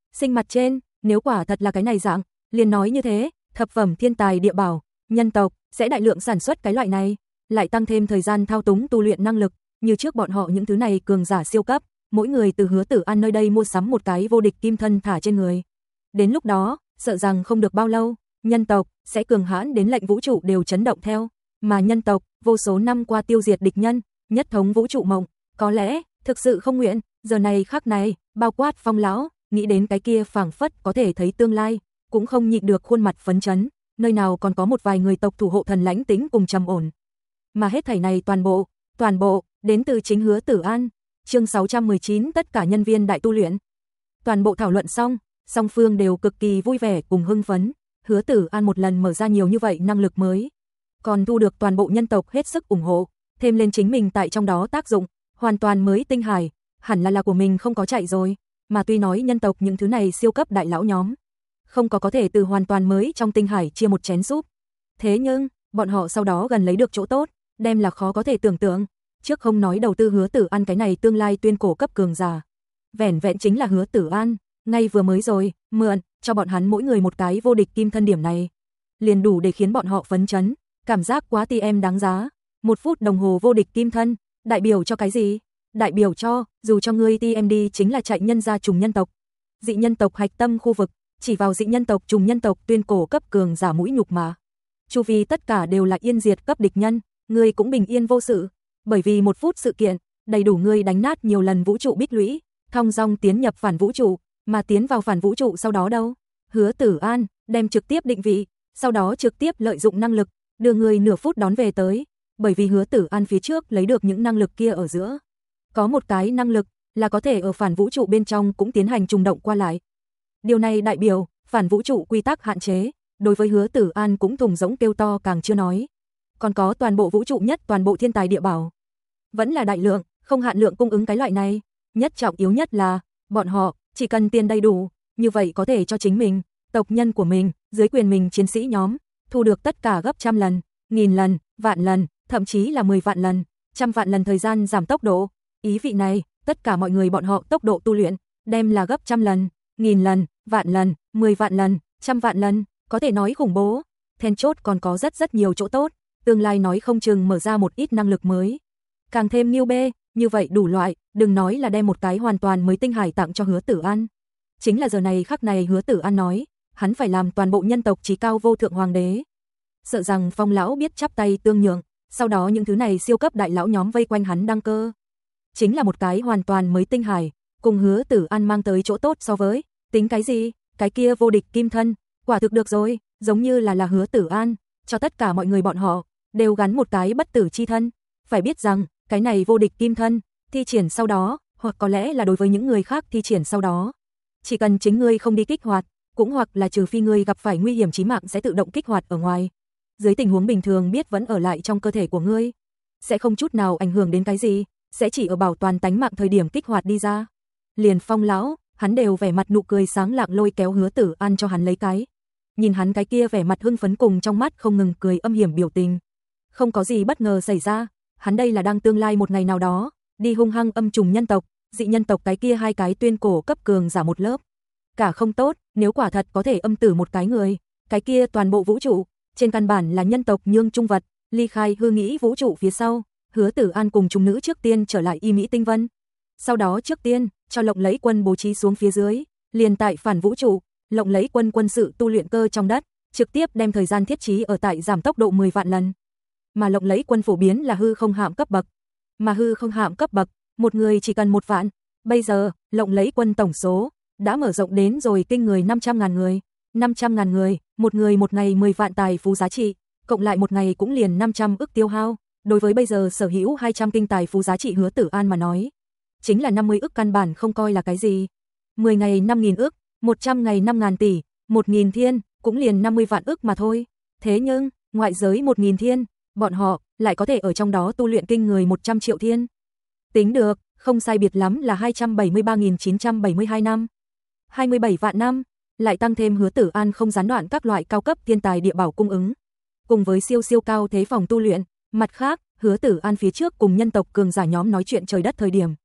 Sinh mặt trên, nếu quả thật là cái này dạng, liền nói như thế, thập phẩm thiên tài địa bảo, nhân tộc sẽ đại lượng sản xuất cái loại này, lại tăng thêm thời gian thao túng tu luyện năng lực, như trước bọn họ những thứ này cường giả siêu cấp, mỗi người từ Hứa Tử An nơi đây mua sắm một cái vô địch kim thân thả trên người. Đến lúc đó, sợ rằng không được bao lâu, nhân tộc sẽ cường hãn đến lệnh vũ trụ đều chấn động theo, mà nhân tộc vô số năm qua tiêu diệt địch nhân, nhất thống vũ trụ mộng, có lẽ thực sự không nguyện, giờ này khắc này, bao quát Phong lão, nghĩ đến cái kia phảng phất có thể thấy tương lai, cũng không nhịn được khuôn mặt phấn chấn, nơi nào còn có một vài người tộc thủ hộ thần lãnh tĩnh cùng trầm ổn. Mà hết thảy này toàn bộ, toàn bộ đến từ chính Hứa Tử An. Chương sáu trăm mười chín tất cả nhân viên đại tu luyện. Toàn bộ thảo luận xong, song phương đều cực kỳ vui vẻ cùng hưng phấn, Hứa Tử An một lần mở ra nhiều như vậy năng lực mới, còn thu được toàn bộ nhân tộc hết sức ủng hộ, thêm lên chính mình tại trong đó tác dụng, hoàn toàn mới tinh hải, hẳn là là của mình không có chạy rồi, mà tuy nói nhân tộc những thứ này siêu cấp đại lão nhóm, không có có thể từ hoàn toàn mới trong tinh hải chia một chén súp. Thế nhưng, bọn họ sau đó gần lấy được chỗ tốt, đem là khó có thể tưởng tượng, trước không nói đầu tư Hứa Tử An cái này tương lai tuyên cổ cấp cường giả. Vẻn vẹn chính là Hứa Tử An, ngay vừa mới rồi, mượn, cho bọn hắn mỗi người một cái vô địch kim thân điểm này, liền đủ để khiến bọn họ phấn chấn, cảm giác quá ti em đáng giá. Một phút đồng hồ vô địch kim thân, đại biểu cho cái gì? Đại biểu cho, dù cho ngươi ti em đi chính là chạy nhân gia trùng nhân tộc, dị nhân tộc hạch tâm khu vực, chỉ vào dị nhân tộc trùng nhân tộc tuyên cổ cấp cường giả mũi nhục mà. Chu vi tất cả đều là yên diệt cấp địch nhân, ngươi cũng bình yên vô sự, bởi vì một phút sự kiện, đầy đủ ngươi đánh nát nhiều lần vũ trụ bích lũy, thong dong tiến nhập phản vũ trụ, mà tiến vào phản vũ trụ sau đó đâu? Hứa Tử An đem trực tiếp định vị, sau đó trực tiếp lợi dụng năng lực, đưa người nửa phút đón về tới, bởi vì Hứa Tử An phía trước lấy được những năng lực kia ở giữa, có một cái năng lực là có thể ở phản vũ trụ bên trong cũng tiến hành trùng động qua lại. Điều này đại biểu phản vũ trụ quy tắc hạn chế, đối với Hứa Tử An cũng thùng rỗng kêu to càng chưa nói. Còn có toàn bộ vũ trụ nhất toàn bộ thiên tài địa bảo, vẫn là đại lượng, không hạn lượng cung ứng cái loại này, nhất trọng yếu nhất là bọn họ chỉ cần tiền đầy đủ, như vậy có thể cho chính mình, tộc nhân của mình, dưới quyền mình chiến sĩ nhóm, thu được tất cả gấp trăm lần, nghìn lần, vạn lần, thậm chí là mười vạn lần, trăm vạn lần thời gian giảm tốc độ. Ý vị này, tất cả mọi người bọn họ tốc độ tu luyện, đem là gấp trăm lần, nghìn lần, vạn lần, mười vạn lần, trăm vạn lần, có thể nói khủng bố. Then chốt còn có rất rất nhiều chỗ tốt, tương lai nói không chừng mở ra một ít năng lực mới. Càng thêm nghiêu bê, như vậy đủ loại, đừng nói là đem một cái hoàn toàn mới tinh hải tặng cho Hứa Tử An. Chính là giờ này khắc này Hứa Tử An nói, hắn phải làm toàn bộ nhân tộc chí cao vô thượng hoàng đế. Sợ rằng Phong lão biết chắp tay tương nhượng, sau đó những thứ này siêu cấp đại lão nhóm vây quanh hắn đăng cơ. Chính là một cái hoàn toàn mới tinh hải, cùng Hứa Tử An mang tới chỗ tốt so với, tính cái gì, cái kia vô địch kim thân, quả thực được rồi, giống như là là Hứa Tử An, cho tất cả mọi người bọn họ, đều gắn một cái bất tử chi thân. Phải biết rằng, cái này vô địch kim thân, thi triển sau đó, hoặc có lẽ là đối với những người khác thi triển sau đó. Chỉ cần chính ngươi không đi kích hoạt, cũng hoặc là trừ phi ngươi gặp phải nguy hiểm chí mạng sẽ tự động kích hoạt ở ngoài. Dưới tình huống bình thường biết vẫn ở lại trong cơ thể của ngươi, sẽ không chút nào ảnh hưởng đến cái gì, sẽ chỉ ở bảo toàn tánh mạng thời điểm kích hoạt đi ra. Liền Phong lão, hắn đều vẻ mặt nụ cười sáng lạng lôi kéo Hứa Tử An cho hắn lấy cái. Nhìn hắn cái kia vẻ mặt hưng phấn cùng trong mắt không ngừng cười âm hiểm biểu tình. Không có gì bất ngờ xảy ra, hắn đây là đang tương lai một ngày nào đó, đi hung hăng âm trùng nhân tộc, dị nhân tộc cái kia hai cái tuyên cổ cấp cường giả một lớp. Cả không tốt, nếu quả thật có thể âm tử một cái người, cái kia toàn bộ vũ trụ, trên căn bản là nhân tộc nhương trung vật, ly khai hư nghĩ vũ trụ phía sau, Hứa Tử An cùng chúng nữ trước tiên trở lại Y Mỹ Tinh Vân. Sau đó trước tiên, cho Lộng Lẫy Quân bố trí xuống phía dưới, liền tại phản vũ trụ, Lộng Lẫy Quân quân sự tu luyện cơ trong đất, trực tiếp đem thời gian thiết trí ở tại giảm tốc độ mười vạn lần. Mà Lộng Lẫy Quân phổ biến là hư không hạm cấp bậc, mà hư không hạm cấp bậc, một người chỉ cần một vạn. Bây giờ, Lộng Lẫy Quân tổng số đã mở rộng đến rồi kinh người năm trăm ngàn người, năm trăm ngàn người, một người một ngày mười vạn tài phú giá trị, cộng lại một ngày cũng liền năm trăm ức tiêu hao. Đối với bây giờ sở hữu hai trăm kinh tài phú giá trị Hứa Tử An mà nói, chính là năm mươi ức căn bản không coi là cái gì. mười ngày năm nghìn ức, một trăm ngày năm ngàn tỷ, một nghìn thiên, cũng liền năm mươi vạn ức mà thôi. Thế nhưng, ngoại giới một nghìn thiên, bọn họ lại có thể ở trong đó tu luyện kinh người một trăm triệu thiên. Tính được, không sai biệt lắm là hai trăm bảy mươi ba nghìn chín trăm bảy mươi hai năm. hai mươi bảy vạn năm, lại tăng thêm Hứa Tử An không gián đoạn các loại cao cấp thiên tài địa bảo cung ứng, cùng với siêu siêu cao thế phòng tu luyện. Mặt khác, Hứa Tử An phía trước cùng nhân tộc cường giả nhóm nói chuyện trời đất thời điểm,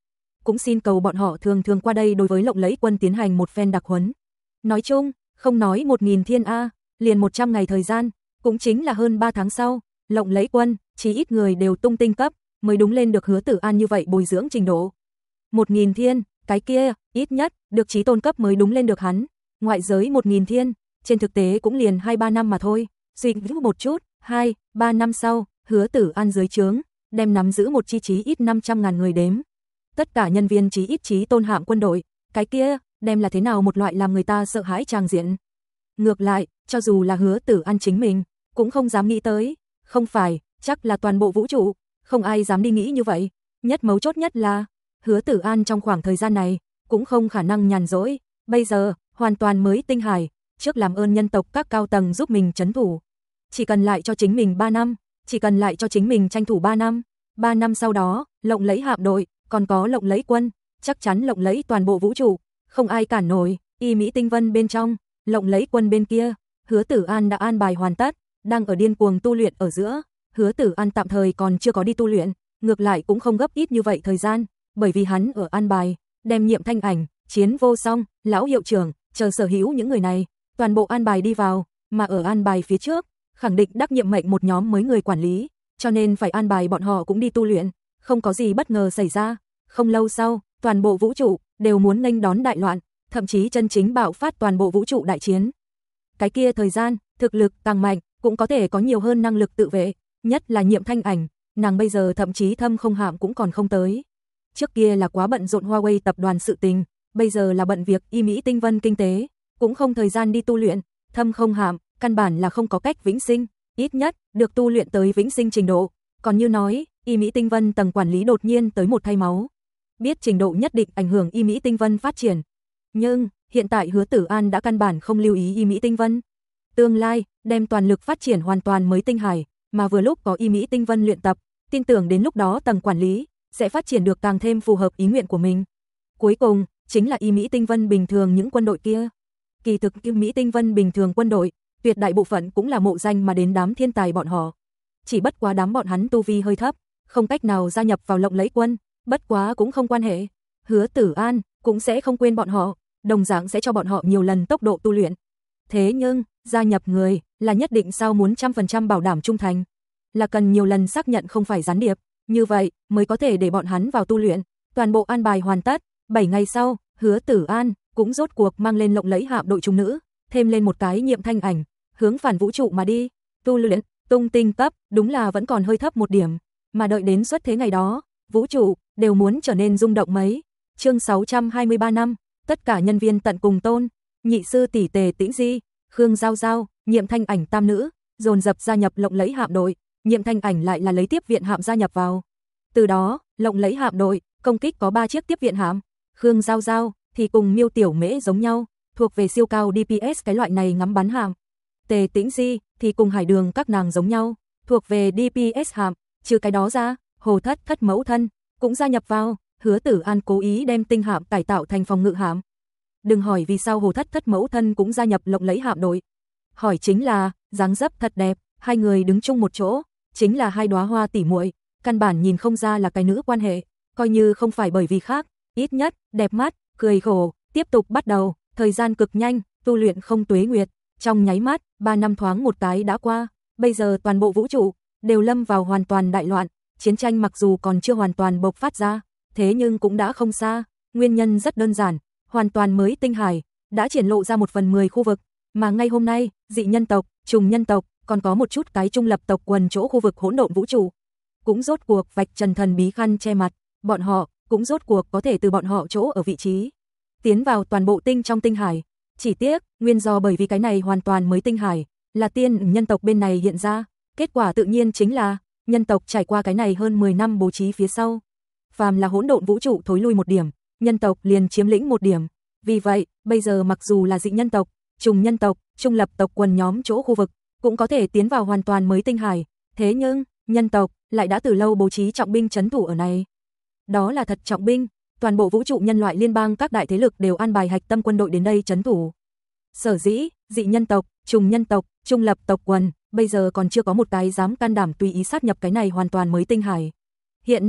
cũng xin cầu bọn họ thường thường qua đây đối với Lộng Lẫy Quân tiến hành một phen đặc huấn. Nói chung, không nói một nghìn thiên a, liền một trăm ngày thời gian, cũng chính là hơn ba tháng sau, Lộng Lẫy Quân, chỉ ít người đều tung tinh cấp, mới đúng lên được Hứa Tử An như vậy bồi dưỡng trình độ. Một nghìn thiên, cái kia, ít nhất, được chí tôn cấp mới đúng lên được hắn, ngoại giới một nghìn thiên, trên thực tế cũng liền hai ba năm mà thôi, suy nghĩ một chút, hai, ba năm sau, Hứa Tử An dưới trướng, đem nắm giữ một chi chí ít năm trăm ngàn người đếm. Tất cả nhân viên chí ít chí tôn hạm quân đội, cái kia, đem là thế nào một loại làm người ta sợ hãi tràng diện. Ngược lại, cho dù là Hứa Tử An chính mình, cũng không dám nghĩ tới, không phải, chắc là toàn bộ vũ trụ, không ai dám đi nghĩ như vậy, nhất mấu chốt nhất là, Hứa Tử An trong khoảng thời gian này, cũng không khả năng nhàn rỗi, bây giờ, hoàn toàn mới tinh hải, trước làm ơn nhân tộc các cao tầng giúp mình trấn thủ. Chỉ cần lại cho chính mình ba năm, chỉ cần lại cho chính mình tranh thủ ba năm, ba năm sau đó, Lộng Lẫy hạm đội, còn có Lộng Lẫy Quân, chắc chắn lộng lẫy toàn bộ vũ trụ, không ai cản nổi. Y Mỹ Tinh Vân bên trong, Lộng Lẫy Quân bên kia, Hứa Tử An đã an bài hoàn tất, đang ở điên cuồng tu luyện ở giữa. Hứa Tử An tạm thời còn chưa có đi tu luyện, ngược lại cũng không gấp ít như vậy thời gian, bởi vì hắn ở an bài, đem Nhiệm Thanh Ảnh, Chiến Vô Song, lão hiệu trưởng, chờ sở hữu những người này, toàn bộ an bài đi vào, mà ở an bài phía trước, khẳng định đắc nhiệm mệnh một nhóm mới người quản lý, cho nên phải an bài bọn họ cũng đi tu luyện, không có gì bất ngờ xảy ra. Không lâu sau, toàn bộ vũ trụ đều muốn nghênh đón đại loạn, thậm chí chân chính bạo phát toàn bộ vũ trụ đại chiến. Cái kia thời gian, thực lực càng mạnh, cũng có thể có nhiều hơn năng lực tự vệ, nhất là Nhiệm Thanh Ảnh, nàng bây giờ thậm chí thâm không hạm cũng còn không tới. Trước kia là quá bận rộn Huawei tập đoàn sự tình, bây giờ là bận việc Y Mỹ Tinh Vân kinh tế, cũng không thời gian đi tu luyện, thâm không hạm, căn bản là không có cách vĩnh sinh, ít nhất, được tu luyện tới vĩnh sinh trình độ. Còn như nói, Y Mỹ Tinh Vân tầng quản lý đột nhiên tới một thay máu, biết trình độ nhất định ảnh hưởng Y Mỹ Tinh Vân phát triển. Nhưng, hiện tại Hứa Tử An đã căn bản không lưu ý Y Mỹ Tinh Vân. Tương lai, đem toàn lực phát triển hoàn toàn mới tinh hải, mà vừa lúc có Y Mỹ Tinh Vân luyện tập, tin tưởng đến lúc đó tầng quản lý sẽ phát triển được càng thêm phù hợp ý nguyện của mình. Cuối cùng, chính là Y Mỹ Tinh Vân bình thường những quân đội kia. Kỳ thực Y Mỹ Tinh Vân bình thường quân đội, tuyệt đại bộ phận cũng là mộ danh mà đến đám thiên tài bọn họ. Chỉ bất quá đám bọn hắn tu vi hơi thấp, không cách nào gia nhập vào Lộng Lẫy Quân, bất quá cũng không quan hệ. Hứa Tử An cũng sẽ không quên bọn họ, đồng dạng sẽ cho bọn họ nhiều lần tốc độ tu luyện. Thế nhưng, gia nhập người là nhất định sao muốn trăm phần trăm bảo đảm trung thành, là cần nhiều lần xác nhận không phải gián điệp, như vậy mới có thể để bọn hắn vào tu luyện. Toàn bộ an bài hoàn tất, bảy ngày sau, Hứa Tử An cũng rốt cuộc mang lên Lộng Lẫy hạm đội trung nữ, thêm lên một cái Nhiệm Thanh Ảnh, hướng phản vũ trụ mà đi. Tu luyện, tung tinh cấp, đúng là vẫn còn hơi thấp một điểm, mà đợi đến xuất thế ngày đó, vũ trụ đều muốn trở nên rung động mấy. Chương sáu trăm hai mươi ba năm, tất cả nhân viên tận cùng tôn, nhị sư tỷ Tề Tĩnh Di, Khương Giao Giao, Nhiệm Thanh Ảnh tam nữ, dồn dập gia nhập Lộng Lẫy hạm đội, Nhiệm Thanh Ảnh lại là lấy tiếp viện hạm gia nhập vào. Từ đó, Lộng Lẫy hạm đội công kích có ba chiếc tiếp viện hạm, Khương Giao Giao thì cùng Miêu Tiểu Mễ giống nhau, thuộc về siêu cao đê pê ét cái loại này ngắm bắn hạm. Tề Tĩnh Di thì cùng Hải Đường các nàng giống nhau, thuộc về đê pê ét hạm, trừ cái đó ra, Hồ Thất Thất mẫu thân cũng gia nhập vào. Hứa Tử An cố ý đem tinh hạm cải tạo thành phòng ngự hạm. Đừng hỏi vì sao Hồ Thất Thất mẫu thân cũng gia nhập Lộng Lẫy hạm đội. Hỏi chính là, dáng dấp thật đẹp, hai người đứng chung một chỗ, chính là hai đóa hoa tỉ muội, căn bản nhìn không ra là cái nữ quan hệ, coi như không phải bởi vì khác, ít nhất, đẹp mắt, cười khổ, tiếp tục bắt đầu, thời gian cực nhanh, tu luyện không tuế nguyệt, trong nháy mắt, ba năm thoáng một cái đã qua, bây giờ toàn bộ vũ trụ đều lâm vào hoàn toàn đại loạn, chiến tranh mặc dù còn chưa hoàn toàn bộc phát ra, thế nhưng cũng đã không xa, nguyên nhân rất đơn giản, hoàn toàn mới tinh hải đã triển lộ ra một phần mười khu vực, mà ngay hôm nay, dị nhân tộc, trùng nhân tộc, còn có một chút cái trung lập tộc quần chỗ khu vực hỗn độn vũ trụ, cũng rốt cuộc vạch trần thần bí khăn che mặt, bọn họ cũng rốt cuộc có thể từ bọn họ chỗ ở vị trí tiến vào toàn bộ tinh trong tinh hải. Chỉ tiếc, nguyên do bởi vì cái này hoàn toàn mới tinh hải là tiên nhân tộc bên này hiện ra, kết quả tự nhiên chính là nhân tộc trải qua cái này hơn mười năm bố trí phía sau, phàm là hỗn độn vũ trụ thối lui một điểm, nhân tộc liền chiếm lĩnh một điểm. Vì vậy, bây giờ mặc dù là dị nhân tộc, trùng nhân tộc, trung lập tộc quần nhóm chỗ khu vực, cũng có thể tiến vào hoàn toàn mới tinh hải, thế nhưng, nhân tộc lại đã từ lâu bố trí trọng binh trấn thủ ở này. Đó là thật trọng binh, toàn bộ vũ trụ nhân loại liên bang các đại thế lực đều an bài hạch tâm quân đội đến đây trấn thủ. Sở dĩ, dị nhân tộc, trùng nhân tộc, trung lập tộc quần, bây giờ còn chưa có một cái dám can đảm tùy ý sát nhập cái này hoàn toàn mới tinh hải. Hiện nay,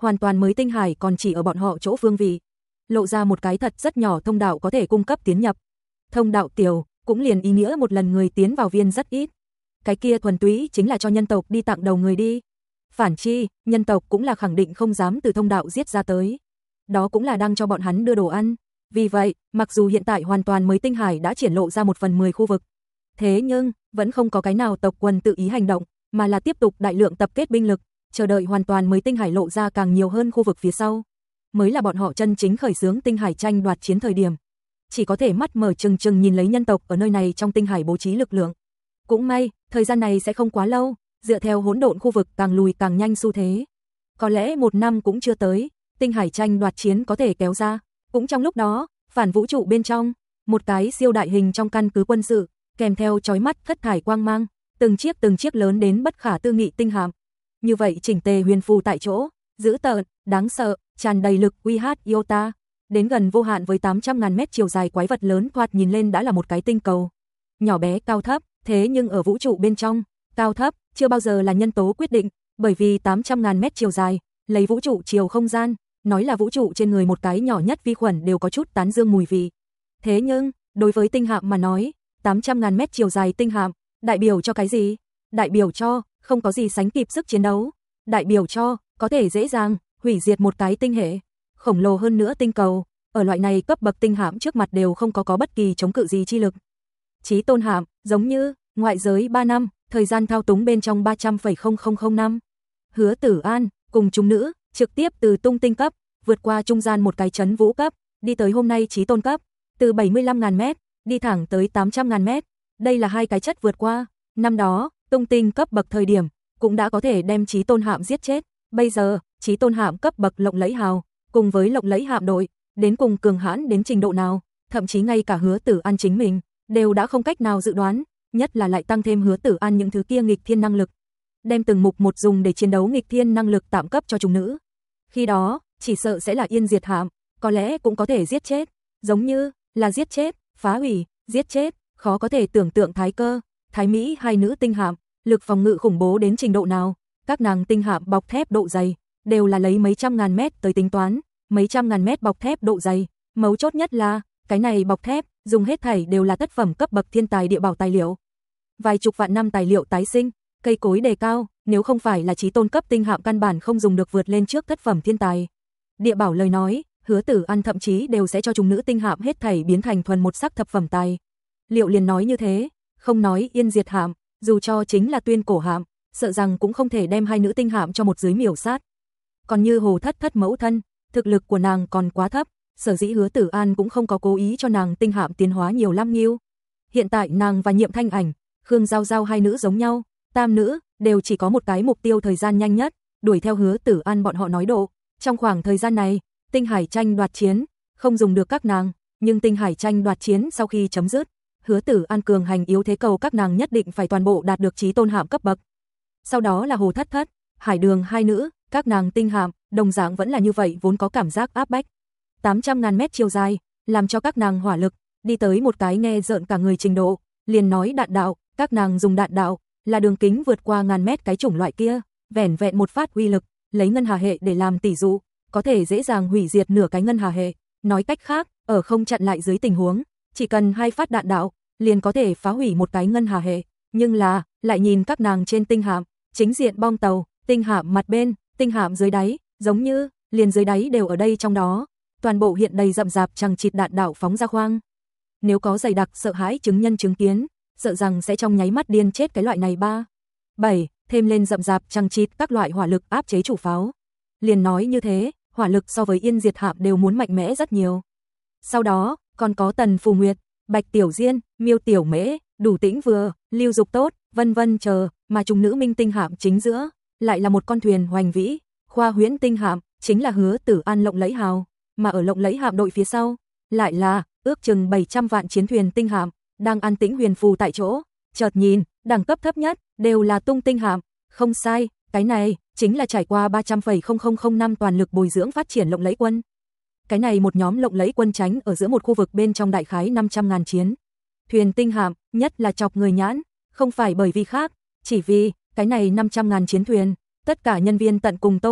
hoàn toàn mới tinh hải còn chỉ ở bọn họ chỗ phương vị. Lộ ra một cái thật rất nhỏ thông đạo có thể cung cấp tiến nhập. Thông đạo tiểu, cũng liền ý nghĩa một lần người tiến vào viên rất ít. Cái kia thuần túy chính là cho nhân tộc đi tặng đầu người đi. Phản chi, nhân tộc cũng là khẳng định không dám từ thông đạo giết ra tới. Đó cũng là đang cho bọn hắn đưa đồ ăn. Vì vậy, mặc dù hiện tại hoàn toàn mới tinh hải đã triển lộ ra một phần mười khu vực, thế nhưng, vẫn không có cái nào tộc quần tự ý hành động, mà là tiếp tục đại lượng tập kết binh lực, chờ đợi hoàn toàn mới tinh hải lộ ra càng nhiều hơn khu vực phía sau. Mới là bọn họ chân chính khởi xướng tinh hải tranh đoạt chiến thời điểm. Chỉ có thể mắt mở trừng trừng nhìn lấy nhân tộc ở nơi này trong tinh hải bố trí lực lượng. Cũng may, thời gian này sẽ không quá lâu, dựa theo hỗn độn khu vực càng lùi càng nhanh xu thế. Có lẽ một năm cũng chưa tới, tinh hải tranh đoạt chiến có thể kéo ra. Cũng trong lúc đó, phản vũ trụ bên trong, một cái siêu đại hình trong căn cứ quân sự, kèm theo chói mắt thất thải quang mang, từng chiếc từng chiếc lớn đến bất khả tư nghị tinh hạm. Như vậy chỉnh tề huyền phù tại chỗ, dữ tợn, đáng sợ, tràn đầy lực uy hát iota, đến gần vô hạn với tám trăm ngàn mét chiều dài quái vật lớn thoạt nhìn lên đã là một cái tinh cầu. Nhỏ bé cao thấp, thế nhưng ở vũ trụ bên trong, cao thấp chưa bao giờ là nhân tố quyết định, bởi vì tám trăm ngàn mét chiều dài, lấy vũ trụ chiều không gian, nói là vũ trụ trên người một cái nhỏ nhất vi khuẩn đều có chút tán dương mùi vị. Thế nhưng, đối với tinh hạm mà nói, tám trăm ngàn mét chiều dài tinh hạm, đại biểu cho cái gì? Đại biểu cho, không có gì sánh kịp sức chiến đấu. Đại biểu cho, có thể dễ dàng, hủy diệt một cái tinh hệ. Khổng lồ hơn nữa tinh cầu, ở loại này cấp bậc tinh hạm trước mặt đều không có có bất kỳ chống cự gì chi lực. Chí tôn hạm, giống như, ngoại giới ba năm, thời gian thao túng bên trong ba trăm phẩy không không không năm. Hứa Tử An, cùng chúng nữ, trực tiếp từ tung tinh cấp, vượt qua trung gian một cái chấn vũ cấp, đi tới hôm nay chí tôn cấp, từ bảy mươi lăm ngàn mét, đi thẳng tới tám trăm ngàn mét. Đây là hai cái chất vượt qua. Năm đó, tung tinh cấp bậc thời điểm, cũng đã có thể đem chí tôn hạm giết chết. Bây giờ, chí tôn hạm cấp bậc lộng lẫy hào, cùng với lộng lẫy hạm đội, đến cùng cường hãn đến trình độ nào, thậm chí ngay cả Hứa Tử An chính mình, đều đã không cách nào dự đoán, nhất là lại tăng thêm Hứa Tử An những thứ kia nghịch thiên năng lực. Đem từng mục một dùng để chiến đấu nghịch thiên năng lực tạm cấp cho chúng nữ. Khi đó, chỉ sợ sẽ là yên diệt hạm, có lẽ cũng có thể giết chết, giống như là giết chết, phá hủy, giết chết, khó có thể tưởng tượng Thái Cơ, Thái Mỹ hai nữ tinh hạm, lực phòng ngự khủng bố đến trình độ nào, các nàng tinh hạm bọc thép độ dày, đều là lấy mấy trăm ngàn mét tới tính toán, mấy trăm ngàn mét bọc thép độ dày, mấu chốt nhất là, cái này bọc thép, dùng hết thảy đều là thất phẩm cấp bậc thiên tài địa bảo tài liệu. Vài chục vạn năm tài liệu tái sinh, cây cối đề cao, nếu không phải là chí tôn cấp tinh hạm căn bản không dùng được vượt lên trước thất phẩm thiên tài. Địa bảo lời nói, Hứa Tử An thậm chí đều sẽ cho chúng nữ tinh hạm hết thảy biến thành thuần một sắc thập phẩm tài. Liệu liền nói như thế, không nói yên diệt hạm, dù cho chính là tuyên cổ hạm, sợ rằng cũng không thể đem hai nữ tinh hạm cho một dưới miểu sát. Còn như Hồ Thất Thất mẫu thân, thực lực của nàng còn quá thấp, sở dĩ Hứa Tử An cũng không có cố ý cho nàng tinh hạm tiến hóa nhiều lắm nhiêu. Hiện tại nàng và Nhiệm Thanh Ảnh, Khương Giao Giao hai nữ giống nhau, tam nữ đều chỉ có một cái mục tiêu thời gian nhanh nhất, đuổi theo Hứa Tử An bọn họ nói độ. Trong khoảng thời gian này, tinh hải tranh đoạt chiến không dùng được các nàng, nhưng tinh hải tranh đoạt chiến sau khi chấm dứt, Hứa Tử An cường hành yếu thế cầu các nàng nhất định phải toàn bộ đạt được chí tôn hạm cấp bậc. Sau đó là Hồ Thất Thất, Hải Đường hai nữ, các nàng tinh hạm, đồng dạng vẫn là như vậy vốn có cảm giác áp bách. tám trăm ngàn mét chiều dài, làm cho các nàng hỏa lực, đi tới một cái nghe rợn cả người trình độ, liền nói đạn đạo, các nàng dùng đạn đạo, là đường kính vượt qua ngàn mét cái chủng loại kia, vẻn vẹn một phát uy lực, lấy ngân hà hệ để làm tỷ dụ, có thể dễ dàng hủy diệt nửa cái ngân hà hệ. Nói cách khác, ở không chặn lại dưới tình huống, chỉ cần hai phát đạn đạo, liền có thể phá hủy một cái ngân hà hệ. Nhưng là, lại nhìn các nàng trên tinh hạm, chính diện bong tàu, tinh hạm mặt bên, tinh hạm dưới đáy, giống như, liền dưới đáy đều ở đây trong đó. Toàn bộ hiện đầy rậm rạp chằng chịt đạn đạo phóng ra khoang. Nếu có dày đặc sợ hãi chứng nhân chứng kiến, sợ rằng sẽ trong nháy mắt điên chết cái loại này ba. bảy, thêm lên rậm rạp chằng chịt các loại hỏa lực áp chế chủ pháo. Liền nói như thế, hỏa lực so với yên diệt hạm đều muốn mạnh mẽ rất nhiều. Sau đó, còn có Tần Phù Nguyệt, Bạch Tiểu Diên, Miêu Tiểu Mễ, Đủ Tĩnh Vừa, Lưu Dục Tốt, vân vân chờ, mà chúng nữ minh tinh hạm chính giữa, lại là một con thuyền hoành vĩ, Khoa Huyễn tinh hạm, chính là Hứa Tử An lộng lẫy hào, mà ở lộng lẫy hạm đội phía sau, lại là ước chừng bảy trăm vạn chiến thuyền tinh hạm, đang an tĩnh huyền phù tại chỗ. Chợt nhìn, đẳng cấp thấp nhất đều là tung tinh hạm, không sai, cái này chính là trải qua ba trăm phẩy không không không năm toàn lực bồi dưỡng phát triển lộng lẫy quân. Cái này một nhóm lộng lẫy quân tránh ở giữa một khu vực bên trong đại khái năm trăm ngàn chiến thuyền tinh hạm, nhất là chọc người nhãn, không phải bởi vì khác, chỉ vì cái này năm trăm ngàn chiến thuyền, tất cả nhân viên tận cùng tôn,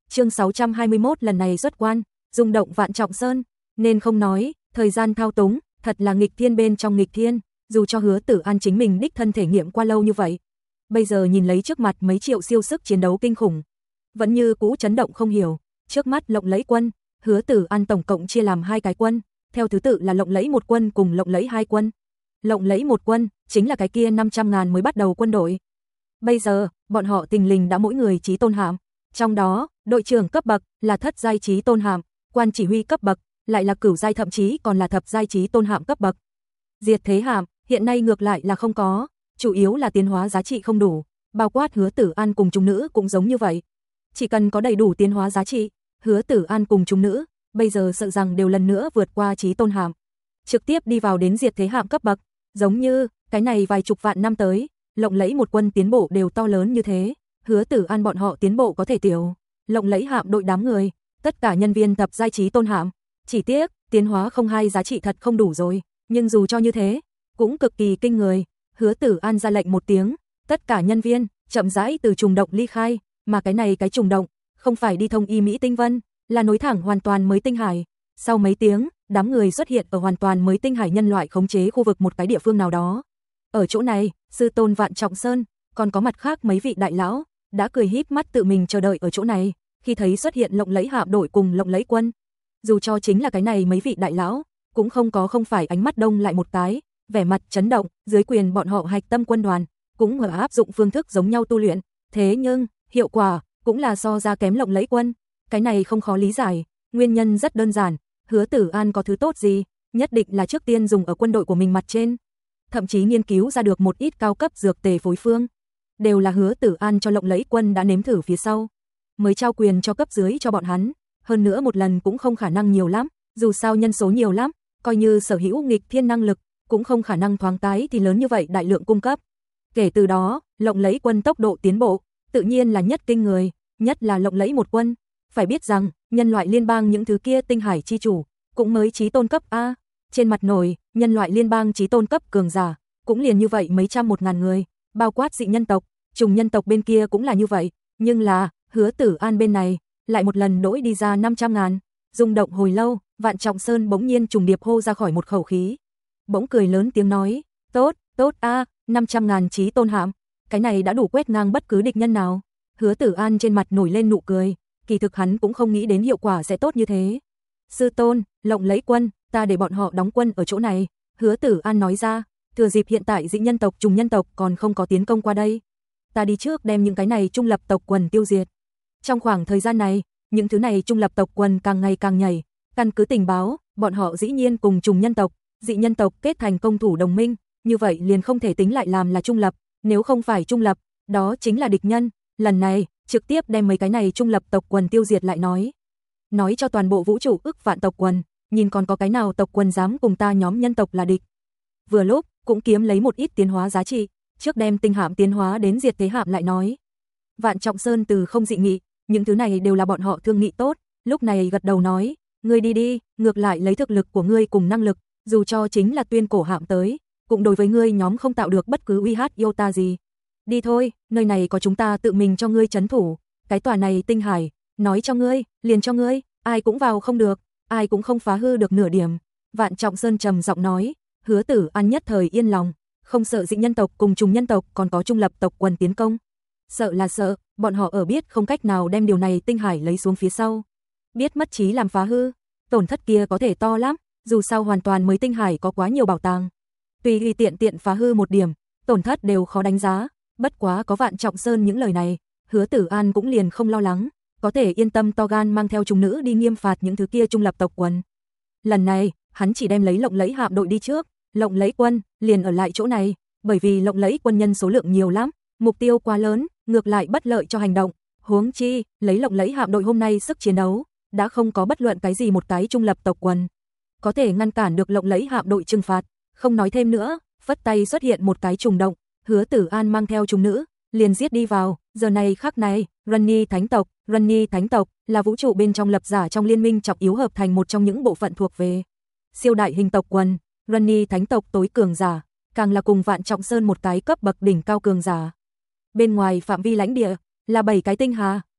Chương sáu trăm hai mươi mốt lần này xuất quan, rung động Vạn Trọng Sơn, nên không nói, thời gian thao túng, thật là nghịch thiên bên trong nghịch thiên, dù cho Hứa Tử An chính mình đích thân thể nghiệm qua lâu như vậy. Bây giờ nhìn lấy trước mặt mấy triệu siêu sức chiến đấu kinh khủng, vẫn như cũ chấn động không hiểu, trước mắt lộng lẫy quân, Hứa Tử An tổng cộng chia làm hai cái quân, theo thứ tự là lộng lẫy một quân cùng lộng lẫy hai quân. Lộng lẫy một quân, chính là cái kia năm trăm ngàn mới bắt đầu quân đội. Bây giờ, bọn họ tình lình đã mỗi người chí tôn hạm, trong đó, đội trưởng cấp bậc là thất giai chí tôn hạm, quan chỉ huy cấp bậc lại là cửu giai thậm chí còn là thập giai chí tôn hạm cấp bậc. Diệt thế hạm, hiện nay ngược lại là không có, chủ yếu là tiến hóa giá trị không đủ, bao quát Hứa Tử An cùng chúng nữ cũng giống như vậy. Chỉ cần có đầy đủ tiến hóa giá trị, Hứa Tử An cùng chúng nữ, bây giờ sợ rằng đều lần nữa vượt qua chí tôn hạm, trực tiếp đi vào đến diệt thế hạm cấp bậc, giống như cái này vài chục vạn năm tới, lộng lẫy một quân tiến bộ đều to lớn như thế, Hứa Tử An bọn họ tiến bộ có thể tiểu, lộng lẫy hạm đội đám người, tất cả nhân viên thập giai chí tôn hạm, chỉ tiếc, tiến hóa không hai giá trị thật không đủ rồi, nhưng dù cho như thế, cũng cực kỳ kinh người. Hứa Tử An ra lệnh một tiếng, tất cả nhân viên chậm rãi từ trùng động ly khai, mà cái này cái trùng động không phải đi thông y Mỹ Tinh Vân, là nối thẳng hoàn toàn mới tinh hải. Sau mấy tiếng, đám người xuất hiện ở hoàn toàn mới tinh hải nhân loại khống chế khu vực một cái địa phương nào đó. Ở chỗ này, sư tôn Vạn Trọng Sơn, còn có mặt khác mấy vị đại lão, đã cười híp mắt tự mình chờ đợi ở chỗ này, khi thấy xuất hiện lộng lẫy hạm đội cùng lộng lẫy quân. Dù cho chính là cái này mấy vị đại lão, cũng không có không phải ánh mắt đông lại một cái, vẻ mặt chấn động, dưới quyền bọn họ hạch tâm quân đoàn, cũng ở áp dụng phương thức giống nhau tu luyện, thế nhưng, hiệu quả, cũng là so ra kém lộng lẫy quân. Cái này không khó lý giải, nguyên nhân rất đơn giản, Hứa Tử An có thứ tốt gì, nhất định là trước tiên dùng ở quân đội của mình mặt trên. Thậm chí nghiên cứu ra được một ít cao cấp dược tề phối phương, đều là Hứa Tử An cho lộng lẫy quân đã nếm thử phía sau, mới trao quyền cho cấp dưới cho bọn hắn, hơn nữa một lần cũng không khả năng nhiều lắm, dù sao nhân số nhiều lắm, coi như sở hữu nghịch thiên năng lực, cũng không khả năng thoáng tái thì lớn như vậy đại lượng cung cấp. Kể từ đó, lộng lẫy quân tốc độ tiến bộ, tự nhiên là nhất kinh người, nhất là lộng lẫy một quân. Phải biết rằng, nhân loại liên bang những thứ kia tinh hải chi chủ, cũng mới chí tôn cấp A. Trên mặt nổi, nhân loại liên bang chí tôn cấp cường giả, cũng liền như vậy mấy trăm một ngàn người, bao quát dị nhân tộc, trùng nhân tộc bên kia cũng là như vậy. Nhưng là, Hứa Tử An bên này, lại một lần đỗi đi ra năm trăm ngàn. Rung động hồi lâu, Vạn Trọng Sơn bỗng nhiên trùng điệp hô ra khỏi một khẩu khí. Bỗng cười lớn tiếng nói, tốt, tốt a, năm trăm ngàn chí tôn hạm, cái này đã đủ quét ngang bất cứ địch nhân nào. Hứa Tử An trên mặt nổi lên nụ cười, kỳ thực hắn cũng không nghĩ đến hiệu quả sẽ tốt như thế. Sư tôn, lộng lẫy quân, ta để bọn họ đóng quân ở chỗ này. Hứa Tử An nói ra, thừa dịp hiện tại dị nhân tộc trùng nhân tộc còn không có tiến công qua đây, ta đi trước đem những cái này trung lập tộc quần tiêu diệt. Trong khoảng thời gian này, những thứ này trung lập tộc quần càng ngày càng nhảy, căn cứ tình báo, bọn họ dĩ nhiên cùng trùng nhân tộc, dị nhân tộc kết thành công thủ đồng minh, như vậy liền không thể tính lại làm là trung lập, nếu không phải trung lập, đó chính là địch nhân. Lần này, trực tiếp đem mấy cái này trung lập tộc quần tiêu diệt lại nói. Nói cho toàn bộ vũ trụ ức vạn tộc quần, nhìn còn có cái nào tộc quần dám cùng ta nhóm nhân tộc là địch. Vừa lúc, cũng kiếm lấy một ít tiến hóa giá trị, trước đem tinh hạm tiến hóa đến diệt thế hạm lại nói. Vạn Trọng Sơn từ không dị nghị, những thứ này đều là bọn họ thương nghị tốt, lúc này gật đầu nói, ngươi đi đi, ngược lại lấy thực lực của ngươi cùng năng lực, dù cho chính là tuyên cổ hạm tới, cũng đối với ngươi nhóm không tạo được bất cứ uy hát yêu ta gì. Đi thôi, nơi này có chúng ta tự mình cho ngươi trấn thủ, cái tòa này tinh hải, nói cho ngươi, liền cho ngươi, ai cũng vào không được, ai cũng không phá hư được nửa điểm. Vạn Trọng Sơn trầm giọng nói, Hứa Tử An nhất thời yên lòng, không sợ dị nhân tộc cùng trùng nhân tộc còn có trung lập tộc quần tiến công. Sợ là sợ, bọn họ ở biết không cách nào đem điều này tinh hải lấy xuống phía sau. Biết mất trí làm phá hư, tổn thất kia có thể to lắm, dù sao hoàn toàn mới tinh hải có quá nhiều bảo tàng. Tùy tùy tiện tiện phá hư một điểm, tổn thất đều khó đánh giá, bất quá có Vạn Trọng Sơn những lời này, Hứa Tử An cũng liền không lo lắng, có thể yên tâm to gan mang theo trùng nữ đi nghiêm phạt những thứ kia trung lập tộc quần. Lần này, hắn chỉ đem lấy lộng lẫy hạm đội đi trước, lộng lẫy quân liền ở lại chỗ này, bởi vì lộng lẫy quân nhân số lượng nhiều lắm, mục tiêu quá lớn, ngược lại bất lợi cho hành động. Huống chi, lấy lộng lẫy hạm đội hôm nay sức chiến đấu, đã không có bất luận cái gì một cái trung lập tộc quần có thể ngăn cản được lộng lẫy hạm đội trừng phạt. Không nói thêm nữa, phất tay xuất hiện một cái trùng động, Hứa Tử An mang theo trùng nữ, liền giết đi vào. Giờ này khắc này, Runny Thánh tộc, Runny Thánh tộc là vũ trụ bên trong lập giả trong liên minh trọng yếu hợp thành một trong những bộ phận thuộc về siêu đại hình tộc quần. Runny Thánh tộc tối cường giả, càng là cùng Vạn Trọng Sơn một cái cấp bậc đỉnh cao cường giả. Bên ngoài phạm vi lãnh địa là bảy cái tinh hà,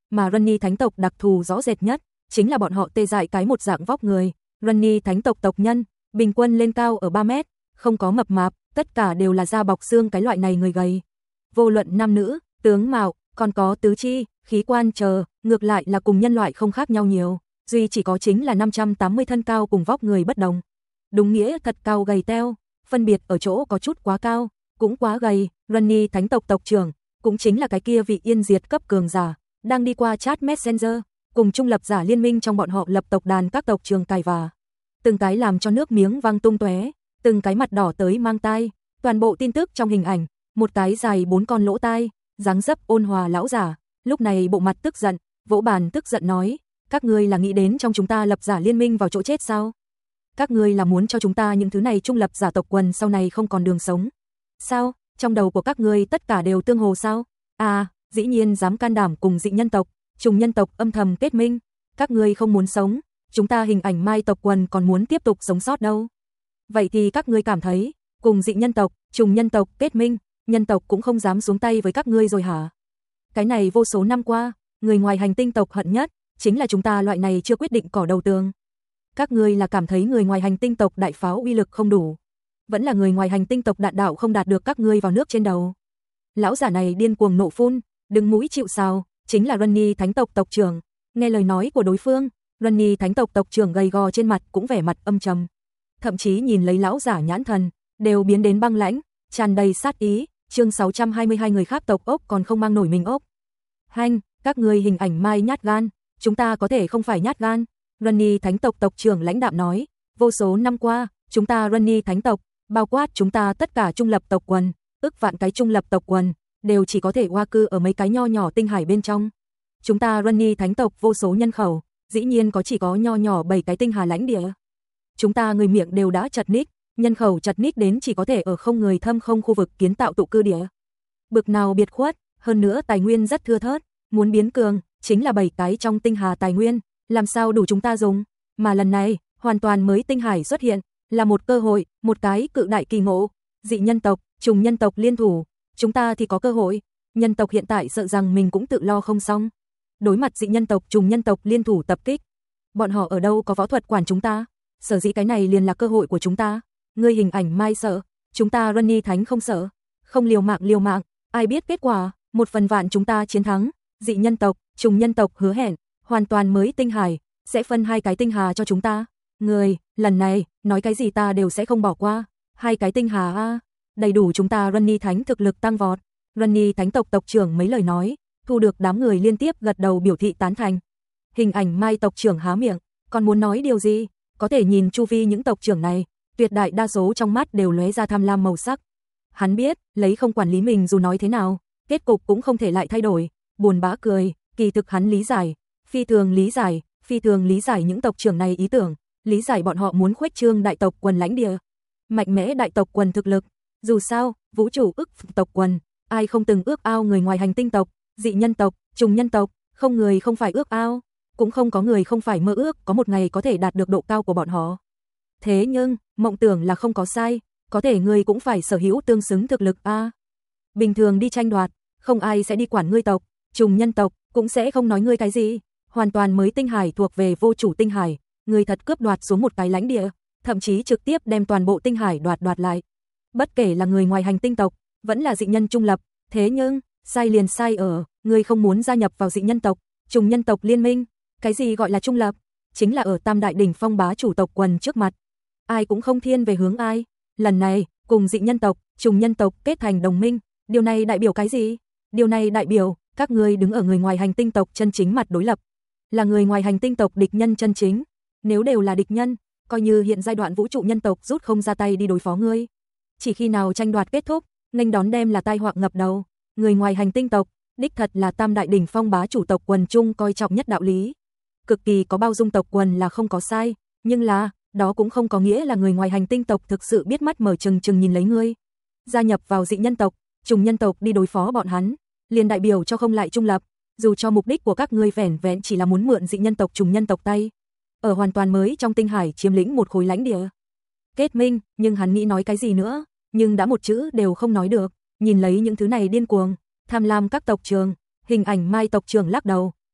mà Runny thánh tộc đặc thù rõ rệt nhất, chính là bọn họ tê dại cái một dạng vóc người. Runny thánh tộc tộc nhân, bình quân lên cao ở ba mét, không có mập mạp, tất cả đều là da bọc xương cái loại này người gầy. Vô luận nam nữ, tướng mạo, còn có tứ chi, khí quan chờ, ngược lại là cùng nhân loại không khác nhau nhiều, duy chỉ có chính là năm trăm tám mươi thân cao cùng vóc người bất đồng. Đúng nghĩa thật cao gầy teo, phân biệt ở chỗ có chút quá cao, cũng quá gầy. Runny thánh tộc tộc trưởng, cũng chính là cái kia vị yên diệt cấp cường giả, đang đi qua chat Messenger, cùng trung lập giả liên minh trong bọn họ lập tộc đàn các tộc trường cài và. Từng cái làm cho nước miếng văng tung tóe, từng cái mặt đỏ tới mang tai, toàn bộ tin tức trong hình ảnh, một cái dài bốn con lỗ tai, dáng dấp ôn hòa lão giả, lúc này bộ mặt tức giận, vỗ bàn tức giận nói, các ngươi là nghĩ đến trong chúng ta lập giả liên minh vào chỗ chết sao? Các ngươi là muốn cho chúng ta những thứ này trung lập giả tộc quần sau này không còn đường sống. Sao? Trong đầu của các ngươi tất cả đều tương hồ sao? À, dĩ nhiên dám can đảm cùng dị nhân tộc, trùng nhân tộc âm thầm kết minh, các ngươi không muốn sống, chúng ta hình ảnh mai tộc quần còn muốn tiếp tục sống sót đâu. Vậy thì các ngươi cảm thấy, cùng dị nhân tộc, trùng nhân tộc kết minh, nhân tộc cũng không dám xuống tay với các ngươi rồi hả? Cái này vô số năm qua, người ngoài hành tinh tộc hận nhất, chính là chúng ta loại này chưa quyết định cỏ đầu tường. Các ngươi là cảm thấy người ngoài hành tinh tộc đại pháo uy lực không đủ, vẫn là người ngoài hành tinh tộc đạn đạo không đạt được các ngươi vào nước trên đầu. Lão giả này điên cuồng nộ phun, đứng mũi chịu sào, chính là Runny thánh tộc tộc trưởng. Nghe lời nói của đối phương, Runny thánh tộc tộc trưởng gầy gò trên mặt cũng vẻ mặt âm trầm. Thậm chí nhìn lấy lão giả nhãn thần, đều biến đến băng lãnh, tràn đầy sát ý. Chương sáu trăm hai mươi hai người khác tộc ốc còn không mang nổi mình ốc. Hanh, các ngươi hình ảnh mai nhát gan, chúng ta có thể không phải nhát gan. Runny thánh tộc tộc trưởng lãnh đạm nói, vô số năm qua, chúng ta Runny thánh tộc, bao quát chúng ta tất cả trung lập tộc quần, ức vạn cái trung lập tộc quần, đều chỉ có thể hoa cư ở mấy cái nho nhỏ tinh hải bên trong. Chúng ta Runny thánh tộc vô số nhân khẩu, dĩ nhiên có chỉ có nho nhỏ bảy cái tinh hà lãnh địa. Chúng ta người miệng đều đã chật ních, nhân khẩu chật ních đến chỉ có thể ở không người thâm không khu vực kiến tạo tụ cư địa. Bực nào biệt khuất, hơn nữa tài nguyên rất thưa thớt, muốn biến cường, chính là bảy cái trong tinh hà tài nguyên, làm sao đủ chúng ta dùng, mà lần này, hoàn toàn mới tinh hải xuất hiện, là một cơ hội, một cái cự đại kỳ ngộ, dị nhân tộc, trùng nhân tộc liên thủ, chúng ta thì có cơ hội, nhân tộc hiện tại sợ rằng mình cũng tự lo không xong. Đối mặt dị nhân tộc, trùng nhân tộc liên thủ tập kích, bọn họ ở đâu có võ thuật quản chúng ta, sở dĩ cái này liền là cơ hội của chúng ta. Ngươi hình ảnh mai sợ, chúng ta Runny thánh không sợ, không liều mạng liều mạng, ai biết kết quả, một phần vạn chúng ta chiến thắng, dị nhân tộc, trùng nhân tộc hứa hẹn, hoàn toàn mới tinh hải, sẽ phân hai cái tinh hà cho chúng ta. Người, lần này, nói cái gì ta đều sẽ không bỏ qua, hai cái tinh hà a, đầy đủ chúng ta Runny thánh thực lực tăng vọt. Runny thánh tộc tộc trưởng mấy lời nói, thu được đám người liên tiếp gật đầu biểu thị tán thành. Hình ảnh mai tộc trưởng há miệng, còn muốn nói điều gì, có thể nhìn chu vi những tộc trưởng này, tuyệt đại đa số trong mắt đều lóe ra tham lam màu sắc. Hắn biết, lấy không quản lý mình dù nói thế nào, kết cục cũng không thể lại thay đổi, buồn bã cười, kỳ thực hắn lý giải, phi thường lý giải, phi thường lý giải những tộc trưởng này ý tưởng, lý giải bọn họ muốn khuếch trương đại tộc quần lãnh địa, mạnh mẽ đại tộc quần thực lực. Dù sao, vũ trụ ức tộc quần, ai không từng ước ao người ngoài hành tinh tộc, dị nhân tộc, trùng nhân tộc, không người không phải ước ao, cũng không có người không phải mơ ước có một ngày có thể đạt được độ cao của bọn họ. Thế nhưng, mộng tưởng là không có sai, có thể ngươi cũng phải sở hữu tương xứng thực lực a. À, bình thường đi tranh đoạt, không ai sẽ đi quản ngươi tộc, trùng nhân tộc cũng sẽ không nói ngươi cái gì, hoàn toàn mới tinh hải thuộc về vô chủ tinh hải, ngươi thật cướp đoạt xuống một cái lãnh địa, thậm chí trực tiếp đem toàn bộ tinh hải đoạt đoạt lại. Bất kể là người ngoài hành tinh tộc, vẫn là dị nhân trung lập, thế nhưng, sai liền sai ở, ngươi không muốn gia nhập vào dị nhân tộc, trùng nhân tộc liên minh. Cái gì gọi là trung lập? Chính là ở tam đại đỉnh phong bá chủ tộc quần trước mặt, ai cũng không thiên về hướng ai. Lần này, cùng dị nhân tộc, trùng nhân tộc kết thành đồng minh, điều này đại biểu cái gì? Điều này đại biểu, các ngươi đứng ở người ngoài hành tinh tộc chân chính mặt đối lập, là người ngoài hành tinh tộc địch nhân chân chính. Nếu đều là địch nhân, coi như hiện giai đoạn vũ trụ nhân tộc rút không ra tay đi đối phó ngươi, chỉ khi nào tranh đoạt kết thúc, nghênh đón đem là tai họa ngập đầu. Người ngoài hành tinh tộc, đích thật là tam đại đỉnh phong bá chủ tộc quần chung coi trọng nhất đạo lý. Cực kỳ có bao dung tộc quần là không có sai, nhưng là, đó cũng không có nghĩa là người ngoài hành tinh tộc thực sự biết mắt mở trừng trừng nhìn lấy ngươi. Gia nhập vào dị nhân tộc, trùng nhân tộc đi đối phó bọn hắn, liền đại biểu cho không lại trung lập, dù cho mục đích của các ngươi vẻn vẹn chỉ là muốn mượn dị nhân tộc trùng nhân tộc tay, ở hoàn toàn mới trong tinh hải chiếm lĩnh một khối lãnh địa. Kết minh, nhưng hắn nghĩ nói cái gì nữa, nhưng đã một chữ đều không nói được, nhìn lấy những thứ này điên cuồng, tham lam các tộc trưởng, hình ảnh mai tộc trưởng lắc đầu,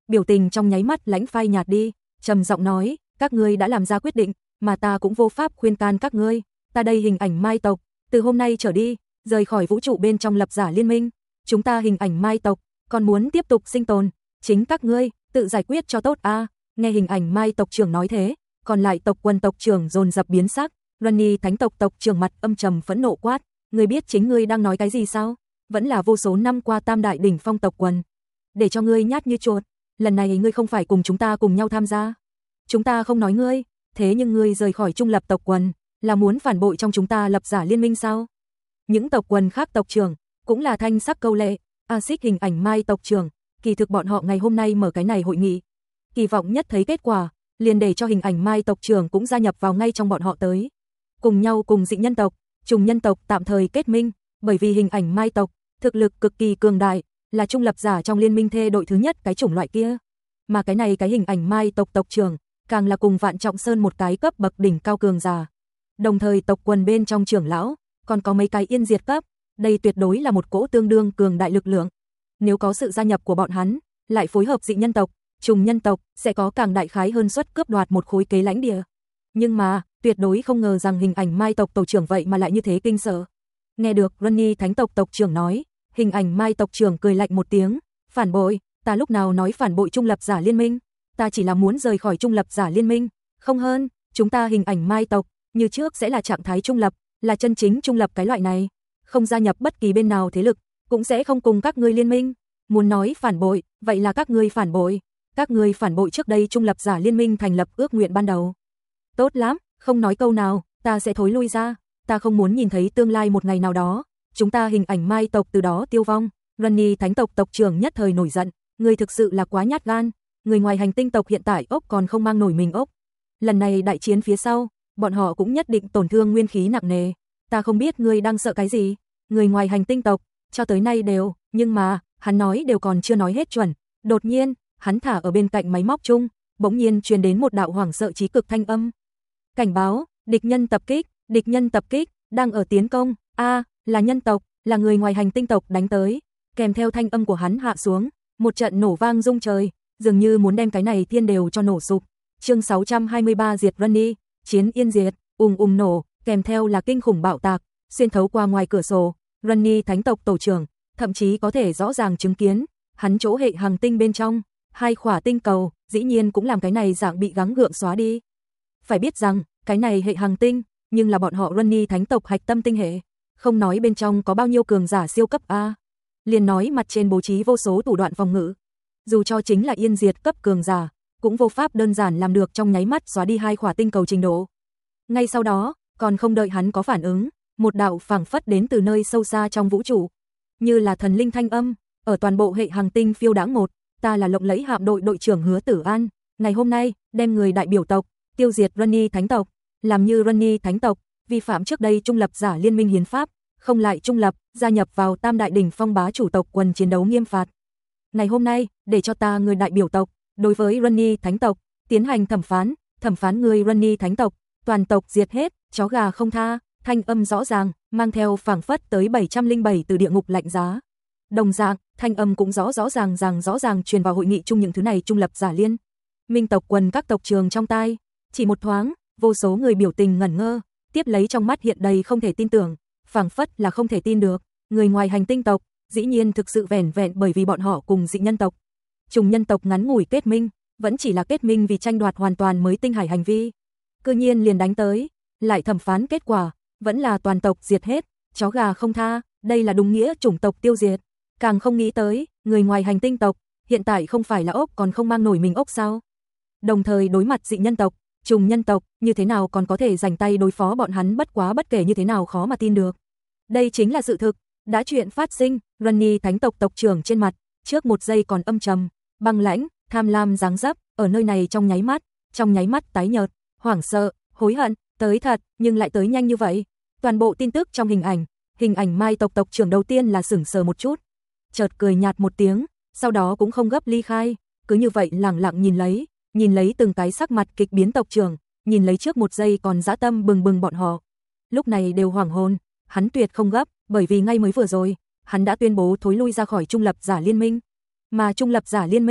biểu tình trong nháy mắt lãnh phai nhạt đi, trầm giọng nói, các ngươi đã làm ra quyết định, mà ta cũng vô pháp khuyên can các ngươi, ta đây hình ảnh Mai tộc, từ hôm nay trở đi, rời khỏi vũ trụ bên trong lập giả liên minh, chúng ta hình ảnh Mai tộc, còn muốn tiếp tục sinh tồn, chính các ngươi tự giải quyết cho tốt a. À. Nghe hình ảnh Mai tộc trưởng nói thế, còn lại tộc quần tộc trưởng dồn dập biến sắc, Rani thánh tộc tộc trưởng mặt âm trầm phẫn nộ quát, ngươi biết chính ngươi đang nói cái gì sao? Vẫn là vô số năm qua tam đại đỉnh phong tộc quần, để cho ngươi nhát như chuột, lần này ngươi không phải cùng chúng ta cùng nhau tham gia. Chúng ta không nói ngươi, thế nhưng ngươi rời khỏi trung lập tộc quần, là muốn phản bội trong chúng ta lập giả liên minh sao? Những tộc quần khác tộc trưởng cũng là thanh sắc câu lệ, axit hình ảnh Mai tộc trưởng, kỳ thực bọn họ ngày hôm nay mở cái này hội nghị, kỳ vọng nhất thấy kết quả, liền để cho hình ảnh Mai tộc trưởng cũng gia nhập vào ngay trong bọn họ tới. Cùng nhau cùng dị nhân tộc, trùng nhân tộc tạm thời kết minh, bởi vì hình ảnh Mai tộc, thực lực cực kỳ cường đại, là trung lập giả trong liên minh thê đội thứ nhất cái chủng loại kia. Mà cái này cái hình ảnh Mai tộc tộc trưởng, càng là cùng Vạn Trọng Sơn một cái cấp bậc đỉnh cao cường giả. Đồng thời tộc quần bên trong trưởng lão, còn có mấy cái yên diệt cấp, đây tuyệt đối là một cỗ tương đương cường đại lực lượng. Nếu có sự gia nhập của bọn hắn, lại phối hợp dị nhân tộc, trùng nhân tộc, sẽ có càng đại khái hơn suất cướp đoạt một khối kế lãnh địa. Nhưng mà, tuyệt đối không ngờ rằng hình ảnh Mai tộc tổ trưởng vậy mà lại như thế kinh sợ. Nghe được Rani thánh tộc tộc trưởng nói, hình ảnh Mai tộc trưởng cười lạnh một tiếng, phản bội, ta lúc nào nói phản bội trung lập giả liên minh, ta chỉ là muốn rời khỏi trung lập giả liên minh, không hơn, chúng ta hình ảnh Mai tộc, như trước sẽ là trạng thái trung lập, là chân chính trung lập cái loại này, không gia nhập bất kỳ bên nào thế lực, cũng sẽ không cùng các ngươi liên minh. Muốn nói phản bội, vậy là các ngươi phản bội, các ngươi phản bội trước đây trung lập giả liên minh thành lập ước nguyện ban đầu. Tốt lắm, không nói câu nào, ta sẽ thối lui ra, ta không muốn nhìn thấy tương lai một ngày nào đó, chúng ta hình ảnh Mai tộc từ đó tiêu vong. Rani thánh tộc tộc trưởng nhất thời nổi giận, người thực sự là quá nhát gan, người ngoài hành tinh tộc hiện tại ốc còn không mang nổi mình ốc. Lần này đại chiến phía sau, bọn họ cũng nhất định tổn thương nguyên khí nặng nề, ta không biết ngươi đang sợ cái gì, người ngoài hành tinh tộc, cho tới nay đều, nhưng mà, hắn nói đều còn chưa nói hết chuẩn, đột nhiên, hắn thả ở bên cạnh máy móc chung, bỗng nhiên truyền đến một đạo hoảng sợ chí cực thanh âm. Cảnh báo, địch nhân tập kích, địch nhân tập kích, đang ở tiến công, a, à, là nhân tộc, là người ngoài hành tinh tộc đánh tới. Kèm theo thanh âm của hắn hạ xuống, một trận nổ vang rung trời, dường như muốn đem cái này thiên đều cho nổ sụp. Chương sáu trăm hai mươi ba diệt Rani, chiến yên diệt, ùng ùng nổ, kèm theo là kinh khủng bạo tạc, xuyên thấu qua ngoài cửa sổ, Rani thánh tộc tổ trưởng, thậm chí có thể rõ ràng chứng kiến, hắn chỗ hệ hành tinh bên trong, hai khỏa tinh cầu, dĩ nhiên cũng làm cái này dạng bị gắng gượng xóa đi. Phải biết rằng, cái này hệ hành tinh, nhưng là bọn họ Rani thánh tộc hạch tâm tinh hệ, không nói bên trong có bao nhiêu cường giả siêu cấp A, liền nói mặt trên bố trí vô số thủ đoạn phòng ngự, dù cho chính là yên diệt cấp cường giả, cũng vô pháp đơn giản làm được trong nháy mắt xóa đi hai khỏa tinh cầu trình độ. Ngay sau đó, còn không đợi hắn có phản ứng, một đạo phảng phất đến từ nơi sâu xa trong vũ trụ, như là thần linh thanh âm, ở toàn bộ hệ hành tinh phiêu đãng một, ta là lộng lẫy hạm đội đội trưởng Hứa Tử An, ngày hôm nay, đem người đại biểu tộc, tiêu diệt Rani thánh tộc, làm như Rani thánh tộc, vi phạm trước đây trung lập giả liên minh hiến pháp, không lại trung lập, gia nhập vào tam đại đỉnh phong bá chủ tộc quần chiến đấu nghiêm phạt. Ngày hôm nay, để cho ta người đại biểu tộc, đối với Rani thánh tộc, tiến hành thẩm phán, thẩm phán người Rani thánh tộc, toàn tộc diệt hết, chó gà không tha, thanh âm rõ ràng, mang theo phảng phất tới bảy trăm lẻ bảy từ địa ngục lạnh giá. Đồng dạng, thanh âm cũng rõ rõ ràng ràng rõ ràng truyền vào hội nghị chung những thứ này trung lập giả liên minh tộc quần các tộc trường trong tai, chỉ một thoáng, vô số người biểu tình ngẩn ngơ, tiếp lấy trong mắt hiện đầy không thể tin tưởng, phảng phất là không thể tin được, người ngoài hành tinh tộc, dĩ nhiên thực sự vẻn vẹn bởi vì bọn họ cùng dị nhân tộc, trùng nhân tộc ngắn ngủi kết minh, vẫn chỉ là kết minh vì tranh đoạt hoàn toàn mới tinh hải hành vi, cư nhiên liền đánh tới, lại thẩm phán kết quả, vẫn là toàn tộc diệt hết, chó gà không tha, đây là đúng nghĩa chủng tộc tiêu diệt. Càng không nghĩ tới, người ngoài hành tinh tộc, hiện tại không phải là ốc còn không mang nổi mình ốc sao? Đồng thời đối mặt dị nhân tộc, trùng nhân tộc, như thế nào còn có thể rảnh tay đối phó bọn hắn, bất quá bất kể như thế nào khó mà tin được. Đây chính là sự thực, đã chuyện phát sinh, Rani thánh tộc tộc trưởng trên mặt, trước một giây còn âm trầm, băng lãnh, tham lam dáng dấp, ở nơi này trong nháy mắt, trong nháy mắt tái nhợt, hoảng sợ, hối hận, tới thật, nhưng lại tới nhanh như vậy. Toàn bộ tin tức trong hình ảnh, hình ảnh Mai tộc tộc trưởng đầu tiên là sửng sờ một chút, chợt cười nhạt một tiếng, sau đó cũng không gấp ly khai, cứ như vậy lẳng lặng nhìn lấy, nhìn lấy từng cái sắc mặt kịch biến tộc trưởng, nhìn lấy trước một giây còn dã tâm bừng bừng bọn họ. Lúc này đều hoảng hồn, hắn tuyệt không gấp, bởi vì ngay mới vừa rồi, hắn đã tuyên bố thối lui ra khỏi trung lập giả liên minh. Mà trung lập giả liên minh,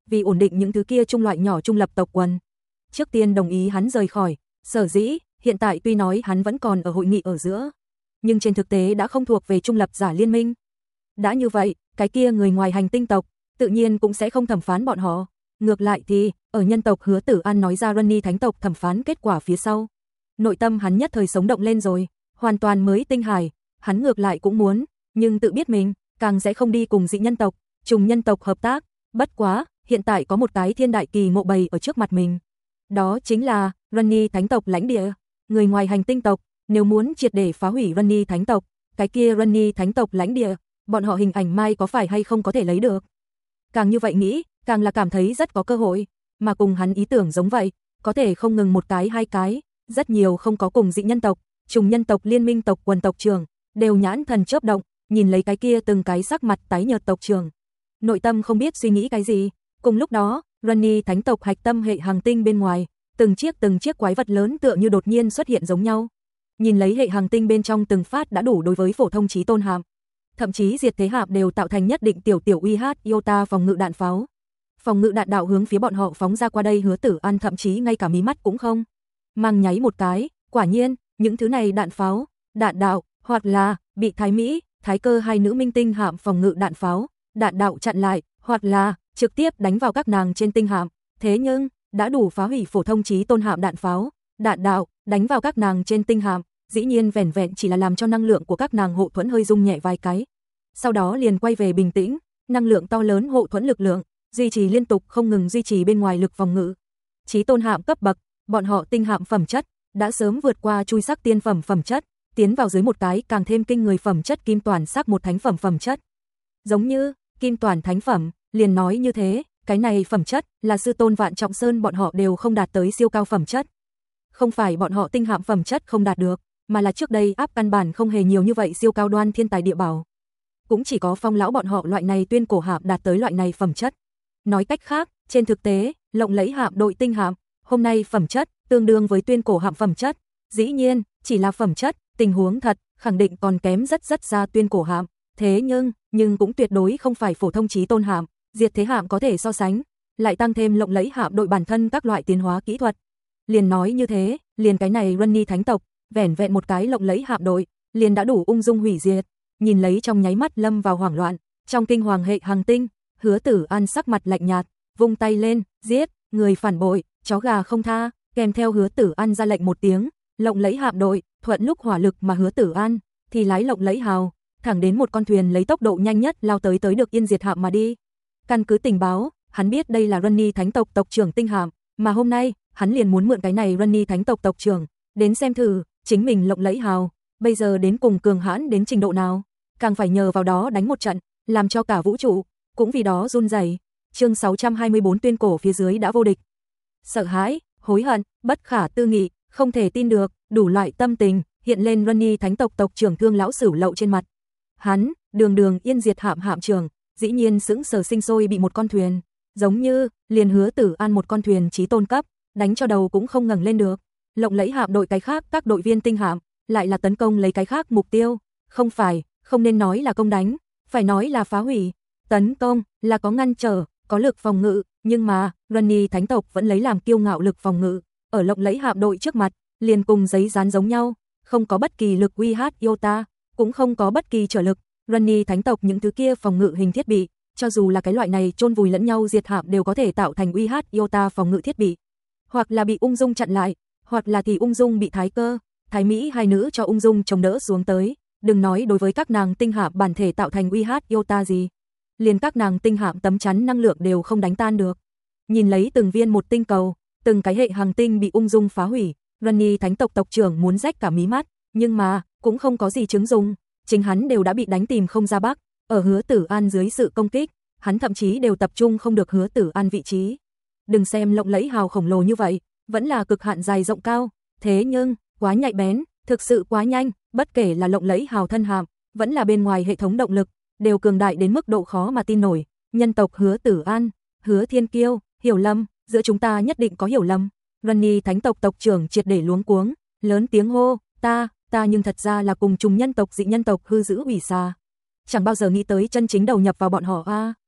vì ổn định những thứ kia trung loại nhỏ trung lập tộc quần. Trước tiên đồng ý hắn rời khỏi, sở dĩ, hiện tại tuy nói hắn vẫn còn ở hội nghị ở giữa, nhưng trên thực tế đã không thuộc về trung lập giả liên minh. Đã như vậy, cái kia người ngoài hành tinh tộc, tự nhiên cũng sẽ không thẩm phán bọn họ. Ngược lại thì, ở nhân tộc Hứa Tử An nói ra Runny thánh tộc thẩm phán kết quả phía sau. Nội tâm hắn nhất thời sống động lên rồi, hoàn toàn mới tinh hải, hắn ngược lại cũng muốn, nhưng tự biết mình, càng sẽ không đi cùng dị nhân tộc, trùng nhân tộc hợp tác. Bất quá, hiện tại có một cái thiên đại kỳ ngộ bày ở trước mặt mình. Đó chính là, Runny thánh tộc lãnh địa, người ngoài hành tinh tộc, nếu muốn triệt để phá hủy Runny thánh tộc, cái kia Runny thánh tộc lãnh địa, bọn họ hình ảnh mai có phải hay không có thể lấy được. Càng như vậy nghĩ, càng là cảm thấy rất có cơ hội, mà cùng hắn ý tưởng giống vậy, có thể không ngừng một cái hai cái, rất nhiều không có cùng dị nhân tộc, trùng nhân tộc liên minh tộc quần tộc trưởng, đều nhãn thần chớp động, nhìn lấy cái kia từng cái sắc mặt tái nhợt tộc trưởng. Nội tâm không biết suy nghĩ cái gì, cùng lúc đó, Runny thánh tộc hạch tâm hệ hành tinh bên ngoài, từng chiếc từng chiếc quái vật lớn tựa như đột nhiên xuất hiện giống nhau. Nhìn lấy hệ hành tinh bên trong từng phát đã đủ đối với phổ thông chí tôn hạm, thậm chí diệt thế hạm đều tạo thành nhất định tiểu tiểu uy hát iota phòng ngự đạn pháo. Phòng ngự đạn đạo hướng phía bọn họ phóng ra qua đây, Hứa Tử An thậm chí ngay cả mí mắt cũng không mang nháy một cái. Quả nhiên, những thứ này đạn pháo, đạn đạo, hoặc là bị Thái Mỹ, Thái Cơ hai nữ minh tinh hạm phòng ngự đạn pháo, đạn đạo chặn lại, hoặc là trực tiếp đánh vào các nàng trên tinh hạm. Thế nhưng, đã đủ phá hủy phổ thông chí tôn hạm đạn pháo, đạn đạo đánh vào các nàng trên tinh hạm, dĩ nhiên vẻn vẹn chỉ là làm cho năng lượng của các nàng hộ thuẫn hơi rung nhẹ vài cái. Sau đó liền quay về bình tĩnh, năng lượng to lớn hộ thuẫn lực lượng, duy trì liên tục không ngừng duy trì bên ngoài lực phòng ngự. Chí tôn hạm cấp bậc, bọn họ tinh hạm phẩm chất đã sớm vượt qua chui sắc tiên phẩm phẩm chất, tiến vào dưới một cái càng thêm kinh người phẩm chất kim toàn sắc một thánh phẩm phẩm chất. Giống như kim toàn thánh phẩm, liền nói như thế, cái này phẩm chất là sư tôn Vạn Trọng Sơn bọn họ đều không đạt tới siêu cao phẩm chất. Không phải bọn họ tinh hạm phẩm chất không đạt được, mà là trước đây áp căn bản không hề nhiều như vậy siêu cao đoan thiên tài địa bảo. Cũng chỉ có Phong lão bọn họ loại này tuyên cổ hạm đạt tới loại này phẩm chất. Nói cách khác, trên thực tế, lộng lẫy hạm đội tinh hạm, hôm nay phẩm chất tương đương với tuyên cổ hạm phẩm chất. Dĩ nhiên, chỉ là phẩm chất, tình huống thật, khẳng định còn kém rất rất xa tuyên cổ hạm. Thế nhưng, nhưng cũng tuyệt đối không phải phổ thông chí tôn hạm, diệt thế hạm có thể so sánh. Lại tăng thêm lộng lẫy hạm đội bản thân các loại tiến hóa kỹ thuật. Liền nói như thế, liền cái này Runny thánh tộc, vẻn vẹn một cái lộng lẫy hạm đội, liền đã đủ ung dung hủy diệt. Nhìn lấy trong nháy mắt lâm vào hoảng loạn, trong kinh hoàng hệ hành tinh, Hứa Tử An sắc mặt lạnh nhạt, vung tay lên, giết, người phản bội, chó gà không tha, kèm theo Hứa Tử An ra lệnh một tiếng, lộng lẫy hạm đội, thuận lúc hỏa lực mà Hứa Tử An thì lái lộng lẫy hào, thẳng đến một con thuyền lấy tốc độ nhanh nhất lao tới tới được yên diệt hạm mà đi. Căn cứ tình báo, hắn biết đây là Runny thánh tộc tộc trưởng tinh hạm, mà hôm nay, hắn liền muốn mượn cái này Runny thánh tộc tộc trưởng, đến xem thử, chính mình lộng lẫy hào, bây giờ đến cùng cường hãn đến trình độ nào, càng phải nhờ vào đó đánh một trận, làm cho cả vũ trụ cũng vì đó run rẩy. Chương sáu trăm hai mươi bốn tuyên cổ phía dưới đã vô địch. Sợ hãi, hối hận, bất khả tư nghị, không thể tin được, đủ loại tâm tình hiện lên Runny thánh tộc tộc trưởng Thương lão Sửu Lậu trên mặt. Hắn, đường đường yên diệt hạm hạm trưởng, dĩ nhiên sững sờ sinh sôi bị một con thuyền, giống như liền Hứa Tử An một con thuyền chí tôn cấp, đánh cho đầu cũng không ngẩng lên được. Lộng lẫy hạm đội cái khác các đội viên tinh hạm, lại là tấn công lấy cái khác mục tiêu, không phải, không nên nói là công đánh, phải nói là phá hủy. Tấn công là có ngăn trở, có lực phòng ngự, nhưng mà Runny thánh tộc vẫn lấy làm kiêu ngạo lực phòng ngự, ở lộng lẫy hạm đội trước mặt, liền cùng giấy dán giống nhau, không có bất kỳ lực uy hát iota, cũng không có bất kỳ trở lực. Runny thánh tộc những thứ kia phòng ngự hình thiết bị, cho dù là cái loại này chôn vùi lẫn nhau diệt hạm đều có thể tạo thành uy hát iota phòng ngự thiết bị, hoặc là bị ung dung chặn lại, hoặc là thì ung dung bị Thái Cơ, Thái Mỹ hai nữ cho ung dung chống đỡ xuống tới. Đừng nói đối với các nàng tinh hạm bản thể tạo thành uy hát iota gì, liền các nàng tinh hạm tấm chắn năng lượng đều không đánh tan được. Nhìn lấy từng viên một tinh cầu, từng cái hệ hành tinh bị ung dung phá hủy, Runny thánh tộc tộc trưởng muốn rách cả mí mắt, nhưng mà cũng không có gì chứng dùng, chính hắn đều đã bị đánh tìm không ra bắc. Ở Hứa Tử An dưới sự công kích, hắn thậm chí đều tập trung không được Hứa Tử An vị trí. Đừng xem lộng lẫy hào khổng lồ như vậy, vẫn là cực hạn dài rộng cao, thế nhưng quá nhạy bén, thực sự quá nhanh, bất kể là lộng lẫy hào thân hạm, vẫn là bên ngoài hệ thống động lực, đều cường đại đến mức độ khó mà tin nổi. Nhân tộc Hứa Tử An, Hứa Thiên Kiêu, hiểu lầm, giữa chúng ta nhất định có hiểu lầm. Runny thánh tộc tộc trưởng triệt để luống cuống, lớn tiếng hô, ta, ta nhưng thật ra là cùng trùng nhân tộc dị nhân tộc hư giữ ủy xà. Chẳng bao giờ nghĩ tới chân chính đầu nhập vào bọn họ a.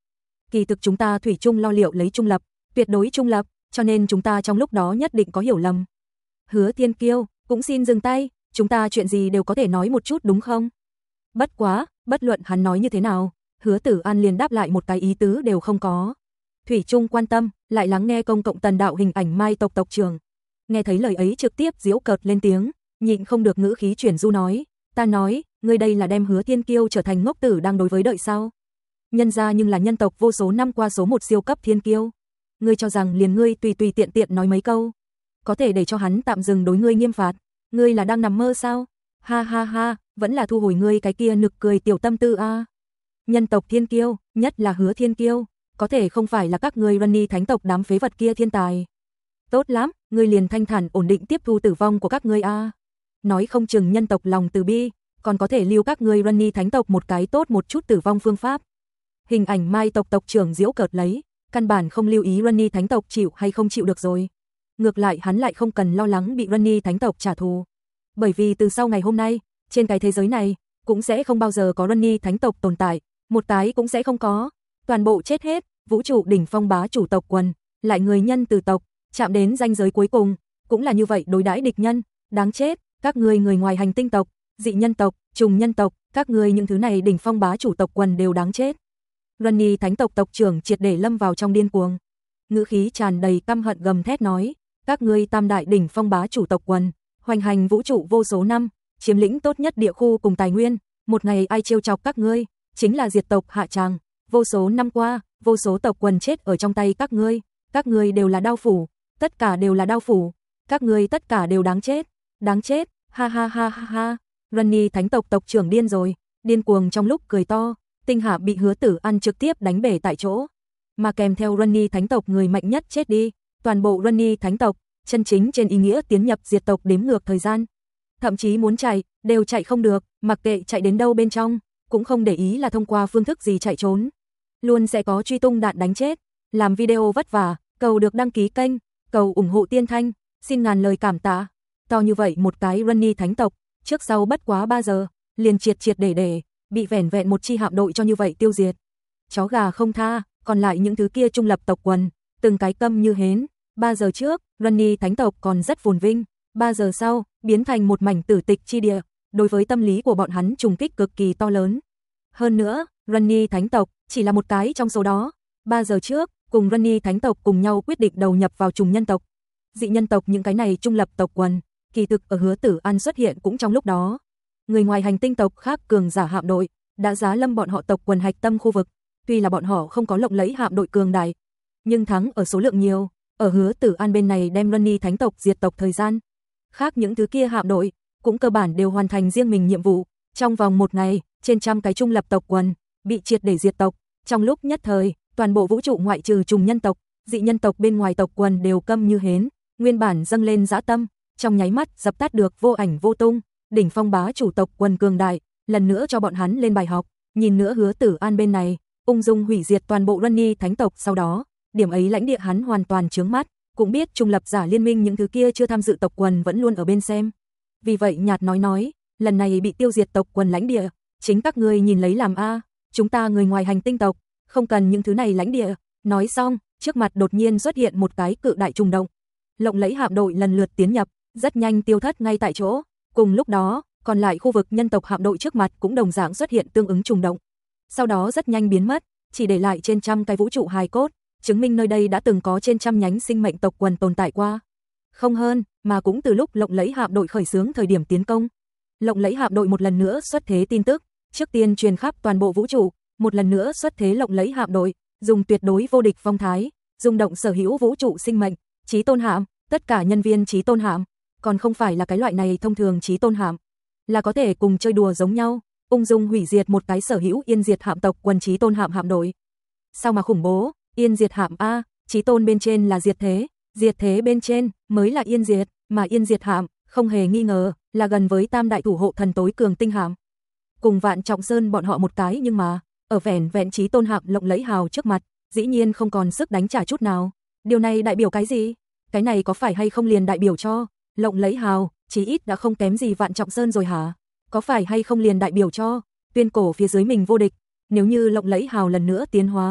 kỳ thực chúng ta thủy chung lo liệu lấy trung lập, tuyệt đối trung lập, cho nên chúng ta trong lúc đó nhất định có hiểu lầm. Hứa Thiên Kiêu, cũng xin dừng tay, chúng ta chuyện gì đều có thể nói một chút đúng không? Bất quá, bất luận hắn nói như thế nào, Hứa Tử An liền đáp lại một cái ý tứ đều không có. Thủy chung quan tâm, lại lắng nghe công cộng tần đạo hình ảnh Mai tộc tộc trưởng. Nghe thấy lời ấy trực tiếp giễu cợt lên tiếng, nhịn không được ngữ khí chuyển du nói, ta nói, ngươi đây là đem Hứa Thiên Kiêu trở thành ngốc tử đang đối với đợi sao? Nhân ra nhưng là nhân tộc vô số năm qua số một siêu cấp thiên kiêu. Ngươi cho rằng liền ngươi tùy tùy tiện tiện nói mấy câu, có thể để cho hắn tạm dừng đối ngươi nghiêm phạt, ngươi là đang nằm mơ sao? Ha ha ha, vẫn là thu hồi ngươi cái kia nực cười tiểu tâm tư a. À. Nhân tộc thiên kiêu, nhất là Hứa Thiên Kiêu, có thể không phải là các ngươi Runny thánh tộc đám phế vật kia thiên tài. Tốt lắm, ngươi liền thanh thản ổn định tiếp thu tử vong của các ngươi a. À. Nói không chừng nhân tộc lòng từ bi, còn có thể lưu các ngươi Runny thánh tộc một cái tốt một chút tử vong phương pháp. Hình ảnh Mai tộc tộc trưởng giễu cợt lấy, căn bản không lưu ý Runny thánh tộc chịu hay không chịu được rồi. Ngược lại hắn lại không cần lo lắng bị Runny thánh tộc trả thù. Bởi vì từ sau ngày hôm nay, trên cái thế giới này, cũng sẽ không bao giờ có Runny thánh tộc tồn tại, một tái cũng sẽ không có. Toàn bộ chết hết, vũ trụ đỉnh phong bá chủ tộc quần, lại người nhân từ tộc, chạm đến ranh giới cuối cùng, cũng là như vậy đối đãi địch nhân, đáng chết, các ngươi người ngoài hành tinh tộc, dị nhân tộc, trùng nhân tộc, các ngươi những thứ này đỉnh phong bá chủ tộc quần đều đáng chết. Runny thánh tộc tộc trưởng triệt để lâm vào trong điên cuồng. Ngữ khí tràn đầy căm hận gầm thét nói, các ngươi tam đại đỉnh phong bá chủ tộc quần, hoành hành vũ trụ vô số năm, chiếm lĩnh tốt nhất địa khu cùng tài nguyên, một ngày ai trêu chọc các ngươi, chính là diệt tộc hạ tràng, vô số năm qua, vô số tộc quần chết ở trong tay các ngươi, các ngươi đều là đao phủ, tất cả đều là đao phủ, các ngươi tất cả đều đáng chết, đáng chết, ha ha ha ha ha. Runny thánh tộc tộc trưởng điên rồi, điên cuồng trong lúc cười to, Tinh Hà bị Hứa Tử An trực tiếp đánh bể tại chỗ, mà kèm theo Runny thánh tộc người mạnh nhất chết đi, toàn bộ Runny thánh tộc, chân chính trên ý nghĩa tiến nhập diệt tộc đếm ngược thời gian. Thậm chí muốn chạy, đều chạy không được, mặc kệ chạy đến đâu bên trong, cũng không để ý là thông qua phương thức gì chạy trốn. Luôn sẽ có truy tung đạn đánh chết, làm video vất vả, cầu được đăng ký kênh, cầu ủng hộ Tiên Thanh, xin ngàn lời cảm tạ. To như vậy một cái Runny thánh tộc, trước sau bất quá ba giờ, liền triệt triệt để để, bị vẻn vẹn một chi hạm đội cho như vậy tiêu diệt. Chó gà không tha, còn lại những thứ kia trung lập tộc quần, từng cái câm như hến. Ba giờ trước, Runny thánh tộc còn rất phồn vinh, ba giờ sau, biến thành một mảnh tử tịch chi địa, đối với tâm lý của bọn hắn trùng kích cực kỳ to lớn. Hơn nữa, Runny thánh tộc chỉ là một cái trong số đó. Ba giờ trước, cùng Runny thánh tộc cùng nhau quyết định đầu nhập vào trùng nhân tộc. Dị nhân tộc những cái này trung lập tộc quần, kỳ thực ở Hứa Tử An xuất hiện cũng trong lúc đó. Người ngoài hành tinh tộc khác cường giả hạm đội, đã giá lâm bọn họ tộc quần hạch tâm khu vực, tuy là bọn họ không có lộng lẫy hạm đội cường đại, nhưng thắng ở số lượng nhiều, ở Hứa Tử An bên này đem Runny thánh tộc diệt tộc thời gian. Khác những thứ kia hạm đội, cũng cơ bản đều hoàn thành riêng mình nhiệm vụ, trong vòng một ngày, trên trăm cái trung lập tộc quần, bị triệt để diệt tộc, trong lúc nhất thời, toàn bộ vũ trụ ngoại trừ trùng nhân tộc, dị nhân tộc bên ngoài tộc quần đều câm như hến, nguyên bản dâng lên dã tâm, trong nháy mắt dập tắt được vô ảnh vô tung, đỉnh phong bá chủ tộc quần cường đại, lần nữa cho bọn hắn lên bài học, nhìn nữa Hứa Tử An bên này, ung dung hủy diệt toàn bộ Runny thánh tộc sau đó, điểm ấy lãnh địa hắn hoàn toàn chướng mắt, cũng biết trung lập giả liên minh những thứ kia chưa tham dự tộc quần vẫn luôn ở bên xem. Vì vậy nhạt nói nói, lần này bị tiêu diệt tộc quần lãnh địa, chính các ngươi nhìn lấy làm a, chúng ta người ngoài hành tinh tộc, không cần những thứ này lãnh địa. Nói xong, trước mặt đột nhiên xuất hiện một cái cự đại trùng động. Lộng lẫy hạm đội lần lượt tiến nhập, rất nhanh tiêu thất ngay tại chỗ. Cùng lúc đó, còn lại khu vực nhân tộc hạm đội trước mặt cũng đồng dạng xuất hiện tương ứng trùng động. Sau đó rất nhanh biến mất, chỉ để lại trên trăm cái vũ trụ hài cốt, chứng minh nơi đây đã từng có trên trăm nhánh sinh mệnh tộc quần tồn tại qua. Không hơn, mà cũng từ lúc lộng lẫy hạm đội khởi xướng thời điểm tiến công. Lộng lẫy hạm đội một lần nữa xuất thế tin tức, trước tiên truyền khắp toàn bộ vũ trụ, một lần nữa xuất thế lộng lẫy hạm đội, dùng tuyệt đối vô địch phong thái, rung động sở hữu vũ trụ sinh mệnh, chí tôn hạm, tất cả nhân viên chí tôn hạm, còn không phải là cái loại này thông thường chí tôn hạm, là có thể cùng chơi đùa giống nhau, ung dung hủy diệt một cái sở hữu yên diệt hạm tộc quần chí tôn hạm hạm đội. Sao mà khủng bố, yên diệt hạm a, chí tôn bên trên là diệt thế, diệt thế bên trên mới là yên diệt, mà yên diệt hạm, không hề nghi ngờ, là gần với tam đại thủ hộ thần tối cường tinh hạm. Cùng Vạn Trọng Sơn bọn họ một cái nhưng mà, ở vẻn vẹn chí tôn hạm lộng lẫy hào trước mặt, dĩ nhiên không còn sức đánh trả chút nào. Điều này đại biểu cái gì? Cái này có phải hay không liền đại biểu cho lộng lẫy hào, chí ít đã không kém gì Vạn Trọng Sơn rồi hả? Có phải hay không liền đại biểu cho tuyên cổ phía dưới mình vô địch? Nếu như lộng lẫy hào lần nữa tiến hóa,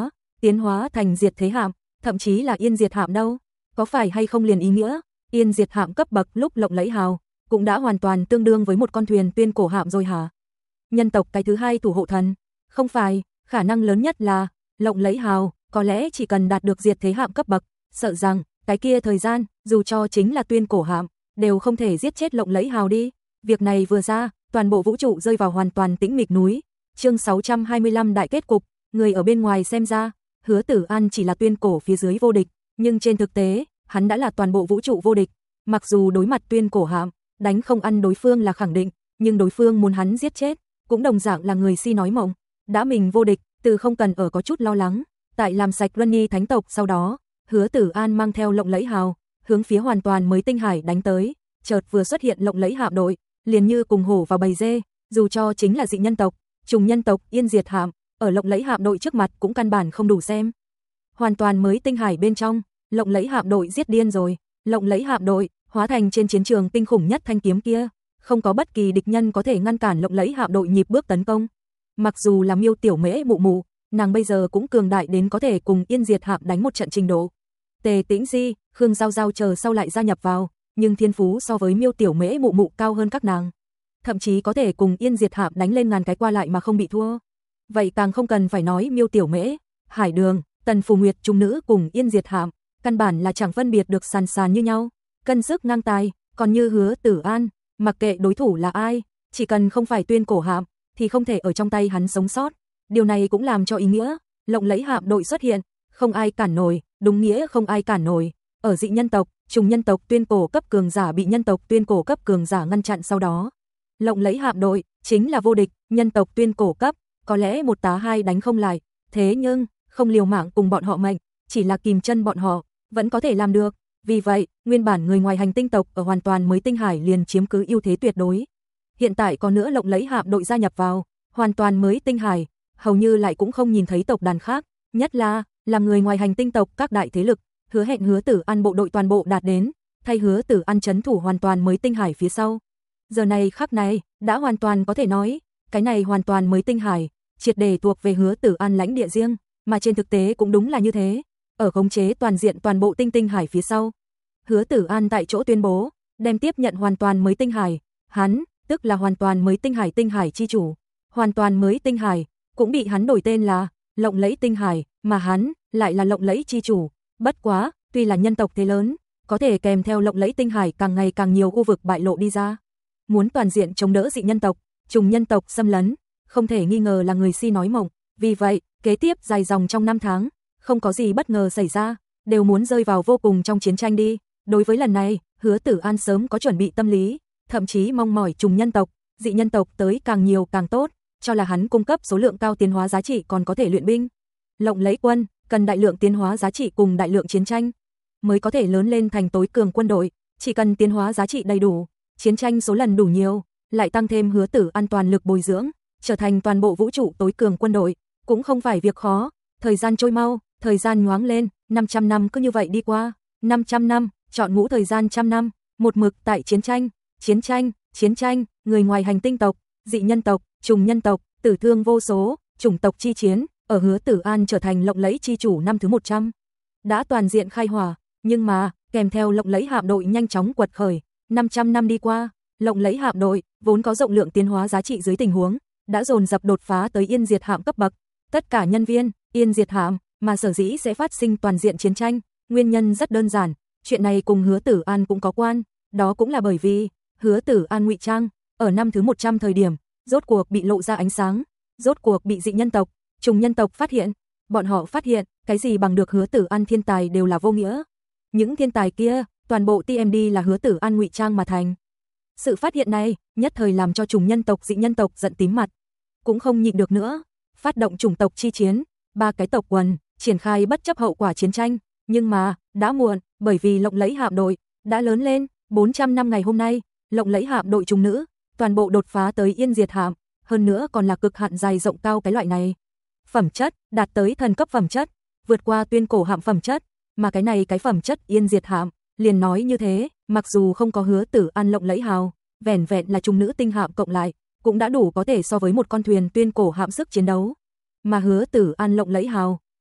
tiến hóa thành diệt thế hạm, thậm chí là yên diệt hạm đâu, có phải hay không liền ý nghĩa, yên diệt hạm cấp bậc lúc lộng lẫy hào, cũng đã hoàn toàn tương đương với một con thuyền tuyên cổ hạm rồi hả? Nhân tộc cái thứ hai thủ hộ thần, không phải, khả năng lớn nhất là lộng lẫy hào, có lẽ chỉ cần đạt được diệt thế hạm cấp bậc, sợ rằng cái kia thời gian, dù cho chính là tuyên cổ hạm, đều không thể giết chết lộng lẫy hào đi. Việc này vừa ra, toàn bộ vũ trụ rơi vào hoàn toàn tĩnh mịch núi. Chương sáu trăm hai mươi lăm đại kết cục, người ở bên ngoài xem ra, Hứa Tử An chỉ là tuyên cổ phía dưới vô địch, nhưng trên thực tế, hắn đã là toàn bộ vũ trụ vô địch. Mặc dù đối mặt tuyên cổ hạm, đánh không ăn đối phương là khẳng định, nhưng đối phương muốn hắn giết chết, cũng đồng dạng là người si nói mộng. Đã mình vô địch, từ không cần ở có chút lo lắng. Tại làm sạch Luân thánh tộc sau đó, Hứa Tử An mang theo lộng lẫy hào, hướng phía hoàn toàn mới tinh hải đánh tới. Chợt vừa xuất hiện lộng lẫy hạm đội, liền như cùng hổ vào bầy dê, dù cho chính là dị nhân tộc, trùng nhân tộc, yên diệt hạm, ở lộng lẫy hạm đội trước mặt cũng căn bản không đủ xem. Hoàn toàn mới tinh hải bên trong, lộng lẫy hạm đội giết điên rồi, lộng lẫy hạm đội hóa thành trên chiến trường kinh khủng nhất thanh kiếm kia, không có bất kỳ địch nhân có thể ngăn cản lộng lẫy hạm đội nhịp bước tấn công. Mặc dù là Miêu Tiểu Mễ mụ mụ, nàng bây giờ cũng cường đại đến có thể cùng yên diệt hạm đánh một trận trình độ. Tề Tĩnh Di, Khương Giao Giao chờ sau lại gia nhập vào, nhưng thiên phú so với Miêu Tiểu Mễ mụ mụ cao hơn các nàng, thậm chí có thể cùng yên diệt hạm đánh lên ngàn cái qua lại mà không bị thua. Vậy càng không cần phải nói Miêu Tiểu Mễ, Hải Đường, Tần Phù Nguyệt trung nữ cùng yên diệt hạm, căn bản là chẳng phân biệt được sàn sàn như nhau, cân sức ngang tài. Còn như Hứa Tử An, mặc kệ đối thủ là ai, chỉ cần không phải tuyên cổ hạm, thì không thể ở trong tay hắn sống sót. Điều này cũng làm cho ý nghĩa, lộng lẫy hạm đội xuất hiện, không ai cản nổi, đúng nghĩa không ai cản nổi. Ở dị nhân tộc, trùng nhân tộc tuyên cổ cấp cường giả bị nhân tộc tuyên cổ cấp cường giả ngăn chặn sau đó. Lộng lẫy hạm đội chính là vô địch, nhân tộc tuyên cổ cấp, có lẽ một tá hai đánh không lại, thế nhưng không liều mạng cùng bọn họ mệnh, chỉ là kìm chân bọn họ, vẫn có thể làm được. Vì vậy, nguyên bản người ngoài hành tinh tộc ở hoàn toàn mới tinh hải liền chiếm cứ ưu thế tuyệt đối. Hiện tại có nữa lộng lẫy hạm đội gia nhập vào, hoàn toàn mới tinh hải, hầu như lại cũng không nhìn thấy tộc đàn khác, nhất là làm người ngoài hành tinh tộc các đại thế lực, hứa hẹn Hứa Tử An bộ đội toàn bộ đạt đến, thay Hứa Tử An trấn thủ hoàn toàn mới tinh hải phía sau. Giờ này khắc này, đã hoàn toàn có thể nói, cái này hoàn toàn mới tinh hải, triệt để thuộc về Hứa Tử An lãnh địa riêng, mà trên thực tế cũng đúng là như thế. Ở khống chế toàn diện toàn bộ tinh tinh hải phía sau, Hứa Tử An tại chỗ tuyên bố, đem tiếp nhận hoàn toàn mới tinh hải, hắn, tức là hoàn toàn mới tinh hải tinh hải chi chủ. Hoàn toàn mới tinh hải, cũng bị hắn đổi tên là lộng lẫy tinh hải, mà hắn lại là lộng lẫy chi chủ. Bất quá, tuy là nhân tộc thế lớn, có thể kèm theo lộng lẫy tinh hải càng ngày càng nhiều khu vực bại lộ đi ra. Muốn toàn diện chống đỡ dị nhân tộc, trùng nhân tộc xâm lấn, không thể nghi ngờ là người si nói mộng. Vì vậy, kế tiếp dài dòng trong năm tháng, không có gì bất ngờ xảy ra, đều muốn rơi vào vô cùng trong chiến tranh đi. Đối với lần này, Hứa Tử An sớm có chuẩn bị tâm lý, thậm chí mong mỏi trùng nhân tộc, dị nhân tộc tới càng nhiều càng tốt, cho là hắn cung cấp số lượng cao tiến hóa giá trị còn có thể luyện binh. Lộng lẫy quân cần đại lượng tiến hóa giá trị cùng đại lượng chiến tranh mới có thể lớn lên thành tối cường quân đội, chỉ cần tiến hóa giá trị đầy đủ, chiến tranh số lần đủ nhiều, lại tăng thêm Hứa Tử An toàn lực bồi dưỡng, trở thành toàn bộ vũ trụ tối cường quân đội, cũng không phải việc khó. Thời gian trôi mau, thời gian nhoáng lên, năm trăm năm cứ như vậy đi qua, năm trăm năm, chọn ngũ thời gian trăm năm, một mực tại chiến tranh, chiến tranh, chiến tranh, người ngoài hành tinh tộc, dị nhân tộc, trùng nhân tộc, tử thương vô số, chủng tộc chi chiến, ở Hứa Tử An trở thành lộng lẫy chi chủ năm thứ một trăm, đã toàn diện khai hỏa, nhưng mà, kèm theo lộng lẫy hạm đội nhanh chóng quật khởi, năm trăm năm đi qua, lộng lẫy hạm đội vốn có rộng lượng tiến hóa giá trị dưới tình huống, đã dồn dập đột phá tới yên diệt hạm cấp bậc. Tất cả nhân viên yên diệt hạm mà sở dĩ sẽ phát sinh toàn diện chiến tranh, nguyên nhân rất đơn giản, chuyện này cùng Hứa Tử An cũng có quan, đó cũng là bởi vì Hứa Tử An ngụy trang ở năm thứ một trăm thời điểm, rốt cuộc bị lộ ra ánh sáng, rốt cuộc bị dị nhân tộc, trùng nhân tộc phát hiện. Bọn họ phát hiện, cái gì bằng được Hứa Tử An thiên tài đều là vô nghĩa. Những thiên tài kia, toàn bộ tê em đê là Hứa Tử An ngụy trang mà thành. Sự phát hiện này, nhất thời làm cho trùng nhân tộc dị nhân tộc giận tím mặt, cũng không nhịn được nữa, phát động chủng tộc chi chiến, ba cái tộc quần triển khai bất chấp hậu quả chiến tranh, nhưng mà đã muộn, bởi vì lộng lẫy hạm đội đã lớn lên. bốn trăm năm ngày hôm nay, lộng lẫy hạm đội trùng nữ toàn bộ đột phá tới yên diệt hạm, hơn nữa còn là cực hạn dài rộng cao cái loại này. Phẩm chất đạt tới thần cấp phẩm chất, vượt qua tuyên cổ hạm phẩm chất, mà cái này cái phẩm chất yên diệt hạm, liền nói như thế, mặc dù không có Hứa Tử An lộng lẫy hào, vẻn vẹn là trùng nữ tinh hạm cộng lại, cũng đã đủ có thể so với một con thuyền tuyên cổ hạm sức chiến đấu. Mà Hứa Tử An lộng lẫy hào,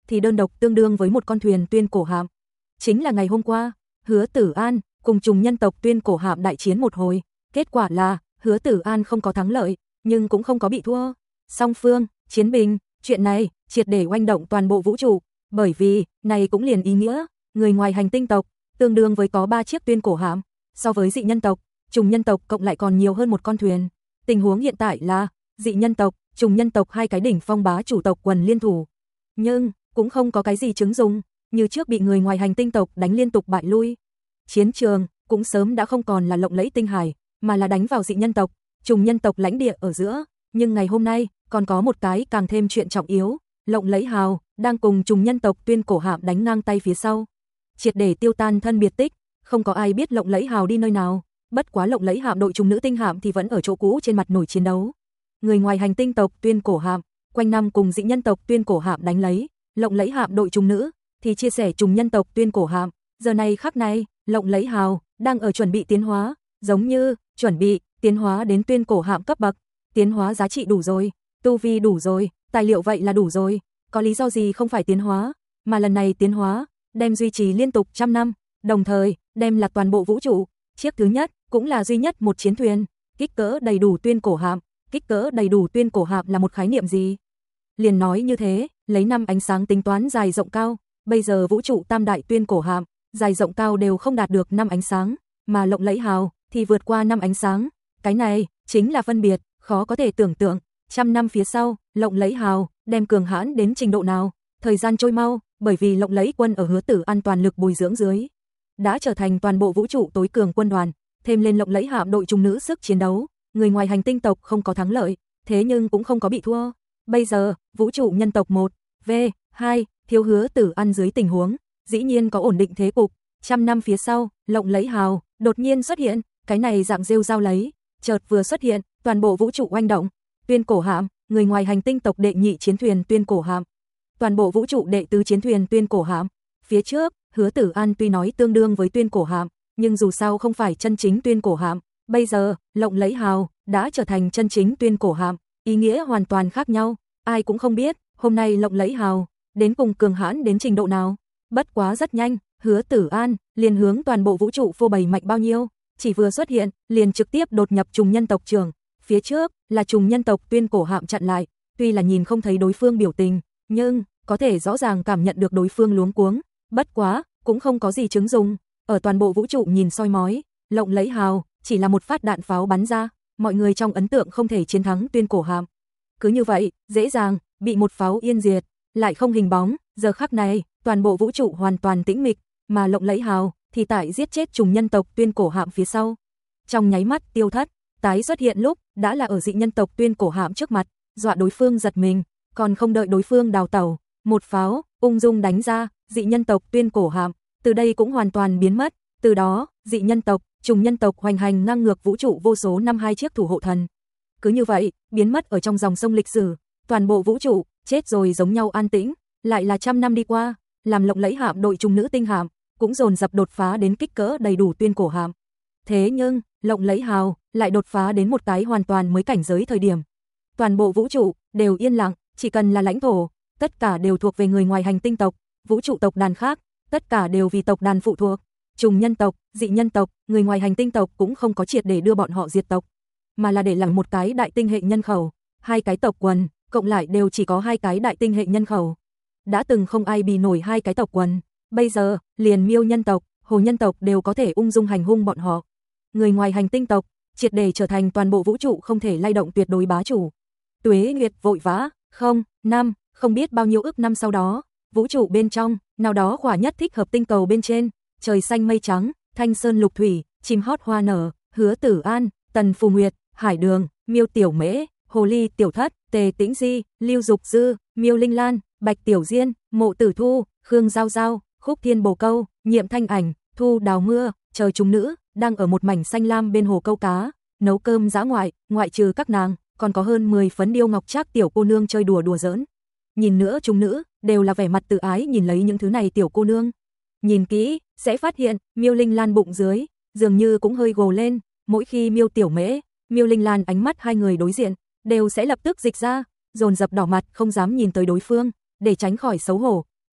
thì đơn độc tương đương với một con thuyền tuyên cổ hạm. Chính là ngày hôm qua, Hứa Tử An cùng trùng nhân tộc tuyên cổ hạm đại chiến một hồi, kết quả là Hứa Tử An không có thắng lợi, nhưng cũng không có bị thua. Song phương chiến bình, chuyện này triệt để oanh động toàn bộ vũ trụ, bởi vì này cũng liền ý nghĩa người ngoài hành tinh tộc tương đương với có ba chiếc tuyên cổ hạm, so với dị nhân tộc, trùng nhân tộc cộng lại còn nhiều hơn một con thuyền. Tình huống hiện tại là dị nhân tộc, trùng nhân tộc hai cái đỉnh phong bá chủ tộc quần liên thủ, nhưng cũng không có cái gì chứng dụng, như trước bị người ngoài hành tinh tộc đánh liên tục bại lui. Chiến trường cũng sớm đã không còn là lộng lẫy tinh hải, mà là đánh vào dị nhân tộc, trùng nhân tộc lãnh địa ở giữa, nhưng ngày hôm nay còn có một cái càng thêm chuyện trọng yếu, lộng lẫy hào đang cùng trùng nhân tộc tuyên cổ hạm đánh ngang tay phía sau, triệt để tiêu tan thân biệt tích, không có ai biết lộng lẫy hào đi nơi nào, bất quá lộng lẫy hạm đội trùng nữ tinh hạm thì vẫn ở chỗ cũ trên mặt nổi chiến đấu. Người ngoài hành tinh tộc tuyên cổ hạm quanh năm cùng dị nhân tộc tuyên cổ hạm đánh lấy, lộng lẫy hạm đội trùng nữ thì chia sẻ trùng nhân tộc tuyên cổ hạm, giờ này khắc này, lộng lẫy hào đang ở chuẩn bị tiến hóa, giống như chuẩn bị tiến hóa đến tuyên cổ hạm cấp bậc, tiến hóa giá trị đủ rồi, tu vi đủ rồi, tài liệu vậy là đủ rồi, có lý do gì không phải tiến hóa, mà lần này tiến hóa đem duy trì liên tục trăm năm, đồng thời đem là toàn bộ vũ trụ, chiếc thứ nhất cũng là duy nhất một chiến thuyền, kích cỡ đầy đủ tuyên cổ hạm, kích cỡ đầy đủ tuyên cổ hạm là một khái niệm gì? Liền nói như thế, lấy năm ánh sáng tính toán dài rộng cao, bây giờ vũ trụ tam đại tuyên cổ hạm, dài rộng cao đều không đạt được năm ánh sáng, mà lộng lẫy hào thì vượt qua năm ánh sáng, cái này chính là phân biệt, khó có thể tưởng tượng, trăm năm phía sau, lộng lẫy hào đem cường hãn đến trình độ nào, thời gian trôi mau, bởi vì lộng lẫy quân ở Hứa Tử An toàn lực bồi dưỡng dưới, đã trở thành toàn bộ vũ trụ tối cường quân đoàn, thêm lên lộng lẫy hạm đội trùng nữ sức chiến đấu, người ngoài hành tinh tộc không có thắng lợi, thế nhưng cũng không có bị thua. Bây giờ, vũ trụ nhân tộc một v hai thiếu Hứa Tử An dưới tình huống, dĩ nhiên có ổn định thế cục, trăm năm phía sau, lộng lẫy hào đột nhiên xuất hiện, cái này dạng rêu rao lấy, chợt vừa xuất hiện, toàn bộ vũ trụ oanh động, tuyên cổ hạm, người ngoài hành tinh tộc đệ nhị chiến thuyền tuyên cổ hạm, toàn bộ vũ trụ đệ tứ chiến thuyền tuyên cổ hạm, phía trước, Hứa Tử An tuy nói tương đương với tuyên cổ hạm, nhưng dù sao không phải chân chính tuyên cổ hạm, bây giờ, lộng lẫy hào đã trở thành chân chính tuyên cổ hạm, ý nghĩa hoàn toàn khác nhau, ai cũng không biết, hôm nay lộng lẫy hào đến cùng cường hãn đến trình độ nào. Bất quá rất nhanh, Hứa Tử An liền hướng toàn bộ vũ trụ phô bày mạnh bao nhiêu, chỉ vừa xuất hiện, liền trực tiếp đột nhập trùng nhân tộc trường, phía trước là trùng nhân tộc tuyên cổ hạm chặn lại, tuy là nhìn không thấy đối phương biểu tình, nhưng có thể rõ ràng cảm nhận được đối phương luống cuống, bất quá cũng không có gì chứng dùng, ở toàn bộ vũ trụ nhìn soi mói, lộng lẫy hào chỉ là một phát đạn pháo bắn ra, mọi người trong ấn tượng không thể chiến thắng tuyên cổ hạm. Cứ như vậy, dễ dàng bị một pháo yên diệt, lại không hình bóng, giờ khắc này, toàn bộ vũ trụ hoàn toàn tĩnh mịch, mà lộng lẫy hào thì tại giết chết trùng nhân tộc tuyên cổ hạm phía sau. Trong nháy mắt tiêu thất, tái xuất hiện lúc đã là ở dị nhân tộc tuyên cổ hạm trước mặt, dọa đối phương giật mình, còn không đợi đối phương đào tẩu, một pháo ung dung đánh ra, dị nhân tộc tuyên cổ hạm từ đây cũng hoàn toàn biến mất, từ đó, dị nhân tộc, trùng nhân tộc hoành hành ngang ngược vũ trụ vô số năm hai chiếc thủ hộ thần. Cứ như vậy, biến mất ở trong dòng sông lịch sử, toàn bộ vũ trụ chết rồi giống nhau an tĩnh, lại là trăm năm đi qua, làm lộng lẫy hạm đội trùng nữ tinh hạm cũng dồn dập đột phá đến kích cỡ đầy đủ tuyên cổ hạm. Thế nhưng, lộng lẫy hào lại đột phá đến một cái hoàn toàn mới cảnh giới thời điểm. Toàn bộ vũ trụ đều yên lặng, chỉ cần là lãnh thổ, tất cả đều thuộc về người ngoài hành tinh tộc, vũ trụ tộc đàn khác, tất cả đều vì tộc đàn phụ thuộc. Trùng nhân tộc, dị nhân tộc, người ngoài hành tinh tộc cũng không có triệt để đưa bọn họ diệt tộc, mà là để làm một cái đại tinh hệ nhân khẩu, hai cái tộc quần, cộng lại đều chỉ có hai cái đại tinh hệ nhân khẩu. Đã từng không ai bì nổi hai cái tộc quần, bây giờ, liền Miêu nhân tộc, Hồ nhân tộc đều có thể ung dung hành hung bọn họ. Người ngoài hành tinh tộc, triệt để trở thành toàn bộ vũ trụ không thể lay động tuyệt đối bá chủ. Tuế Nguyệt vội vã, không, năm, không biết bao nhiêu ức năm sau đó, vũ trụ bên trong, nào đó khỏa nhất thích hợp tinh cầu bên trên, trời xanh mây trắng, thanh sơn lục thủy, chim hót hoa nở, Hứa Tử An, Tần Phù Nguyệt, Hải Đường, Miêu Tiểu Mễ, Hồ Ly Tiểu Thất, Tề Tĩnh Di, Lưu Dục Dư, Miêu Linh Lan, Bạch Tiểu Diên, Mộ Tử Thu, Khương Giao Giao, Khúc Thiên Bồ Câu, Nhiệm Thanh Ảnh, Thu Đào Mưa, Trời Trùng Nữ, đang ở một mảnh xanh lam bên hồ câu cá, nấu cơm dã ngoại, ngoại trừ các nàng, còn có hơn mười phấn điêu ngọc trác tiểu cô nương chơi đùa đùa giỡn. Nhìn nữa chúng nữ, đều là vẻ mặt tự ái nhìn lấy những thứ này tiểu cô nương. Nhìn kỹ, sẽ phát hiện, Miêu Linh Lan bụng dưới, dường như cũng hơi gồ lên, mỗi khi Miêu Tiểu Mễ, Miêu Linh Lan ánh mắt hai người đối diện, đều sẽ lập tức dịch ra, dồn dập đỏ mặt không dám nhìn tới đối phương, để tránh khỏi xấu hổ,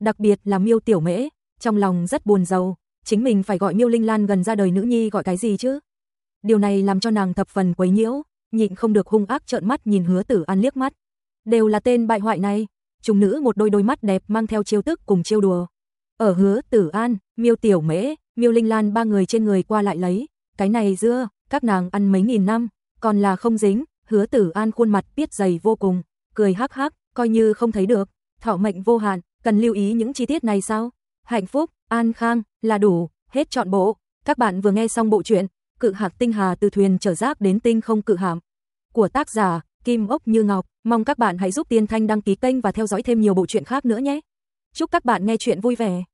đặc biệt là Miêu Tiểu Mễ, trong lòng rất buồn rầu, chính mình phải gọi Miêu Linh Lan gần ra đời nữ nhi gọi cái gì chứ? Điều này làm cho nàng thập phần quấy nhiễu, nhịn không được hung ác trợn mắt nhìn Hứa Tử An liếc mắt. Đều là tên bại hoại này, trùng nữ một đôi đôi mắt đẹp mang theo trêu tức cùng trêu đùa. Ở Hứa Tử An, Miêu Tiểu Mễ, Miêu Linh Lan ba người trên người qua lại lấy, cái này dưa, các nàng ăn mấy nghìn năm, còn là không dính. Hứa Tử An khuôn mặt biết dày vô cùng, cười hắc hắc, coi như không thấy được, thọ mệnh vô hạn, cần lưu ý những chi tiết này sao? Hạnh phúc, an khang, là đủ, hết trọn bộ. Các bạn vừa nghe xong bộ truyện Cự Hạc Tinh Hà từ thuyền chở rác đến tinh không cự hạm của tác giả Kim Ốc Như Ngọc. Mong các bạn hãy giúp Tiên Thanh đăng ký kênh và theo dõi thêm nhiều bộ truyện khác nữa nhé. Chúc các bạn nghe truyện vui vẻ.